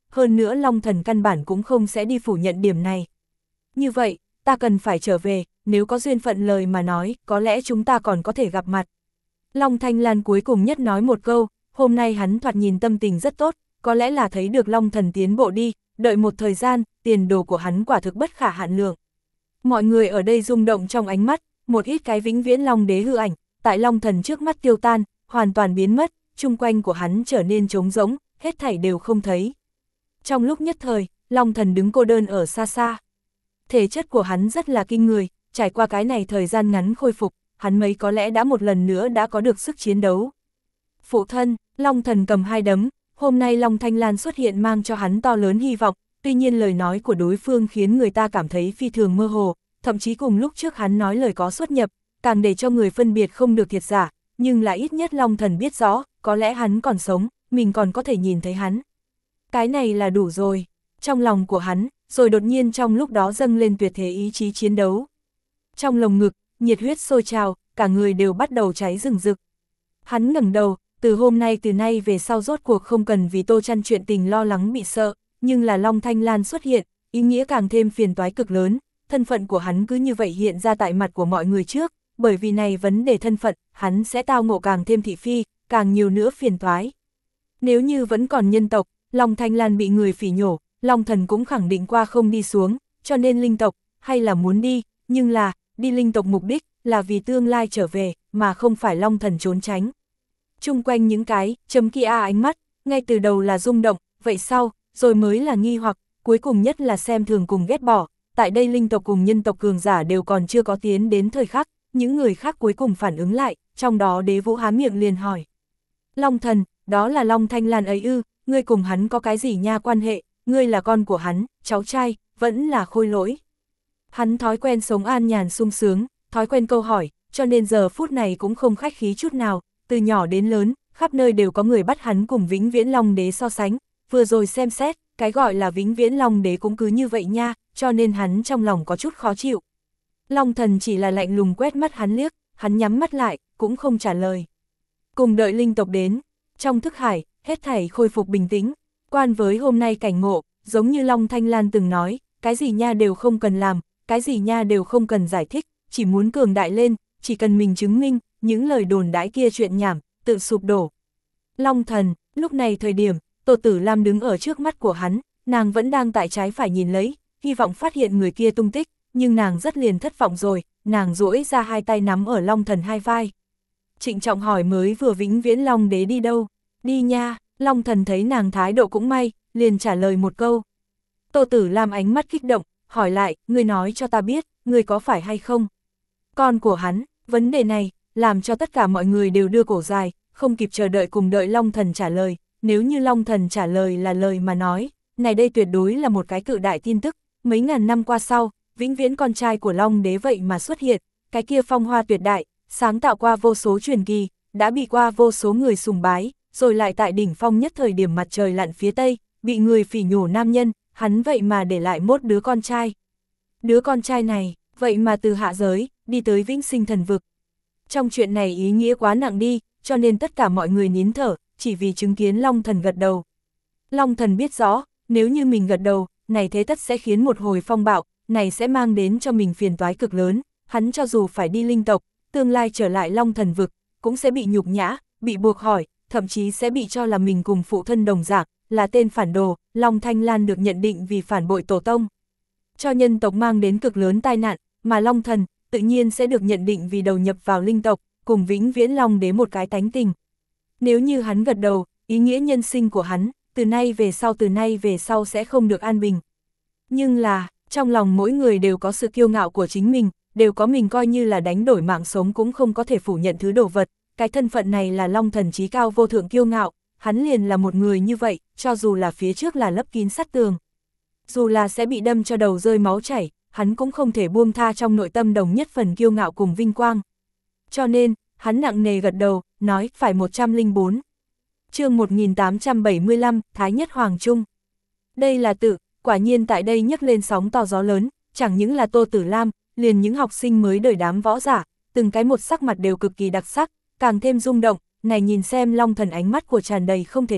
hơn nữa Long Thần căn bản cũng không sẽ đi phủ nhận điểm này. Như vậy, ta cần phải trở về, nếu có duyên phận lời mà nói, có lẽ chúng ta còn có thể gặp mặt. Long Thanh Lan cuối cùng nhất nói một câu, hôm nay hắn thoạt nhìn tâm tình rất tốt, có lẽ là thấy được Long Thần tiến bộ đi, đợi một thời gian, tiền đồ của hắn quả thực bất khả hạn lượng. Mọi người ở đây rung động trong ánh mắt, một ít cái vĩnh viễn Long Đế hư ảnh, tại Long Thần trước mắt tiêu tan, hoàn toàn biến mất, chung quanh của hắn trở nên trống rỗng, hết thảy đều không thấy. Trong lúc nhất thời, Long Thần đứng cô đơn ở xa xa. Thể chất của hắn rất là kinh người, trải qua cái này thời gian ngắn khôi phục, hắn mấy có lẽ đã một lần nữa đã có được sức chiến đấu. Phụ thân, Long Thần cầm hai đấm, hôm nay Long Thanh Lan xuất hiện mang cho hắn to lớn hy vọng, tuy nhiên lời nói của đối phương khiến người ta cảm thấy phi thường mơ hồ, thậm chí cùng lúc trước hắn nói lời có xuất nhập, càng để cho người phân biệt không được thiệt giả, nhưng là ít nhất Long Thần biết rõ, có lẽ hắn còn sống, mình còn có thể nhìn thấy hắn. Cái này là đủ rồi, trong lòng của hắn, rồi đột nhiên trong lúc đó dâng lên tuyệt thế ý chí chiến đấu. Trong lồng ngực, nhiệt huyết sôi trào, cả người đều bắt đầu cháy rừng rực. Hắn ngẩng đầu, từ hôm nay từ nay về sau rốt cuộc không cần vì Tô Trăn chuyện tình lo lắng bị sợ, nhưng là Long Thanh Lan xuất hiện, ý nghĩa càng thêm phiền toái cực lớn, thân phận của hắn cứ như vậy hiện ra tại mặt của mọi người trước, bởi vì này vấn đề thân phận, hắn sẽ tao ngộ càng thêm thị phi, càng nhiều nữa phiền toái. Nếu như vẫn còn nhân tộc, Long Thanh Lan bị người phỉ nhổ, Long Thần cũng khẳng định qua không đi xuống, cho nên linh tộc, hay là muốn đi, nhưng là, đi linh tộc mục đích, là vì tương lai trở về, mà không phải Long Thần trốn tránh. Chung quanh những cái, chấm kia ánh mắt, ngay từ đầu là rung động, vậy sau, rồi mới là nghi hoặc, cuối cùng nhất là xem thường cùng ghét bỏ, tại đây linh tộc cùng nhân tộc cường giả đều còn chưa có tiến đến thời khắc, những người khác cuối cùng phản ứng lại, trong đó Đế Vũ há miệng liền hỏi. Long Thần, đó là Long Thanh Lan ấy ư, ngươi cùng hắn có cái gì nha quan hệ, ngươi là con của hắn, cháu trai, vẫn là khôi lỗi. Hắn thói quen sống an nhàn sung sướng, thói quen câu hỏi, cho nên giờ phút này cũng không khách khí chút nào, từ nhỏ đến lớn, khắp nơi đều có người bắt hắn cùng Vĩnh Viễn Long Đế so sánh, vừa rồi xem xét, cái gọi là Vĩnh Viễn Long Đế cũng cứ như vậy nha, cho nên hắn trong lòng có chút khó chịu. Long Thần chỉ là lạnh lùng quét mắt hắn liếc, hắn nhắm mắt lại, cũng không trả lời. Cùng đợi linh tộc đến, trong thức hải, hết thảy khôi phục bình tĩnh, quan với hôm nay cảnh ngộ, giống như Long Thanh Lan từng nói, cái gì nha đều không cần làm, cái gì nha đều không cần giải thích, chỉ muốn cường đại lên, chỉ cần mình chứng minh, những lời đồn đãi kia chuyện nhảm, tự sụp đổ. Long Thần, lúc này thời điểm, Tô Tử Lam đứng ở trước mắt của hắn, nàng vẫn đang tại trái phải nhìn lấy, hy vọng phát hiện người kia tung tích, nhưng nàng rất liền thất vọng rồi, nàng duỗi ra hai tay nắm ở Long Thần hai vai. Trịnh trọng hỏi mới vừa Vĩnh Viễn Long Đế đi đâu? Đi nha, Long Thần thấy nàng thái độ cũng may, liền trả lời một câu. Tô Tử Lam ánh mắt kích động, hỏi lại, ngươi nói cho ta biết, ngươi có phải hay không? Con của hắn, vấn đề này, làm cho tất cả mọi người đều đưa cổ dài, không kịp chờ đợi cùng đợi Long Thần trả lời, nếu như Long Thần trả lời là lời mà nói, này đây tuyệt đối là một cái cự đại tin tức, mấy ngàn năm qua sau, Vĩnh Viễn con trai của Long Đế vậy mà xuất hiện, cái kia phong hoa tuyệt đại, sáng tạo qua vô số truyền kỳ, đã bị qua vô số người sùng bái, rồi lại tại đỉnh phong nhất thời điểm mặt trời lặn phía tây, bị người phỉ nhổ nam nhân, hắn vậy mà để lại một đứa con trai. Đứa con trai này, vậy mà từ hạ giới, đi tới vĩnh sinh thần vực. Trong chuyện này ý nghĩa quá nặng đi, cho nên tất cả mọi người nín thở, chỉ vì chứng kiến Long Thần gật đầu. Long Thần biết rõ, nếu như mình gật đầu, này thế tất sẽ khiến một hồi phong bạo, này sẽ mang đến cho mình phiền toái cực lớn, hắn cho dù phải đi linh tộc, tương lai trở lại Long Thần vực, cũng sẽ bị nhục nhã, bị buộc hỏi, thậm chí sẽ bị cho là mình cùng phụ thân đồng dạng, là tên phản đồ, Long Thanh Lan được nhận định vì phản bội tổ tông. Cho nhân tộc mang đến cực lớn tai nạn, mà Long Thần, tự nhiên sẽ được nhận định vì đầu nhập vào linh tộc, cùng Vĩnh Viễn Long Đế một cái tánh tình. Nếu như hắn gật đầu, ý nghĩa nhân sinh của hắn, từ nay về sau từ nay về sau sẽ không được an bình. Nhưng là, trong lòng mỗi người đều có sự kiêu ngạo của chính mình, đều có mình coi như là đánh đổi mạng sống cũng không có thể phủ nhận thứ đồ vật, cái thân phận này là Long Thần trí cao vô thượng kiêu ngạo, hắn liền là một người như vậy, cho dù là phía trước là lấp kín sắt tường. Dù là sẽ bị đâm cho đầu rơi máu chảy, hắn cũng không thể buông tha trong nội tâm đồng nhất phần kiêu ngạo cùng vinh quang. Cho nên, hắn nặng nề gật đầu, nói phải một trăm lẻ bốn. Chương một nghìn tám trăm bảy mươi lăm, Thái Nhất Hoàng Trung. Đây là tự, quả nhiên tại đây nhấc lên sóng to gió lớn, chẳng những là Tô Tử Lam, liền những học sinh mới đời đám võ giả, từng cái một sắc mặt đều cực kỳ đặc sắc, càng thêm rung động, này nhìn xem Long Thần ánh mắt của tràn đầy không thể tin,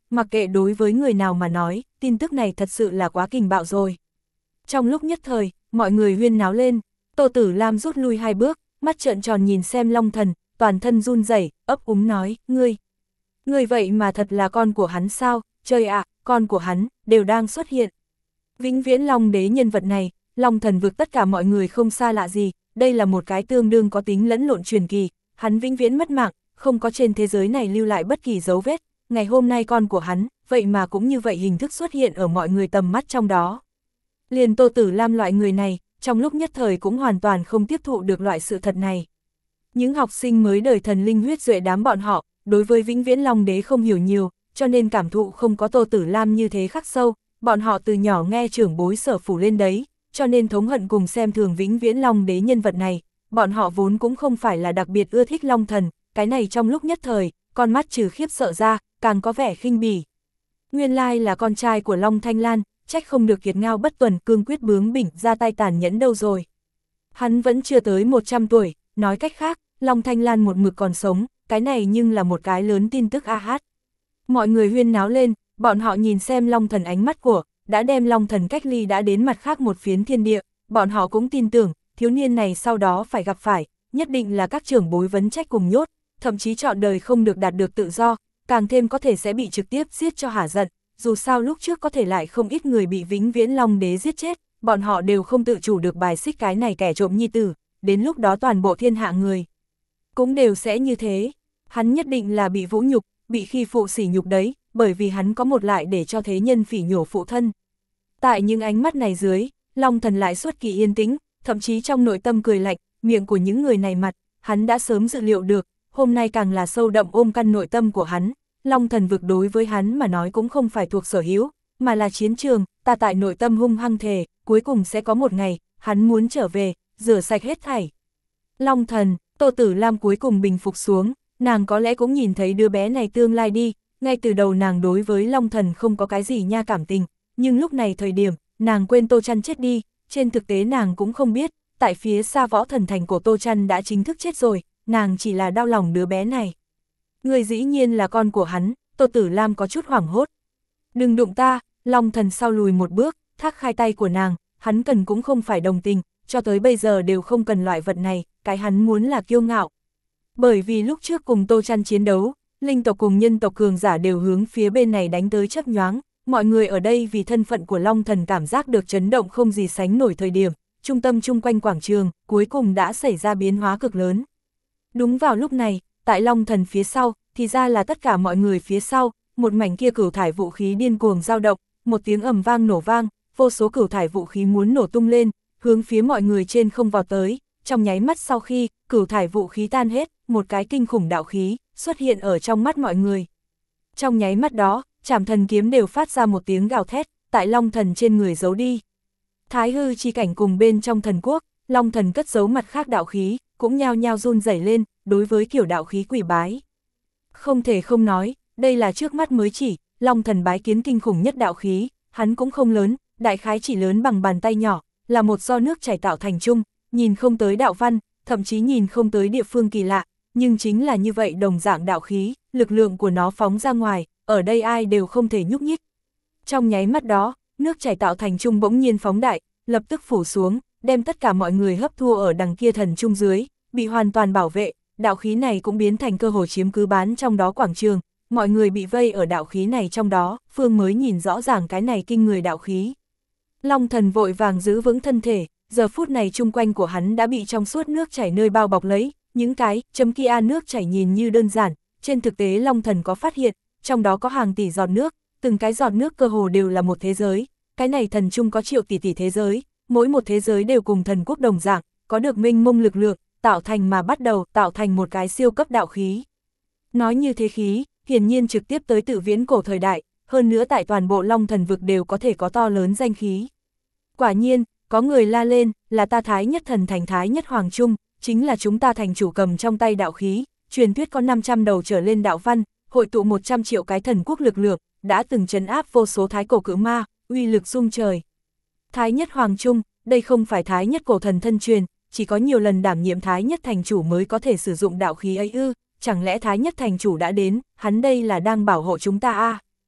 mặc kệ đối với người nào mà nói, tin tức này thật sự là quá kinh bạo rồi. Trong lúc nhất thời, mọi người huyên náo lên, Tô Tử Lam rút lui hai bước, mắt trợn tròn nhìn xem Long Thần, toàn thân run rẩy, ấp úng nói, ngươi, ngươi vậy mà thật là con của hắn sao, trời ạ, con của hắn, đều đang xuất hiện. Vĩnh Viễn Long Đế nhân vật này, Long Thần vực tất cả mọi người không xa lạ gì, đây là một cái tương đương có tính lẫn lộn truyền kỳ, hắn vĩnh viễn mất mạng, không có trên thế giới này lưu lại bất kỳ dấu vết, ngày hôm nay con của hắn, vậy mà cũng như vậy hình thức xuất hiện ở mọi người tầm mắt trong đó. Liền Tô Tử Lam loại người này, trong lúc nhất thời cũng hoàn toàn không tiếp thụ được loại sự thật này. Những học sinh mới đời thần linh huyết duệ đám bọn họ, đối với Vĩnh Viễn Long Đế không hiểu nhiều, cho nên cảm thụ không có Tô Tử Lam như thế khắc sâu, bọn họ từ nhỏ nghe trưởng bối sở phủ lên đấy, cho nên thống hận cùng xem thường Vĩnh Viễn Long Đế nhân vật này, bọn họ vốn cũng không phải là đặc biệt ưa thích Long Thần, cái này trong lúc nhất thời, con mắt trừ khiếp sợ ra, càng có vẻ khinh bỉ. Nguyên lai là con trai của Long Thanh Lan, trách không được kiệt ngao bất tuần cương quyết bướng bỉnh ra tay tàn nhẫn đâu rồi. Hắn vẫn chưa tới một trăm tuổi, nói cách khác, Long Thanh Lan một mực còn sống, cái này nhưng là một cái lớn tin tức a hát. Mọi người huyên náo lên, bọn họ nhìn xem Long Thần ánh mắt của, đã đem Long Thần cách ly đã đến mặt khác một phiến thiên địa, bọn họ cũng tin tưởng, thiếu niên này sau đó phải gặp phải, nhất định là các trưởng bối vấn trách cùng nhốt, thậm chí trọn đời không được đạt được tự do, càng thêm có thể sẽ bị trực tiếp giết cho hả giận, dù sao lúc trước có thể lại không ít người bị Vĩnh Viễn Long Đế giết chết, bọn họ đều không tự chủ được bài xích cái này kẻ trộm nhi tử, đến lúc đó toàn bộ thiên hạ người cũng đều sẽ như thế, hắn nhất định là bị vũ nhục, bị khi phụ sỉ nhục đấy, bởi vì hắn có một lại để cho thế nhân phỉ nhổ phụ thân. Tại những ánh mắt này dưới, Long Thần lại xuất kỳ yên tĩnh, thậm chí trong nội tâm cười lạnh, miệng của những người này mặt, hắn đã sớm dự liệu được, hôm nay càng là sâu đậm ôm căn nội tâm của hắn, Long Thần vực đối với hắn mà nói cũng không phải thuộc sở hữu, mà là chiến trường, ta tại nội tâm hung hăng thề, cuối cùng sẽ có một ngày, hắn muốn trở về, rửa sạch hết thảy. Long Thần, Tô Tử Lam cuối cùng bình phục xuống, nàng có lẽ cũng nhìn thấy đứa bé này tương lai đi, ngay từ đầu nàng đối với Long Thần không có cái gì nha cảm tình, nhưng lúc này thời điểm, nàng quên Tô Trăn chết đi, trên thực tế nàng cũng không biết, tại phía xa võ thần thành của Tô Trăn đã chính thức chết rồi, nàng chỉ là đau lòng đứa bé này. Người dĩ nhiên là con của hắn, Tô Tử Lam có chút hoảng hốt. Đừng đụng ta, Long Thần sau lùi một bước, thác khai tay của nàng, hắn cần cũng không phải đồng tình, cho tới bây giờ đều không cần loại vật này, cái hắn muốn là kiêu ngạo. Bởi vì lúc trước cùng Tô Trăn chiến đấu, linh tộc cùng nhân tộc cường giả đều hướng phía bên này đánh tới chớp nhoáng, mọi người ở đây vì thân phận của Long Thần cảm giác được chấn động không gì sánh nổi thời điểm, trung tâm chung quanh quảng trường, cuối cùng đã xảy ra biến hóa cực lớn. Đúng vào lúc này, tại Long Thần phía sau, thì ra là tất cả mọi người phía sau, một mảnh kia cửu thải vũ khí điên cuồng dao động, một tiếng ầm vang nổ vang, vô số cửu thải vũ khí muốn nổ tung lên, hướng phía mọi người trên không vào tới, trong nháy mắt sau khi, cửu thải vũ khí tan hết, một cái kinh khủng đạo khí, xuất hiện ở trong mắt mọi người. Trong nháy mắt đó, Trảm Thần kiếm đều phát ra một tiếng gào thét, tại Long Thần trên người giấu đi. Thái hư chi cảnh cùng bên trong thần quốc, Long Thần cất giấu mặt khác đạo khí, cũng nhao nhao run rẩy lên, đối với kiểu đạo khí quỷ bái. Không thể không nói, đây là trước mắt mới chỉ, Long Thần bái kiến kinh khủng nhất đạo khí, hắn cũng không lớn, đại khái chỉ lớn bằng bàn tay nhỏ, là một do nước chảy tạo thành chung, nhìn không tới đạo văn, thậm chí nhìn không tới địa phương kỳ lạ, nhưng chính là như vậy đồng dạng đạo khí, lực lượng của nó phóng ra ngoài, ở đây ai đều không thể nhúc nhích. Trong nháy mắt đó, nước chảy tạo thành chung bỗng nhiên phóng đại, lập tức phủ xuống, đem tất cả mọi người hấp thu ở đằng kia thần trung dưới, bị hoàn toàn bảo vệ, đạo khí này cũng biến thành cơ hội chiếm cứ bán trong đó quảng trường, mọi người bị vây ở đạo khí này trong đó, Phương mới nhìn rõ ràng cái này kinh người đạo khí. Long Thần vội vàng giữ vững thân thể, giờ phút này chung quanh của hắn đã bị trong suốt nước chảy nơi bao bọc lấy, những cái chấm kia nước chảy nhìn như đơn giản, trên thực tế Long Thần có phát hiện, trong đó có hàng tỷ giọt nước, từng cái giọt nước cơ hồ đều là một thế giới, cái này thần chung có triệu tỷ tỷ thế giới, mỗi một thế giới đều cùng thần quốc đồng dạng, có được mênh mông lực lượng, tạo thành mà bắt đầu tạo thành một cái siêu cấp đạo khí. Nói như thế khí, hiển nhiên trực tiếp tới tự viễn cổ thời đại, hơn nữa tại toàn bộ Long Thần vực đều có thể có to lớn danh khí. Quả nhiên, có người la lên, là ta Thái Nhất Thần thành Thái Nhất Hoàng Trung, chính là chúng ta thành chủ cầm trong tay đạo khí, truyền thuyết có năm trăm đầu trở lên đạo văn, hội tụ một trăm triệu cái thần quốc lực lượng, đã từng trấn áp vô số thái cổ cự ma, uy lực rung trời. Thái Nhất Hoàng Trung, đây không phải Thái Nhất cổ thần thân truyền, chỉ có nhiều lần đảm nhiệm Thái Nhất thành chủ mới có thể sử dụng đạo khí ấy ư, chẳng lẽ Thái Nhất thành chủ đã đến, hắn đây là đang bảo hộ chúng ta à?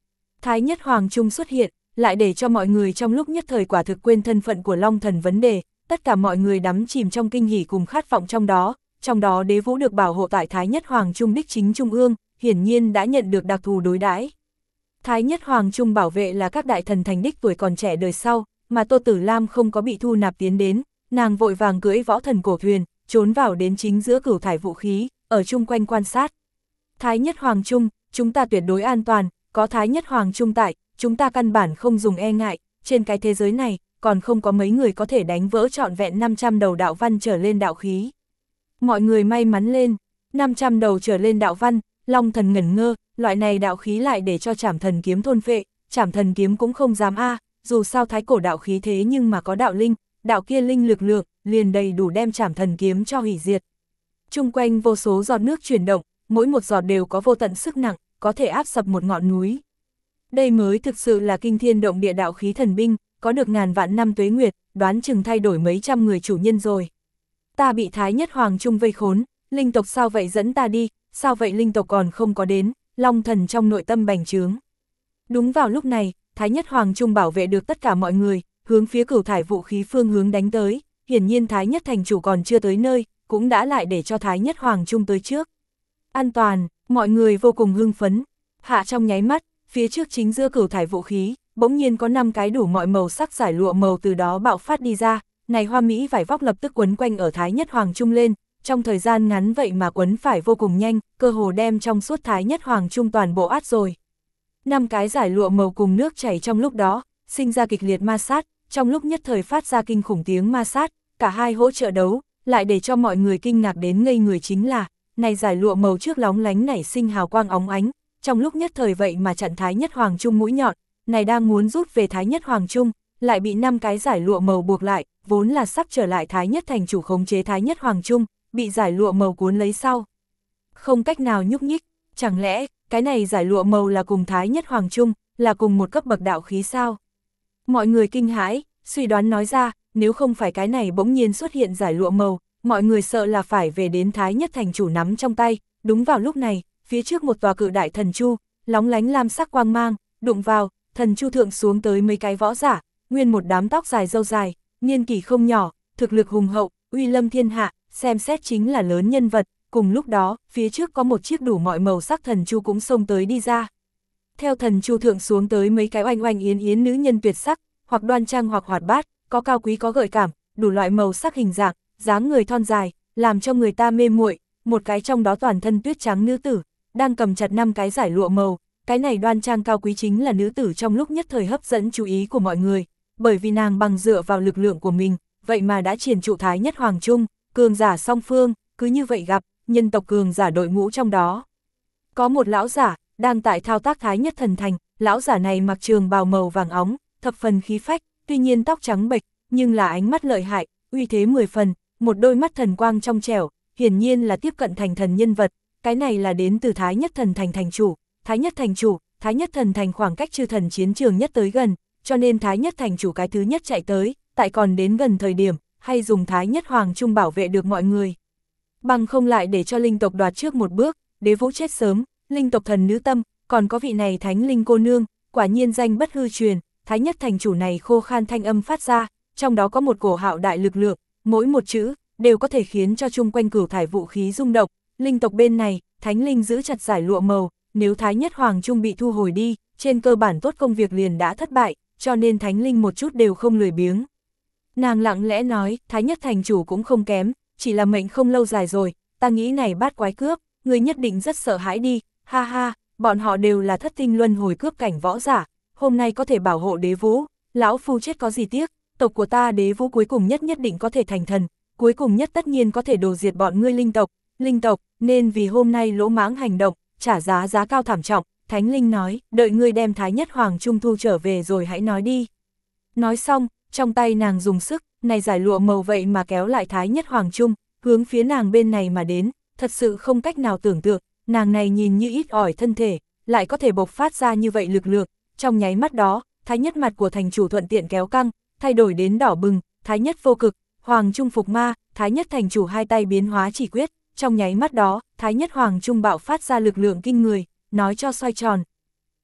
Thái Nhất Hoàng Trung xuất hiện, lại để cho mọi người trong lúc nhất thời quả thực quên thân phận của Long Thần vấn đề, tất cả mọi người đắm chìm trong kinh hỉ cùng khát vọng trong đó, trong đó Đế Vũ được bảo hộ tại Thái Nhất Hoàng Trung đích chính trung ương, hiển nhiên đã nhận được đặc thù đối đãi. Thái Nhất Hoàng Trung bảo vệ là các đại thần thành đích tuổi còn trẻ đời sau, mà Tô Tử Lam không có bị thu nạp tiến đến, nàng vội vàng cưỡi võ thần cổ thuyền, trốn vào đến chính giữa cửu thải vũ khí, ở chung quanh quan sát. Thái Nhất Hoàng Trung, chúng ta tuyệt đối an toàn, có Thái Nhất Hoàng Trung tại, chúng ta căn bản không dùng e ngại, trên cái thế giới này, còn không có mấy người có thể đánh vỡ trọn vẹn năm trăm đầu đạo văn trở lên đạo khí. Mọi người may mắn lên, năm trăm đầu trở lên đạo văn, Long Thần ngẩn ngơ, loại này đạo khí lại để cho Trảm Thần kiếm thôn phệ, Trảm Thần kiếm cũng không dám a, dù sao thái cổ đạo khí thế nhưng mà có đạo linh, đạo kia linh lực lượng, liền đầy đủ đem Trảm Thần kiếm cho hủy diệt. Chung quanh vô số giọt nước chuyển động, mỗi một giọt đều có vô tận sức nặng, có thể áp sập một ngọn núi. Đây mới thực sự là kinh thiên động địa đạo khí thần binh, có được ngàn vạn năm tuế nguyệt, đoán chừng thay đổi mấy trăm người chủ nhân rồi. Ta bị Thái Nhất Hoàng Trung vây khốn, linh tộc sao vậy dẫn ta đi, sao vậy linh tộc còn không có đến, Long Thần trong nội tâm bành trướng. Đúng vào lúc này, Thái Nhất Hoàng Trung bảo vệ được tất cả mọi người, hướng phía cửu thải vũ khí phương hướng đánh tới, hiển nhiên Thái Nhất thành chủ còn chưa tới nơi, cũng đã lại để cho Thái Nhất Hoàng Trung tới trước. An toàn, mọi người vô cùng hưng phấn, hạ trong nháy mắt, phía trước chính giữa cửu thải vũ khí, bỗng nhiên có năm cái đủ mọi màu sắc giải lụa màu từ đó bạo phát đi ra, này hoa mỹ vải vóc lập tức quấn quanh ở Thái Nhất Hoàng Trung lên, trong thời gian ngắn vậy mà quấn phải vô cùng nhanh, cơ hồ đem trong suốt Thái Nhất Hoàng Trung toàn bộ át rồi. Năm cái giải lụa màu cùng nước chảy trong lúc đó, sinh ra kịch liệt ma sát, trong lúc nhất thời phát ra kinh khủng tiếng ma sát, cả hai hỗ trợ đấu, lại để cho mọi người kinh ngạc đến ngây người chính là, này giải lụa màu trước lóng lánh nảy sinh hào quang óng ánh, trong lúc nhất thời vậy mà chặn Thái Nhất Hoàng Trung mũi nhọn, này đang muốn rút về Thái Nhất Hoàng Trung, lại bị năm cái giải lụa màu buộc lại, vốn là sắp trở lại Thái Nhất thành chủ khống chế Thái Nhất Hoàng Trung, bị giải lụa màu cuốn lấy sau. Không cách nào nhúc nhích, chẳng lẽ, cái này giải lụa màu là cùng Thái Nhất Hoàng Trung, là cùng một cấp bậc đạo khí sao? Mọi người kinh hãi, suy đoán nói ra, nếu không phải cái này bỗng nhiên xuất hiện giải lụa màu, mọi người sợ là phải về đến Thái Nhất thành chủ nắm trong tay, đúng vào lúc này, phía trước một tòa cự đại thần chu, lóng lánh lam sắc quang mang, đụng vào, thần chu thượng xuống tới mấy cái võ giả, nguyên một đám tóc dài râu dài, niên kỷ không nhỏ, thực lực hùng hậu, uy lâm thiên hạ, xem xét chính là lớn nhân vật, cùng lúc đó, phía trước có một chiếc đủ mọi màu sắc thần chu cũng xông tới đi ra. Theo thần chu thượng xuống tới mấy cái oanh oanh yến yến nữ nhân tuyệt sắc, hoặc đoan trang hoặc hoạt bát, có cao quý có gợi cảm, đủ loại màu sắc hình dạng, dáng người thon dài, làm cho người ta mê muội, một cái trong đó toàn thân tuyết trắng nữ tử, đang cầm chặt năm cái giải lụa màu, cái này đoan trang cao quý chính là nữ tử trong lúc nhất thời hấp dẫn chú ý của mọi người, bởi vì nàng bằng dựa vào lực lượng của mình, vậy mà đã triển trụ Thái Nhất Hoàng Trung, cường giả song phương, cứ như vậy gặp, nhân tộc cường giả đội ngũ trong đó. Có một lão giả, đang tại thao tác Thái Nhất thần thành, lão giả này mặc trường bào màu vàng óng, thập phần khí phách, tuy nhiên tóc trắng bệch, nhưng là ánh mắt lợi hại, uy thế mười phần, một đôi mắt thần quang trong trẻo, hiển nhiên là tiếp cận thành thần nhân vật, cái này là đến từ Thái Nhất thần thành thành chủ, Thái Nhất thành chủ, Thái Nhất thần thành khoảng cách chư thần chiến trường nhất tới gần, cho nên Thái Nhất thành chủ cái thứ nhất chạy tới, tại còn đến gần thời điểm, hay dùng Thái Nhất Hoàng Trung bảo vệ được mọi người. Bằng không lại để cho linh tộc đoạt trước một bước, Đế Vũ chết sớm, linh tộc thần nữ tâm, còn có vị này thánh linh cô nương, quả nhiên danh bất hư truyền, Thái Nhất thành chủ này khô khan thanh âm phát ra, trong đó có một cổ hạo đại lực lượng, mỗi một chữ, đều có thể khiến cho chung quanh cửu thải vũ khí rung động, linh tộc bên này, thánh linh giữ chặt giải lụa màu, nếu Thái Nhất Hoàng Trung bị thu hồi đi, trên cơ bản tốt công việc liền đã thất bại, cho nên thánh linh một chút đều không lười biếng. Nàng lặng lẽ nói, Thái Nhất thành chủ cũng không kém, chỉ là mệnh không lâu dài rồi, ta nghĩ này bát quái cướp, người nhất định rất sợ hãi đi, ha ha, bọn họ đều là thất tinh luân hồi cướp cảnh võ giả, hôm nay có thể bảo hộ Đế Vũ, lão phu chết có gì tiếc, tộc của ta Đế Vũ cuối cùng nhất nhất định có thể thành thần, cuối cùng nhất tất nhiên có thể đồ diệt bọn ngươi linh tộc, linh tộc, nên vì hôm nay lỗ mãng hành động, trả giá giá cao thảm trọng, Thánh Linh nói, đợi ngươi đem Thái Nhất Hoàng Trung thu trở về rồi hãy nói đi. Nói xong, trong tay nàng dùng sức, này giải lụa màu vậy mà kéo lại Thái Nhất Hoàng Trung, hướng phía nàng bên này mà đến, thật sự không cách nào tưởng tượng, nàng này nhìn như ít ỏi thân thể, lại có thể bộc phát ra như vậy lực lượng, trong nháy mắt đó, Thái Nhất mặt của thành chủ thuận tiện kéo căng, thay đổi đến đỏ bừng, Thái Nhất vô cực, Hoàng Trung phục ma, Thái Nhất thành chủ hai tay biến hóa chỉ quyết, trong nháy mắt đó, Thái Nhất Hoàng Trung bạo phát ra lực lượng kinh người, nói cho xoay tròn.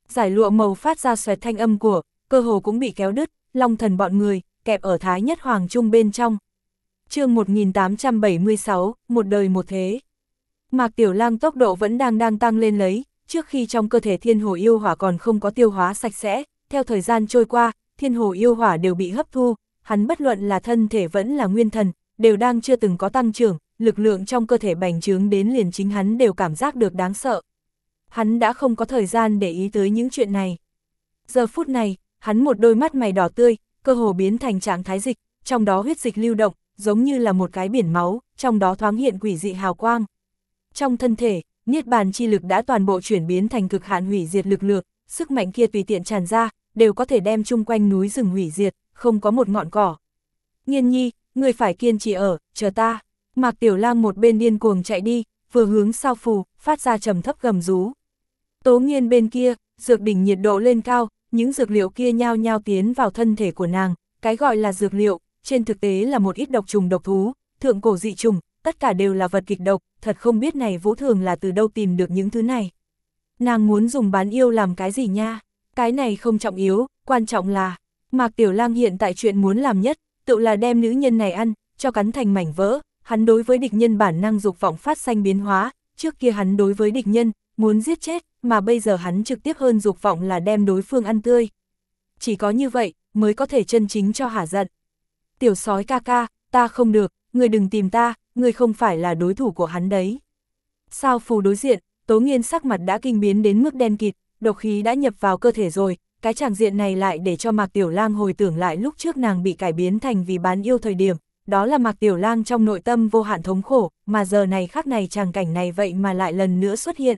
Giải lụa màu phát ra xoẹt thanh âm của, cơ hồ cũng bị kéo đứt, long thần bọn người, kẹp ở Thái Nhất Hoàng Trung bên trong. chương một nghìn tám trăm bảy mươi sáu, một đời một thế. Mạc Tiểu Lang tốc độ vẫn đang đang tăng lên lấy, trước khi trong cơ thể thiên hồ yêu hỏa còn không có tiêu hóa sạch sẽ, theo thời gian trôi qua, thiên hồ yêu hỏa đều bị hấp thu, hắn bất luận là thân thể vẫn là nguyên thần, đều đang chưa từng có tăng trưởng, lực lượng trong cơ thể bành trướng đến liền chính hắn đều cảm giác được đáng sợ. Hắn đã không có thời gian để ý tới những chuyện này. Giờ phút này, hắn một đôi mắt mày đỏ tươi, cơ hồ biến thành trạng thái dịch, trong đó huyết dịch lưu động, giống như là một cái biển máu, trong đó thoáng hiện quỷ dị hào quang. Trong thân thể, niết bàn chi lực đã toàn bộ chuyển biến thành cực hạn hủy diệt lực lượng, sức mạnh kia tùy tiện tràn ra, đều có thể đem chung quanh núi rừng hủy diệt, không có một ngọn cỏ. Nghiên nhi, người phải kiên trì ở, chờ ta. Mạc Tiểu Lang một bên điên cuồng chạy đi, vừa hướng sao phù, phát ra trầm thấp gầm rú. Tố Nghiên bên kia, dược đỉnh nhiệt độ lên cao, những dược liệu kia nhao nhao tiến vào thân thể của nàng, cái gọi là dược liệu, trên thực tế là một ít độc trùng độc thú, thượng cổ dị trùng, tất cả đều là vật kịch độc, thật không biết này Vũ Thường là từ đâu tìm được những thứ này. Nàng muốn dùng bán yêu làm cái gì nha? Cái này không trọng yếu, quan trọng là, Mạc Tiểu Lang hiện tại chuyện muốn làm nhất, tự là đem nữ nhân này ăn, cho cắn thành mảnh vỡ, hắn đối với địch nhân bản năng dục vọng phát sanh biến hóa, trước kia hắn đối với địch nhân, muốn giết chết, mà bây giờ hắn trực tiếp hơn dục vọng là đem đối phương ăn tươi. Chỉ có như vậy, mới có thể chân chính cho hả giận. Tiểu sói ca ca, ta không được, người đừng tìm ta, người không phải là đối thủ của hắn đấy. Sao phù đối diện, Tố Nghiên sắc mặt đã kinh biến đến mức đen kịt, độc khí đã nhập vào cơ thể rồi, cái tràng diện này lại để cho Mạc Tiểu Lang hồi tưởng lại lúc trước nàng bị cải biến thành vì bán yêu thời điểm, đó là Mạc Tiểu Lang trong nội tâm vô hạn thống khổ, mà giờ này khắc này tràng cảnh này vậy mà lại lần nữa xuất hiện.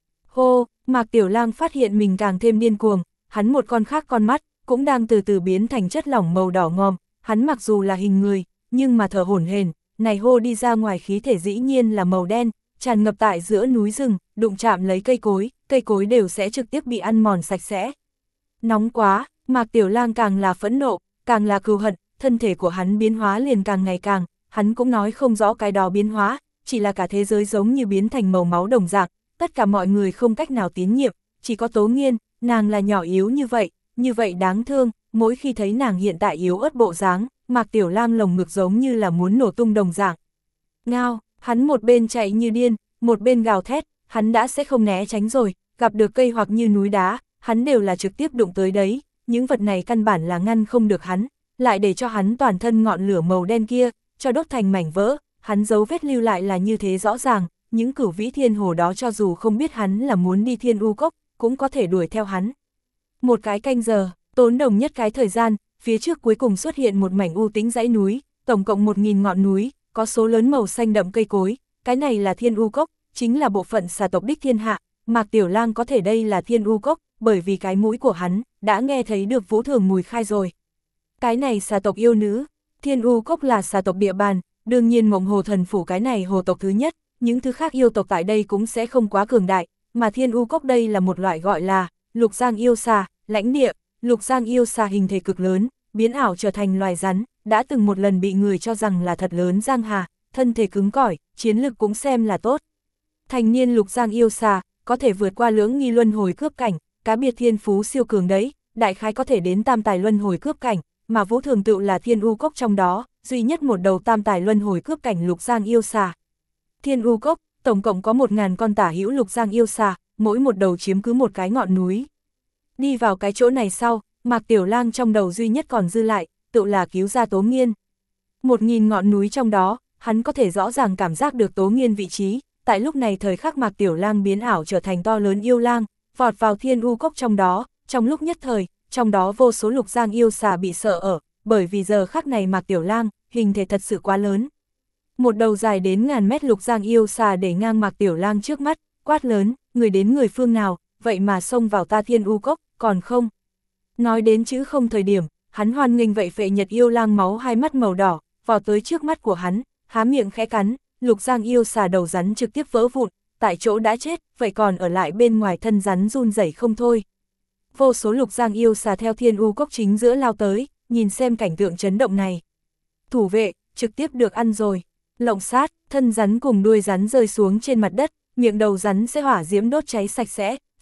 Hô, Mạc Tiểu Lang phát hiện mình càng thêm điên cuồng, hắn một con khác con mắt, cũng đang từ từ biến thành chất lỏng màu đỏ ngòm, hắn mặc dù là hình người, nhưng mà thở hổn hển, này hô đi ra ngoài khí thể dĩ nhiên là màu đen, tràn ngập tại giữa núi rừng, đụng chạm lấy cây cối, cây cối đều sẽ trực tiếp bị ăn mòn sạch sẽ. Nóng quá, Mạc Tiểu Lang càng là phẫn nộ, càng là cừu hận, thân thể của hắn biến hóa liền càng ngày càng, hắn cũng nói không rõ cái đó biến hóa, chỉ là cả thế giới giống như biến thành màu máu đồng dạng, tất cả mọi người không cách nào tín nhiệm, chỉ có Tố Nghiên, nàng là nhỏ yếu như vậy, như vậy đáng thương, mỗi khi thấy nàng hiện tại yếu ớt bộ dáng, Mạc Tiểu Lang lồng ngực giống như là muốn nổ tung đồng dạng. Ngao, hắn một bên chạy như điên, một bên gào thét, hắn đã sẽ không né tránh rồi, gặp được cây hoặc như núi đá, hắn đều là trực tiếp đụng tới đấy, những vật này căn bản là ngăn không được hắn, lại để cho hắn toàn thân ngọn lửa màu đen kia, cho đốt thành mảnh vỡ, hắn dấu vết lưu lại là như thế rõ ràng, những cửu vĩ thiên hồ đó cho dù không biết hắn là muốn đi Thiên U Cốc, cũng có thể đuổi theo hắn. Một cái canh giờ, tốn đồng nhất cái thời gian, phía trước cuối cùng xuất hiện một mảnh u tĩnh dãy núi, tổng cộng một nghìn ngọn núi, có số lớn màu xanh đậm cây cối, cái này là Thiên U Cốc, chính là bộ phận xà tộc đích thiên hạ, Mạc Tiểu Lang có thể đây là Thiên U Cốc, bởi vì cái mũi của hắn, đã nghe thấy được Vũ Thường mùi khai rồi. Cái này xà tộc yêu nữ, Thiên U Cốc là xà tộc địa bàn, đương nhiên Mộng Hồ Thần Phủ cái này hồ tộc thứ nhất, những thứ khác yêu tộc tại đây cũng sẽ không quá cường đại, mà Thiên U Cốc đây là một loại gọi là Lục Giang yêu xà, lãnh địa, Lục Giang yêu xà hình thể cực lớn, biến ảo trở thành loài rắn, đã từng một lần bị người cho rằng là thật lớn Giang Hà, thân thể cứng cỏi, chiến lực cũng xem là tốt. Thành niên Lục Giang yêu xà, có thể vượt qua lưỡng nghi luân hồi cướp cảnh, cá biệt thiên phú siêu cường đấy, đại khái có thể đến tam tài luân hồi cướp cảnh, mà Vũ Thường tự là Thiên U Cốc trong đó, duy nhất một đầu tam tài luân hồi cướp cảnh Lục Giang yêu xà. Thiên U Cốc, tổng cộng có một ngàn con tả hữu Lục Giang yêu xà, mỗi một đầu chiếm cứ một cái ngọn núi. Đi vào cái chỗ này sau, Mạc Tiểu Lang trong đầu duy nhất còn dư lại, tự là cứu ra Tố Nghiên. Một nghìn ngọn núi trong đó, hắn có thể rõ ràng cảm giác được Tố Nghiên vị trí, tại lúc này thời khắc Mạc Tiểu Lang biến ảo trở thành to lớn yêu lang, vọt vào Thiên U Cốc trong đó, trong lúc nhất thời, trong đó vô số Lục Giang yêu xà bị sợ ở, bởi vì giờ khắc này Mạc Tiểu Lang, hình thể thật sự quá lớn. Một đầu dài đến ngàn mét Lục Giang yêu xà để ngang Mạc Tiểu Lang trước mắt, quát lớn, người đến người phương nào, vậy mà xông vào ta Thiên U Cốc, còn không. Nói đến chữ không thời điểm, hắn hoan nghênh vậy phệ nhật yêu lang máu hai mắt màu đỏ, vào tới trước mắt của hắn, há miệng khẽ cắn, Lục Giang yêu xà đầu rắn trực tiếp vỡ vụn, tại chỗ đã chết, vậy còn ở lại bên ngoài thân rắn run rẩy không thôi. Vô số Lục Giang yêu xà theo Thiên U Cốc chính giữa lao tới, nhìn xem cảnh tượng chấn động này. Thủ vệ, trực tiếp được ăn rồi. Lộng sát, thân rắn cùng đuôi rắn rơi xuống trên mặt đất, miệng đầu rắn sẽ hỏa diễm đốt cháy sạch sẽ,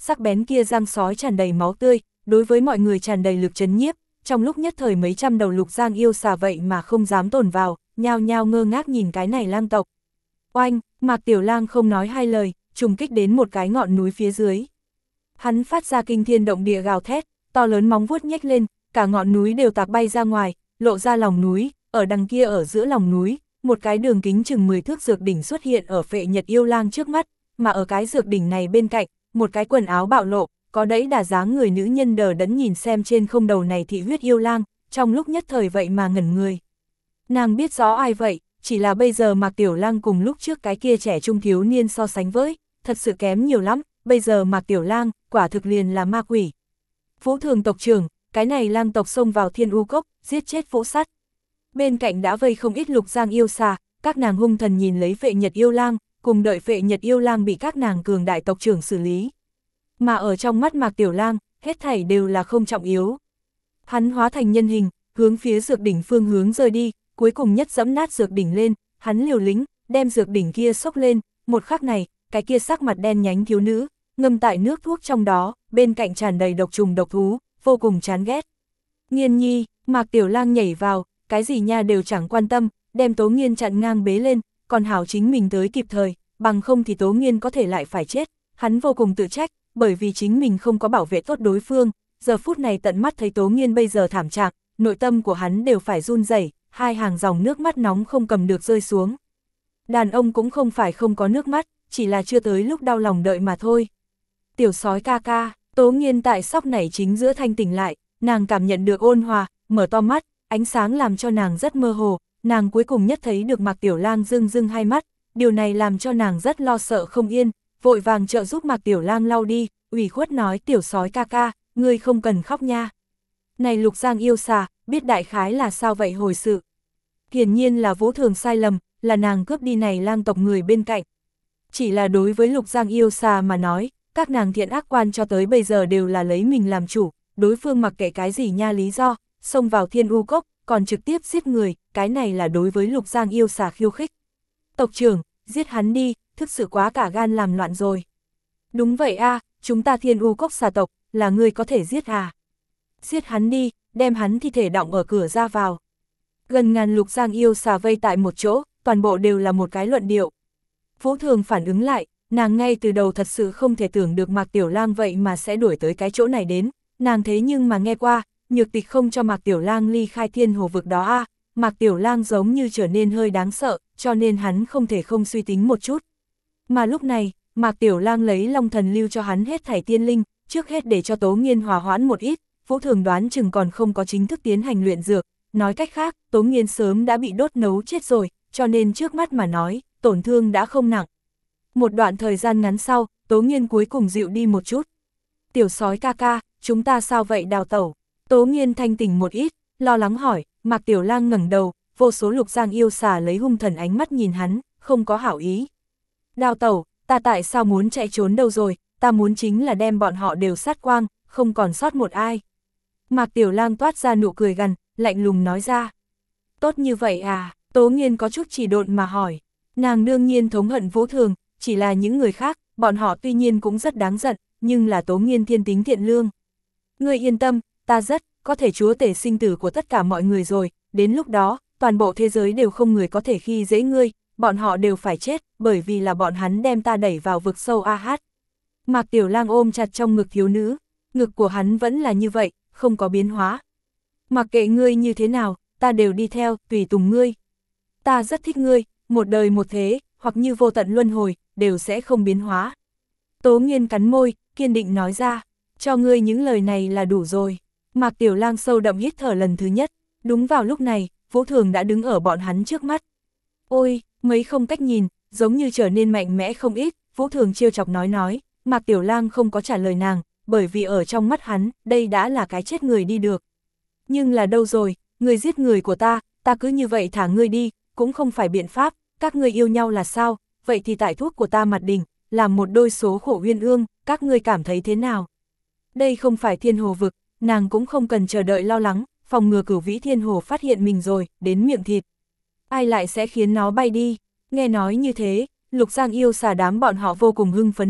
sắc bén kia răng sói tràn đầy máu tươi, đối với mọi người tràn đầy lực chấn nhiếp, trong lúc nhất thời mấy trăm đầu lục giang yêu xà vậy mà không dám tồn vào, nhao nhao ngơ ngác nhìn cái này lang tộc. Oanh, Mạc Tiểu Lang không nói hai lời, trùng kích đến một cái ngọn núi phía dưới. Hắn phát ra kinh thiên động địa gào thét, to lớn móng vuốt nhếch lên, cả ngọn núi đều tạc bay ra ngoài, lộ ra lòng núi, ở đằng kia ở giữa lòng núi, một cái đường kính chừng mười thước dược đỉnh xuất hiện ở Phệ Nhật yêu lang trước mắt, mà ở cái dược đỉnh này bên cạnh, một cái quần áo bạo lộ, có đẫy đà dáng người nữ nhân đờ đẫn nhìn xem trên không đầu này thị huyết yêu lang, trong lúc nhất thời vậy mà ngẩn người. Nàng biết rõ ai vậy, chỉ là bây giờ Mạc Tiểu Lang cùng lúc trước cái kia trẻ trung thiếu niên so sánh với, thật sự kém nhiều lắm, bây giờ Mạc Tiểu Lang, quả thực liền là ma quỷ. Vũ Thường tộc trưởng, cái này lang tộc xông vào Thiên U Cốc, giết chết Vũ Sắt. Bên cạnh đã vây không ít lục giang yêu xà, các nàng hung thần nhìn lấy Phệ Nhật yêu lang, cùng đợi Phệ Nhật yêu lang bị các nàng cường đại tộc trưởng xử lý. Mà ở trong mắt Mạc Tiểu Lang, hết thảy đều là không trọng yếu. Hắn hóa thành nhân hình, hướng phía dược đỉnh phương hướng rời đi, cuối cùng nhất dẫm nát dược đỉnh lên, hắn liều lĩnh, đem dược đỉnh kia xốc lên, một khắc này, cái kia sắc mặt đen nhánh thiếu nữ, ngâm tại nước thuốc trong đó, bên cạnh tràn đầy độc trùng độc thú, vô cùng chán ghét. Nghiên nhi, Mạc Tiểu Lang nhảy vào, cái gì nha đều chẳng quan tâm, đem Tố Nghiên chặn ngang bế lên, còn hảo chính mình tới kịp thời, bằng không thì Tố Nghiên có thể lại phải chết, hắn vô cùng tự trách, bởi vì chính mình không có bảo vệ tốt đối phương, giờ phút này tận mắt thấy Tố Nghiên bây giờ thảm trạng, nội tâm của hắn đều phải run rẩy, hai hàng dòng nước mắt nóng không cầm được rơi xuống. Đàn ông cũng không phải không có nước mắt, chỉ là chưa tới lúc đau lòng đợi mà thôi. Tiểu sói ca ca, Tố Nghiên tại sóc nảy chính giữa thanh tỉnh lại, nàng cảm nhận được ôn hòa, mở to mắt, ánh sáng làm cho nàng rất mơ hồ, nàng cuối cùng nhất thấy được Mạc Tiểu Lang rưng rưng hai mắt, điều này làm cho nàng rất lo sợ không yên, vội vàng trợ giúp Mạc Tiểu Lang lau đi, ủy khuất nói tiểu sói ca ca, ngươi không cần khóc nha. Này lục giang yêu xà, biết đại khái là sao vậy hồi sự. Hiển nhiên là Vũ Thường sai lầm, là nàng cướp đi này lang tộc người bên cạnh. Chỉ là đối với lục giang yêu xà mà nói, các nàng thiện ác quan cho tới bây giờ đều là lấy mình làm chủ, đối phương mặc kệ cái gì nha lý do, xông vào Thiên U Cốc, còn trực tiếp giết người, cái này là đối với lục giang yêu xà khiêu khích. Tộc trưởng, giết hắn đi, thực sự quá cả gan làm loạn rồi. Đúng vậy a, chúng ta Thiên U Cốc xà tộc, là người có thể giết à. Giết hắn đi, đem hắn thi thể đọng ở cửa ra vào. Gần ngàn lục giang yêu xà vây tại một chỗ, toàn bộ đều là một cái luận điệu. Vũ Thường phản ứng lại, nàng ngay từ đầu thật sự không thể tưởng được Mạc Tiểu Lang vậy mà sẽ đuổi tới cái chỗ này đến, nàng thế nhưng mà nghe qua, Nhược Tịch không cho Mạc Tiểu Lang ly khai Thiên Hồ vực đó a, à, Mạc Tiểu Lang giống như trở nên hơi đáng sợ, cho nên hắn không thể không suy tính một chút. Mà lúc này, Mạc Tiểu Lang lấy Long Thần lưu cho hắn hết thảy tiên linh, trước hết để cho Tố Nghiên hòa hoãn một ít, Vũ Thường đoán chừng còn không có chính thức tiến hành luyện dược, nói cách khác, Tố Nghiên sớm đã bị đốt nấu chết rồi, cho nên trước mắt mà nói, tổn thương đã không nặng. Một đoạn thời gian ngắn sau, Tố Nghiên cuối cùng dịu đi một chút. Tiểu sói ca ca, chúng ta sao vậy đào tẩu? Tố Nghiên thanh tỉnh một ít, lo lắng hỏi, Mạc Tiểu Lang ngẩng đầu, vô số lục giang yêu xà lấy hung thần ánh mắt nhìn hắn, không có hảo ý. Đào tẩu, ta tại sao muốn chạy trốn đâu rồi, ta muốn chính là đem bọn họ đều sát quang, không còn sót một ai. Mạc Tiểu Lang toát ra nụ cười gằn, lạnh lùng nói ra. Tốt như vậy à, Tố Nghiên có chút chỉ độn mà hỏi. Nàng đương nhiên thống hận Vũ Thường, chỉ là những người khác, bọn họ tuy nhiên cũng rất đáng giận, nhưng là Tố Nghiên thiên tính thiện lương. Ngươi yên tâm, ta rất, có thể chúa tể sinh tử của tất cả mọi người rồi, đến lúc đó, toàn bộ thế giới đều không người có thể khi dễ ngươi, bọn họ đều phải chết, bởi vì là bọn hắn đem ta đẩy vào vực sâu a hát. Mạc Tiểu Lang ôm chặt trong ngực thiếu nữ, ngực của hắn vẫn là như vậy, không có biến hóa. Mặc kệ ngươi như thế nào, ta đều đi theo, tùy tùng ngươi. Ta rất thích ngươi, một đời một thế, hoặc như vô tận luân hồi, đều sẽ không biến hóa. Tố Nghiên cắn môi, kiên định nói ra, cho ngươi những lời này là đủ rồi. Mạc Tiểu Lang sâu đậm hít thở lần thứ nhất, đúng vào lúc này, Vũ Thường đã đứng ở bọn hắn trước mắt. Ôi, mấy không cách nhìn, giống như trở nên mạnh mẽ không ít, Vũ Thường trêu chọc nói nói, Mạc Tiểu Lang không có trả lời nàng, bởi vì ở trong mắt hắn, đây đã là cái chết người đi được. Nhưng là đâu rồi, người giết người của ta, ta cứ như vậy thả ngươi đi, cũng không phải biện pháp, các ngươi yêu nhau là sao, vậy thì tại thuốc của ta mặt đỉnh, làm một đôi số khổ uyên ương, các ngươi cảm thấy thế nào? Đây không phải Thiên Hồ vực, nàng cũng không cần chờ đợi lo lắng, phòng ngừa Cửu Vĩ Thiên Hồ phát hiện mình rồi, đến miệng thịt. Ai lại sẽ khiến nó bay đi? Nghe nói như thế, Lục Giang yêu xà đám bọn họ vô cùng hưng phấn lên,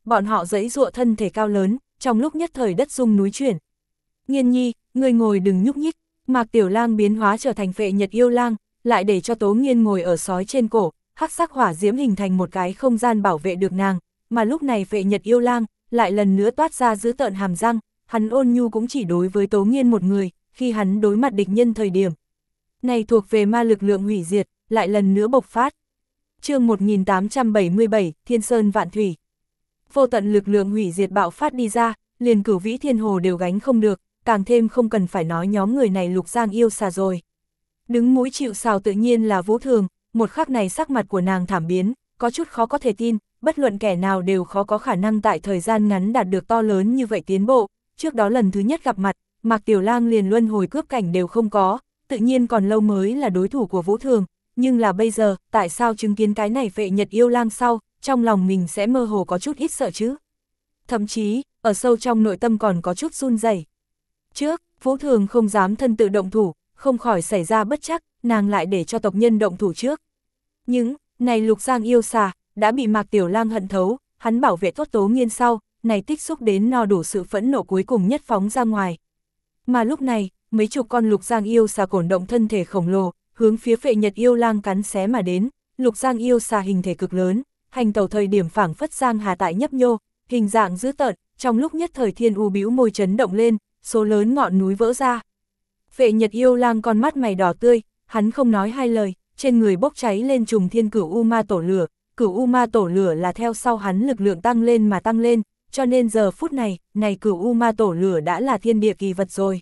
bọn họ giãy giụa thân thể cao lớn, trong lúc nhất thời đất rung núi chuyển. Nghiên nhi, người ngồi đừng nhúc nhích. Mạc Tiểu Lang biến hóa trở thành Phệ Nhật Yêu Lang, lại để cho Tố Nghiên ngồi ở sói trên cổ, hắc sắc hỏa diễm hình thành một cái không gian bảo vệ được nàng, mà lúc này Phệ Nhật Yêu Lang lại lần nữa toát ra dữ tợn hàm răng, hắn ôn nhu cũng chỉ đối với Tố Nghiên một người, khi hắn đối mặt địch nhân thời điểm. Này thuộc về ma lực lượng hủy diệt, lại lần nữa bộc phát. Chương một nghìn tám trăm bảy mươi bảy, Thiên Sơn Vạn Thủy. Vô tận lực lượng hủy diệt bạo phát đi ra, liền Cửu Vĩ Thiên Hồ đều gánh không được, càng thêm không cần phải nói nhóm người này Lục Giang yêu xà rồi. Đứng mũi chịu sào tự nhiên là Vũ Thường, một khắc này sắc mặt của nàng thảm biến, có chút khó có thể tin, bất luận kẻ nào đều khó có khả năng tại thời gian ngắn đạt được to lớn như vậy tiến bộ. Trước đó lần thứ nhất gặp mặt, Mạc Tiểu Lang liền luân hồi cướp cảnh đều không có, tự nhiên còn lâu mới là đối thủ của Vũ Thường, nhưng là bây giờ, tại sao chứng kiến cái này Phệ Nhật Yêu Lang sau, trong lòng mình sẽ mơ hồ có chút ít sợ chứ? Thậm chí, ở sâu trong nội tâm còn có chút run rẩy. Trước, Vũ Thường không dám thân tự động thủ, không khỏi xảy ra bất chắc, nàng lại để cho tộc nhân động thủ trước. Nhưng, này Lục Giang yêu xà, đã bị Mạc Tiểu Lang hận thấu, hắn bảo vệ tốt Tố Nghiên sau, này tích xúc đến no đủ sự phẫn nộ cuối cùng nhất phóng ra ngoài. Mà lúc này, mấy chục con Lục Giang yêu xà cổn động thân thể khổng lồ, hướng phía Phệ Nhật Yêu Lang cắn xé mà đến. Lục Giang yêu xà hình thể cực lớn, hành tẩu thời điểm phảng phất giang hà tại nhấp nhô, hình dạng dữ tợn, trong lúc nhất thời Thiên U bĩu môi chấn động lên, số lớn ngọn núi vỡ ra. Phệ Nhật Yêu Lang con mắt mày đỏ tươi, hắn không nói hai lời, trên người bốc cháy lên trùng thiên cửu u ma tổ lửa, cửu u ma tổ lửa là theo sau hắn lực lượng tăng lên mà tăng lên, cho nên giờ phút này, này cửu u ma tổ lửa đã là thiên địa kỳ vật rồi.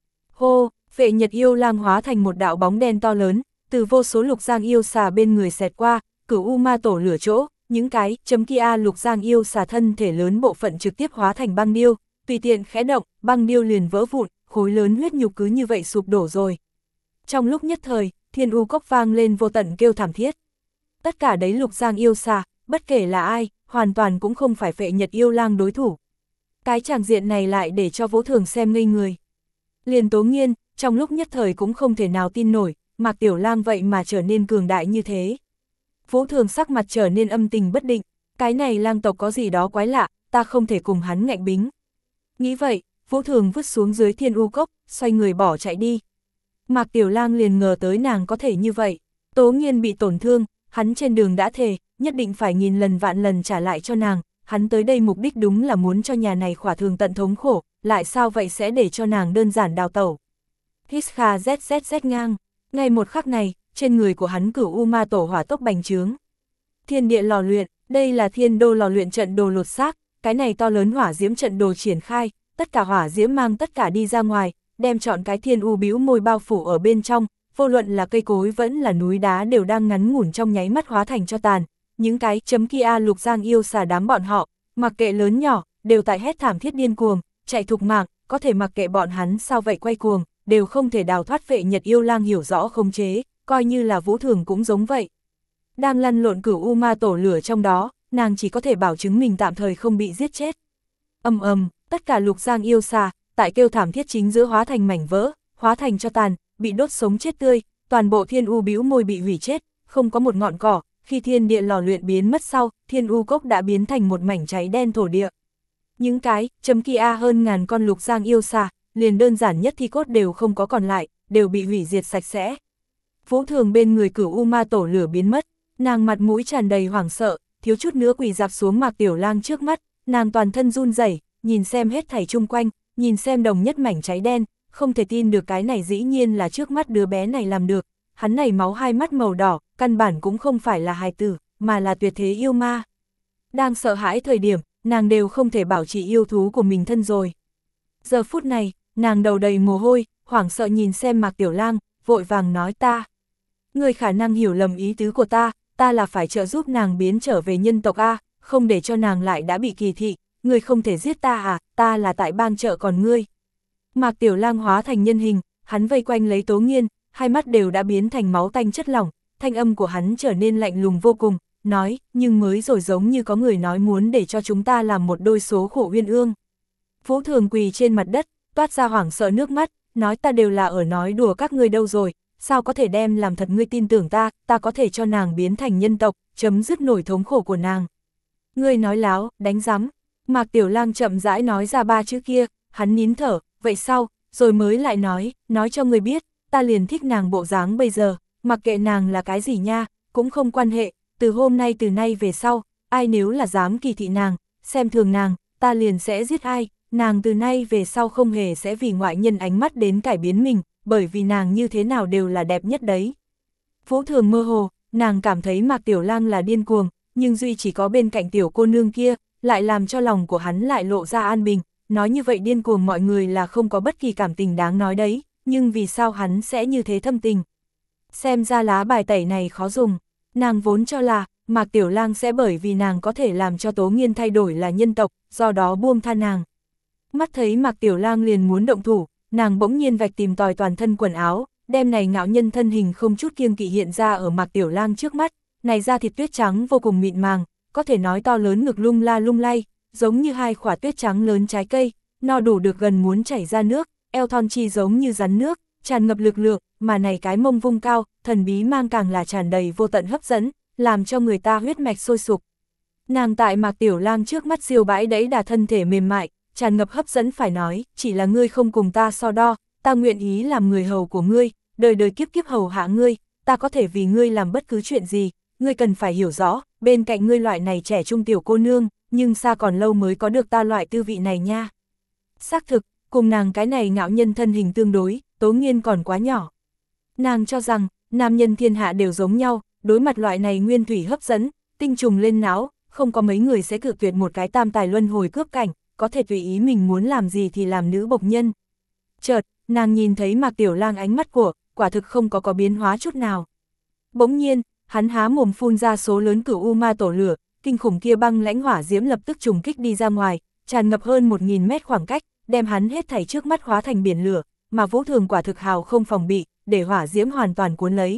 Hô, Phệ Nhật Yêu Lang hóa thành một đạo bóng đen to lớn, từ vô số Lục Giang yêu xà bên người xẹt qua, cửu u ma tổ lửa chỗ, những cái chấm kia Lục Giang yêu xà thân thể lớn bộ phận trực tiếp hóa thành băng điêu, tùy tiện khẽ động, băng điêu liền vỡ vụn, khối lớn huyết nhục cứ như vậy sụp đổ rồi. Trong lúc nhất thời, Thiên U cốc vang lên vô tận kêu thảm thiết. Tất cả đấy Lục Giang yêu xà, bất kể là ai, hoàn toàn cũng không phải Phệ Nhật Yêu Lang đối thủ. Cái tràng diện này lại để cho Vũ Thường xem ngây người. Liền Tố Nghiên, trong lúc nhất thời cũng không thể nào tin nổi, Mạc Tiểu Lang vậy mà trở nên cường đại như thế. Vũ Thường sắc mặt trở nên âm tình bất định, cái này lang tộc có gì đó quái lạ, ta không thể cùng hắn ngạnh bính. Nghĩ vậy, Vũ Thường vứt xuống dưới Thiên U cốc, xoay người bỏ chạy đi. Mạc Tiểu Lang liền ngờ tới nàng có thể như vậy. Tố Nghiên bị tổn thương, hắn trên đường đã thề, nhất định phải nghìn lần vạn lần trả lại cho nàng. Hắn tới đây mục đích đúng là muốn cho nhà này khỏa thường tận thống khổ, lại sao vậy sẽ để cho nàng đơn giản đào tẩu. Hít kha zzz ngang, ngay một khắc này, trên người của hắn cửu u ma tổ hỏa tốc bành trướng. Thiên địa lò luyện, đây là thiên đô lò luyện trận đồ lột xác, cái này to lớn hỏa diễm trận đồ triển khai, tất cả hỏa diễm mang tất cả đi ra ngoài, đem chọn cái Thiên U bĩu môi bao phủ ở bên trong, vô luận là cây cối vẫn là núi đá đều đang ngắn ngủn trong nháy mắt hóa thành cho tàn. Những cái chấm kia Lục Giang yêu xà đám bọn họ, mặc kệ lớn nhỏ, đều tại hét thảm thiết điên cuồng, chạy thục mạng, có thể mặc kệ bọn hắn sao vậy quay cuồng, đều không thể đào thoát Phệ Nhật Yêu Lang hiểu rõ khống chế, coi như là Vũ Thường cũng giống vậy. Đang lăn lộn cửu u ma tổ lửa trong đó, nàng chỉ có thể bảo chứng mình tạm thời không bị giết chết. Ầm ầm, tất cả Lục Giang yêu xà, tại kêu thảm thiết chính giữa hóa thành mảnh vỡ, hóa thành cho tàn, bị đốt sống chết tươi, toàn bộ Thiên U bĩu môi bị hủy chết, không có một ngọn cỏ. Khi thiên địa lò luyện biến mất sau, Thiên U cốc đã biến thành một mảnh cháy đen thổ địa. Những cái chấm kia hơn ngàn con Lục Giang yêu xà, liền đơn giản nhất thi cốt đều không có còn lại, đều bị hủy diệt sạch sẽ. Vũ Thường bên người cửu u ma tổ lửa biến mất, nàng mặt mũi tràn đầy hoảng sợ, thiếu chút nữa quỳ dạp xuống Mạc Tiểu Lang trước mắt, nàng toàn thân run rẩy, nhìn xem hết thảy chung quanh, nhìn xem đồng nhất mảnh cháy đen, không thể tin được cái này dĩ nhiên là trước mắt đứa bé này làm được. Hắn này máu hai mắt màu đỏ, căn bản cũng không phải là hài tử, mà là tuyệt thế yêu ma. Đang sợ hãi thời điểm, nàng đều không thể bảo trì yêu thú của mình thân rồi. Giờ phút này, nàng đầu đầy mồ hôi, hoảng sợ nhìn xem Mạc Tiểu Lang, vội vàng nói ta. Người khả năng hiểu lầm ý tứ của ta, ta là phải trợ giúp nàng biến trở về nhân tộc A, không để cho nàng lại đã bị kỳ thị, người không thể giết ta à, ta là tại bang trợ còn ngươi. Mạc Tiểu Lang hóa thành nhân hình, hắn vây quanh lấy Tố Nghiên, hai mắt đều đã biến thành máu tanh chất lỏng, thanh âm của hắn trở nên lạnh lùng vô cùng, nói, nhưng mới rồi giống như có người nói muốn để cho chúng ta làm một đôi số khổ uyên ương. Vũ Thường quỳ trên mặt đất, toát ra hoảng sợ nước mắt, nói ta đều là ở nói đùa các ngươi đâu rồi, sao có thể đem làm thật ngươi tin tưởng ta, ta có thể cho nàng biến thành nhân tộc, chấm dứt nổi thống khổ của nàng. Ngươi nói láo, đánh rắm, Mạc Tiểu Lang chậm rãi nói ra ba chữ kia, hắn nín thở, vậy sau, rồi mới lại nói, nói cho người biết, ta liền thích nàng bộ dáng bây giờ, mặc kệ nàng là cái gì nha, cũng không quan hệ, từ hôm nay từ nay về sau, ai nếu là dám kỳ thị nàng, xem thường nàng, ta liền sẽ giết ai, nàng từ nay về sau không hề sẽ vì ngoại nhân ánh mắt đến cải biến mình, bởi vì nàng như thế nào đều là đẹp nhất đấy. Vũ Thường mơ hồ, nàng cảm thấy Mạc Tiểu Lang là điên cuồng, nhưng duy chỉ có bên cạnh tiểu cô nương kia, lại làm cho lòng của hắn lại lộ ra an bình, nói như vậy điên cuồng mọi người là không có bất kỳ cảm tình đáng nói đấy, nhưng vì sao hắn sẽ như thế thâm tình. Xem ra lá bài tẩy này khó dùng, nàng vốn cho là, Mạc Tiểu Lang sẽ bởi vì nàng có thể làm cho Tố Nghiên thay đổi là nhân tộc, do đó buông tha nàng. Mắt thấy Mạc Tiểu Lang liền muốn động thủ, nàng bỗng nhiên vạch tìm tòi toàn thân quần áo, đem này ngạo nhân thân hình không chút kiêng kỵ hiện ra ở Mạc Tiểu Lang trước mắt, này da thịt tuyết trắng vô cùng mịn màng, có thể nói to lớn ngực lung la lung lay, giống như hai quả tuyết trắng lớn trái cây, no đủ được gần muốn chảy ra nước, eo thon chi giống như rắn nước, tràn ngập lực lượng, mà này cái mông vung cao, thần bí mang càng là tràn đầy vô tận hấp dẫn, làm cho người ta huyết mạch sôi sục. Nàng tại Mạc Tiểu Lang trước mắt siêu bãi đẫy đà thân thể mềm mại, tràn ngập hấp dẫn phải nói, chỉ là ngươi không cùng ta so đo, ta nguyện ý làm người hầu của ngươi, đời đời kiếp kiếp hầu hạ ngươi, ta có thể vì ngươi làm bất cứ chuyện gì, ngươi cần phải hiểu rõ, bên cạnh ngươi loại này trẻ trung tiểu cô nương, nhưng xa còn lâu mới có được ta loại tư vị này nha. Xác thực, cùng nàng cái này ngạo nhân thân hình tương đối, Tố Nghiên còn quá nhỏ. Nàng cho rằng, nam nhân thiên hạ đều giống nhau, đối mặt loại này nguyên thủy hấp dẫn, tinh trùng lên não, không có mấy người sẽ cự tuyệt một cái tam tài luân hồi cướp cảnh, có thể tùy ý mình muốn làm gì thì làm nữ bộc nhân. Chợt, nàng nhìn thấy Mạc Tiểu Lang ánh mắt của, quả thực không có có biến hóa chút nào. Bỗng nhiên, hắn há mồm phun ra số lớn cửu u ma tổ lửa, kinh khủng kia băng lãnh hỏa diễm lập tức trùng kích đi ra ngoài, tràn ngập hơn một nghìn mét khoảng cách, đem hắn hết thảy trước mắt hóa thành biển lửa, mà Vũ Thường quả thực hào không phòng bị, để hỏa diễm hoàn toàn cuốn lấy.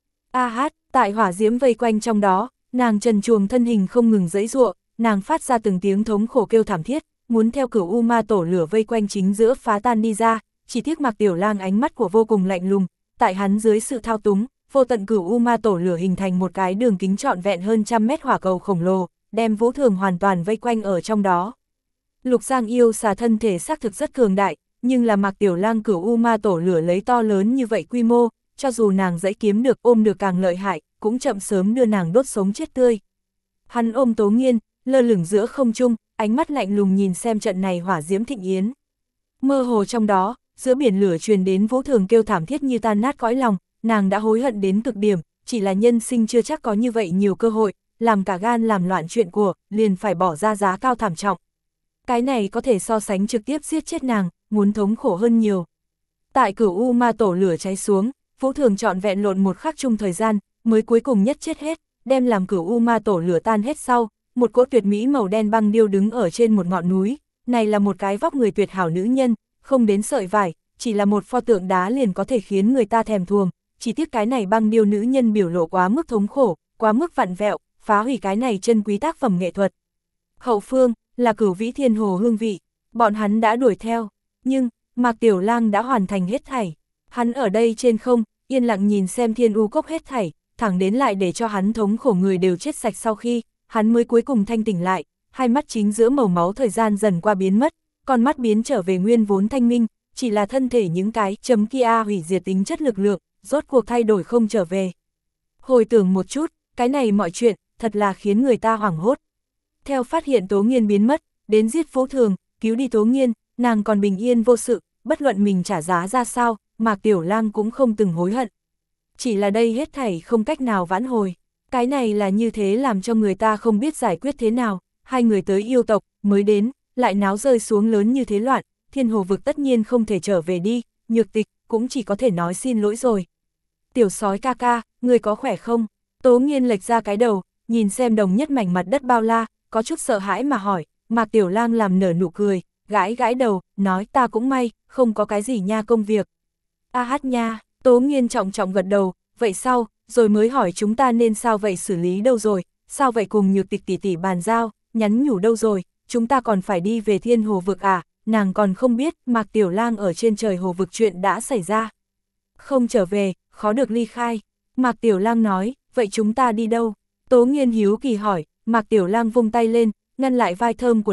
A hát, tại hỏa diễm vây quanh trong đó, nàng trần truồng thân hình không ngừng giãy giụa, nàng phát ra từng tiếng thống khổ kêu thảm thiết, muốn theo cửu u ma tổ lửa vây quanh chính giữa phá tan đi ra, chỉ tiếc Mạc Tiểu Lang ánh mắt của vô cùng lạnh lùng, tại hắn dưới sự thao túng, vô tận cửu u ma tổ lửa hình thành một cái đường kính trọn vẹn hơn trăm mét hỏa cầu khổng lồ, đem Vũ Thường hoàn toàn vây quanh ở trong đó. Lục Giang yêu xà thân thể xác thực rất cường đại, nhưng là Mạc Tiểu Lang cửu u ma tổ lửa lấy to lớn như vậy quy mô, cho dù nàng dãy kiếm được ôm được càng lợi hại, cũng chậm sớm đưa nàng đốt sống chết tươi. Hắn ôm Tố Nghiên, lơ lửng giữa không trung, ánh mắt lạnh lùng nhìn xem trận này hỏa diễm thịnh yến. Mơ hồ trong đó, giữa biển lửa truyền đến Vũ Thường kêu thảm thiết như tan nát cõi lòng, nàng đã hối hận đến cực điểm, chỉ là nhân sinh chưa chắc có như vậy nhiều cơ hội, làm cả gan làm loạn chuyện của, liền phải bỏ ra giá cao thảm trọng. Cái này có thể so sánh trực tiếp giết chết nàng, muốn thống khổ hơn nhiều. Tại cửu u ma tổ lửa cháy xuống, Vũ Thường trọn vẹn lộn một khắc chung thời gian, mới cuối cùng nhất chết hết, đem làm cửu u ma tổ lửa tan hết sau, một cỗ tuyệt mỹ màu đen băng điêu đứng ở trên một ngọn núi, này là một cái vóc người tuyệt hảo nữ nhân, không đến sợi vải, chỉ là một pho tượng đá liền có thể khiến người ta thèm thuồng, chỉ tiếc cái này băng điêu nữ nhân biểu lộ quá mức thống khổ, quá mức vặn vẹo, phá hủy cái này chân quý tác phẩm nghệ thuật. Hậu phương, là Cửu Vĩ Thiên Hồ hương vị, bọn hắn đã đuổi theo, nhưng, Mạc Tiểu Lang đã hoàn thành hết thảy, hắn ở đây trên không, yên lặng nhìn xem thiên u cốc hết thảy, thẳng đến lại để cho hắn thống khổ người đều chết sạch sau khi, hắn mới cuối cùng thanh tỉnh lại, hai mắt chính giữa màu máu thời gian dần qua biến mất, con mắt biến trở về nguyên vốn thanh minh, chỉ là thân thể những cái chấm kia hủy diệt tính chất lực lượng, rốt cuộc thay đổi không trở về. Hồi tưởng một chút, cái này mọi chuyện, thật là khiến người ta hoảng hốt. Theo phát hiện Tố Nghiên biến mất, đến giết Vũ Thường, cứu đi Tố Nghiên, nàng còn bình yên vô sự, bất luận mình trả giá ra sao, Mạc Tiểu Lang cũng không từng hối hận. Chỉ là đây hết thảy không cách nào vãn hồi. Cái này là như thế làm cho người ta không biết giải quyết thế nào, hai người tới yêu tộc, mới đến, lại náo rơi xuống lớn như thế loạn, Thiên Hồ vực tất nhiên không thể trở về đi, Nhược Tịch cũng chỉ có thể nói xin lỗi rồi. Tiểu sói ca ca, người có khỏe không? Tố Nghiên lệch ra cái đầu, nhìn xem đồng nhất mảnh mặt đất bao la, có chút sợ hãi mà hỏi, Mạc Tiểu Lang làm nở nụ cười, gãi gãi đầu, nói ta cũng may, không có cái gì nha công việc. A hát nha, Tố Nghiên trọng trọng gật đầu, vậy sao, rồi mới hỏi chúng ta nên sao vậy xử lý đâu rồi, sao vậy cùng Nhược Tịch tỷ tỷ bàn giao, nhắn nhủ đâu rồi, chúng ta còn phải đi về Thiên Hồ vực à, nàng còn không biết Mạc Tiểu Lang ở trên trời hồ vực chuyện đã xảy ra. Không trở về, khó được ly khai, Mạc Tiểu Lang nói, vậy chúng ta đi đâu? Tố Nghiên hiếu kỳ hỏi, Mạc Tiểu Lang vung tay lên, ngăn lại vai thơm của nàng,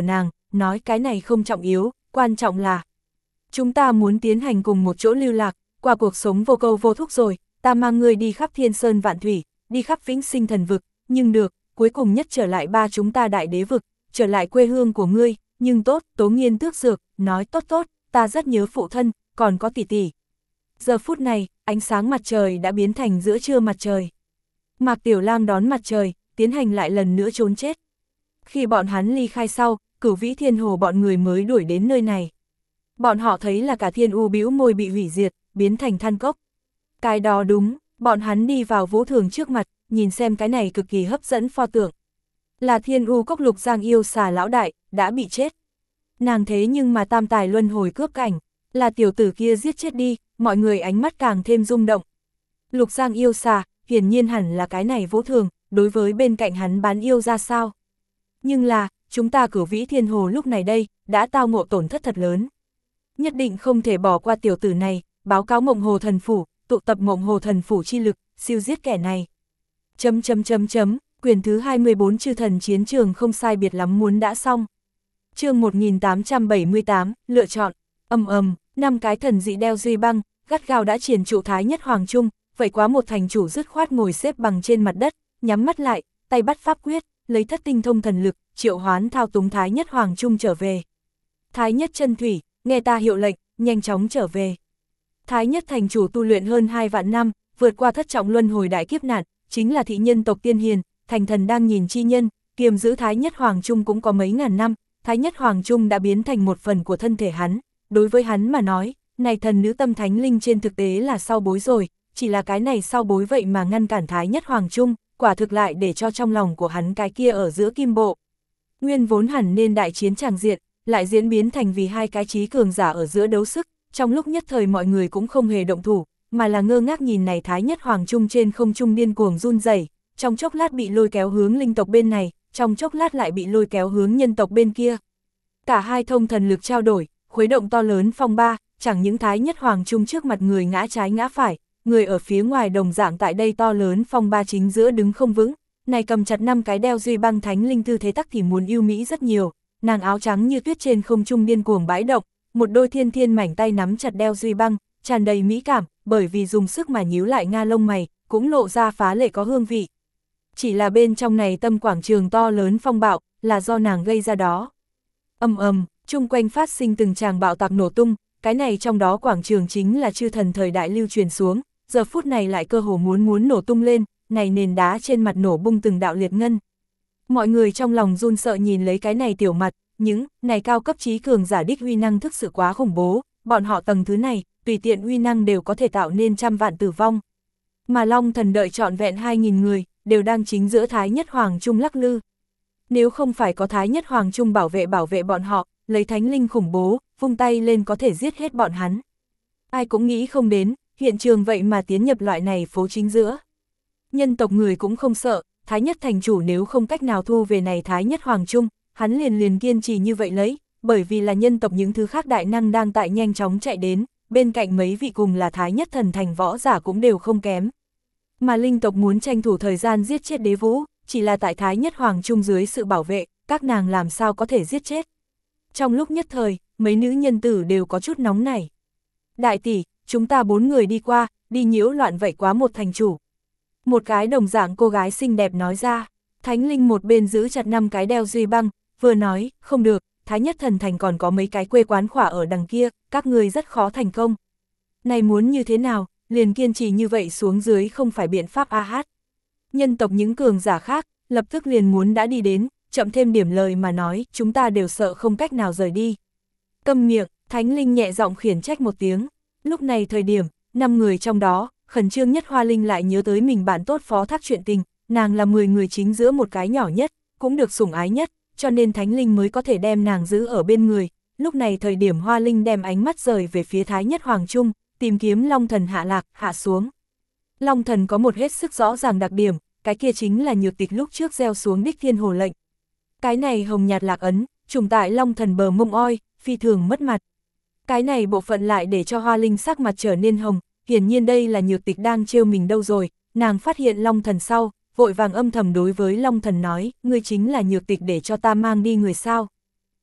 nói cái này không trọng yếu, quan trọng là chúng ta muốn tiến hành cùng một chỗ lưu lạc, qua cuộc sống vô câu vô thúc rồi, ta mang ngươi đi khắp thiên sơn vạn thủy, đi khắp vĩnh sinh thần vực, nhưng được, cuối cùng nhất trở lại ba chúng ta đại đế vực, trở lại quê hương của ngươi, nhưng tốt, Tố Nghiên tước dược, nói tốt tốt, ta rất nhớ phụ thân, còn có tỷ tỷ. Giờ phút này, ánh sáng mặt trời đã biến thành giữa trưa mặt trời. Mạc Tiểu Lam đón mặt trời, tiến hành lại lần nữa trốn chết. Khi bọn hắn ly khai sau, Cửu Vĩ Thiên Hồ bọn người mới đuổi đến nơi này. Bọn họ thấy là cả thiên u bĩu môi bị hủy diệt, biến thành than cốc. Cái đó đúng, bọn hắn đi vào Vũ Thường trước mặt, nhìn xem cái này cực kỳ hấp dẫn pho tượng. Là thiên u cốc Lục Giang yêu xà lão đại, đã bị chết. Nàng thế nhưng mà tam tài luân hồi cướp cảnh, là tiểu tử kia giết chết đi, mọi người ánh mắt càng thêm rung động. Lục Giang yêu xà, hiển nhiên hẳn là cái này Vũ Thường, đối với bên cạnh hắn bán yêu ra sao. Nhưng là, chúng ta Cửu Vĩ Thiên Hồ lúc này đây, đã tao ngộ tổn thất thật lớn. Nhất định không thể bỏ qua tiểu tử này, báo cáo Mộng Hồ Thần Phủ, tụ tập Mộng Hồ Thần Phủ chi lực, siêu giết kẻ này. Chấm chấm chấm chấm, quyển thứ hai mươi bốn chư thần chiến trường không sai biệt lắm muốn đã xong. Chương một nghìn tám trăm bảy mươi tám, lựa chọn, ầm ầm, năm cái thần dị đeo duy băng, gắt gao đã triển trụ Thái Nhất Hoàng Trung, vậy quá một thành chủ dứt khoát ngồi xếp bằng trên mặt đất, nhắm mắt lại, tay bắt pháp quyết, lấy thất tinh thông thần lực, triệu hoán thao túng Thái Nhất Hoàng Trung trở về. Thái Nhất chân thủy, nghe ta hiệu lệnh, nhanh chóng trở về. Thái Nhất thành chủ tu luyện hơn hai vạn năm, vượt qua thất trọng luân hồi đại kiếp nạn, chính là thị nhân tộc tiên hiền, thành thần đang nhìn chi nhân, kiềm giữ Thái Nhất Hoàng Trung cũng có mấy ngàn năm, Thái Nhất Hoàng Trung đã biến thành một phần của thân thể hắn, đối với hắn mà nói, này thần nữ tâm thánh linh trên thực tế là sau bối rồi, chỉ là cái này sau bối vậy mà ngăn cản Thái Nhất Hoàng Trung, quả thực lại để cho trong lòng của hắn cái kia ở giữa kim bộ. Nguyên vốn hẳn nên đại chiến tràng diện, lại diễn biến thành vì hai cái trí cường giả ở giữa đấu sức, trong lúc nhất thời mọi người cũng không hề động thủ, mà là ngơ ngác nhìn này Thái Nhất Hoàng Trung trên không trung điên cuồng run rẩy, trong chốc lát bị lôi kéo hướng linh tộc bên này, trong chốc lát lại bị lôi kéo hướng nhân tộc bên kia. Cả hai thông thần lực trao đổi, khuấy động to lớn phong ba, chẳng những Thái Nhất Hoàng Trung trước mặt người ngã trái ngã phải, người ở phía ngoài đồng dạng tại đây to lớn phong ba chính giữa đứng không vững, này cầm chặt năm cái đeo duy băng thánh linh tư thế tắc thì muốn yêu mỹ rất nhiều, nàng áo trắng như tuyết trên không trung điên cuồng bãi động, một đôi thiên thiên mảnh tay nắm chặt đeo duy băng, tràn đầy mỹ cảm, bởi vì dùng sức mà nhíu lại nga lông mày, cũng lộ ra phá lệ có hương vị. Chỉ là bên trong này tâm quảng trường to lớn phong bạo, là do nàng gây ra đó. Ầm ầm, chung quanh phát sinh từng tràng bạo tạc nổ tung, cái này trong đó quảng trường chính là chư thần thời đại lưu truyền xuống, giờ phút này lại cơ hồ muốn muốn nổ tung lên, này nền đá trên mặt nổ bung từng đạo liệt ngân. Mọi người trong lòng run sợ nhìn lấy cái này tiểu mặt, những này cao cấp trí cường giả đích uy năng thực sự quá khủng bố, bọn họ tầng thứ này, tùy tiện uy năng đều có thể tạo nên trăm vạn tử vong. Mà Long Thần đợi trọn vẹn hai nghìn người, đều đang chính giữa Thái Nhất Hoàng Trung lắc lư. Nếu không phải có Thái Nhất Hoàng Trung bảo vệ bảo vệ bọn họ, lấy thánh linh khủng bố, vung tay lên có thể giết hết bọn hắn. Ai cũng nghĩ không đến, hiện trường vậy mà tiến nhập loại này phố chính giữa. Nhân tộc người cũng không sợ, Thái Nhất thành chủ nếu không cách nào thu về này Thái Nhất Hoàng Trung, hắn liền liền kiên trì như vậy lấy, bởi vì là nhân tộc những thứ khác đại năng đang tại nhanh chóng chạy đến, bên cạnh mấy vị cùng là Thái Nhất thần thành võ giả cũng đều không kém. Mà linh tộc muốn tranh thủ thời gian giết chết đế vũ, chỉ là tại Thái Nhất Hoàng Trung dưới sự bảo vệ, các nàng làm sao có thể giết chết. Trong lúc nhất thời, mấy nữ nhân tử đều có chút nóng nảy. Đại tỷ, chúng ta bốn người đi qua, đi nhiễu loạn vậy quá một thành chủ. Một cái đồng dạng cô gái xinh đẹp nói ra, Thánh Linh một bên giữ chặt năm cái đeo duy băng, vừa nói, không được, Thái Nhất thần thành còn có mấy cái quê quán khỏa ở đằng kia, các người rất khó thành công. Này muốn như thế nào, liền kiên trì như vậy xuống dưới không phải biện pháp a hát. Nhân tộc những cường giả khác, lập tức liền muốn đã đi đến, chậm thêm điểm lời mà nói, chúng ta đều sợ không cách nào rời đi. Câm miệng, Thánh Linh nhẹ giọng khiển trách một tiếng. Lúc này thời điểm, năm người trong đó, khẩn trương nhất Hoa Linh lại nhớ tới mình bạn tốt phó thác chuyện tình, nàng là mười người chính giữa một cái nhỏ nhất, cũng được sủng ái nhất, cho nên Thánh Linh mới có thể đem nàng giữ ở bên người. Lúc này thời điểm Hoa Linh đem ánh mắt rời về phía Thái Nhất Hoàng Trung, tìm kiếm Long Thần hạ lạc, hạ xuống. Long Thần có một hết sức rõ ràng đặc điểm, cái kia chính là Nhược Tịch lúc trước gieo xuống đích thiên hồ lệnh. Cái này hồng nhạt lạc ấn, trùng tại Long Thần bờ mông oi, phi thường mất mặt. Cái này bộ phận lại để cho Hoa Linh sắc mặt trở nên hồng, hiển nhiên đây là Nhược Tịch đang trêu mình đâu rồi, nàng phát hiện Long Thần sau, vội vàng âm thầm đối với Long Thần nói, ngươi chính là Nhược Tịch để cho ta mang đi người sao.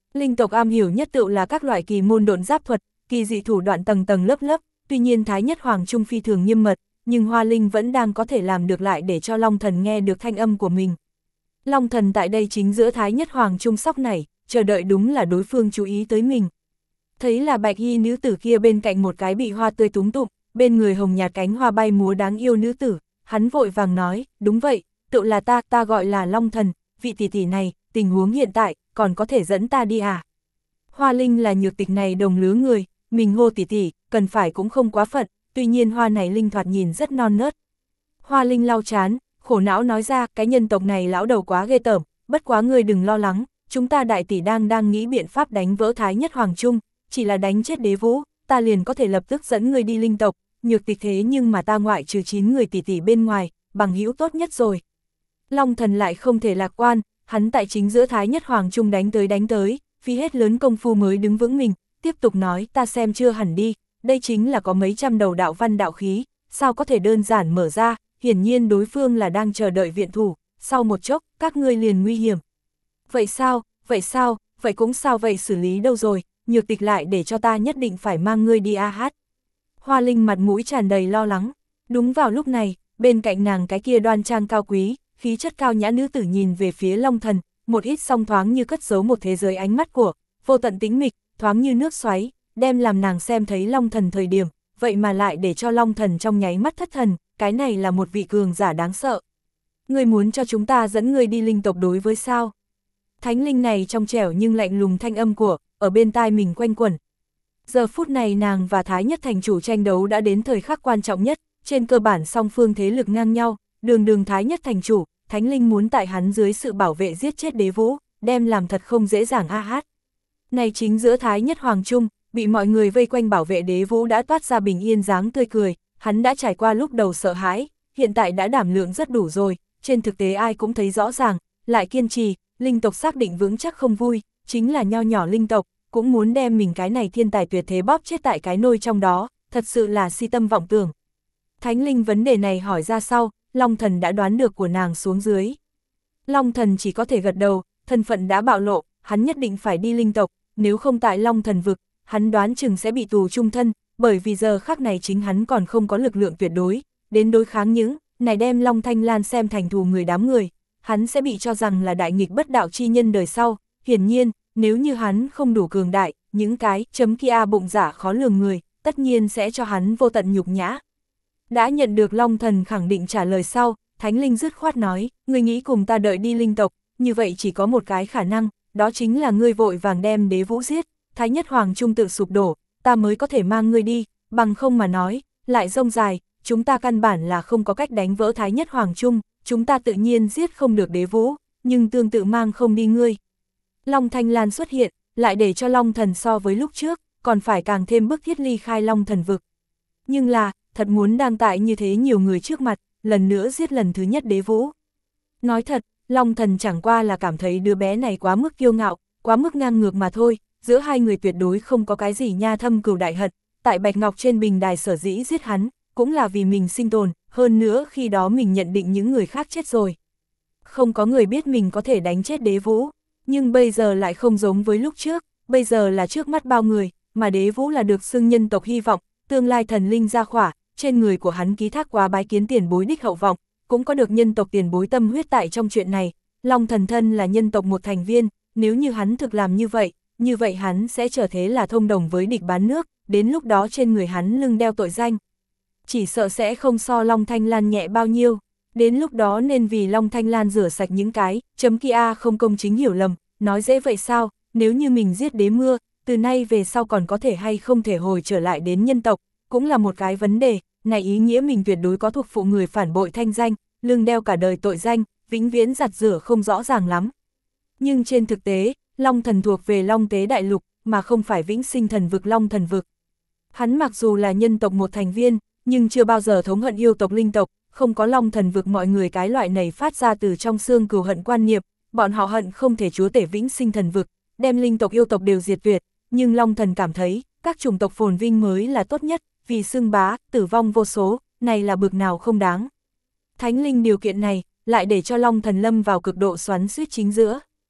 Linh tộc am hiểu nhất tựu là các loại kỳ môn độn giáp thuật, kỳ dị thủ đoạn tầng tầng lớp lớp, tuy nhiên Thái Nhất Hoàng Trung phi thường nghiêm mật, nhưng Hoa Linh vẫn đang có thể làm được lại để cho Long Thần nghe được thanh âm của mình. Long Thần tại đây chính giữa Thái Nhất Hoàng Trung sóc này, chờ đợi đúng là đối phương chú ý tới mình. Thấy là bạch y nữ tử kia bên cạnh một cái bị hoa tươi túm tụm, bên người hồng nhạt cánh hoa bay múa đáng yêu nữ tử, hắn vội vàng nói, đúng vậy, tự là ta, ta gọi là Long Thần, vị tỷ tỷ này, tình huống hiện tại, còn có thể dẫn ta đi à? Hoa Linh là nhược tịch này đồng lứa người, mình hô tỷ tỷ, cần phải cũng không quá phận, tuy nhiên hoa này Linh thoạt nhìn rất non nớt. Hoa Linh lau chán, khổ não nói ra, cái nhân tộc này lão đầu quá ghê tởm, bất quá người đừng lo lắng, chúng ta đại tỷ đang đang nghĩ biện pháp đánh vỡ Thái Nhất Hoàng Trung, chỉ là đánh chết Đế Vũ, ta liền có thể lập tức dẫn người đi linh tộc, nhược tịch thế nhưng mà ta ngoại trừ chín người tỷ tỷ bên ngoài, bằng hữu tốt nhất rồi. Long Thần lại không thể lạc quan, hắn tại chính giữa Thái Nhất Hoàng Trung đánh tới đánh tới, phí hết lớn công phu mới đứng vững mình, tiếp tục nói ta xem chưa hẳn đi, đây chính là có mấy trăm đầu đạo văn đạo khí, sao có thể đơn giản mở ra, hiển nhiên đối phương là đang chờ đợi viện thủ, sau một chốc, các ngươi liền nguy hiểm. Vậy sao, vậy sao, vậy cũng sao vậy xử lý đâu rồi, nhược tịch lại để cho ta nhất định phải mang ngươi đi a hát. Hoa Linh mặt mũi tràn đầy lo lắng, đúng vào lúc này, bên cạnh nàng cái kia đoan trang cao quý, khí chất cao nhã nữ tử nhìn về phía Long Thần, một ít song thoáng như cất giấu một thế giới ánh mắt của, vô tận tĩnh mịch, thoáng như nước xoáy, đem làm nàng xem thấy Long Thần thời điểm, vậy mà lại để cho Long Thần trong nháy mắt thất thần, cái này là một vị cường giả đáng sợ. Ngươi muốn cho chúng ta dẫn ngươi đi linh tộc đối với sao? Thánh linh này trong trẻo nhưng lạnh lùng thanh âm của, ở bên tai mình quanh quẩn. Giờ phút này nàng và Thái Nhất thành chủ tranh đấu đã đến thời khắc quan trọng nhất, trên cơ bản song phương thế lực ngang nhau, đường đường Thái Nhất thành chủ, Thánh linh muốn tại hắn dưới sự bảo vệ giết chết Đế Vũ, đem làm thật không dễ dàng a hát. Này chính giữa Thái Nhất Hoàng Trung, bị mọi người vây quanh bảo vệ Đế Vũ đã toát ra bình yên dáng tươi cười, hắn đã trải qua lúc đầu sợ hãi, hiện tại đã đảm lượng rất đủ rồi, trên thực tế ai cũng thấy rõ ràng, lại kiên trì, linh tộc xác định vững chắc không vui, chính là nho nhỏ linh tộc, cũng muốn đem mình cái này thiên tài tuyệt thế bóp chết tại cái nôi trong đó, thật sự là si tâm vọng tưởng. Thánh linh vấn đề này hỏi ra sau, Long Thần đã đoán được của nàng xuống dưới. Long Thần chỉ có thể gật đầu, thân phận đã bạo lộ, hắn nhất định phải đi linh tộc, nếu không tại Long Thần vực, hắn đoán chừng sẽ bị tù chung thân, bởi vì giờ khắc này chính hắn còn không có lực lượng tuyệt đối, đến đối kháng những, này đem Long Thanh Lan xem thành thù người đám người, hắn sẽ bị cho rằng là đại nghịch bất đạo chi nhân đời sau, hiển nhiên, nếu như hắn không đủ cường đại, những cái chấm kia bụng giả khó lường người, tất nhiên sẽ cho hắn vô tận nhục nhã. Đã nhận được Long Thần khẳng định trả lời sau, Thánh Linh dứt khoát nói, ngươi nghĩ cùng ta đợi đi linh tộc, như vậy chỉ có một cái khả năng, đó chính là ngươi vội vàng đem Đế Vũ giết, Thái Nhất Hoàng Trung tự sụp đổ, ta mới có thể mang ngươi đi, bằng không mà nói, lại rông dài, chúng ta căn bản là không có cách đánh vỡ Thái Nhất Hoàng Trung, chúng ta tự nhiên giết không được Đế Vũ, nhưng tương tự mang không đi ngươi. Long Thanh Lan xuất hiện, lại để cho Long Thần so với lúc trước, còn phải càng thêm bức thiết ly khai Long Thần vực. Nhưng là, thật muốn đang tại như thế nhiều người trước mặt, lần nữa giết lần thứ nhất Đế Vũ. Nói thật, Long Thần chẳng qua là cảm thấy đứa bé này quá mức kiêu ngạo, quá mức ngang ngược mà thôi, giữa hai người tuyệt đối không có cái gì nha thâm cừu đại hận, tại Bạch Ngọc trên bình đài sở dĩ giết hắn, cũng là vì mình sinh tồn, hơn nữa khi đó mình nhận định những người khác chết rồi. Không có người biết mình có thể đánh chết Đế Vũ, nhưng bây giờ lại không giống với lúc trước, bây giờ là trước mắt bao người, mà Đế Vũ là được xưng nhân tộc hy vọng, tương lai thần linh gia khỏa, trên người của hắn ký thác quá bái kiến tiền bối đích hậu vọng, cũng có được nhân tộc tiền bối tâm huyết tại trong chuyện này, Long Thần thân là nhân tộc một thành viên, nếu như hắn thực làm như vậy, như vậy hắn sẽ trở thế là thông đồng với địch bán nước, đến lúc đó trên người hắn lưng đeo tội danh. Chỉ sợ sẽ không so Long Thanh Lan nhẹ bao nhiêu, đến lúc đó nên vì Long Thanh Lan rửa sạch những cái, chấm kia không công chính hiểu lầm, nói dễ vậy sao, nếu như mình giết Đế Mưa, từ nay về sau còn có thể hay không thể hồi trở lại đến nhân tộc, cũng là một cái vấn đề, này ý nghĩa mình tuyệt đối có thuộc phụ người phản bội thanh danh, lưng đeo cả đời tội danh, vĩnh viễn giặt rửa không rõ ràng lắm. Nhưng trên thực tế, Long Thần thuộc về Long Tế Đại Lục, mà không phải Vĩnh Sinh Thần Vực Long Thần Vực. Hắn mặc dù là nhân tộc một thành viên, nhưng chưa bao giờ thống hận yêu tộc linh tộc, không có Long Thần Vực mọi người cái loại này phát ra từ trong xương cừu hận quan niệm, bọn họ hận không thể chúa tể Vĩnh Sinh Thần Vực, đem linh tộc yêu tộc đều diệt tuyệt, nhưng Long Thần cảm thấy, các chủng tộc phồn vinh mới là tốt nhất, vì xưng bá, tử vong vô số, này là bực nào không đáng. Thánh linh điều kiện này, lại để cho Long Thần lâm vào cực độ xoắn xuýt chính giữa.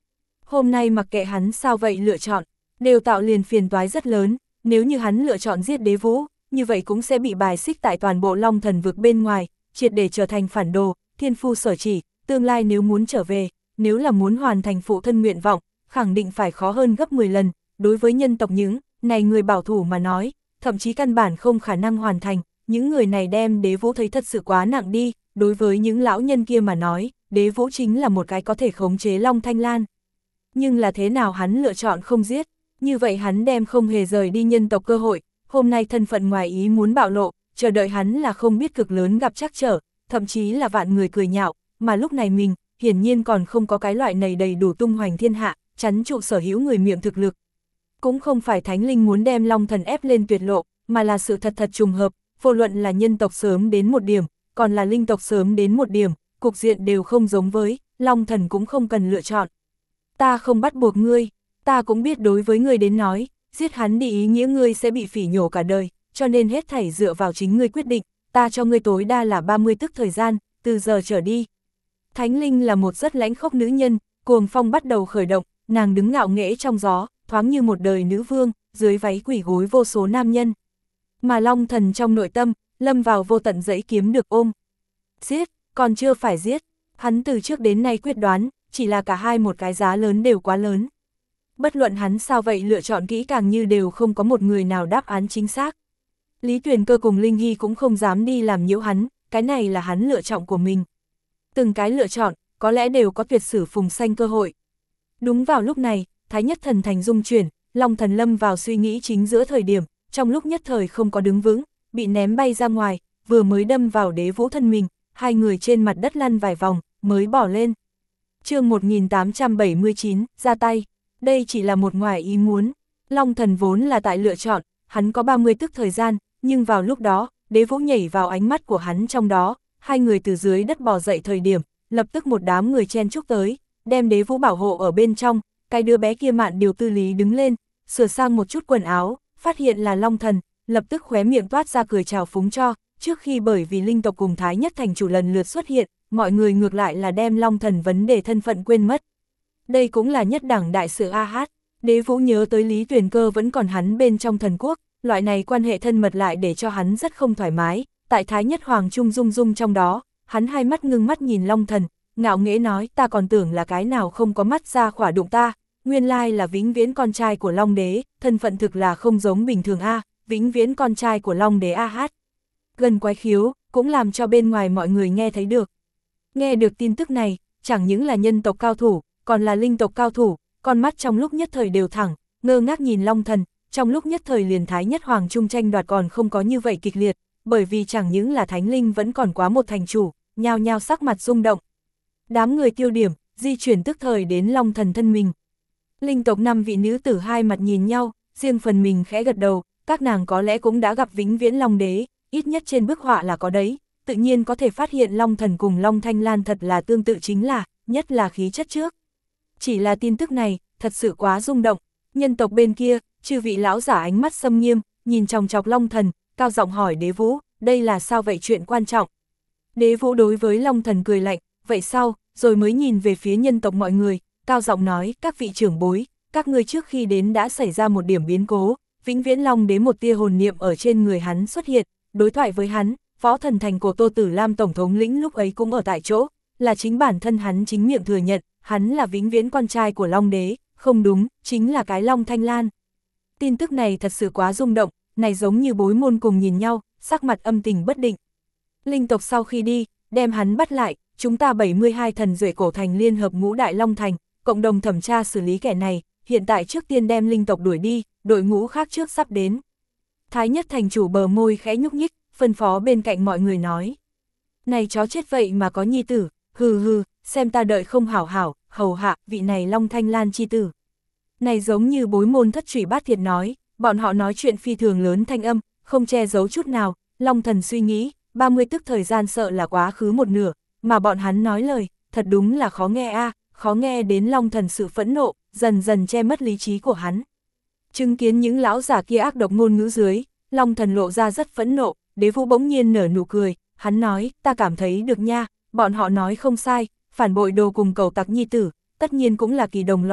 Hôm nay mặc kệ hắn sao vậy lựa chọn, đều tạo liền phiền toái rất lớn, nếu như hắn lựa chọn giết Đế Vũ, như vậy cũng sẽ bị bài xích tại toàn bộ Long Thần vực bên ngoài, triệt để trở thành phản đồ, thiên phu sở chỉ, tương lai nếu muốn trở về, nếu là muốn hoàn thành phụ thân nguyện vọng, khẳng định phải khó hơn gấp mười lần, đối với nhân tộc những này người bảo thủ mà nói, thậm chí căn bản không khả năng hoàn thành, những người này đem Đế Vũ thấy thật sự quá nặng đi, đối với những lão nhân kia mà nói, Đế Vũ chính là một cái có thể khống chế Long Thanh Lan. Nhưng là thế nào hắn lựa chọn không giết, như vậy hắn đem không hề rời đi nhân tộc cơ hội, hôm nay thân phận ngoài ý muốn bạo lộ, chờ đợi hắn là không biết cực lớn gặp trắc trở, thậm chí là vạn người cười nhạo, mà lúc này mình, hiển nhiên còn không có cái loại này đầy đủ tung hoành thiên hạ, chắn trụ sở hữu người miệng thực lực. Cũng không phải Thánh Linh muốn đem Long Thần ép lên tuyệt lộ, mà là sự thật thật trùng hợp, vô luận là nhân tộc sớm đến một điểm, còn là linh tộc sớm đến một điểm, cục diện đều không giống với, Long Thần cũng không cần lựa chọn. Ta không bắt buộc ngươi, ta cũng biết đối với ngươi đến nói, giết hắn đi ý nghĩa ngươi sẽ bị phỉ nhổ cả đời, cho nên hết thảy dựa vào chính ngươi quyết định, ta cho ngươi tối đa là ba mươi tức thời gian, từ giờ trở đi. Thánh Linh là một rất lãnh khốc nữ nhân, cuồng phong bắt đầu khởi động, nàng đứng ngạo nghễ trong gió, thoáng như một đời nữ vương, dưới váy quỷ gối vô số nam nhân. Mà Long Thần trong nội tâm, lâm vào vô tận dãy kiếm được ôm. Giết, còn chưa phải giết, hắn từ trước đến nay quyết đoán, chỉ là cả hai một cái giá lớn đều quá lớn. Bất luận hắn sao vậy lựa chọn kỹ càng như đều không có một người nào đáp án chính xác. Lý Tuyền Cơ cùng Linh Hy cũng không dám đi làm nhiễu hắn, cái này là hắn lựa chọn của mình. Từng cái lựa chọn, có lẽ đều có tuyệt sử phùng sanh cơ hội. Đúng vào lúc này, Thái Nhất Thần thành dung chuyển, Long Thần lâm vào suy nghĩ chính giữa thời điểm, trong lúc nhất thời không có đứng vững, bị ném bay ra ngoài, vừa mới đâm vào Đế Vũ thân mình, hai người trên mặt đất lăn vài vòng, mới bỏ lên. Chương một nghìn tám trăm bảy mươi chín, ra tay. Đây chỉ là một ngoài ý muốn. Long Thần vốn là tại lựa chọn, hắn có ba mươi tức thời gian, nhưng vào lúc đó, Đế Vũ nhảy vào ánh mắt của hắn trong đó, hai người từ dưới đất bò dậy thời điểm, lập tức một đám người chen chúc tới, đem Đế Vũ bảo hộ ở bên trong, cái đứa bé kia Mạn Điều Tư Lý đứng lên, sửa sang một chút quần áo, phát hiện là Long Thần, lập tức khóe miệng toát ra cười chào phúng cho, trước khi bởi vì linh tộc cùng Thái Nhất thành chủ lần lượt xuất hiện, mọi người ngược lại là đem Long Thần vấn đề thân phận quên mất. Đây cũng là nhất đẳng đại sự a hát, Đế Vũ nhớ tới Lý Tuyền Cơ vẫn còn hắn bên trong thần quốc, loại này quan hệ thân mật lại để cho hắn rất không thoải mái, tại Thái Nhất Hoàng Trung dung dung trong đó, hắn hai mắt ngưng mắt nhìn Long Thần, ngạo nghễ nói ta còn tưởng là cái nào không có mắt ra khỏa đụng ta, nguyên lai là vĩnh viễn con trai của Long Đế, thân phận thực là không giống bình thường a, vĩnh viễn con trai của Long Đế a hát. Gần quái khiếu, cũng làm cho bên ngoài mọi người nghe thấy được. Nghe được tin tức này, chẳng những là nhân tộc cao thủ, còn là linh tộc cao thủ, con mắt trong lúc nhất thời đều thẳng, ngơ ngác nhìn Long Thần, trong lúc nhất thời liền Thái Nhất Hoàng Trung tranh đoạt còn không có như vậy kịch liệt, bởi vì chẳng những là Thánh Linh vẫn còn quá một thành chủ, nhao nhao sắc mặt rung động. Đám người tiêu điểm, di chuyển tức thời đến Long Thần thân mình. Linh tộc năm vị nữ tử hai mặt nhìn nhau, riêng phần mình khẽ gật đầu, các nàng có lẽ cũng đã gặp vĩnh viễn Long Đế, ít nhất trên bức họa là có đấy, tự nhiên có thể phát hiện Long Thần cùng Long Thanh Lan thật là tương tự chính là, nhất là khí chất trước. Chỉ là tin tức này, thật sự quá rung động, nhân tộc bên kia, chư vị lão giả ánh mắt xâm nghiêm, nhìn chòng chọc Long Thần, cao giọng hỏi Đế Vũ, đây là sao vậy chuyện quan trọng. Đế Vũ đối với Long Thần cười lạnh, vậy sao, rồi mới nhìn về phía nhân tộc mọi người, cao giọng nói, các vị trưởng bối, các ngươi trước khi đến đã xảy ra một điểm biến cố, vĩnh viễn Long Đế một tia hồn niệm ở trên người hắn xuất hiện, đối thoại với hắn, Võ Thần Thành của Tô Tử Lam tổng thống lĩnh lúc ấy cũng ở tại chỗ, là chính bản thân hắn chính miệng thừa nhận, hắn là vĩnh viễn con trai của Long Đế, không đúng, chính là cái Long Thanh Lan. Tin tức này thật sự quá rung động, này giống như bối môn cùng nhìn nhau, sắc mặt âm tình bất định. Linh tộc sau khi đi, đem hắn bắt lại, chúng ta bảy mươi hai thần duệ cổ thành liên hợp ngũ đại Long Thành, cộng đồng thẩm tra xử lý kẻ này, hiện tại trước tiên đem linh tộc đuổi đi, đội ngũ khác trước sắp đến. Thái Nhất thành chủ bờ môi khẽ nhúc nhích, phân phó bên cạnh mọi người nói. Này chó chết vậy mà có nhi tử, hừ hừ, xem ta đợi không hảo hảo, hầu hạ, vị này Long Thanh Lan chi tử. Này giống như bối môn thất trùy bát thiệt nói, bọn họ nói chuyện phi thường lớn thanh âm, không che giấu chút nào, Long Thần suy nghĩ, ba mươi tức thời gian sợ là quá khứ một nửa, mà bọn hắn nói lời, thật đúng là khó nghe a, à, khó nghe đến Long Thần sự phẫn nộ, dần dần che mất lý trí của hắn. Chứng kiến những lão giả kia ác độc ngôn ngữ dưới, Long Thần lộ ra rất phẫn nộ, Đế Vũ bỗng nhiên nở nụ cười, hắn nói, ta cảm thấy được nha, bọn họ nói không sai, phản bội đồ cùng cầu tặc nhi tử, tất nhiên cũng là kỳ đồng loại,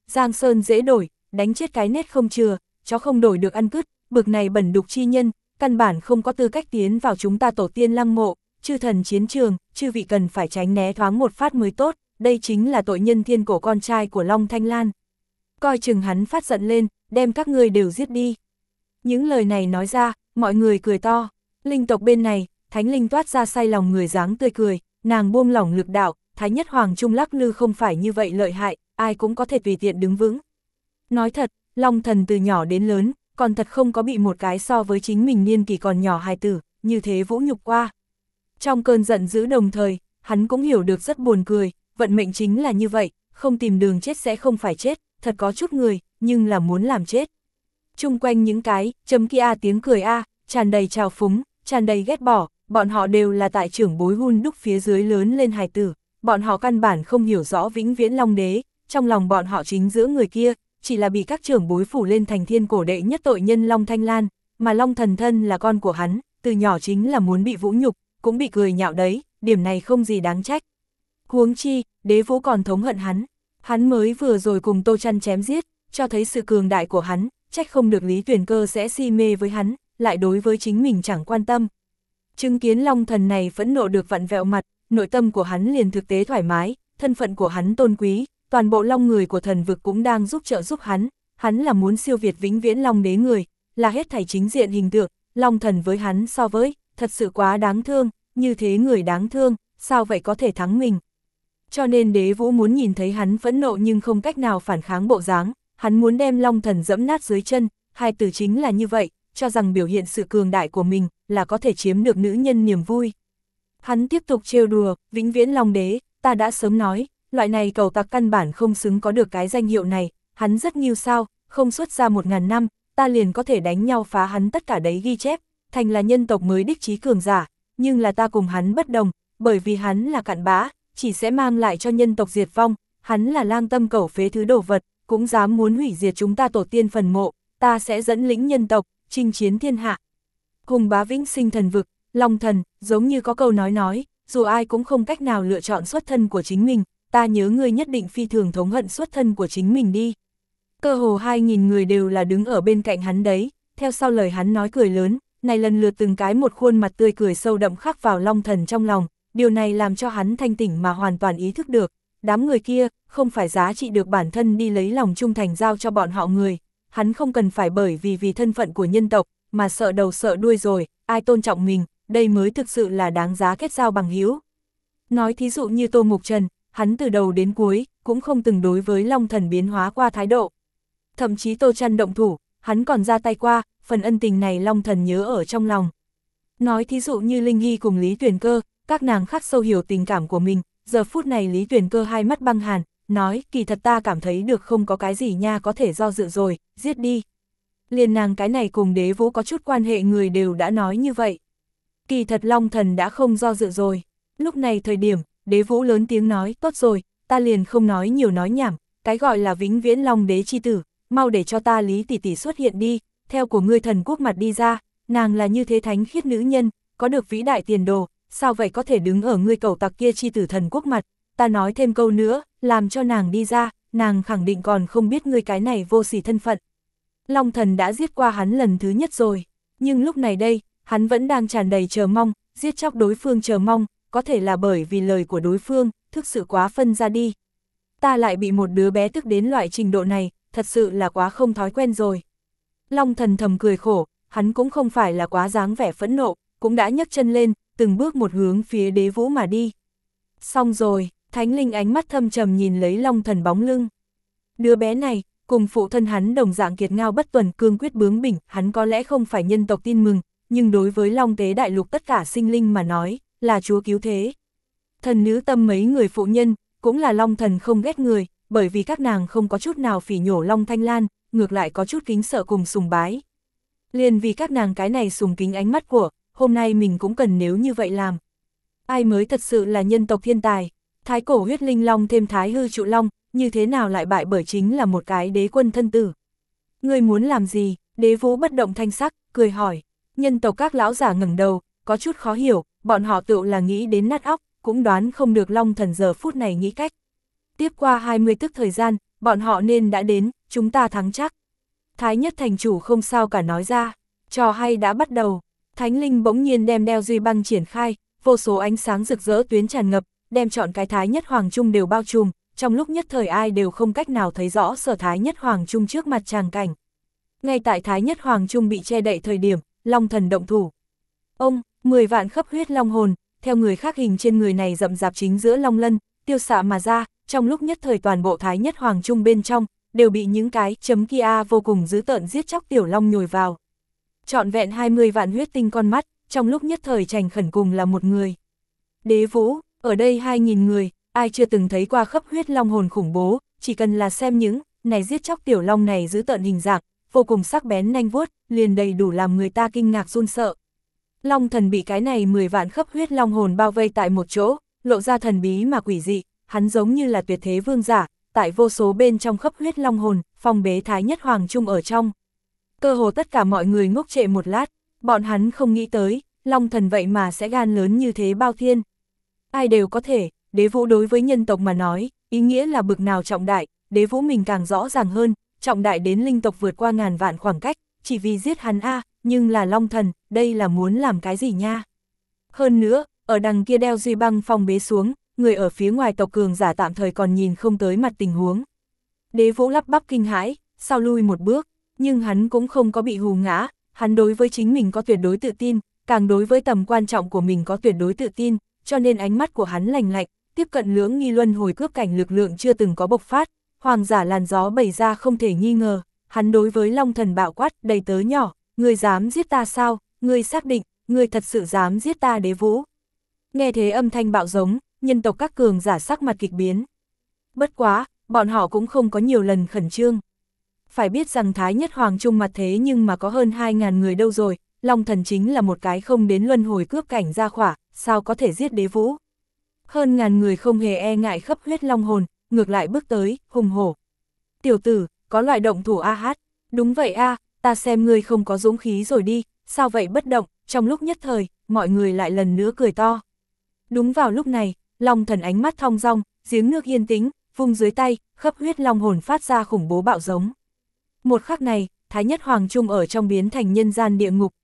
giang sơn dễ đổi, đánh chết cái nết không chừa, chó không đổi được ăn cứt, bực này bẩn đục chi nhân, căn bản không có tư cách tiến vào chúng ta tổ tiên lăng mộ, chư thần chiến trường, chư vị cần phải tránh né thoáng một phát mới tốt, đây chính là tội nhân thiên cổ con trai của Long Thanh Lan. Coi chừng hắn phát giận lên, đem các ngươi đều giết đi. Những lời này nói ra, mọi người cười to, linh tộc bên này, thánh linh toát ra say lòng người dáng tươi cười, nàng buông lỏng lực đạo, Thái Nhất Hoàng Trung lắc lư không phải như vậy lợi hại, ai cũng có thể tùy tiện đứng vững. Nói thật, Long Thần từ nhỏ đến lớn, còn thật không có bị một cái so với chính mình niên kỳ còn nhỏ hài tử, như thế vũ nhục qua. Trong cơn giận dữ đồng thời, hắn cũng hiểu được rất buồn cười, vận mệnh chính là như vậy, không tìm đường chết sẽ không phải chết, thật có chút người, nhưng là muốn làm chết. Chung quanh những cái, chấm kia tiếng cười a, tràn đầy trào phúng, tràn đầy ghét bỏ, bọn họ đều là tại trưởng bối hun đúc phía dưới lớn lên hài tử, bọn họ căn bản không hiểu rõ vĩnh viễn Long Đế, trong lòng bọn họ chính giữa người kia, chỉ là bị các trưởng bối phủ lên thành thiên cổ đệ nhất tội nhân Long Thanh Lan, mà Long Thần thân là con của hắn, từ nhỏ chính là muốn bị vũ nhục, cũng bị cười nhạo đấy, điểm này không gì đáng trách. Huống chi, Đế Vũ còn thống hận hắn, hắn mới vừa rồi cùng Tô Trăn chém giết, cho thấy sự cường đại của hắn, trách không được Lý Tuyền Cơ sẽ si mê với hắn, lại đối với chính mình chẳng quan tâm. Chứng kiến Long Thần này phẫn nộ được vặn vẹo mặt, nội tâm của hắn liền thực tế thoải mái, thân phận của hắn tôn quý, toàn bộ Long người của thần vực cũng đang giúp trợ giúp hắn, hắn là muốn siêu việt vĩnh viễn Long Đế người, là hết thảy chính diện hình tượng, Long Thần với hắn so với, thật sự quá đáng thương, như thế người đáng thương, sao vậy có thể thắng mình. Cho nên Đế Vũ muốn nhìn thấy hắn phẫn nộ nhưng không cách nào phản kháng bộ dáng, hắn muốn đem Long Thần dẫm nát dưới chân, hai từ chính là như vậy, cho rằng biểu hiện sự cường đại của mình là có thể chiếm được nữ nhân niềm vui. Hắn tiếp tục trêu đùa, vĩnh viễn Long Đế, ta đã sớm nói, loại này cầu tặc căn bản không xứng có được cái danh hiệu này, hắn rất nghiêu sao, không xuất ra một ngàn năm, ta liền có thể đánh nhau phá hắn tất cả đấy ghi chép, thành là nhân tộc mới đích trí cường giả, nhưng là ta cùng hắn bất đồng, bởi vì hắn là cặn bã, chỉ sẽ mang lại cho nhân tộc diệt vong, hắn là lang tâm cẩu phế thứ đồ vật, cũng dám muốn hủy diệt chúng ta tổ tiên phần mộ, ta sẽ dẫn lĩnh nhân tộc, chinh chiến thiên hạ. Hùng bá vĩnh sinh thần vực, Long Thần, giống như có câu nói nói, dù ai cũng không cách nào lựa chọn xuất thân của chính mình, ta nhớ ngươi nhất định phi thường thống hận xuất thân của chính mình đi. Cơ hồ hai nghìn người đều là đứng ở bên cạnh hắn đấy, theo sau lời hắn nói cười lớn, này lần lượt từng cái một khuôn mặt tươi cười sâu đậm khắc vào Long Thần trong lòng, điều này làm cho hắn thanh tỉnh mà hoàn toàn ý thức được, đám người kia không phải giá trị được bản thân đi lấy lòng trung thành giao cho bọn họ người, hắn không cần phải bởi vì vì thân phận của nhân tộc, mà sợ đầu sợ đuôi rồi, ai tôn trọng mình, đây mới thực sự là đáng giá kết giao bằng hữu. Nói thí dụ như Tô Mục Trần, hắn từ đầu đến cuối, cũng không từng đối với Long Thần biến hóa qua thái độ. Thậm chí Tô Trăn động thủ, hắn còn ra tay qua, phần ân tình này Long Thần nhớ ở trong lòng. Nói thí dụ như Linh Hy cùng Lý Tuyền Cơ, các nàng khắc sâu hiểu tình cảm của mình, giờ phút này Lý Tuyền Cơ hai mắt băng hàn, nói kỳ thật ta cảm thấy được không có cái gì nha có thể do dự rồi, giết đi. Liền nàng cái này cùng Đế Vũ có chút quan hệ người đều đã nói như vậy. Kỳ thật Long Thần đã không do dự rồi. Lúc này thời điểm, Đế Vũ lớn tiếng nói, tốt rồi, ta liền không nói nhiều nói nhảm, cái gọi là vĩnh viễn Long Đế chi tử, mau để cho ta Lý tỷ tỷ xuất hiện đi, theo của ngươi thần quốc mặt đi ra, nàng là như thế thánh khiết nữ nhân, có được vĩ đại tiền đồ, sao vậy có thể đứng ở ngươi cầu tặc kia chi tử thần quốc mặt, ta nói thêm câu nữa, làm cho nàng đi ra, nàng khẳng định còn không biết ngươi cái này vô sỉ thân phận. Long Thần đã giết qua hắn lần thứ nhất rồi, nhưng lúc này đây, hắn vẫn đang tràn đầy chờ mong, giết chóc đối phương chờ mong, có thể là bởi vì lời của đối phương, thực sự quá phân ra đi. Ta lại bị một đứa bé tức đến loại trình độ này, thật sự là quá không thói quen rồi. Long Thần thầm cười khổ, hắn cũng không phải là quá dáng vẻ phẫn nộ, cũng đã nhấc chân lên, từng bước một hướng phía Đế Vũ mà đi. Xong rồi, Thánh Linh ánh mắt thâm trầm nhìn lấy Long Thần bóng lưng. Đứa bé này, cùng phụ thân hắn đồng dạng kiệt ngao bất tuần cương quyết bướng bỉnh, hắn có lẽ không phải nhân tộc tin mừng, nhưng đối với Long Tế Đại Lục tất cả sinh linh mà nói, là chúa cứu thế. Thần nữ tâm mấy người phụ nhân, cũng là Long Thần không ghét người, bởi vì các nàng không có chút nào phỉ nhổ Long Thanh Lan, ngược lại có chút kính sợ cùng sùng bái. Liền vì các nàng cái này sùng kính ánh mắt của, hôm nay mình cũng cần nếu như vậy làm. Ai mới thật sự là nhân tộc thiên tài, thái cổ huyết linh long thêm thái hư trụ long, như thế nào lại bại bởi chính là một cái đế quân thân tử. Ngươi muốn làm gì? Đế Vũ bất động thanh sắc, cười hỏi. Nhân tộc các lão giả ngẩng đầu, có chút khó hiểu, bọn họ tự là nghĩ đến nát óc, cũng đoán không được Long Thần giờ phút này nghĩ cách. Tiếp qua hai mươi tức thời gian, bọn họ nên đã đến, chúng ta thắng chắc. Thái nhất thành chủ không sao cả nói ra, trò hay đã bắt đầu. Thánh linh bỗng nhiên đem đeo duy băng triển khai, vô số ánh sáng rực rỡ tuyến tràn ngập, đem trọn cái Thái nhất hoàng trung đều bao trùm, trong lúc nhất thời ai đều không cách nào thấy rõ sở Thái nhất hoàng trung trước mặt tràng cảnh. Ngay tại Thái nhất hoàng trung bị che đậy thời điểm, long thần động thủ. Ông, mười vạn khắp huyết long hồn, theo người khác hình trên người này rậm rạp chính giữa long lân, tiêu xạ mà ra, trong lúc nhất thời toàn bộ Thái nhất hoàng trung bên trong, đều bị những cái chấm kia vô cùng dữ tợn giết chóc tiểu long nhồi vào. Trọn vẹn hai mươi vạn huyết tinh con mắt, trong lúc nhất thời trành khẩn cùng là một người. Đế Vũ, ở đây hai nghìn người, ai chưa từng thấy qua khắp huyết long hồn khủng bố, chỉ cần là xem những này giết chóc tiểu long này dữ tợn hình dạng, vô cùng sắc bén nanh vuốt, liền đầy đủ làm người ta kinh ngạc run sợ. Long thần bị cái này mười vạn khắp huyết long hồn bao vây tại một chỗ, lộ ra thần bí mà quỷ dị, hắn giống như là tuyệt thế vương giả, tại vô số bên trong khắp huyết long hồn, phong bế Thái nhất hoàng trung ở trong. Cơ hồ tất cả mọi người ngốc trệ một lát, bọn hắn không nghĩ tới, long thần vậy mà sẽ gan lớn như thế bao thiên. Ai đều có thể, Đế Vũ đối với nhân tộc mà nói, ý nghĩa là bực nào trọng đại, Đế Vũ mình càng rõ ràng hơn, trọng đại đến linh tộc vượt qua ngàn vạn khoảng cách, chỉ vì giết hắn a, nhưng là long thần, đây là muốn làm cái gì nha. Hơn nữa, ở đằng kia đeo duy băng phong bế xuống, người ở phía ngoài tộc cường giả tạm thời còn nhìn không tới mặt tình huống. Đế Vũ lắp bắp kinh hãi, sau lui một bước, nhưng hắn cũng không có bị hù ngã, hắn đối với chính mình có tuyệt đối tự tin, càng đối với tầm quan trọng của mình có tuyệt đối tự tin, cho nên ánh mắt của hắn lành lạnh, tiếp cận lưỡng nghi luân hồi cướp cảnh lực lượng chưa từng có bộc phát, hoàng giả làn gió bày ra không thể nghi ngờ, hắn đối với long thần bạo quát đầy tớ nhỏ, ngươi dám giết ta sao, ngươi xác định, ngươi thật sự dám giết ta Đế Vũ. Nghe thế âm thanh bạo giống, nhân tộc các cường giả sắc mặt kịch biến. Bất quá, bọn họ cũng không có nhiều lần khẩn trương. Phải biết rằng Thái nhất hoàng trung mặt thế nhưng mà có hơn hai ngàn người đâu rồi, long thần chính là một cái không đến luân hồi cướp cảnh ra khỏa, sao có thể giết Đế Vũ. Hơn ngàn người không hề e ngại khắp huyết long hồn, ngược lại bước tới, hùng hổ. Tiểu tử, có loại động thủ a hát, đúng vậy a, ta xem ngươi không có dũng khí rồi đi, sao vậy bất động, trong lúc nhất thời, mọi người lại lần nữa cười to. Đúng vào lúc này, long thần ánh mắt thong dong, giếng nước yên tĩnh, vung dưới tay, khắp huyết long hồn phát ra khủng bố bạo giống. Một khắc này, Thái nhất hoàng trung ở trong biến thành nhân gian địa ngục,